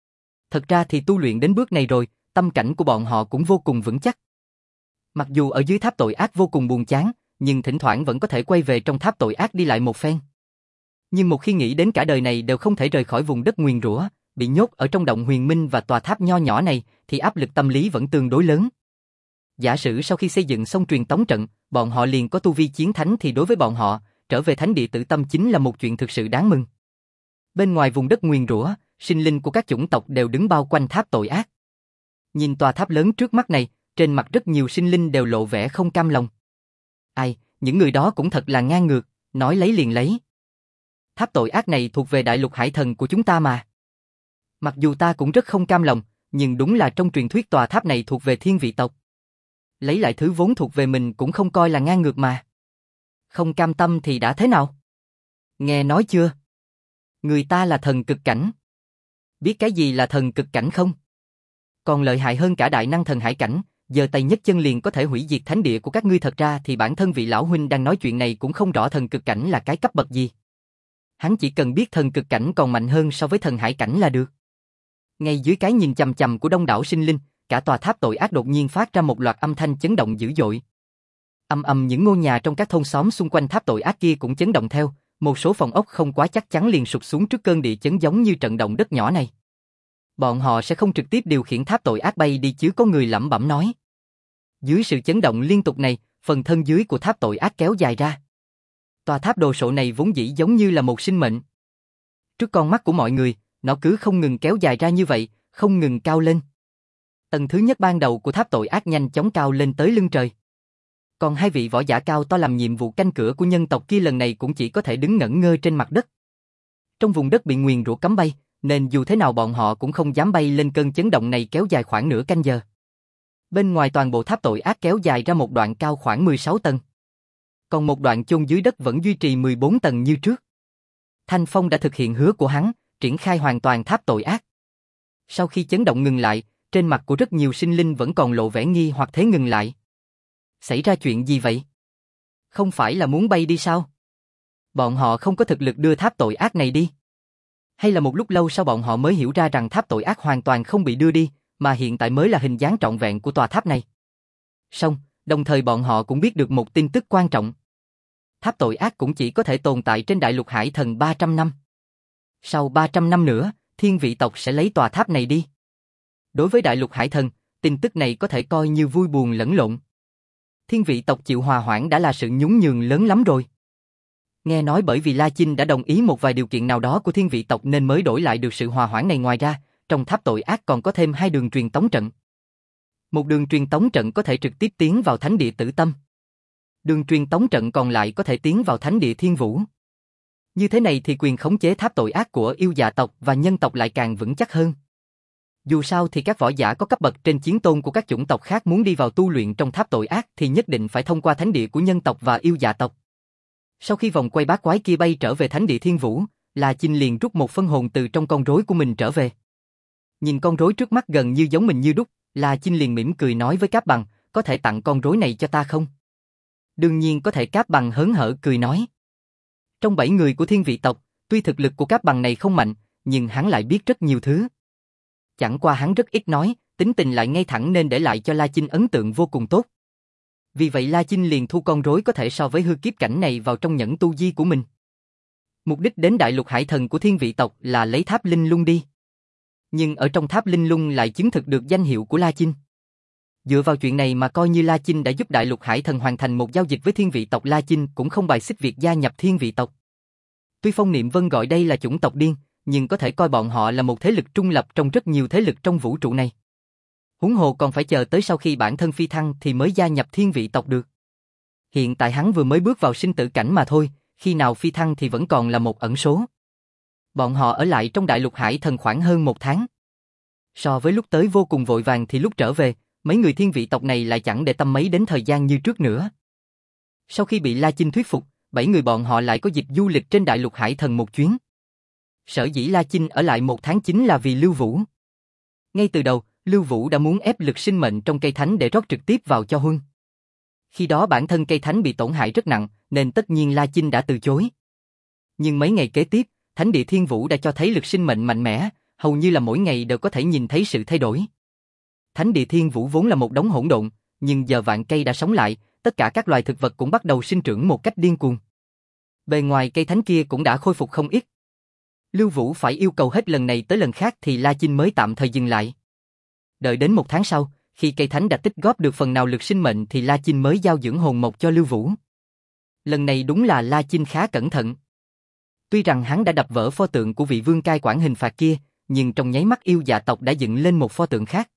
Thật ra thì tu luyện đến bước này rồi, tâm cảnh của bọn họ cũng vô cùng vững chắc. Mặc dù ở dưới tháp tội ác vô cùng buồn chán, nhưng thỉnh thoảng vẫn có thể quay về trong tháp tội ác đi lại một phen. Nhưng một khi nghĩ đến cả đời này đều không thể rời khỏi vùng đất nguyền rủa, bị nhốt ở trong động huyền minh và tòa tháp nho nhỏ này, thì áp lực tâm lý vẫn tương đối lớn. Giả sử sau khi xây dựng xong truyền tống trận, bọn họ liền có tu vi chiến thánh thì đối với bọn họ, trở về thánh địa Tử Tâm chính là một chuyện thực sự đáng mừng. Bên ngoài vùng đất nguyền rủa, sinh linh của các chủng tộc đều đứng bao quanh tháp tội ác. Nhìn tòa tháp lớn trước mắt này, trên mặt rất nhiều sinh linh đều lộ vẻ không cam lòng. Ai, những người đó cũng thật là ngang ngược, nói lấy liền lấy. Tháp tội ác này thuộc về đại lục hải thần của chúng ta mà. Mặc dù ta cũng rất không cam lòng, nhưng đúng là trong truyền thuyết tòa tháp này thuộc về thiên vị tộc. Lấy lại thứ vốn thuộc về mình cũng không coi là ngang ngược mà. Không cam tâm thì đã thế nào? Nghe nói chưa? Người ta là thần cực cảnh. Biết cái gì là thần cực cảnh không? Còn lợi hại hơn cả đại năng thần hải cảnh, giơ tay nhấc chân liền có thể hủy diệt thánh địa của các ngươi. Thật ra thì bản thân vị lão huynh đang nói chuyện này cũng không rõ thần cực cảnh là cái cấp bậc gì. Hắn chỉ cần biết thần cực cảnh còn mạnh hơn so với thần hải cảnh là được. Ngay dưới cái nhìn chằm chằm của đông đảo sinh linh, cả tòa tháp tội ác đột nhiên phát ra một loạt âm thanh chấn động dữ dội. Âm ầm những ngôi nhà trong các thôn xóm xung quanh tháp tội ác kia cũng chấn động theo, một số phòng ốc không quá chắc chắn liền sụp xuống trước cơn địa chấn giống như trận động đất nhỏ này. Bọn họ sẽ không trực tiếp điều khiển tháp tội ác bay đi chứ, có người lẩm bẩm nói. Dưới sự chấn động liên tục này, phần thân dưới của tháp tội ác kéo dài ra. Tòa tháp đồ sộ này vốn dĩ giống như là một sinh mệnh. Trước con mắt của mọi người, nó cứ không ngừng kéo dài ra như vậy, không ngừng cao lên. Tầng thứ nhất ban đầu của tháp tội ác nhanh chóng cao lên tới lưng trời. Còn hai vị võ giả cao to làm nhiệm vụ canh cửa của nhân tộc kia lần này cũng chỉ có thể đứng ngẩn ngơ trên mặt đất. Trong vùng đất bị nguyền rủa cấm bay, nên dù thế nào bọn họ cũng không dám bay lên. Cơn chấn động này kéo dài khoảng nửa canh giờ. Bên ngoài toàn bộ tháp tội ác kéo dài ra một đoạn cao khoảng mười sáu tầng. Còn một đoạn chôn dưới đất vẫn duy trì mười bốn tầng như trước. Thanh Phong đã thực hiện hứa của hắn, triển khai hoàn toàn tháp tội ác. Sau khi chấn động ngừng lại, trên mặt của rất nhiều sinh linh vẫn còn lộ vẻ nghi hoặc. Thế ngừng lại. Xảy ra chuyện gì vậy? Không phải là muốn bay đi sao? Bọn họ không có thực lực đưa tháp tội ác này đi. Hay là một lúc lâu sau bọn họ mới hiểu ra rằng tháp tội ác hoàn toàn không bị đưa đi, mà hiện tại mới là hình dáng trọn vẹn của tòa tháp này. Song, đồng thời bọn họ cũng biết được một tin tức quan trọng. Tháp tội ác cũng chỉ có thể tồn tại trên đại lục hải thần ba trăm năm. Sau ba trăm năm nữa, thiên vị tộc sẽ lấy tòa tháp này đi. Đối với đại lục hải thần, tin tức này có thể coi như vui buồn lẫn lộn. Thiên vị tộc chịu hòa hoãn đã là sự nhún nhường lớn lắm rồi. Nghe nói bởi vì La Chinh đã đồng ý một vài điều kiện nào đó của thiên vị tộc nên mới đổi lại được sự hòa hoãn này. Ngoài ra, trong tháp tội ác còn có thêm hai đường truyền tống trận. Một đường truyền tống trận có thể trực tiếp tiến vào thánh địa Tử Tâm. Đường truyền tống trận còn lại có thể tiến vào thánh địa Thiên Vũ. Như thế này thì quyền khống chế tháp tội ác của yêu dạ tộc và nhân tộc lại càng vững chắc hơn. Dù sao thì các võ giả có cấp bậc trên chiến tôn của các chủng tộc khác muốn đi vào tu luyện trong tháp tội ác thì nhất định phải thông qua thánh địa của nhân tộc và yêu dạ tộc. Sau khi vòng quay bát quái kia bay trở về thánh địa Thiên Vũ, La Chinh liền rút một phân hồn từ trong con rối của mình trở về. Nhìn con rối trước mắt gần như giống mình như đúc, La Chinh liền mỉm cười nói với Cáp Bằng, có thể tặng con rối này cho ta không? Đương nhiên có thể. Cáp Bằng hớn hở cười nói. Trong bảy người của thiên vị tộc, tuy thực lực của Cáp Bằng này không mạnh, nhưng hắn lại biết rất nhiều thứ. Chẳng qua hắn rất ít nói, tính tình lại ngay thẳng nên để lại cho La Chinh ấn tượng vô cùng tốt. Vì vậy La Chinh liền thu con rối có thể so với hư kiếp cảnh này vào trong nhẫn tu di của mình. Mục đích đến đại lục hải thần của thiên vị tộc là lấy tháp linh lung đi. Nhưng ở trong tháp linh lung lại chứng thực được danh hiệu của La Chinh. Dựa vào chuyện này mà coi như La Chinh đã giúp đại lục hải thần hoàn thành một giao dịch với thiên vị tộc. La Chinh cũng không bài xích việc gia nhập thiên vị tộc. Tuy Phong Niệm Vân gọi đây là chủng tộc điên, nhưng có thể coi bọn họ là một thế lực trung lập trong rất nhiều thế lực trong vũ trụ này. Huống hồ còn phải chờ tới sau khi bản thân phi thăng thì mới gia nhập thiên vị tộc được. Hiện tại hắn vừa mới bước vào sinh tử cảnh mà thôi, khi nào phi thăng thì vẫn còn là một ẩn số. Bọn họ ở lại trong đại lục hải thần khoảng hơn một tháng. So với lúc tới vô cùng vội vàng thì lúc trở về, mấy người thiên vị tộc này lại chẳng để tâm mấy đến thời gian như trước nữa. Sau khi bị La Chinh thuyết phục, bảy người bọn họ lại có dịp du lịch trên đại lục hải thần một chuyến. Sở dĩ La Chinh ở lại một tháng chính là vì Lưu Vũ. Ngay từ đầu, Lưu Vũ đã muốn ép lực sinh mệnh trong cây thánh để rót trực tiếp vào cho Huân. Khi đó bản thân cây thánh bị tổn hại rất nặng, nên tất nhiên La Chinh đã từ chối. Nhưng mấy ngày kế tiếp, thánh địa Thiên Vũ đã cho thấy lực sinh mệnh mạnh mẽ, hầu như là mỗi ngày đều có thể nhìn thấy sự thay đổi. Thánh địa Thiên Vũ vốn là một đống hỗn độn, nhưng giờ vạn cây đã sống lại, tất cả các loài thực vật cũng bắt đầu sinh trưởng một cách điên cuồng. Bề ngoài cây thánh kia cũng đã khôi phục không ít. Lưu Vũ phải yêu cầu hết lần này tới lần khác thì La Chinh mới tạm thời dừng lại. Đợi đến một tháng sau, khi cây thánh đã tích góp được phần nào lực sinh mệnh thì La Chinh mới giao dưỡng hồn mộc cho Lưu Vũ. Lần này đúng là La Chinh khá cẩn thận. Tuy rằng hắn đã đập vỡ pho tượng của vị vương cai quản hình phạt kia, nhưng trong nháy mắt yêu dạ tộc đã dựng lên một pho tượng khác.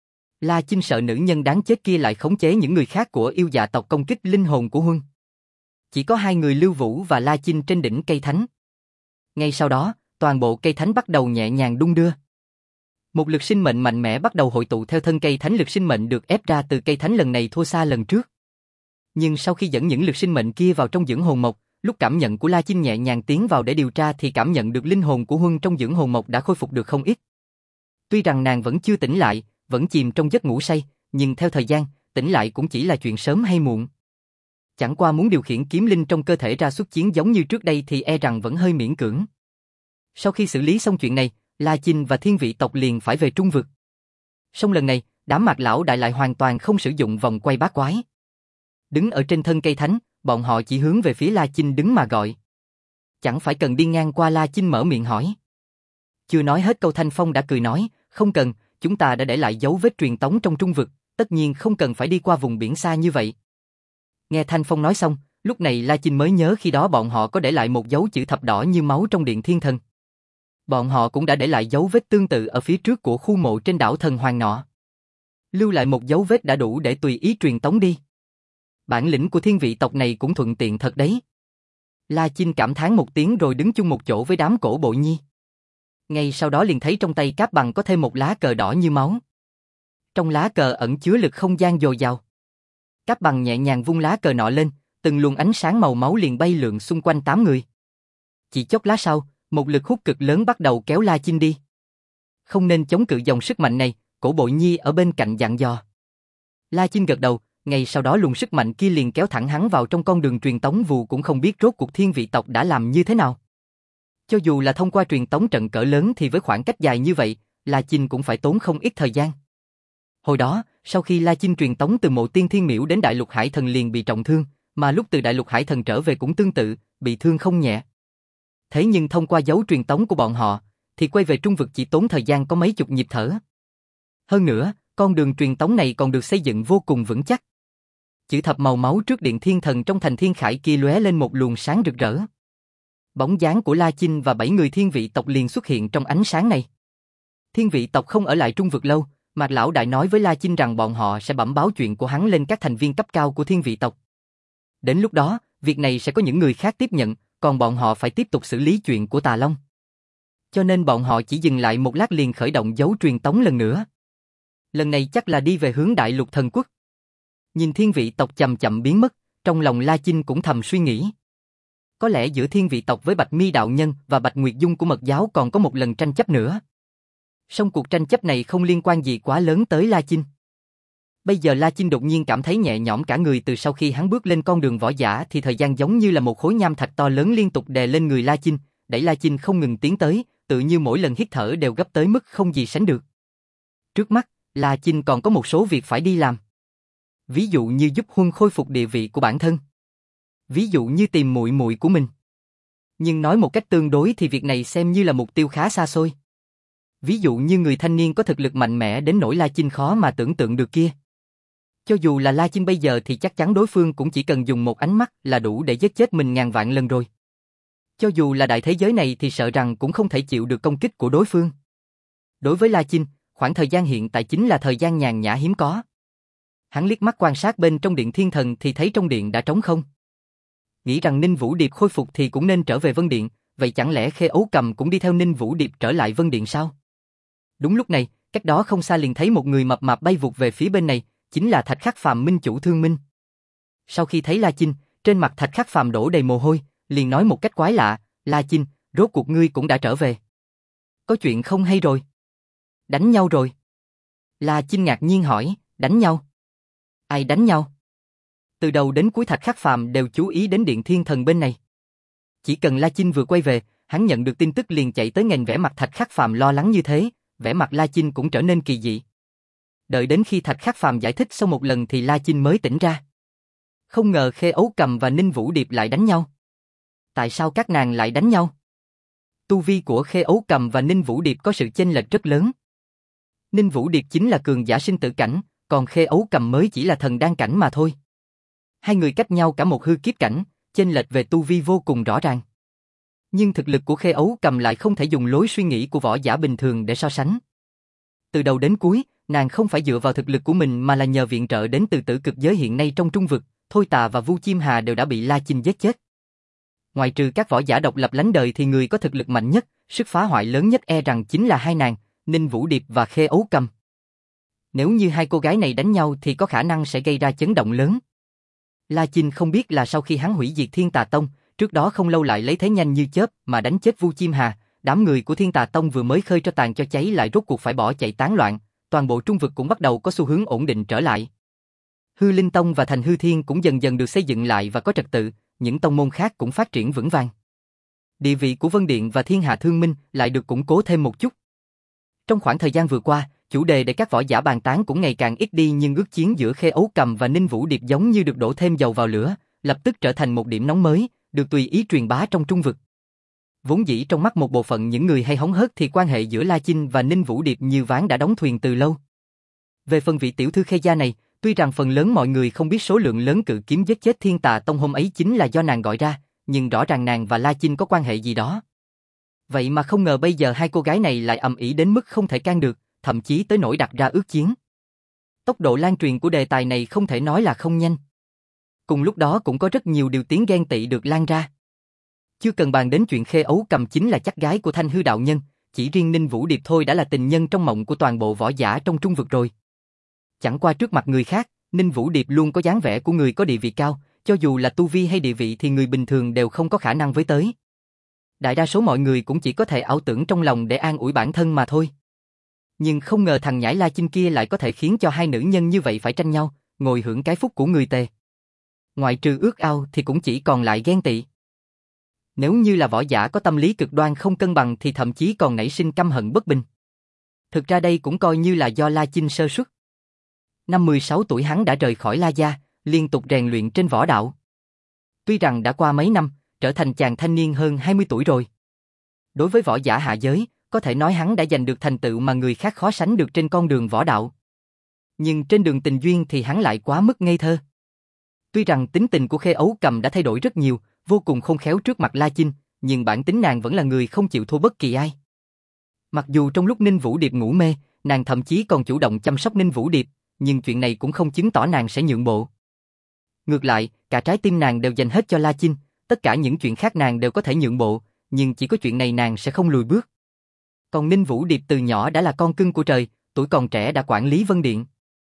La Chinh sợ nữ nhân đáng chết kia lại khống chế những người khác của yêu dạ tộc công kích linh hồn của Huân. Chỉ có hai người Lưu Vũ và La Chinh trên đỉnh cây thánh. Ngay sau đó, toàn bộ cây thánh bắt đầu nhẹ nhàng đung đưa. Một lực sinh mệnh mạnh mẽ bắt đầu hội tụ theo thân cây thánh, lực sinh mệnh được ép ra từ cây thánh lần này thua xa lần trước. Nhưng sau khi dẫn những lực sinh mệnh kia vào trong dưỡng hồn mộc, lúc cảm nhận của La Chinh nhẹ nhàng tiến vào để điều tra thì cảm nhận được linh hồn của Huân trong dưỡng hồn mộc đã khôi phục được không ít. Tuy rằng nàng vẫn chưa tỉnh lại, vẫn chìm trong giấc ngủ say, nhưng theo thời gian, tỉnh lại cũng chỉ là chuyện sớm hay muộn. Chẳng qua muốn điều khiển kiếm linh trong cơ thể ra xuất chiến giống như trước đây thì e rằng vẫn hơi miễn cưỡng. Sau khi xử lý xong chuyện này, La Chinh và thiên vị tộc liền phải về Trung Vực. Song lần này, đám Mạc lão đại lại hoàn toàn không sử dụng vòng quay bát quái. Đứng ở trên thân cây thánh, bọn họ chỉ hướng về phía La Chinh đứng mà gọi. Chẳng phải cần đi ngang qua. La Chinh mở miệng hỏi. Chưa nói hết câu Thanh Phong đã cười nói, không cần, chúng ta đã để lại dấu vết truyền tống trong Trung Vực, tất nhiên không cần phải đi qua vùng biển xa như vậy. Nghe Thanh Phong nói xong, lúc này La Chinh mới nhớ khi đó bọn họ có để lại một dấu chữ thập đỏ như máu trong điện thiên thần. Bọn họ cũng đã để lại dấu vết tương tự ở phía trước của khu mộ trên đảo thần hoàng nọ. Lưu lại một dấu vết đã đủ để tùy ý truyền tống đi. Bản lĩnh của thiên vị tộc này cũng thuận tiện thật đấy. La Chinh cảm thán một tiếng rồi đứng chung một chỗ với đám Cổ Bộ Nhi. Ngay sau đó liền thấy trong tay Cáp Bằng có thêm một lá cờ đỏ như máu. Trong lá cờ ẩn chứa lực không gian dồi dào. Cáp Bằng nhẹ nhàng vung lá cờ nọ lên, từng luồng ánh sáng màu máu liền bay lượn xung quanh tám người. Chỉ chốc lát sau, một lực hút cực lớn bắt đầu kéo La Chinh đi. Không nên chống cự dòng sức mạnh này, Cổ Bộ Nhi ở bên cạnh dặn dò. La Chinh gật đầu, ngay sau đó luồng sức mạnh kia liền kéo thẳng hắn vào trong con đường truyền tống vù, cũng không biết rốt cuộc thiên vị tộc đã làm như thế nào. Cho dù là thông qua truyền tống trận cỡ lớn thì với khoảng cách dài như vậy, La Chinh cũng phải tốn không ít thời gian. Hồi đó, sau khi La Chinh truyền tống từ mộ tiên thiên miễu đến Đại Lục Hải Thần liền bị trọng thương, mà lúc từ Đại Lục Hải Thần trở về cũng tương tự, bị thương không nhẹ. Thế nhưng thông qua dấu truyền tống của bọn họ, thì quay về Trung Vực chỉ tốn thời gian có mấy chục nhịp thở. Hơn nữa, con đường truyền tống này còn được xây dựng vô cùng vững chắc. Chữ thập màu máu trước điện thiên thần trong thành thiên khải kia lóe lên một luồng sáng rực rỡ. Bóng dáng của La Chinh và bảy người thiên vị tộc liền xuất hiện trong ánh sáng này. Thiên vị tộc không ở lại Trung Vực lâu, Mạc lão đại nói với La Chinh rằng bọn họ sẽ bẩm báo chuyện của hắn lên các thành viên cấp cao của thiên vị tộc. Đến lúc đó, việc này sẽ có những người khác tiếp nhận, còn bọn họ phải tiếp tục xử lý chuyện của Tà Long. Cho nên bọn họ chỉ dừng lại một lát liền khởi động dấu truyền tống lần nữa. Lần này chắc là đi về hướng Đại Lục Thần Quốc. Nhìn thiên vị tộc chậm chậm biến mất, trong lòng La Chinh cũng thầm suy nghĩ. Có lẽ giữa thiên vị tộc với Bạch Mi đạo nhân và Bạch Nguyệt Dung của Mật giáo còn có một lần tranh chấp nữa. Song cuộc tranh chấp này không liên quan gì quá lớn tới La Chinh. Bây giờ La Chinh đột nhiên cảm thấy nhẹ nhõm cả người. Từ sau khi hắn bước lên con đường võ giả thì thời gian giống như là một khối nham thạch to lớn liên tục đè lên người La Chinh, đẩy La Chinh không ngừng tiến tới, tự như mỗi lần hít thở đều gấp tới mức không gì sánh được. Trước mắt, La Chinh còn có một số việc phải đi làm. Ví dụ như giúp Huân khôi phục địa vị của bản thân. Ví dụ như tìm muội muội của mình. Nhưng nói một cách tương đối thì việc này xem như là mục tiêu khá xa xôi. Ví dụ như người thanh niên có thực lực mạnh mẽ đến nỗi La Chinh khó mà tưởng tượng được kia. Cho dù là La Chinh bây giờ thì chắc chắn đối phương cũng chỉ cần dùng một ánh mắt là đủ để giết chết mình ngàn vạn lần rồi. Cho dù là đại thế giới này thì sợ rằng cũng không thể chịu được công kích của đối phương. Đối với La Chinh, khoảng thời gian hiện tại chính là thời gian nhàn nhã hiếm có. Hắn liếc mắt quan sát bên trong điện thiên thần thì thấy trong điện đã trống không. Nghĩ rằng Ninh Vũ Điệp khôi phục thì cũng nên trở về Vân Điện, vậy chẳng lẽ Khê Ấu Cầm cũng đi theo Ninh Vũ Điệp trở lại Vân Điện sao? Đúng lúc này, cách đó không xa liền thấy một người mập mạp bay vụt về phía bên này, chính là Thạch Khắc Phàm minh chủ Thương Minh. Sau khi thấy La Chinh, trên mặt Thạch Khắc Phàm đổ đầy mồ hôi, liền nói một cách quái lạ, La Chinh, rốt cuộc ngươi cũng đã trở về. Có chuyện không hay rồi? Đánh nhau rồi? La Chinh ngạc nhiên hỏi, đánh nhau? Ai đánh nhau? Từ đầu đến cuối Thạch Khắc Phàm đều chú ý đến điện thiên thần bên này. Chỉ cần La Chinh vừa quay về, hắn nhận được tin tức liền chạy tới nghênh, vẻ mặt Thạch Khắc Phàm lo lắng như thế, vẻ mặt La Chinh cũng trở nên kỳ dị. Đợi đến khi Thạch Khắc Phàm giải thích xong một lần thì La Chinh mới tỉnh ra. Không ngờ Khê Ấu Cầm và Ninh Vũ Điệp lại đánh nhau. Tại sao các nàng lại đánh nhau? Tu vi của Khê Ấu Cầm và Ninh Vũ Điệp có sự chênh lệch rất lớn. Ninh Vũ Điệp chính là cường giả sinh tử cảnh, còn Khê Ấu Cầm mới chỉ là thần đan cảnh mà thôi. Hai người cách nhau cả một hư kiếp cảnh, chênh lệch về tu vi vô cùng rõ ràng. Nhưng thực lực của Khê Ấu Cầm lại không thể dùng lối suy nghĩ của võ giả bình thường để so sánh. Từ đầu đến cuối, nàng không phải dựa vào thực lực của mình mà là nhờ viện trợ đến từ tử cực giới hiện nay trong trung vực, Thôi Tà và Vu Chim Hà đều đã bị La Chinh giết chết. Ngoài trừ các võ giả độc lập lánh đời thì người có thực lực mạnh nhất, sức phá hoại lớn nhất e rằng chính là hai nàng, Ninh Vũ Điệp và Khê Ấu Cầm. Nếu như hai cô gái này đánh nhau thì có khả năng sẽ gây ra chấn động lớn. La Chinh không biết là sau khi hắn hủy diệt Thiên Tà Tông, trước đó không lâu lại lấy thế nhanh như chớp mà đánh chết Vu Chim Hà, đám người của Thiên Tà Tông vừa mới khơi cho tàn cho cháy lại rốt cuộc phải bỏ chạy tán loạn, toàn bộ trung vực cũng bắt đầu có xu hướng ổn định trở lại. Hư Linh Tông và Thành Hư Thiên cũng dần dần được xây dựng lại và có trật tự, những tông môn khác cũng phát triển vững vàng. Địa vị của Vân Điện và Thiên Hạ Thương Minh lại được củng cố thêm một chút. Trong khoảng thời gian vừa qua, chủ đề để các võ giả bàn tán cũng ngày càng ít đi, nhưng ước chiến giữa Khê Ấu Cầm và Ninh Vũ Điệp giống như được đổ thêm dầu vào lửa, lập tức trở thành một điểm nóng mới, được tùy ý truyền bá trong trung vực. Vốn dĩ trong mắt một bộ phận những người hay hóng hớt thì quan hệ giữa La Chinh và Ninh Vũ Điệp như ván đã đóng thuyền từ lâu. Về phần vị tiểu thư Khê gia này, tuy rằng phần lớn mọi người không biết số lượng lớn cự kiếm giết chết Thiên Tà Tông hôm ấy chính là do nàng gọi ra, nhưng rõ ràng nàng và La Chinh có quan hệ gì đó. Vậy mà không ngờ bây giờ hai cô gái này lại ầm ĩ đến mức không thể can được, thậm chí tới nỗi đặt ra ước chiến. Tốc độ lan truyền của đề tài này không thể nói là không nhanh. Cùng lúc đó cũng có rất nhiều điều tiếng ghen tị được lan ra. Chưa cần bàn đến chuyện Khê Ấu Cầm chính là chắc gái của Thanh Hư đạo nhân, chỉ riêng Ninh Vũ Điệp thôi đã là tình nhân trong mộng của toàn bộ võ giả trong trung vực rồi. Chẳng qua trước mặt người khác, Ninh Vũ Điệp luôn có dáng vẻ của người có địa vị cao, cho dù là tu vi hay địa vị thì người bình thường đều không có khả năng với tới. Đại đa số mọi người cũng chỉ có thể ảo tưởng trong lòng để an ủi bản thân mà thôi. Nhưng không ngờ thằng nhãi La Chinh kia lại có thể khiến cho hai nữ nhân như vậy phải tranh nhau, ngồi hưởng cái phúc của người tề. Ngoại trừ ước ao thì cũng chỉ còn lại ghen tị. Nếu như là võ giả có tâm lý cực đoan không cân bằng thì thậm chí còn nảy sinh căm hận bất bình. Thực ra đây cũng coi như là do La Chinh sơ suất. Năm mười sáu tuổi hắn đã rời khỏi La gia, liên tục rèn luyện trên võ đạo. Tuy rằng đã qua mấy năm, trở thành chàng thanh niên hơn hai mươi tuổi rồi. Đối với võ giả hạ giới, có thể nói hắn đã giành được thành tựu mà người khác khó sánh được trên con đường võ đạo. Nhưng trên đường tình duyên thì hắn lại quá mức ngây thơ. Tuy rằng tính tình của Khê Ấu Cầm đã thay đổi rất nhiều, vô cùng khôn khéo trước mặt La Chinh, nhưng bản tính nàng vẫn là người không chịu thua bất kỳ ai. Mặc dù trong lúc Ninh Vũ Điệp ngủ mê, nàng thậm chí còn chủ động chăm sóc Ninh Vũ Điệp, nhưng chuyện này cũng không chứng tỏ nàng sẽ nhượng bộ. Ngược lại, cả trái tim nàng đều dành hết cho La Chinh, tất cả những chuyện khác nàng đều có thể nhượng bộ, nhưng chỉ có chuyện này nàng sẽ không lùi bước. Còn Ninh Vũ Điệp từ nhỏ đã là con cưng của trời, tuổi còn trẻ đã quản lý Vân Điện.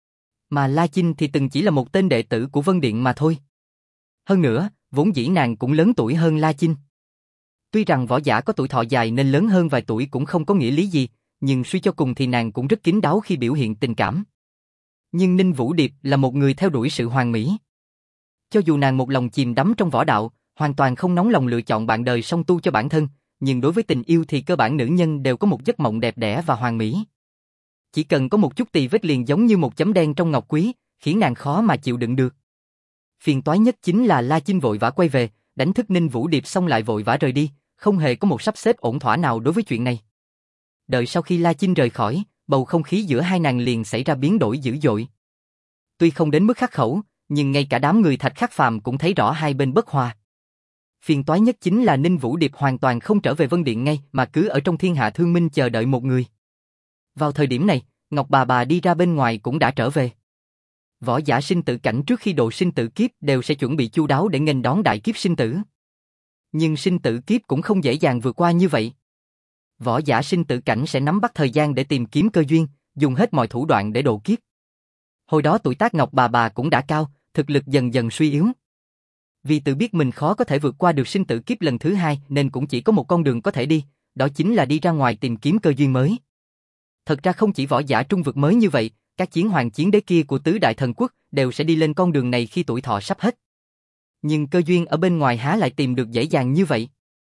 Mà La Chinh thì từng chỉ là một tên đệ tử của Vân Điện mà thôi. Hơn nữa, vốn dĩ nàng cũng lớn tuổi hơn La Chinh. Tuy rằng võ giả có tuổi thọ dài nên lớn hơn vài tuổi cũng không có nghĩa lý gì, nhưng suy cho cùng thì nàng cũng rất kín đáo khi biểu hiện tình cảm. Nhưng Ninh Vũ Điệp là một người theo đuổi sự hoàn mỹ. Cho dù nàng một lòng chìm đắm trong võ đạo, hoàn toàn không nóng lòng lựa chọn bạn đời song tu cho bản thân, nhưng đối với tình yêu thì cơ bản nữ nhân đều có một giấc mộng đẹp đẽ và hoàn mỹ. Chỉ cần có một chút tì vết liền giống như một chấm đen trong ngọc quý, khiến nàng khó mà chịu đựng được. Phiền toái nhất chính là La Chinh vội vã quay về, đánh thức Ninh Vũ Điệp xong lại vội vã rời đi, không hề có một sắp xếp ổn thỏa nào đối với chuyện này. Đợi sau khi La Chinh rời khỏi, bầu không khí giữa hai nàng liền xảy ra biến đổi dữ dội. Tuy không đến mức khắc khẩu, nhưng ngay cả đám người Thạch Khắc Phàm cũng thấy rõ hai bên bất hòa. Phiền toái nhất chính là Ninh Vũ Điệp hoàn toàn không trở về Vân Điện ngay mà cứ ở trong Thiên Hạ Thương Minh chờ đợi một người. Vào thời điểm này, Ngọc bà bà đi ra bên ngoài cũng đã trở về. Võ giả sinh tử cảnh trước khi độ sinh tử kiếp đều sẽ chuẩn bị chu đáo để nghênh đón đại kiếp sinh tử. Nhưng sinh tử kiếp cũng không dễ dàng vượt qua như vậy. Võ giả sinh tử cảnh sẽ nắm bắt thời gian để tìm kiếm cơ duyên, dùng hết mọi thủ đoạn để độ kiếp. Hồi đó tuổi tác Ngọc bà bà cũng đã cao, thực lực dần dần suy yếu. Vì tự biết mình khó có thể vượt qua được sinh tử kiếp lần thứ hai nên cũng chỉ có một con đường có thể đi, đó chính là đi ra ngoài tìm kiếm cơ duyên mới. Thật ra không chỉ võ giả trung vực mới như vậy, các chiến hoàng chiến đế kia của tứ đại thần quốc đều sẽ đi lên con đường này khi tuổi thọ sắp hết. Nhưng cơ duyên ở bên ngoài há lại tìm được dễ dàng như vậy.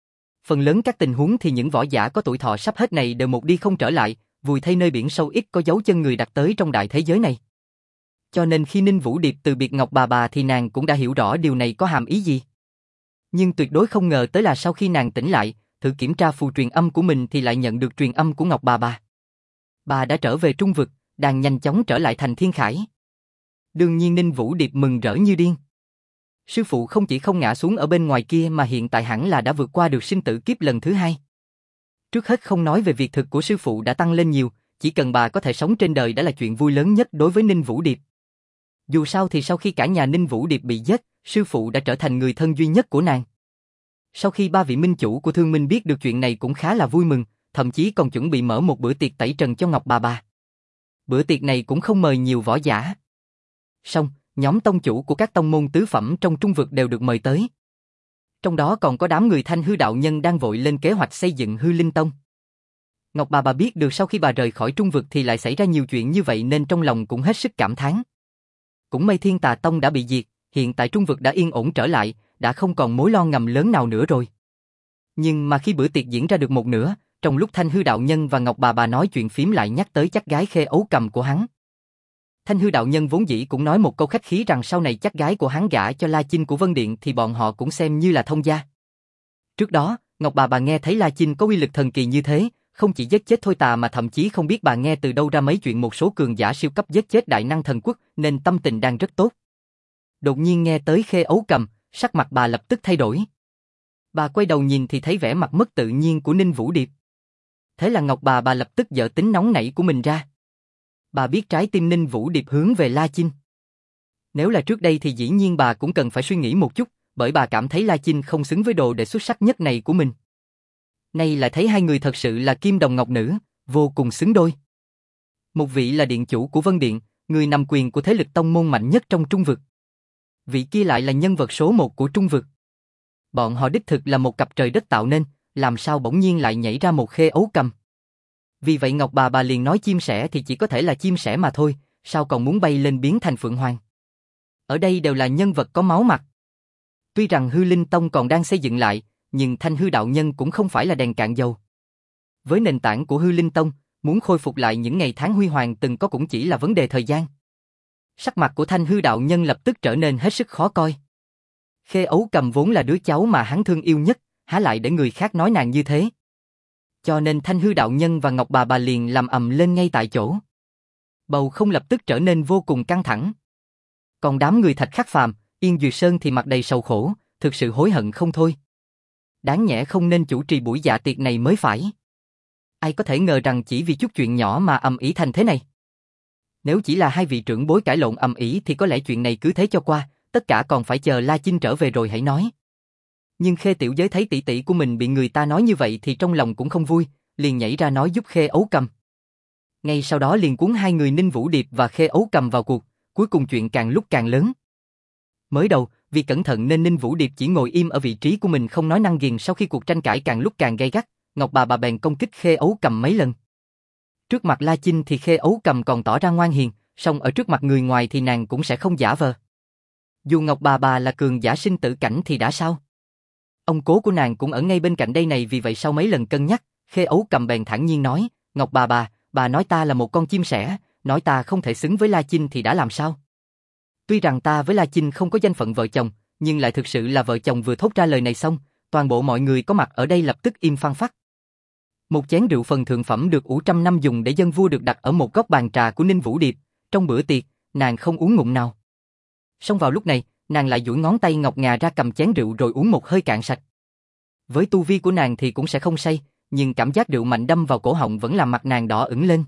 Phần lớn các tình huống thì những võ giả có tuổi thọ sắp hết này đều một đi không trở lại, vùi thay nơi biển sâu ít có dấu chân người đặt tới trong đại thế giới này. Cho nên khi Ninh Vũ Điệp từ biệt Ngọc Bà Bà thì nàng cũng đã hiểu rõ điều này có hàm ý gì. Nhưng tuyệt đối không ngờ tới là sau khi nàng tỉnh lại, thử kiểm tra phù truyền âm của mình thì lại nhận được truyền âm của Ngọc Bà Bà. Bà đã trở về Trung Vực, đang nhanh chóng trở lại thành Thiên Khải. Đương nhiên Ninh Vũ Điệp mừng rỡ như điên. Sư phụ không chỉ không ngã xuống ở bên ngoài kia mà hiện tại hẳn là đã vượt qua được sinh tử kiếp lần thứ hai. Trước hết không nói về việc thực của sư phụ đã tăng lên nhiều, chỉ cần bà có thể sống trên đời đã là chuyện vui lớn nhất đối với Ninh Vũ Điệp. Dù sao thì sau khi cả nhà Ninh Vũ Điệp bị giết, sư phụ đã trở thành người thân duy nhất của nàng. Sau khi ba vị minh chủ của Thương Minh biết được chuyện này cũng khá là vui mừng, thậm chí còn chuẩn bị mở một bữa tiệc tẩy trần cho Ngọc Bà Bà. Bữa tiệc này cũng không mời nhiều võ giả. Song, nhóm tông chủ của các tông môn tứ phẩm trong Trung Vực đều được mời tới. Trong đó còn có đám người Thanh Hư đạo nhân đang vội lên kế hoạch xây dựng Hư Linh Tông. Ngọc Bà Bà biết được sau khi bà rời khỏi Trung Vực thì lại xảy ra nhiều chuyện như vậy nên trong lòng cũng hết sức cảm thán. Cũng may Thiên Tà Tông đã bị diệt, hiện tại Trung Vực đã yên ổn trở lại, đã không còn mối lo ngầm lớn nào nữa rồi. Nhưng mà khi bữa tiệc diễn ra được một nửa, trong lúc Thanh Hư đạo nhân và Ngọc Bà Bà nói chuyện phím lại nhắc tới chắc gái Khê Ấu Cầm của hắn. Thanh Hư đạo nhân vốn dĩ cũng nói một câu khách khí rằng sau này chắc gái của hắn gả cho La Chinh của Vân Điện thì bọn họ cũng xem như là thông gia. Trước đó, Ngọc Bà Bà nghe thấy La Chinh có uy lực thần kỳ như thế, không chỉ giết chết Thôi Tà mà thậm chí không biết bà nghe từ đâu ra mấy chuyện một số cường giả siêu cấp giết chết đại năng thần quốc nên tâm tình đang rất tốt. Đột nhiên nghe tới Khê Ấu Cầm, sắc mặt bà lập tức thay đổi. Bà quay đầu nhìn thì thấy vẻ mặt mất tự nhiên của Ninh Vũ Điệp. Thế là Ngọc Bà Bà lập tức giở tính nóng nảy của mình ra. Bà biết trái tim Ninh Vũ Điệp hướng về La Chinh. Nếu là trước đây thì dĩ nhiên bà cũng cần phải suy nghĩ một chút, bởi bà cảm thấy La Chinh không xứng với đồ đệ xuất sắc nhất này của mình. Nay lại thấy hai người thật sự là kim đồng ngọc nữ, vô cùng xứng đôi. Một vị là điện chủ của Vân Điện, người nắm quyền của thế lực tông môn mạnh nhất trong Trung Vực. Vị kia lại là nhân vật số một của Trung Vực. Bọn họ đích thực là một cặp trời đất tạo nên, làm sao bỗng nhiên lại nhảy ra một Khê Ấu Cầm. Vì vậy Ngọc Bà Bà liền nói chim sẻ thì chỉ có thể là chim sẻ mà thôi, sao còn muốn bay lên biến thành Phượng Hoàng. Ở đây đều là nhân vật có máu mặt. Tuy rằng Hư Linh Tông còn đang xây dựng lại, nhưng Thanh Hư đạo nhân cũng không phải là đèn cạn dầu. Với nền tảng của Hư Linh Tông, muốn khôi phục lại những ngày tháng huy hoàng từng có cũng chỉ là vấn đề thời gian. Sắc mặt của Thanh Hư đạo nhân lập tức trở nên hết sức khó coi. Khê Ấu Cầm vốn là đứa cháu mà hắn thương yêu nhất, há lại để người khác nói nàng như thế. Cho nên Thanh Hư đạo nhân và Ngọc Bà Bà liền làm ầm lên ngay tại chỗ. Bầu không lập tức trở nên vô cùng căng thẳng. Còn đám người Thạch Khắc Phàm, Yên Duyệt Sơn thì mặt đầy sầu khổ, thực sự hối hận không thôi. Đáng nhẽ không nên chủ trì buổi dạ tiệc này mới phải. Ai có thể ngờ rằng chỉ vì chút chuyện nhỏ mà ầm ĩ thành thế này. Nếu chỉ là hai vị trưởng bối cãi lộn ầm ĩ thì có lẽ chuyện này cứ thế cho qua, tất cả còn phải chờ La Chinh trở về rồi hãy nói. Nhưng Khê Tiểu Giới thấy tỷ tỷ của mình bị người ta nói như vậy thì trong lòng cũng không vui, liền nhảy ra nói giúp Khê Ấu Cầm. Ngay sau đó liền cuốn hai người Ninh Vũ Điệp và Khê Ấu Cầm vào cuộc, cuối cùng chuyện càng lúc càng lớn. Mới đầu, vì cẩn thận nên Ninh Vũ Điệp chỉ ngồi im ở vị trí của mình không nói năng ghiền, sau khi cuộc tranh cãi càng lúc càng gay gắt, Ngọc Bà Bà bèn công kích Khê Ấu Cầm mấy lần. Trước mặt La Chinh thì Khê Ấu Cầm còn tỏ ra ngoan hiền, song ở trước mặt người ngoài thì nàng cũng sẽ không giả vờ. Dù Ngọc Bà Bà là cường giả sinh tử cảnh thì đã sao? Ông cố của nàng cũng ở ngay bên cạnh đây này, vì vậy sau mấy lần cân nhắc, Khê Ấu Cầm bèn thản nhiên nói, Ngọc Bà Bà, bà nói ta là một con chim sẻ, nói ta không thể xứng với La Chinh thì đã làm sao? Tuy rằng ta với La Chinh không có danh phận vợ chồng, nhưng lại thực sự là vợ chồng. Vừa thốt ra lời này xong, toàn bộ mọi người có mặt ở đây lập tức im phăng phắc. Một chén rượu phần thượng phẩm được ủ trăm năm dùng để dân vua được đặt ở một góc bàn trà của Ninh Vũ Điệp, trong bữa tiệc, nàng không uống ngụm nào. Song vào lúc này, nàng lại duỗi ngón tay ngọc ngà ra cầm chén rượu rồi uống một hơi cạn sạch. Với tu vi của nàng thì cũng sẽ không say, nhưng cảm giác rượu mạnh đâm vào cổ họng vẫn làm mặt nàng đỏ ửng lên.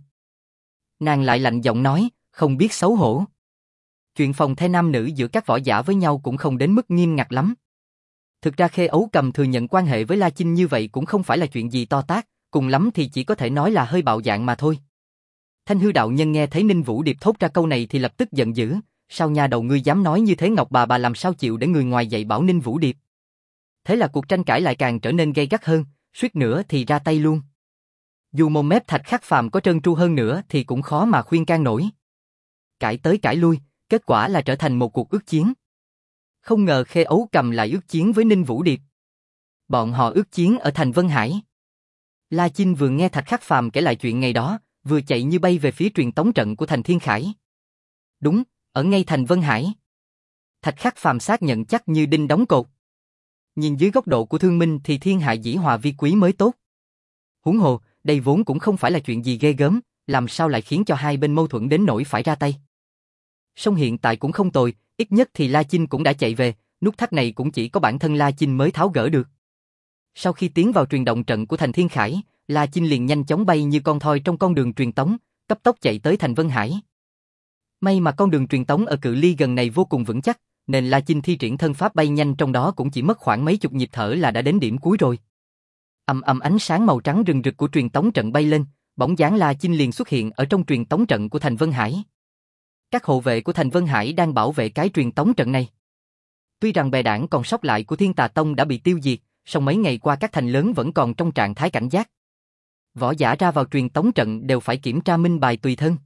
Nàng lại lạnh giọng nói, không biết xấu hổ. Chuyện phòng the nam nữ giữa các võ giả với nhau cũng không đến mức nghiêm ngặt lắm. Thực ra Khê Ấu Cầm thừa nhận quan hệ với La Chinh như vậy cũng không phải là chuyện gì to tát, cùng lắm thì chỉ có thể nói là hơi bạo dạn mà thôi. Thanh Hư đạo nhân nghe thấy Ninh Vũ Điệp thốt ra câu này thì lập tức giận dữ, sao nhà đầu ngươi dám nói như thế? Ngọc Bà Bà làm sao chịu để người ngoài dạy bảo Ninh Vũ Điệp. Thế là cuộc tranh cãi lại càng trở nên gay gắt hơn, suýt nữa thì ra tay luôn. Dù mồm mép Thạch Khắc Phàm có trơn tru hơn nữa thì cũng khó mà khuyên can nổi. Cãi tới cãi lui, kết quả là trở thành một cuộc ước chiến. Không ngờ Khê Ấu Cầm lại ước chiến với Ninh Vũ Điệp. Bọn họ ước chiến ở thành Vân Hải. La Chinh vừa nghe Thạch Khắc Phàm kể lại chuyện ngày đó, vừa chạy như bay về phía truyền tống trận của thành Thiên Khải. Đúng, ở ngay thành Vân Hải. Thạch Khắc Phàm xác nhận chắc như đinh đóng cột. Nhìn dưới góc độ của thương minh thì thiên hạ dĩ hòa vi quý mới tốt. Huống hồ, đây vốn cũng không phải là chuyện gì ghê gớm, làm sao lại khiến cho hai bên mâu thuẫn đến nỗi phải ra tay. Song hiện tại cũng không tồi, ít nhất thì La Chinh cũng đã chạy về, nút thắt này cũng chỉ có bản thân La Chinh mới tháo gỡ được. Sau khi tiến vào truyền động trận của thành Thiên Khải, La Chinh liền nhanh chóng bay như con thoi trong con đường truyền tống, cấp tốc chạy tới thành Vân Hải. May mà con đường truyền tống ở cự ly gần này vô cùng vững chắc, nên La Chinh thi triển thân pháp bay nhanh trong đó cũng chỉ mất khoảng mấy chục nhịp thở là đã đến điểm cuối rồi. Ầm ầm ánh sáng màu trắng rừng rực của truyền tống trận bay lên, bóng dáng La Chinh liền xuất hiện ở trong truyền tống trận của thành Vân Hải. Các hộ vệ của thành Vân Hải đang bảo vệ cái truyền tống trận này. Tuy rằng bè đảng còn sót lại của Thiên Tà Tông đã bị tiêu diệt, song mấy ngày qua các thành lớn vẫn còn trong trạng thái cảnh giác. Võ giả ra vào truyền tống trận đều phải kiểm tra minh bài tùy thân.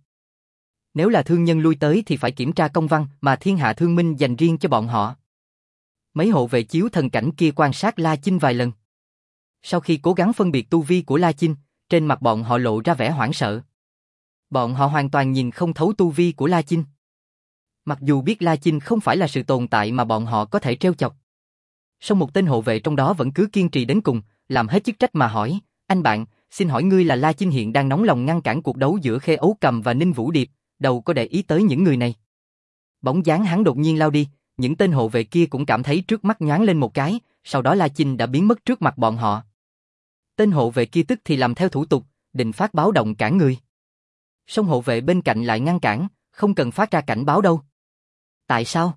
Nếu là thương nhân lui tới thì phải kiểm tra công văn mà thiên hạ thương minh dành riêng cho bọn họ. Mấy hộ vệ chiếu thần cảnh kia quan sát La Chinh vài lần. Sau khi cố gắng phân biệt tu vi của La Chinh, trên mặt bọn họ lộ ra vẻ hoảng sợ. Bọn họ hoàn toàn nhìn không thấu tu vi của La Chinh. Mặc dù biết La Chinh không phải là sự tồn tại mà bọn họ có thể trêu chọc. Song một tên hộ vệ trong đó vẫn cứ kiên trì đến cùng, làm hết chức trách mà hỏi, anh bạn, xin hỏi ngươi là La Chinh hiện đang nóng lòng ngăn cản cuộc đấu giữa Khê Ấu Cầm và Ninh Vũ Điệp, đâu có để ý tới những người này. Bóng dáng hắn đột nhiên lao đi, những tên hộ vệ kia cũng cảm thấy trước mắt nhoáng lên một cái, sau đó La Chinh đã biến mất trước mặt bọn họ. Tên hộ vệ kia tức thì làm theo thủ tục, định phát báo động cản người. Song hộ vệ bên cạnh lại ngăn cản, không cần phát ra cảnh báo đâu. Tại sao?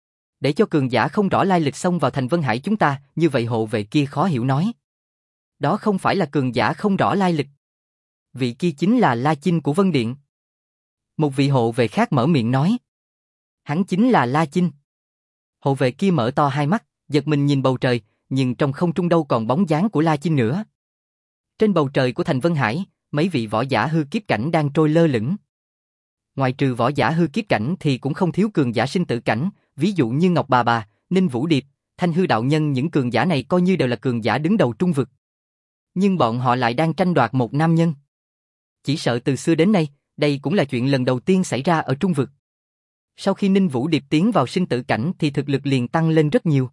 Để cho cường giả không rõ lai lịch xông vào thành Vân Hải chúng ta, như vậy hộ vệ kia khó hiểu nói. Đó không phải là cường giả không rõ lai lịch. Vị kia chính là La Chinh của Vân Điện. Một vị hộ vệ khác mở miệng nói. Hắn chính là La Chinh. Hộ vệ kia mở to hai mắt, giật mình nhìn bầu trời, nhưng trong không trung đâu còn bóng dáng của La Chinh nữa. Trên bầu trời của thành Vân Hải, mấy vị võ giả hư kiếp cảnh đang trôi lơ lửng. Ngoài trừ võ giả hư kiếp cảnh thì cũng không thiếu cường giả sinh tử cảnh, ví dụ như Ngọc Bà Bà, Ninh Vũ Điệp, Thanh Hư Đạo Nhân, những cường giả này coi như đều là cường giả đứng đầu trung vực. Nhưng bọn họ lại đang tranh đoạt một nam nhân. Chỉ sợ từ xưa đến nay, đây cũng là chuyện lần đầu tiên xảy ra ở trung vực. Sau khi Ninh Vũ Điệp tiến vào sinh tử cảnh thì thực lực liền tăng lên rất nhiều.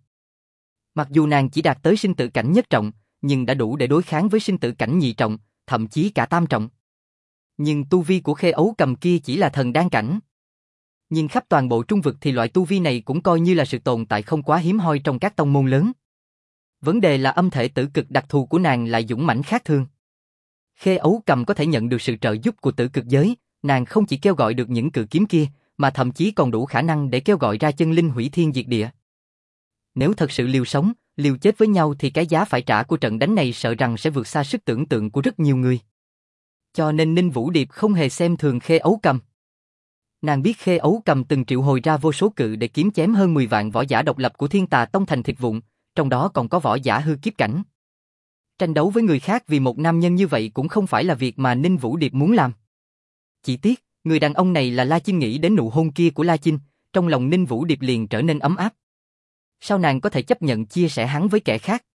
Mặc dù nàng chỉ đạt tới sinh tử cảnh nhất trọng, nhưng đã đủ để đối kháng với sinh tử cảnh nhị trọng, thậm chí cả tam trọng. Nhưng tu vi của Khê Ấu Cầm kia chỉ là thần đan cảnh. Nhìn khắp toàn bộ trung vực thì loại tu vi này cũng coi như là sự tồn tại không quá hiếm hoi trong các tông môn lớn. Vấn đề là âm thể tử cực đặc thù của nàng lại dũng mãnh khác thường. Khê Ấu Cầm có thể nhận được sự trợ giúp của tử cực giới, nàng không chỉ kêu gọi được những cự kiếm kia, mà thậm chí còn đủ khả năng để kêu gọi ra chân linh hủy thiên diệt địa. Nếu thật sự liều sống, liều chết với nhau thì cái giá phải trả của trận đánh này sợ rằng sẽ vượt xa sức tưởng tượng của rất nhiều người. Cho nên Ninh Vũ Điệp không hề xem thường Khê Ấu Cầm. Nàng biết Khê Ấu Cầm từng triệu hồi ra vô số cự để kiếm chém hơn mười vạn võ giả độc lập của Thiên Tà Tông thành thịt vụn, trong đó còn có võ giả hư kiếp cảnh. Tranh đấu với người khác vì một nam nhân như vậy cũng không phải là việc mà Ninh Vũ Điệp muốn làm. Chỉ tiếc, người đàn ông này là La Chinh, nghĩ đến nụ hôn kia của La Chinh, trong lòng Ninh Vũ Điệp liền trở nên ấm áp. Sao nàng có thể chấp nhận chia sẻ hắn với kẻ khác?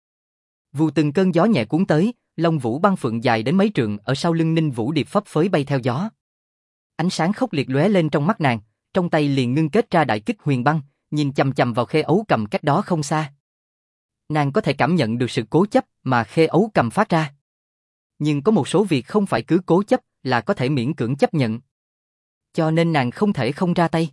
Vù từng cơn gió nhẹ cuốn tới, Long Vũ băng phượng dài đến mấy trượng ở sau lưng Ninh Vũ Điệp phấp phới bay theo gió. Ánh sáng khốc liệt lóe lên trong mắt nàng, trong tay liền ngưng kết ra đại kích huyền băng, nhìn chằm chằm vào Khê Ấu Cầm cách đó không xa. Nàng có thể cảm nhận được sự cố chấp mà Khê Ấu Cầm phát ra. Nhưng có một số việc không phải cứ cố chấp là có thể miễn cưỡng chấp nhận. Cho nên nàng không thể không ra tay.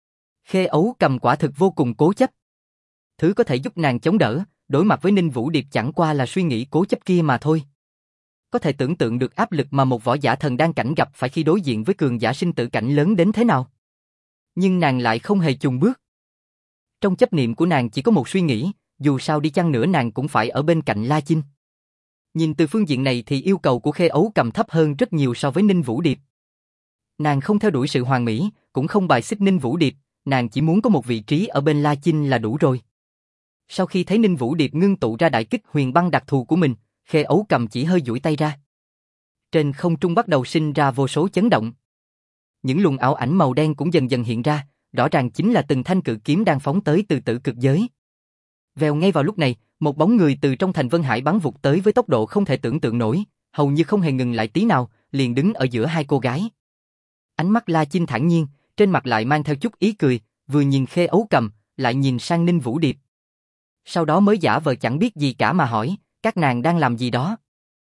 Khê Ấu Cầm quả thực vô cùng cố chấp. Thứ có thể giúp nàng chống đỡ, đối mặt với Ninh Vũ Điệp chẳng qua là suy nghĩ cố chấp kia mà thôi. Có thể tưởng tượng được áp lực mà một võ giả thần đan cảnh gặp phải khi đối diện với cường giả sinh tử cảnh lớn đến thế nào. Nhưng nàng lại không hề chùn bước. Trong chấp niệm của nàng chỉ có một suy nghĩ, dù sao đi chăng nữa nàng cũng phải ở bên cạnh La Chinh. Nhìn từ phương diện này thì yêu cầu của Khê Ấu Cầm thấp hơn rất nhiều so với Ninh Vũ Điệp. Nàng không theo đuổi sự hoàn mỹ, cũng không bài xích Ninh Vũ Điệp, nàng chỉ muốn có một vị trí ở bên La Chinh là đủ rồi. Sau khi thấy Ninh Vũ Điệp ngưng tụ ra đại kích huyền băng đặc thù của mình, Khê Ấu Cầm chỉ hơi duỗi tay ra. Trên không trung bắt đầu sinh ra vô số chấn động. Những luồng ảo ảnh màu đen cũng dần dần hiện ra, rõ ràng chính là từng thanh cự kiếm đang phóng tới từ tử cực giới. Vèo, ngay vào lúc này, một bóng người từ trong thành Vân Hải bắn vụt tới với tốc độ không thể tưởng tượng nổi, hầu như không hề ngừng lại tí nào, liền đứng ở giữa hai cô gái. Ánh mắt La Chinh thản nhiên, trên mặt lại mang theo chút ý cười, vừa nhìn Khê Ấu Cầm, lại nhìn sang Ninh Vũ Điệp. Sau đó mới giả vờ chẳng biết gì cả mà hỏi, các nàng đang làm gì đó?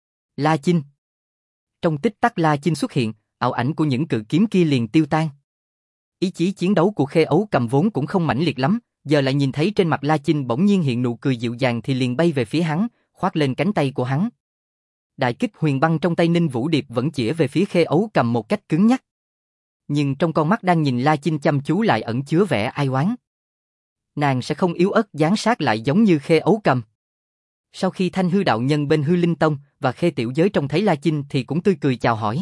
La Chinh. Trong tích tắc La Chinh xuất hiện, ảo ảnh của những cự kiếm kia liền tiêu tan. Ý chí chiến đấu của Khê Ấu Cầm vốn cũng không mãnh liệt lắm, giờ lại nhìn thấy trên mặt La Chinh bỗng nhiên hiện nụ cười dịu dàng thì liền bay về phía hắn, khoác lên cánh tay của hắn. Đại kích huyền băng trong tay Ninh Vũ Điệp vẫn chĩa về phía Khê Ấu Cầm một cách cứng nhắc. Nhưng trong con mắt đang nhìn La Chinh chăm chú lại ẩn chứa vẻ ai oán. Nàng sẽ không yếu ớt dán sát lại giống như Khê Ấu Cầm. Sau khi Thanh Hư đạo nhân bên Hư Linh Tông và Khê Tiểu Giới trông thấy La Chinh thì cũng tươi cười chào hỏi.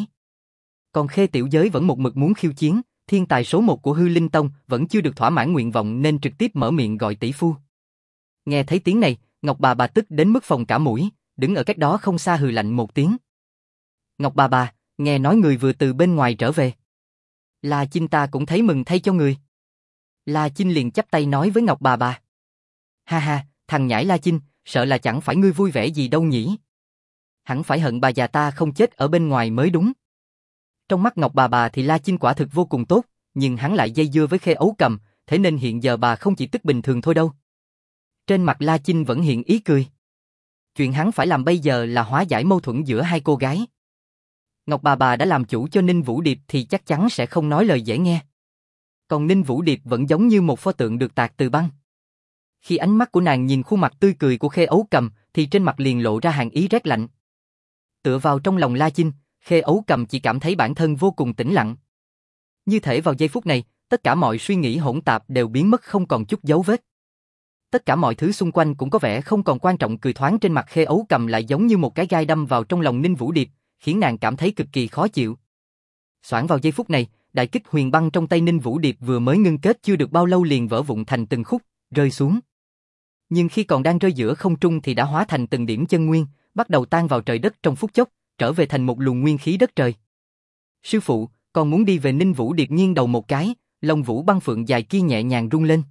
Còn Khê Tiểu Giới vẫn một mực muốn khiêu chiến, thiên tài số một của Hư Linh Tông vẫn chưa được thỏa mãn nguyện vọng nên trực tiếp mở miệng gọi tỷ phu. Nghe thấy tiếng này, Ngọc bà bà tức đến mức phồng cả mũi, đứng ở cách đó không xa hừ lạnh một tiếng. Ngọc bà bà, nghe nói người vừa từ bên ngoài trở về. La Chinh ta cũng thấy mừng thay cho người. La Chinh liền chắp tay nói với Ngọc bà bà. Ha ha, thằng nhãi La Chinh, sợ là chẳng phải ngươi vui vẻ gì đâu nhỉ. Hẳn phải hận bà già ta không chết ở bên ngoài mới đúng. Trong mắt Ngọc bà bà thì La Chinh quả thực vô cùng tốt, nhưng hắn lại dây dưa với Khê Ấu Cầm, thế nên hiện giờ bà không chỉ tức bình thường thôi đâu. Trên mặt La Chinh vẫn hiện ý cười. Chuyện hắn phải làm bây giờ là hóa giải mâu thuẫn giữa hai cô gái. Ngọc bà bà đã làm chủ cho Ninh Vũ Điệp thì chắc chắn sẽ không nói lời dễ nghe. Còn Ninh Vũ Điệp vẫn giống như một pho tượng được tạc từ băng. Khi ánh mắt của nàng nhìn khuôn mặt tươi cười của Khê Ấu Cầm thì trên mặt liền lộ ra hàn ý rét lạnh. Tựa vào trong lòng La Chinh, Khê Ấu Cầm chỉ cảm thấy bản thân vô cùng tĩnh lặng. Như thể vào giây phút này, tất cả mọi suy nghĩ hỗn tạp đều biến mất không còn chút dấu vết. Tất cả mọi thứ xung quanh cũng có vẻ không còn quan trọng, cười thoáng trên mặt Khê Ấu Cầm lại giống như một cái gai đâm vào trong lòng Ninh Vũ Điệp, khiến nàng cảm thấy cực kỳ khó chịu. Xoảng vào giây phút này, đại kích huyền băng trong tay Ninh Vũ Điệp vừa mới ngưng kết chưa được bao lâu liền vỡ vụn thành từng khúc, rơi xuống. Nhưng khi còn đang rơi giữa không trung thì đã hóa thành từng điểm chân nguyên, bắt đầu tan vào trời đất trong phút chốc, trở về thành một luồng nguyên khí đất trời. Sư phụ, con muốn đi về. Ninh Vũ Điệp nghiêng đầu một cái, lông vũ băng phượng dài kia nhẹ nhàng rung lên.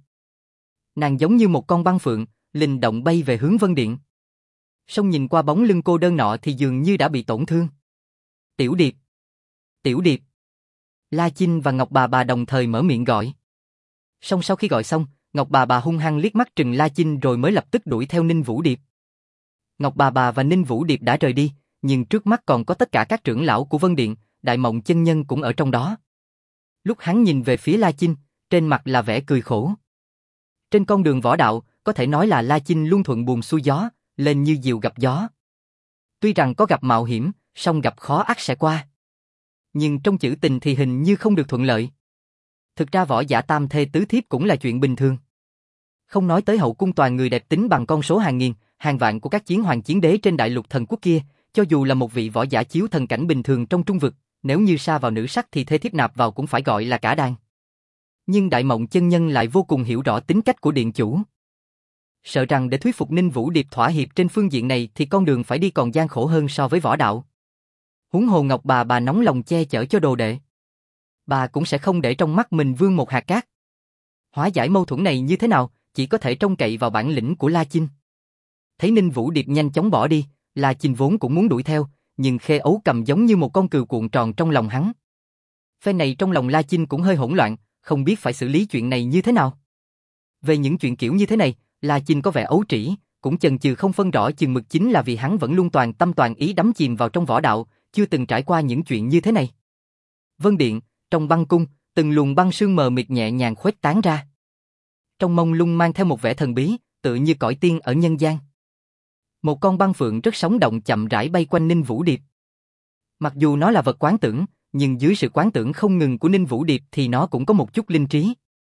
Nàng giống như một con băng phượng, linh động bay về hướng Vân Điện. Song nhìn qua bóng lưng cô đơn nọ thì dường như đã bị tổn thương. Tiểu Điệp! Tiểu Điệp! La Chinh và Ngọc bà bà đồng thời mở miệng gọi. Song sau khi gọi xong, Ngọc bà bà hung hăng liếc mắt trừng La Chinh rồi mới lập tức đuổi theo Ninh Vũ Điệp. Ngọc bà bà và Ninh Vũ Điệp đã rời đi, nhưng trước mắt còn có tất cả các trưởng lão của Vân Điện, Đại Mộng chân nhân cũng ở trong đó. Lúc hắn nhìn về phía La Chinh, trên mặt là vẻ cười khổ. Trên con đường võ đạo, có thể nói là La Chinh luôn thuận buồm xuôi gió, lên như diều gặp gió. Tuy rằng có gặp mạo hiểm, song gặp khó ắt sẽ qua. Nhưng trong chữ tình thì hình như không được thuận lợi. Thực ra võ giả tam thê tứ thiếp cũng là chuyện bình thường. Không nói tới hậu cung toàn người đẹp tính bằng con số hàng nghìn, hàng vạn của các chiến hoàng chiến đế trên đại lục thần quốc kia, cho dù là một vị võ giả chiếu thần cảnh bình thường trong trung vực, nếu như sa vào nữ sắc thì thê thiếp nạp vào cũng phải gọi là cả đàn. Nhưng Đại Mộng chân nhân lại vô cùng hiểu rõ tính cách của điện chủ. Sợ rằng để thuyết phục Ninh Vũ Điệp thỏa hiệp trên phương diện này thì con đường phải đi còn gian khổ hơn so với võ đạo. Huống hồ Ngọc bà bà nóng lòng che chở cho đồ đệ. Bà cũng sẽ không để trong mắt mình vương một hạt cát. Hóa giải mâu thuẫn này như thế nào, chỉ có thể trông cậy vào bản lĩnh của La Chinh. Thấy Ninh Vũ Điệp nhanh chóng bỏ đi, La Chinh vốn cũng muốn đuổi theo, nhưng Khê Ấu Cầm giống như một con cừu cuộn tròn trong lòng hắn. Phe này trong lòng La Chinh cũng hơi hỗn loạn, không biết phải xử lý chuyện này như thế nào. Về những chuyện kiểu như thế này, La Chinh có vẻ ấu trĩ, cũng chần chừ không phân rõ chừng mực, chính là vì hắn vẫn luôn toàn tâm toàn ý đắm chìm vào trong võ đạo, chưa từng trải qua những chuyện như thế này. Vân Điện, trong băng cung, từng luồng băng sương mờ mịt nhẹ nhàng khuếch tán ra. Trong mông lung mang theo một vẻ thần bí, tựa như cõi tiên ở nhân gian. Một con băng phượng rất sống động chậm rãi bay quanh Ninh Vũ Điệp. Mặc dù nó là vật quán tưởng, nhưng dưới sự quán tưởng không ngừng của Ninh Vũ Điệp thì nó cũng có một chút linh trí.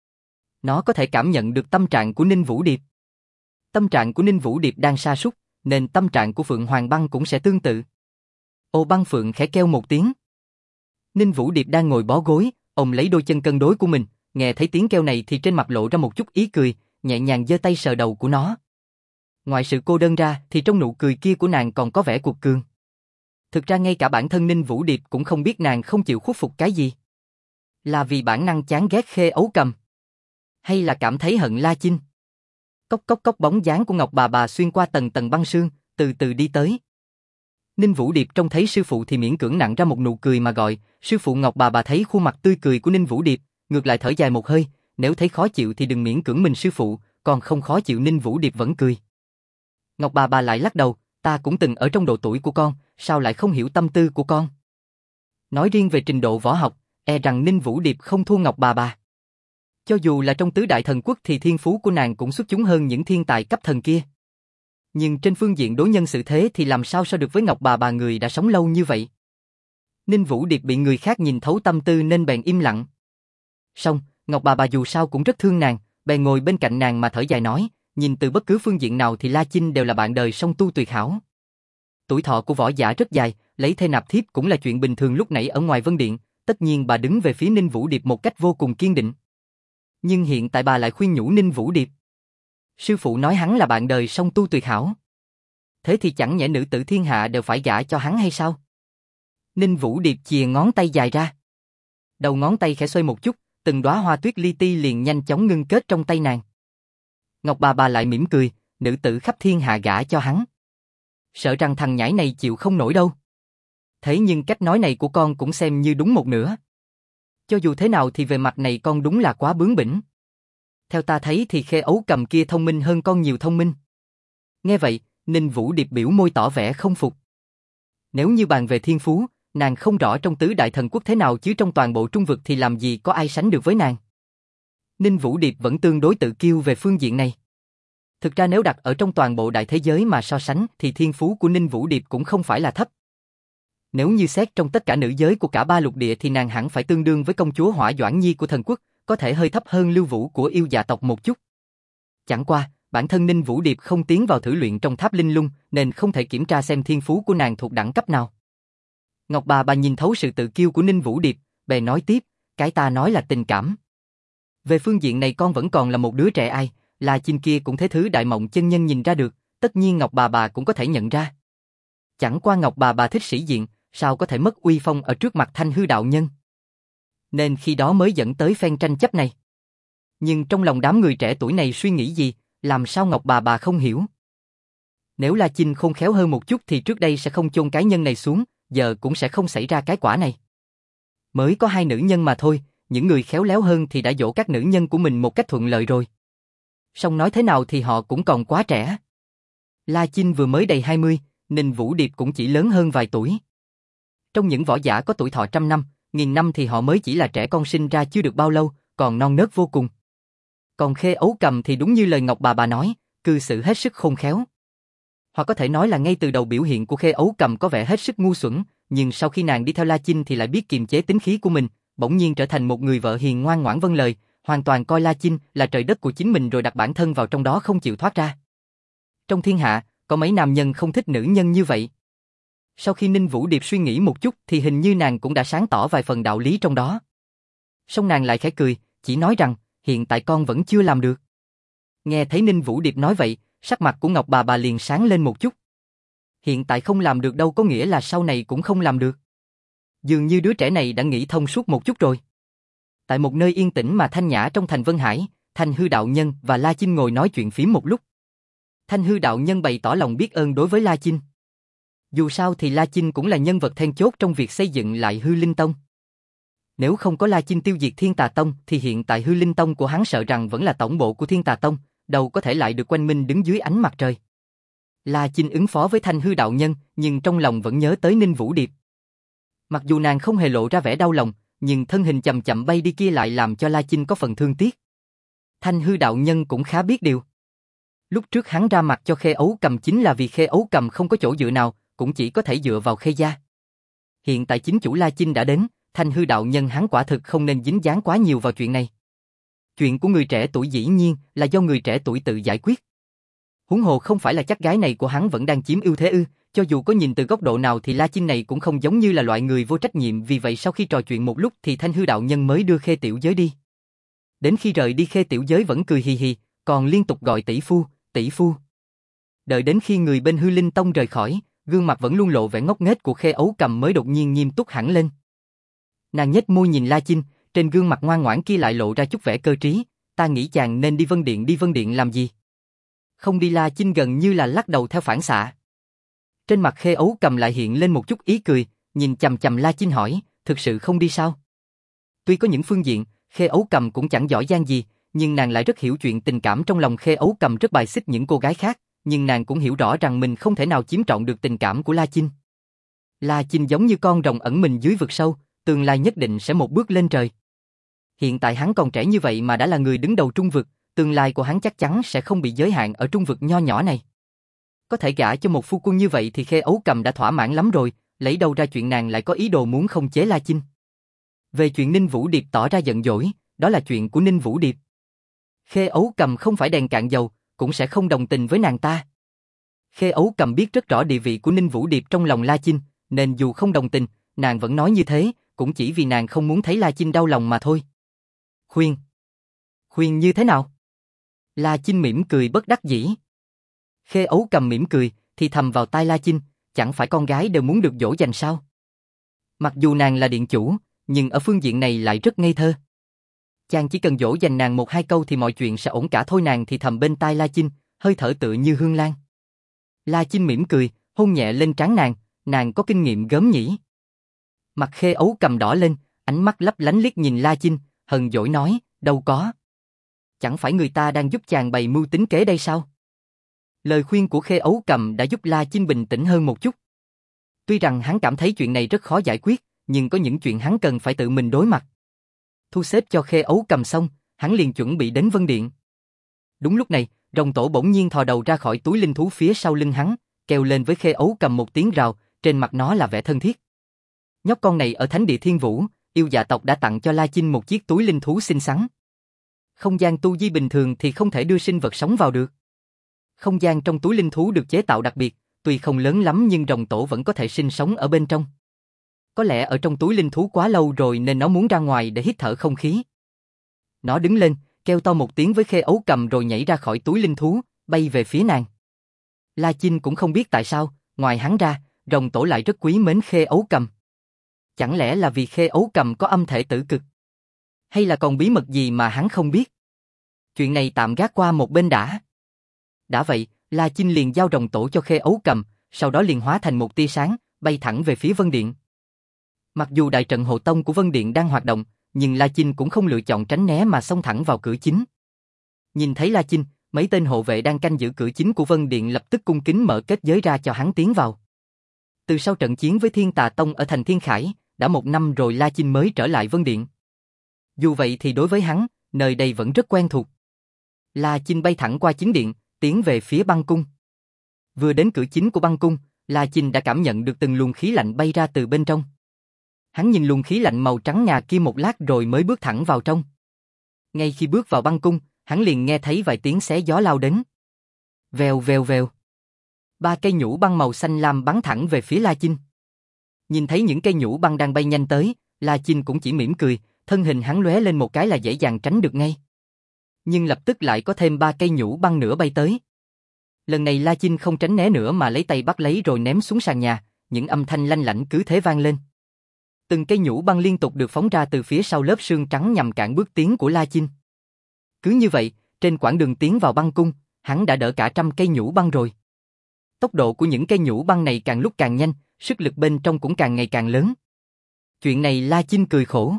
Nó có thể cảm nhận được tâm trạng của Ninh Vũ Điệp. Tâm trạng của Ninh Vũ Điệp đang sa sút, nên tâm trạng của Phượng Hoàng Băng cũng sẽ tương tự. Ô băng phượng khẽ kêu một tiếng. Ninh Vũ Điệp đang ngồi bó gối, ôm lấy đôi chân cân đối của mình, nghe thấy tiếng kêu này thì trên mặt lộ ra một chút ý cười, nhẹ nhàng giơ tay sờ đầu của nó. Ngoài sự cô đơn ra thì trong nụ cười kia của nàng còn có vẻ cuột cường. Thực ra ngay cả bản thân Ninh Vũ Điệp cũng không biết nàng không chịu khuất phục cái gì. Là vì bản năng chán ghét Khê Ấu Cầm, hay là cảm thấy hận La Chinh? Cốc cốc cốc bóng dáng của Ngọc bà bà xuyên qua tầng tầng băng sương, từ từ đi tới. Ninh Vũ Điệp trông thấy sư phụ thì miễn cưỡng nặn ra một nụ cười mà gọi, sư phụ. Ngọc bà bà thấy khuôn mặt tươi cười của Ninh Vũ Điệp, ngược lại thở dài một hơi, nếu thấy khó chịu thì đừng miễn cưỡng mình sư phụ, còn không khó chịu. Ninh Vũ Điệp vẫn cười. Ngọc bà bà lại lắc đầu, ta cũng từng ở trong độ tuổi của con, sao lại không hiểu tâm tư của con. Nói riêng về trình độ võ học, e rằng Ninh Vũ Điệp không thua Ngọc bà bà. Cho dù là trong tứ đại thần quốc thì thiên phú của nàng cũng xuất chúng hơn những thiên tài cấp thần kia. Nhưng trên phương diện đối nhân xử thế thì làm sao so được với Ngọc bà bà người đã sống lâu như vậy. Ninh Vũ Điệp bị người khác nhìn thấu tâm tư nên bèn im lặng. Song, Ngọc bà bà dù sao cũng rất thương nàng, bèn ngồi bên cạnh nàng mà thở dài nói, nhìn từ bất cứ phương diện nào thì La Chinh đều là bạn đời song tu tuyệt hảo. Tuổi thọ của võ giả rất dài, lấy thê nạp thiếp cũng là chuyện bình thường. Lúc nãy ở ngoài Vân Điện, tất nhiên bà đứng về phía Ninh Vũ Điệp một cách vô cùng kiên định. Nhưng hiện tại bà lại khuyên nhủ Ninh Vũ Điệp. Sư phụ nói hắn là bạn đời song tu tuyệt hảo. Thế thì chẳng nhẽ nữ tử thiên hạ đều phải gả cho hắn hay sao? Ninh Vũ Điệp chìa ngón tay dài ra. Đầu ngón tay khẽ xoay một chút, từng đóa hoa tuyết li ti liền nhanh chóng ngưng kết trong tay nàng. Ngọc bà bà lại mỉm cười, nữ tử khắp thiên hạ gả cho hắn. Sợ rằng thằng nhãi này chịu không nổi đâu. Thế nhưng cách nói này của con cũng xem như đúng một nửa. Cho dù thế nào thì về mặt này con đúng là quá bướng bỉnh. Theo ta thấy thì Khê Ấu Cầm kia thông minh hơn con nhiều. Thông minh. Nghe vậy, Ninh Vũ Điệp biểu môi tỏ vẻ không phục. Nếu như bàn về thiên phú, nàng không rõ trong tứ đại thần quốc thế nào chứ trong toàn bộ trung vực thì làm gì có ai sánh được với nàng. Ninh Vũ Điệp vẫn tương đối tự kiêu về phương diện này. Thực ra nếu đặt ở trong toàn bộ đại thế giới mà so sánh thì thiên phú của Ninh Vũ Điệp cũng không phải là thấp. Nếu như xét trong tất cả nữ giới của cả ba lục địa thì nàng hẳn phải tương đương với công chúa Hỏa Doãn Nhi của thần quốc, có thể hơi thấp hơn Lưu Vũ của yêu dạ tộc một chút. Chẳng qua, bản thân Ninh Vũ Điệp không tiến vào thử luyện trong tháp linh lung nên không thể kiểm tra xem thiên phú của nàng thuộc đẳng cấp nào. Ngọc bà bà nhìn thấu sự tự kiêu của Ninh Vũ Điệp, bèn nói tiếp, cái ta nói là tình cảm. Về phương diện này con vẫn còn là một đứa trẻ ai, La Chinh kia cũng thế thứ Đại Mộng chân nhân nhìn ra được, tất nhiên Ngọc bà bà cũng có thể nhận ra. Chẳng qua Ngọc bà bà thích sĩ diện, sao có thể mất uy phong ở trước mặt Thanh Hư đạo nhân. Nên khi đó mới dẫn tới phen tranh chấp này. Nhưng trong lòng đám người trẻ tuổi này suy nghĩ gì, làm sao Ngọc bà bà không hiểu. Nếu La Chinh khôn khéo hơn một chút thì trước đây sẽ không chôn cái nhân này xuống, giờ cũng sẽ không xảy ra cái quả này. Mới có hai nữ nhân mà thôi, những người khéo léo hơn thì đã dỗ các nữ nhân của mình một cách thuận lợi rồi. Song nói thế nào thì họ cũng còn quá trẻ. La Chinh vừa mới đầy hai mươi, Ninh Vũ Điệp cũng chỉ lớn hơn vài tuổi. Trong những võ giả có tuổi thọ trăm năm, nghìn năm thì họ mới chỉ là trẻ con sinh ra chưa được bao lâu, còn non nớt vô cùng. Còn Khê Ấu Cầm thì đúng như lời Ngọc bà bà nói, cư xử hết sức khôn khéo. Hoặc có thể nói là ngay từ đầu biểu hiện của Khê Ấu Cầm có vẻ hết sức ngu xuẩn, nhưng sau khi nàng đi theo La Chinh thì lại biết kiềm chế tính khí của mình, bỗng nhiên trở thành một người vợ hiền ngoan ngoãn vâng lời, hoàn toàn coi La Chinh là trời đất của chính mình rồi đặt bản thân vào trong đó không chịu thoát ra. Trong thiên hạ, có mấy nam nhân không thích nữ nhân như vậy. Sau khi Ninh Vũ Điệp suy nghĩ một chút thì hình như nàng cũng đã sáng tỏ vài phần đạo lý trong đó. Song nàng lại khẽ cười, chỉ nói rằng, hiện tại con vẫn chưa làm được. Nghe thấy Ninh Vũ Điệp nói vậy, sắc mặt của Ngọc bà bà liền sáng lên một chút. Hiện tại không làm được đâu có nghĩa là sau này cũng không làm được. Dường như đứa trẻ này đã nghĩ thông suốt một chút rồi. Tại một nơi yên tĩnh mà thanh nhã trong thành Vân Hải, Thanh Hư đạo nhân và La Chinh ngồi nói chuyện phím một lúc. Thanh Hư đạo nhân bày tỏ lòng biết ơn đối với La Chinh. Dù sao thì La Chinh cũng là nhân vật then chốt trong việc xây dựng lại Hư Linh Tông. Nếu không có La Chinh tiêu diệt Thiên Tà Tông thì hiện tại Hư Linh Tông của hắn sợ rằng vẫn là tổng bộ của Thiên Tà Tông, đâu có thể lại được quanh minh đứng dưới ánh mặt trời. La Chinh ứng phó với Thanh Hư đạo nhân, nhưng trong lòng vẫn nhớ tới Ninh Vũ Điệp. Mặc dù nàng không hề lộ ra vẻ đau lòng, nhưng thân hình chậm chậm bay đi kia lại làm cho La Chinh có phần thương tiếc. Thanh Hư đạo nhân cũng khá biết điều. Lúc trước hắn ra mặt cho Khê Ấu Cầm chính là vì Khê Ấu Cầm không có chỗ dựa nào, cũng chỉ có thể dựa vào Khê gia. Hiện tại chính chủ La Chinh đã đến, Thanh Hư đạo nhân hắn quả thực không nên dính dáng quá nhiều vào chuyện này. Chuyện của người trẻ tuổi dĩ nhiên là do người trẻ tuổi tự giải quyết. Huống hồ không phải là chắc gái này của hắn vẫn đang chiếm ưu thế ư, cho dù có nhìn từ góc độ nào thì La Chinh này cũng không giống như là loại người vô trách nhiệm, vì vậy sau khi trò chuyện một lúc thì Thanh Hư đạo nhân mới đưa Khê Tiểu Giới đi. Đến khi rời đi Khê Tiểu Giới vẫn cười hì hì, còn liên tục gọi tỷ phu, tỷ phu. Đợi đến khi người bên Hư Linh Tông rời khỏi, gương mặt vẫn luôn lộ vẻ ngốc nghếch của Khê Ấu Cầm mới đột nhiên nghiêm túc hẳn lên. Nàng nhếch môi nhìn La Chinh, trên gương mặt ngoan ngoãn kia lại lộ ra chút vẻ cơ trí, ta nghĩ chàng nên đi Vân Điện. Đi Vân Điện làm gì? Không đi, La Chinh gần như là lắc đầu theo phản xạ. Trên mặt Khê Ấu Cầm lại hiện lên một chút ý cười, nhìn chằm chằm La Chinh hỏi, thực sự không đi sao? Tuy có những phương diện, Khê Ấu Cầm cũng chẳng giỏi giang gì, nhưng nàng lại rất hiểu chuyện tình cảm trong lòng Khê Ấu Cầm rất bài xích những cô gái khác, nhưng nàng cũng hiểu rõ rằng mình không thể nào chiếm trọn được tình cảm của La Chinh. La Chinh giống như con rồng ẩn mình dưới vực sâu, tương lai nhất định sẽ một bước lên trời. Hiện tại hắn còn trẻ như vậy mà đã là người đứng đầu trung vực, tương lai của hắn chắc chắn sẽ không bị giới hạn ở trung vực nho nhỏ này. Có thể gả cho một phu quân như vậy thì Khê Ấu Cầm đã thỏa mãn lắm rồi, lấy đâu ra chuyện nàng lại có ý đồ muốn khống chế La Chinh. Về chuyện Ninh Vũ Điệp tỏ ra giận dỗi, đó là chuyện của Ninh Vũ Điệp. Khê Ấu Cầm không phải đèn cạn dầu, cũng sẽ không đồng tình với nàng ta. Khê Ấu Cầm biết rất rõ địa vị của Ninh Vũ Điệp trong lòng La Chinh, nên dù không đồng tình, nàng vẫn nói như thế, cũng chỉ vì nàng không muốn thấy La Chinh đau lòng mà thôi. Khuyên? Khuyên như thế nào? La Chinh mỉm cười bất đắc dĩ. Khê Ấu Cầm mỉm cười, thì thầm vào tai La Chinh, chẳng phải con gái đều muốn được dỗ dành sao? Mặc dù nàng là điện chủ, nhưng ở phương diện này lại rất ngây thơ. Chàng chỉ cần dỗ dành nàng một hai câu thì mọi chuyện sẽ ổn cả thôi. Nàng thì thầm bên tai La Chinh, hơi thở tựa như hương lan. La Chinh mỉm cười, hôn nhẹ lên trán nàng, nàng có kinh nghiệm gớm nhỉ. Mặt Khê Ấu Cầm đỏ lên, ánh mắt lấp lánh liếc nhìn La Chinh, hờn dỗi nói, đâu có. Chẳng phải người ta đang giúp chàng bày mưu tính kế đây sao? Lời khuyên của Khê Ấu Cầm đã giúp La Chinh bình tĩnh hơn một chút. Tuy rằng hắn cảm thấy chuyện này rất khó giải quyết, nhưng có những chuyện hắn cần phải tự mình đối mặt. Thu xếp cho Khê Ấu Cầm xong, hắn liền chuẩn bị đến Vân Điện. Đúng lúc này, rồng tổ bỗng nhiên thò đầu ra khỏi túi linh thú phía sau lưng hắn, kêu lên với Khê Ấu Cầm một tiếng rào, trên mặt nó là vẻ thân thiết. Nhóc con này ở Thánh Địa Thiên Vũ, yêu dạ tộc đã tặng cho La Chinh một chiếc túi linh thú xinh xắn. Không gian tu di bình thường thì không thể đưa sinh vật sống vào được. Không gian trong túi linh thú được chế tạo đặc biệt, tuy không lớn lắm nhưng rồng tổ vẫn có thể sinh sống ở bên trong. Có lẽ ở trong túi linh thú quá lâu rồi nên nó muốn ra ngoài để hít thở không khí. Nó đứng lên, kêu to một tiếng với Khê Ấu Cầm rồi nhảy ra khỏi túi linh thú, bay về phía nàng. La Chinh cũng không biết tại sao, ngoài hắn ra, rồng tổ lại rất quý mến Khê Ấu Cầm. Chẳng lẽ là vì Khê Ấu Cầm có âm thể tử cực? Hay là còn bí mật gì mà hắn không biết? Chuyện này tạm gác qua một bên đã. Đã vậy, La Chinh liền giao rồng tổ cho Khê Ấu Cầm, sau đó liền hóa thành một tia sáng, bay thẳng về phía Vân Điện. Mặc dù đại trận hộ tông của Vân Điện đang hoạt động, nhưng La Chinh cũng không lựa chọn tránh né mà xông thẳng vào cửa chính. Nhìn thấy La Chinh, mấy tên hộ vệ đang canh giữ cửa chính của Vân Điện lập tức cung kính mở kết giới ra cho hắn tiến vào. Từ sau trận chiến với Thiên Tà Tông ở thành Thiên Khải, đã một năm rồi La Chinh mới trở lại Vân Điện. Dù vậy thì đối với hắn, nơi đây vẫn rất quen thuộc. La Chinh bay thẳng qua chính điện, tiến về phía băng cung. Vừa đến cửa chính của băng cung, La Chinh đã cảm nhận được từng luồng khí lạnh bay ra từ bên trong. Hắn nhìn luồng khí lạnh màu trắng ngà kia một lát rồi mới bước thẳng vào trong. Ngay khi bước vào băng cung, hắn liền nghe thấy vài tiếng xé gió lao đến. Vèo vèo vèo. Ba cây nhũ băng màu xanh lam bắn thẳng về phía La Chinh. Nhìn thấy những cây nhũ băng đang bay nhanh tới, La Chinh cũng chỉ mỉm cười, thân hình hắn lóe lên một cái là dễ dàng tránh được ngay. Nhưng lập tức lại có thêm ba cây nhũ băng nữa bay tới. Lần này La Chinh không tránh né nữa mà lấy tay bắt lấy rồi ném xuống sàn nhà, những âm thanh lanh lảnh cứ thế vang lên. Từng cây nhũ băng liên tục được phóng ra từ phía sau lớp sương trắng nhằm cản bước tiến của La Chinh. Cứ như vậy, trên quãng đường tiến vào băng cung, hắn đã đỡ cả trăm cây nhũ băng rồi. Tốc độ của những cây nhũ băng này càng lúc càng nhanh, sức lực bên trong cũng càng ngày càng lớn. Chuyện này La Chinh cười khổ.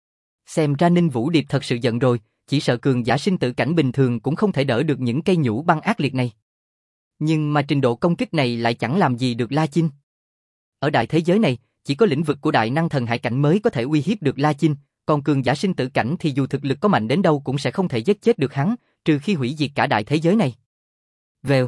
Xem ra Ninh Vũ Điệp thật sự giận rồi, chỉ sợ cường giả sinh tử cảnh bình thường cũng không thể đỡ được những cây nhũ băng ác liệt này. Nhưng mà trình độ công kích này lại chẳng làm gì được La Chinh. Ở đại thế giới này, chỉ có lĩnh vực của đại năng thần hải cảnh mới có thể uy hiếp được La Chinh, còn cường giả sinh tử cảnh thì dù thực lực có mạnh đến đâu cũng sẽ không thể giết chết được hắn, trừ khi hủy diệt cả đại thế giới này. Vèo.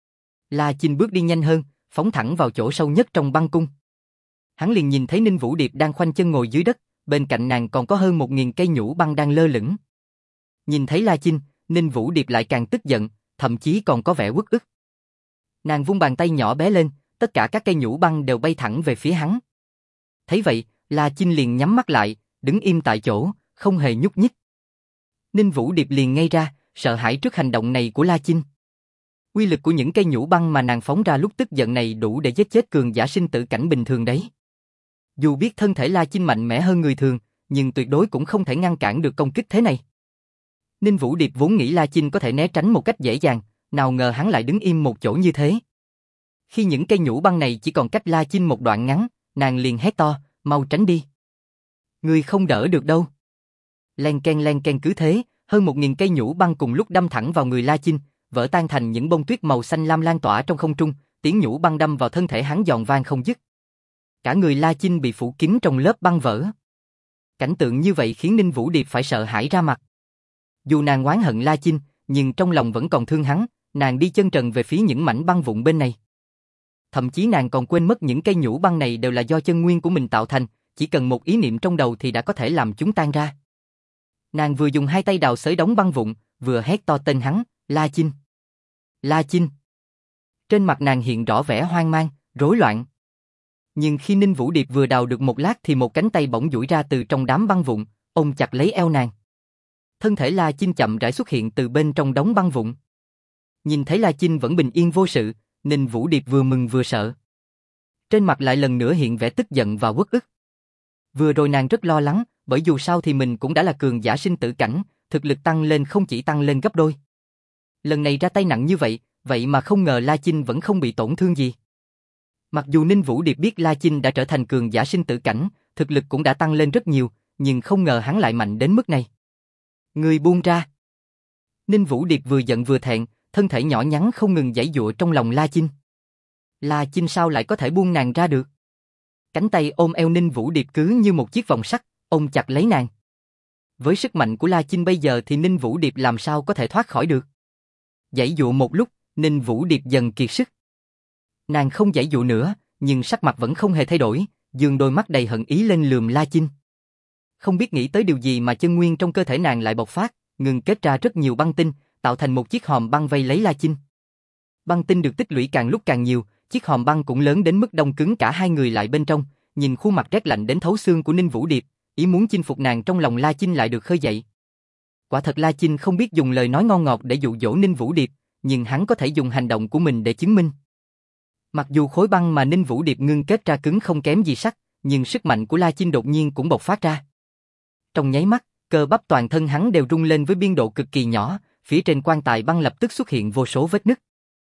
La Chinh bước đi nhanh hơn, phóng thẳng vào chỗ sâu nhất trong băng cung. Hắn liền nhìn thấy Ninh Vũ Điệp đang khoanh chân ngồi dưới đất, bên cạnh nàng còn có hơn một nghìn cây nhũ băng đang lơ lửng. Nhìn thấy La Chinh, Ninh Vũ Điệp lại càng tức giận, thậm chí còn có vẻ uất ức. Nàng vung bàn tay nhỏ bé lên, tất cả các cây nhũ băng đều bay thẳng về phía hắn. Thấy vậy, La Chinh liền nhắm mắt lại, đứng im tại chỗ, không hề nhúc nhích. Ninh Vũ Điệp liền ngây ra, sợ hãi trước hành động này của La Chinh. Uy lực của những cây nhũ băng mà nàng phóng ra lúc tức giận này đủ để giết chết cường giả sinh tử cảnh bình thường đấy. Dù biết thân thể La Chinh mạnh mẽ hơn người thường, nhưng tuyệt đối cũng không thể ngăn cản được công kích thế này. Ninh Vũ Điệp vốn nghĩ La Chinh có thể né tránh một cách dễ dàng, nào ngờ hắn lại đứng im một chỗ như thế. Khi những cây nhũ băng này chỉ còn cách La Chinh một đoạn ngắn, nàng liền hét to, mau tránh đi. Ngươi không đỡ được đâu. Len ken len ken cứ thế, hơn một nghìn cây nhũ băng cùng lúc đâm thẳng vào người La Chinh, vỡ tan thành những bông tuyết màu xanh lam lan tỏa trong không trung, tiếng nhũ băng đâm vào thân thể hắn giòn vang không dứt. Cả người La Chinh bị phủ kín trong lớp băng vỡ. Cảnh tượng như vậy khiến Ninh Vũ Điệp phải sợ hãi ra mặt. Dù nàng oán hận La Chinh, nhưng trong lòng vẫn còn thương hắn, nàng đi chân trần về phía những mảnh băng vụn bên này. Thậm chí nàng còn quên mất những cây nhũ băng này đều là do chân nguyên của mình tạo thành, chỉ cần một ý niệm trong đầu thì đã có thể làm chúng tan ra. Nàng vừa dùng hai tay đào xới đống băng vụn, vừa hét to tên hắn, La Chinh. La Chinh. Trên mặt nàng hiện rõ vẻ hoang mang, rối loạn. Nhưng khi Ninh Vũ Điệp vừa đào được một lát thì một cánh tay bỗng duỗi ra từ trong đám băng vụn, ôm chặt lấy eo nàng. Thân thể La Chinh chậm rãi xuất hiện từ bên trong đống băng vụn. Nhìn thấy La Chinh vẫn bình yên vô sự, Ninh Vũ Điệp vừa mừng vừa sợ. Trên mặt lại lần nữa hiện vẻ tức giận và uất ức. Vừa rồi nàng rất lo lắng, bởi dù sao thì mình cũng đã là cường giả sinh tử cảnh, thực lực tăng lên không chỉ tăng lên gấp đôi. Lần này ra tay nặng như vậy, vậy mà không ngờ La Chinh vẫn không bị tổn thương gì. Mặc dù Ninh Vũ Điệp biết La Chinh đã trở thành cường giả sinh tử cảnh, thực lực cũng đã tăng lên rất nhiều, nhưng không ngờ hắn lại mạnh đến mức này. Người buông ra. Ninh Vũ Điệp vừa giận vừa thẹn, thân thể nhỏ nhắn không ngừng giãy giụa trong lòng La Chinh. La Chinh sao lại có thể buông nàng ra được? Cánh tay ôm eo Ninh Vũ Điệp cứ như một chiếc vòng sắt, ôm chặt lấy nàng. Với sức mạnh của La Chinh bây giờ thì Ninh Vũ Điệp làm sao có thể thoát khỏi được? Giãy dụa một lúc, Ninh Vũ Điệp dần kiệt sức. Nàng không giãy dụa nữa, nhưng sắc mặt vẫn không hề thay đổi, dương đôi mắt đầy hận ý lên lườm La Chinh. Không biết nghĩ tới điều gì mà chân nguyên trong cơ thể nàng lại bộc phát, ngừng kết ra rất nhiều băng tinh, tạo thành một chiếc hòm băng vây lấy La Chinh. Băng tinh được tích lũy càng lúc càng nhiều, chiếc hòm băng cũng lớn đến mức đông cứng cả hai người lại bên trong, nhìn khuôn mặt rét lạnh đến thấu xương của Ninh Vũ Điệp, ý muốn chinh phục nàng trong lòng La Chinh lại được khơi dậy. Quả thật La Chinh không biết dùng lời nói ngon ngọt để dụ dỗ Ninh Vũ Điệp, nhưng hắn có thể dùng hành động của mình để chứng minh. Mặc dù khối băng mà Ninh Vũ Điệp ngưng kết ra cứng không kém gì sắt, nhưng sức mạnh của La Chinh đột nhiên cũng bộc phát ra. Trong nháy mắt, cơ bắp toàn thân hắn đều rung lên với biên độ cực kỳ nhỏ, phía trên quan tài băng lập tức xuất hiện vô số vết nứt.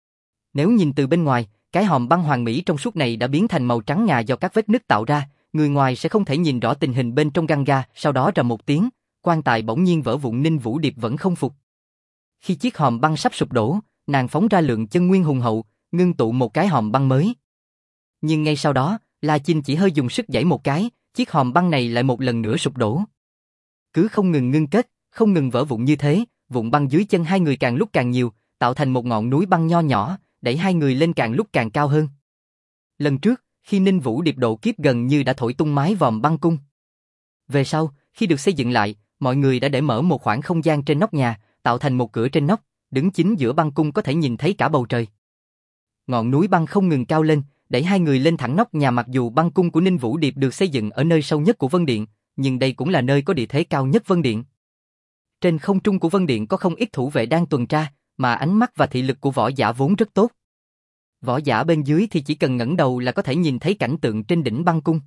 Nếu nhìn từ bên ngoài, cái hòm băng hoàn mỹ trong suốt này đã biến thành màu trắng ngà do các vết nứt tạo ra, người ngoài sẽ không thể nhìn rõ tình hình bên trong găng ga. Sau đó rầm một tiếng, quan tài bỗng nhiên vỡ vụn. Ninh Vũ Điệp vẫn không phục. Khi chiếc hòm băng sắp sụp đổ, nàng phóng ra lượng chân nguyên hùng hậu, ngưng tụ một cái hòm băng mới. Nhưng ngay sau đó, La Chinh chỉ hơi dùng sức giãy một cái, chiếc hòm băng này lại một lần nữa sụp đổ. Cứ không ngừng ngưng kết, không ngừng vỡ vụn như thế, vụn băng dưới chân hai người càng lúc càng nhiều, tạo thành một ngọn núi băng nho nhỏ, đẩy hai người lên càng lúc càng cao hơn. Lần trước, khi Ninh Vũ Điệp độ kiếp gần như đã thổi tung mái vòm băng cung. Về sau, khi được xây dựng lại, mọi người đã để mở một khoảng không gian trên nóc nhà, tạo thành một cửa trên nóc, đứng chính giữa băng cung có thể nhìn thấy cả bầu trời. Ngọn núi băng không ngừng cao lên, đẩy hai người lên thẳng nóc nhà. Mặc dù băng cung của Ninh Vũ Điệp được xây dựng ở nơi sâu nhất của Vân Điện, nhưng đây cũng là nơi có địa thế cao nhất Vân Điện. Trên không trung của Vân Điện có không ít thủ vệ đang tuần tra, mà ánh mắt và thị lực của võ giả vốn rất tốt. Võ giả bên dưới thì chỉ cần ngẩng đầu là có thể nhìn thấy cảnh tượng trên đỉnh băng cung.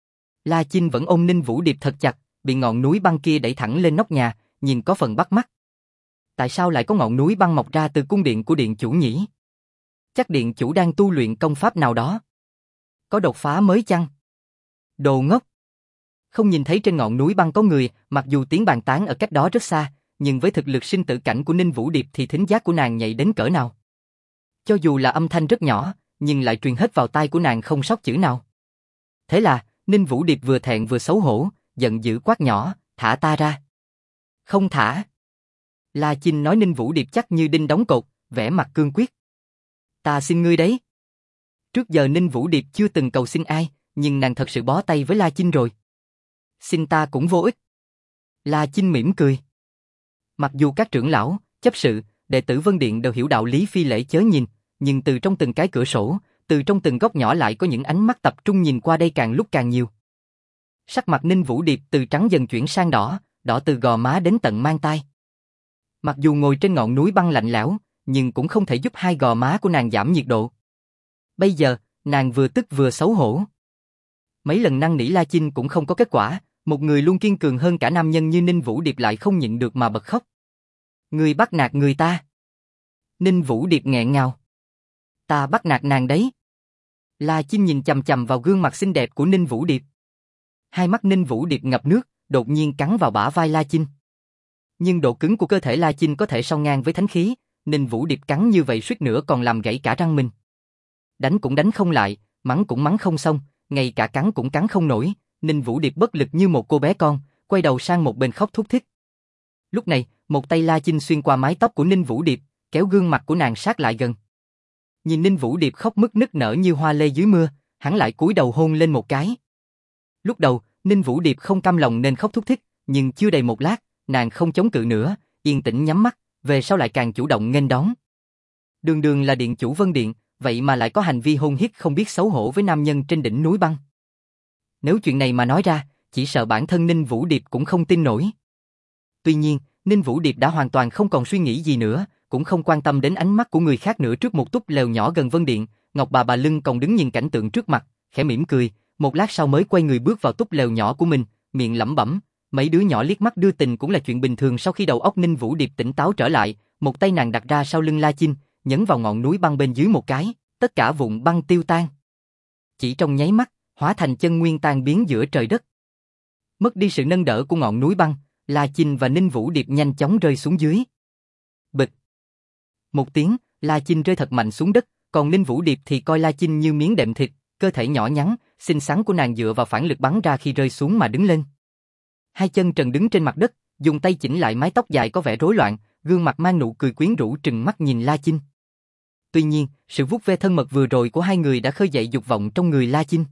La Chinh vẫn ôm Ninh Vũ Điệp thật chặt, bị ngọn núi băng kia đẩy thẳng lên nóc nhà, nhìn có phần bắt mắt. Tại sao lại có ngọn núi băng mọc ra từ cung điện của điện chủ nhỉ? Chắc điện chủ đang tu luyện công pháp nào đó. Có đột phá mới chăng? Đồ ngốc! Không nhìn thấy trên ngọn núi băng có người, mặc dù tiếng bàn tán ở cách đó rất xa, nhưng với thực lực sinh tử cảnh của Ninh Vũ Điệp thì thính giác của nàng nhạy đến cỡ nào. Cho dù là âm thanh rất nhỏ, nhưng lại truyền hết vào tai của nàng không sót chữ nào. Thế là, Ninh Vũ Điệp vừa thẹn vừa xấu hổ, giận dữ quát nhỏ, thả ta ra. Không thả. La Chinh nói Ninh Vũ Điệp chắc như đinh đóng cột, vẻ mặt cương quyết. Ta xin ngươi đấy. Trước giờ Ninh Vũ Điệp chưa từng cầu xin ai, nhưng nàng thật sự bó tay với La Chinh rồi. Xin ta cũng vô ích. La Chinh mỉm cười. Mặc dù các trưởng lão, chấp sự, đệ tử Vân Điện đều hiểu đạo lý phi lễ chớ nhìn, nhưng từ trong từng cái cửa sổ, từ trong từng góc nhỏ lại có những ánh mắt tập trung nhìn qua đây càng lúc càng nhiều. Sắc mặt Ninh Vũ Điệp từ trắng dần chuyển sang đỏ, đỏ từ gò má đến tận mang tai. Mặc dù ngồi trên ngọn núi băng lạnh lẽo, nhưng cũng không thể giúp hai gò má của nàng giảm nhiệt độ. Bây giờ, nàng vừa tức vừa xấu hổ. Mấy lần năn nỉ La Chinh cũng không có kết quả, một người luôn kiên cường hơn cả nam nhân như Ninh Vũ Điệp lại không nhịn được mà bật khóc. Ngươi bắt nạt người ta. Ninh Vũ Điệp nghẹn ngào. Ta bắt nạt nàng đấy. La Chinh nhìn chằm chằm vào gương mặt xinh đẹp của Ninh Vũ Điệp. Hai mắt Ninh Vũ Điệp ngập nước, đột nhiên cắn vào bả vai La Chinh. Nhưng độ cứng của cơ thể La Chinh có thể song ngang với thánh khí, Ninh Vũ Điệp cắn như vậy suýt nữa còn làm gãy cả răng mình. Đánh cũng đánh không lại, mắng cũng mắng không xong, ngay cả cắn cũng cắn không nổi, Ninh Vũ Điệp bất lực như một cô bé con, quay đầu sang một bên khóc thút thít. Lúc này, một tay La Chinh xuyên qua mái tóc của Ninh Vũ Điệp, kéo gương mặt của nàng sát lại gần. Nhìn Ninh Vũ Điệp khóc mứt nức nở như hoa lê dưới mưa, hắn lại cúi đầu hôn lên một cái. Lúc đầu, Ninh Vũ Điệp không cam lòng nên khóc thút thít, nhưng chưa đầy một lát, nàng không chống cự nữa, yên tĩnh nhắm mắt, về sau lại càng chủ động nghênh đón. Đường đường là điện chủ Vân Điện, vậy mà lại có hành vi hôn hiếp không biết xấu hổ với nam nhân trên đỉnh núi băng. Nếu chuyện này mà nói ra, chỉ sợ bản thân Ninh Vũ Điệp cũng không tin nổi. Tuy nhiên, Ninh Vũ Điệp đã hoàn toàn không còn suy nghĩ gì nữa, cũng không quan tâm đến ánh mắt của người khác nữa. Trước một túp lều nhỏ gần Vân Điện, Ngọc bà bà lưng còng đứng nhìn cảnh tượng trước mặt, khẽ mỉm cười, một lát sau mới quay người bước vào túp lều nhỏ của mình, miệng lẩm bẩm, mấy đứa nhỏ liếc mắt đưa tình cũng là chuyện bình thường. Sau khi đầu óc Ninh Vũ Điệp tỉnh táo trở lại, một tay nàng đặt ra sau lưng La Chinh, nhấn vào ngọn núi băng bên dưới một cái, tất cả vụn băng tiêu tan. Chỉ trong nháy mắt, hóa thành chân nguyên tan biến giữa trời đất. Mất đi sự nâng đỡ của ngọn núi băng, La Chinh và Ninh Vũ Điệp nhanh chóng rơi xuống dưới. Bịch. Một tiếng, La Chinh rơi thật mạnh xuống đất, còn Ninh Vũ Điệp thì coi La Chinh như miếng đệm thịt, cơ thể nhỏ nhắn, xinh xắn của nàng dựa vào phản lực bắn ra khi rơi xuống mà đứng lên. Hai chân trần đứng trên mặt đất, dùng tay chỉnh lại mái tóc dài có vẻ rối loạn, gương mặt mang nụ cười quyến rũ trừng mắt nhìn La Chinh. Tuy nhiên, sự vuốt ve thân mật vừa rồi của hai người đã khơi dậy dục vọng trong người La Chinh.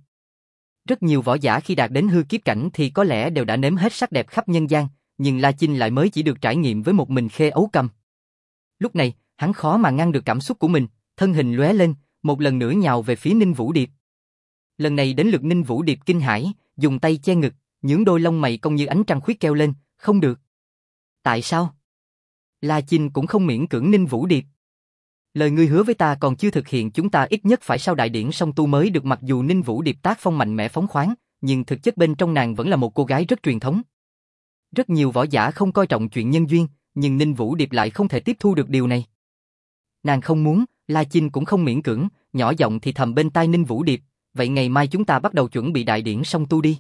Rất nhiều võ giả khi đạt đến hư kiếp cảnh thì có lẽ đều đã nếm hết sắc đẹp khắp nhân gian, nhưng La Chinh lại mới chỉ được trải nghiệm với một mình Khê Ấu Cầm. Lúc này, hắn khó mà ngăn được cảm xúc của mình, thân hình lóe lên, một lần nữa nhào về phía Ninh Vũ Điệp. Lần này đến lượt Ninh Vũ Điệp kinh hãi, dùng tay che ngực, nhướng đôi lông mày cong như ánh trăng khuyết kêu lên, không được. Tại sao? La Chinh cũng không miễn cưỡng Ninh Vũ Điệp. Lời ngươi hứa với ta còn chưa thực hiện, chúng ta ít nhất phải sau đại điển song tu mới được. Mặc dù Ninh Vũ Điệp tác phong mạnh mẽ phóng khoáng, nhưng thực chất bên trong nàng vẫn là một cô gái rất truyền thống. Rất nhiều võ giả không coi trọng chuyện nhân duyên, nhưng Ninh Vũ Điệp lại không thể tiếp thu được điều này. Nàng không muốn, La Chinh cũng không miễn cưỡng, nhỏ giọng thì thầm bên tai Ninh Vũ Điệp, vậy ngày mai chúng ta bắt đầu chuẩn bị đại điển song tu đi.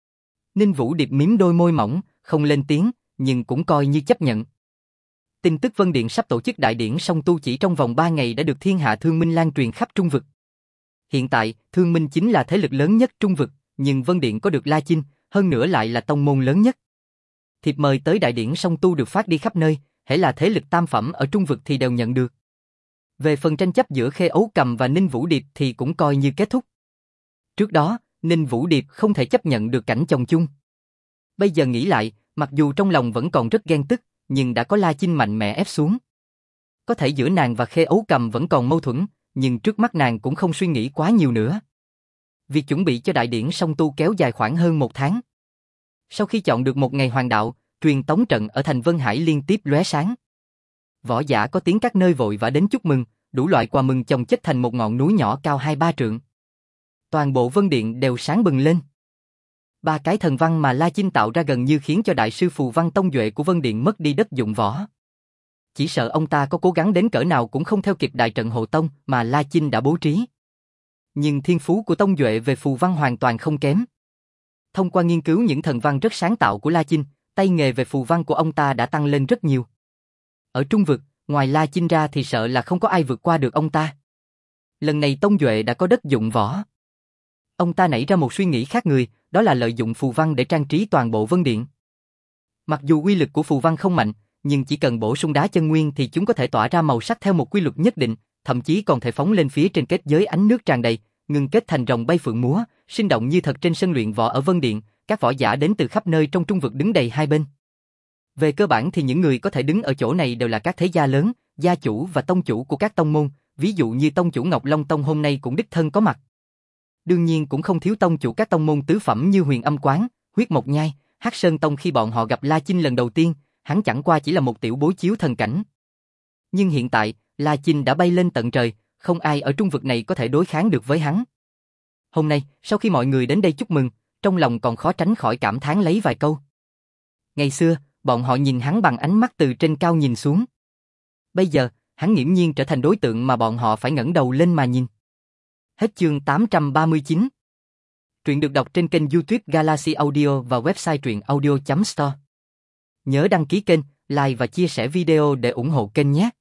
Ninh Vũ Điệp mím đôi môi mỏng, không lên tiếng, nhưng cũng coi như chấp nhận. Tin tức Vân Điện sắp tổ chức đại điển song tu chỉ trong vòng ba ngày đã được thiên hạ Thương Minh lan truyền khắp Trung vực. Hiện tại, Thương Minh chính là thế lực lớn nhất Trung vực, nhưng Vân Điện có được La Chinh, hơn nữa lại là tông môn lớn nhất. Thiệp mời tới đại điển song tu được phát đi khắp nơi, hễ là thế lực tam phẩm ở Trung vực thì đều nhận được. Về phần tranh chấp giữa Khê Ấu Cầm và Ninh Vũ Điệp thì cũng coi như kết thúc. Trước đó, Ninh Vũ Điệp không thể chấp nhận được cảnh chồng chung. Bây giờ nghĩ lại, mặc dù trong lòng vẫn còn rất ghen tức, nhưng đã có La Chinh mạnh mẽ ép xuống. Có thể giữa nàng và Khê Ấu Cầm vẫn còn mâu thuẫn, nhưng trước mắt nàng cũng không suy nghĩ quá nhiều nữa. Việc chuẩn bị cho đại điển song tu kéo dài khoảng hơn một tháng. Sau khi chọn được một ngày hoàng đạo, truyền tống trận ở thành Vân Hải liên tiếp lóe sáng. Võ giả có tiếng các nơi vội vã đến chúc mừng, đủ loại quà mừng chồng chất thành một ngọn núi nhỏ cao hai ba trượng. Toàn bộ Vân Điện đều sáng bừng lên. Ba cái thần văn mà La Chinh tạo ra gần như khiến cho đại sư Phù Văn Tông Duệ của Vân Điện mất đi đất dụng võ. Chỉ sợ ông ta có cố gắng đến cỡ nào cũng không theo kịp đại trận hộ tông mà La Chinh đã bố trí. Nhưng thiên phú của Tông Duệ về phù văn hoàn toàn không kém. Thông qua nghiên cứu những thần văn rất sáng tạo của La Chinh, tay nghề về phù văn của ông ta đã tăng lên rất nhiều. Ở Trung vực, ngoài La Chinh ra thì sợ là không có ai vượt qua được ông ta. Lần này Tông Duệ đã có đất dụng võ. Ông ta nảy ra một suy nghĩ khác người, đó là lợi dụng phù văn để trang trí toàn bộ Vân Điện. Mặc dù uy lực của phù văn không mạnh, nhưng chỉ cần bổ sung đá chân nguyên thì chúng có thể tỏa ra màu sắc theo một quy luật nhất định, thậm chí còn thể phóng lên phía trên kết giới ánh nước tràn đầy, ngưng kết thành rồng bay phượng múa, sinh động như thật trên sân luyện võ ở Vân Điện. Các võ giả đến từ khắp nơi trong Trung vực đứng đầy hai bên. Về cơ bản thì những người có thể đứng ở chỗ này đều là các thế gia lớn, gia chủ và tông chủ của các tông môn, ví dụ như tông chủ Ngọc Long Tông hôm nay cũng đích thân có mặt. Đương nhiên cũng không thiếu tông chủ các tông môn tứ phẩm như Huyền Âm Quán, Huyết Mộc Nhai, Hắc Sơn Tông. Khi bọn họ gặp La Chinh lần đầu tiên, hắn chẳng qua chỉ là một tiểu bối chiếu thần cảnh. Nhưng hiện tại, La Chinh đã bay lên tận trời, không ai ở Trung vực này có thể đối kháng được với hắn. Hôm nay, sau khi mọi người đến đây chúc mừng, trong lòng còn khó tránh khỏi cảm thán lấy vài câu. Ngày xưa, bọn họ nhìn hắn bằng ánh mắt từ trên cao nhìn xuống. Bây giờ, hắn nghiễm nhiên trở thành đối tượng mà bọn họ phải ngẩng đầu lên mà nhìn. Hết chương tám trăm ba mươi chín. Truyện được đọc trên kênh YouTube Galaxy Audio và website truyện audio chấm store. Nhớ đăng ký kênh, like và chia sẻ video để ủng hộ kênh nhé.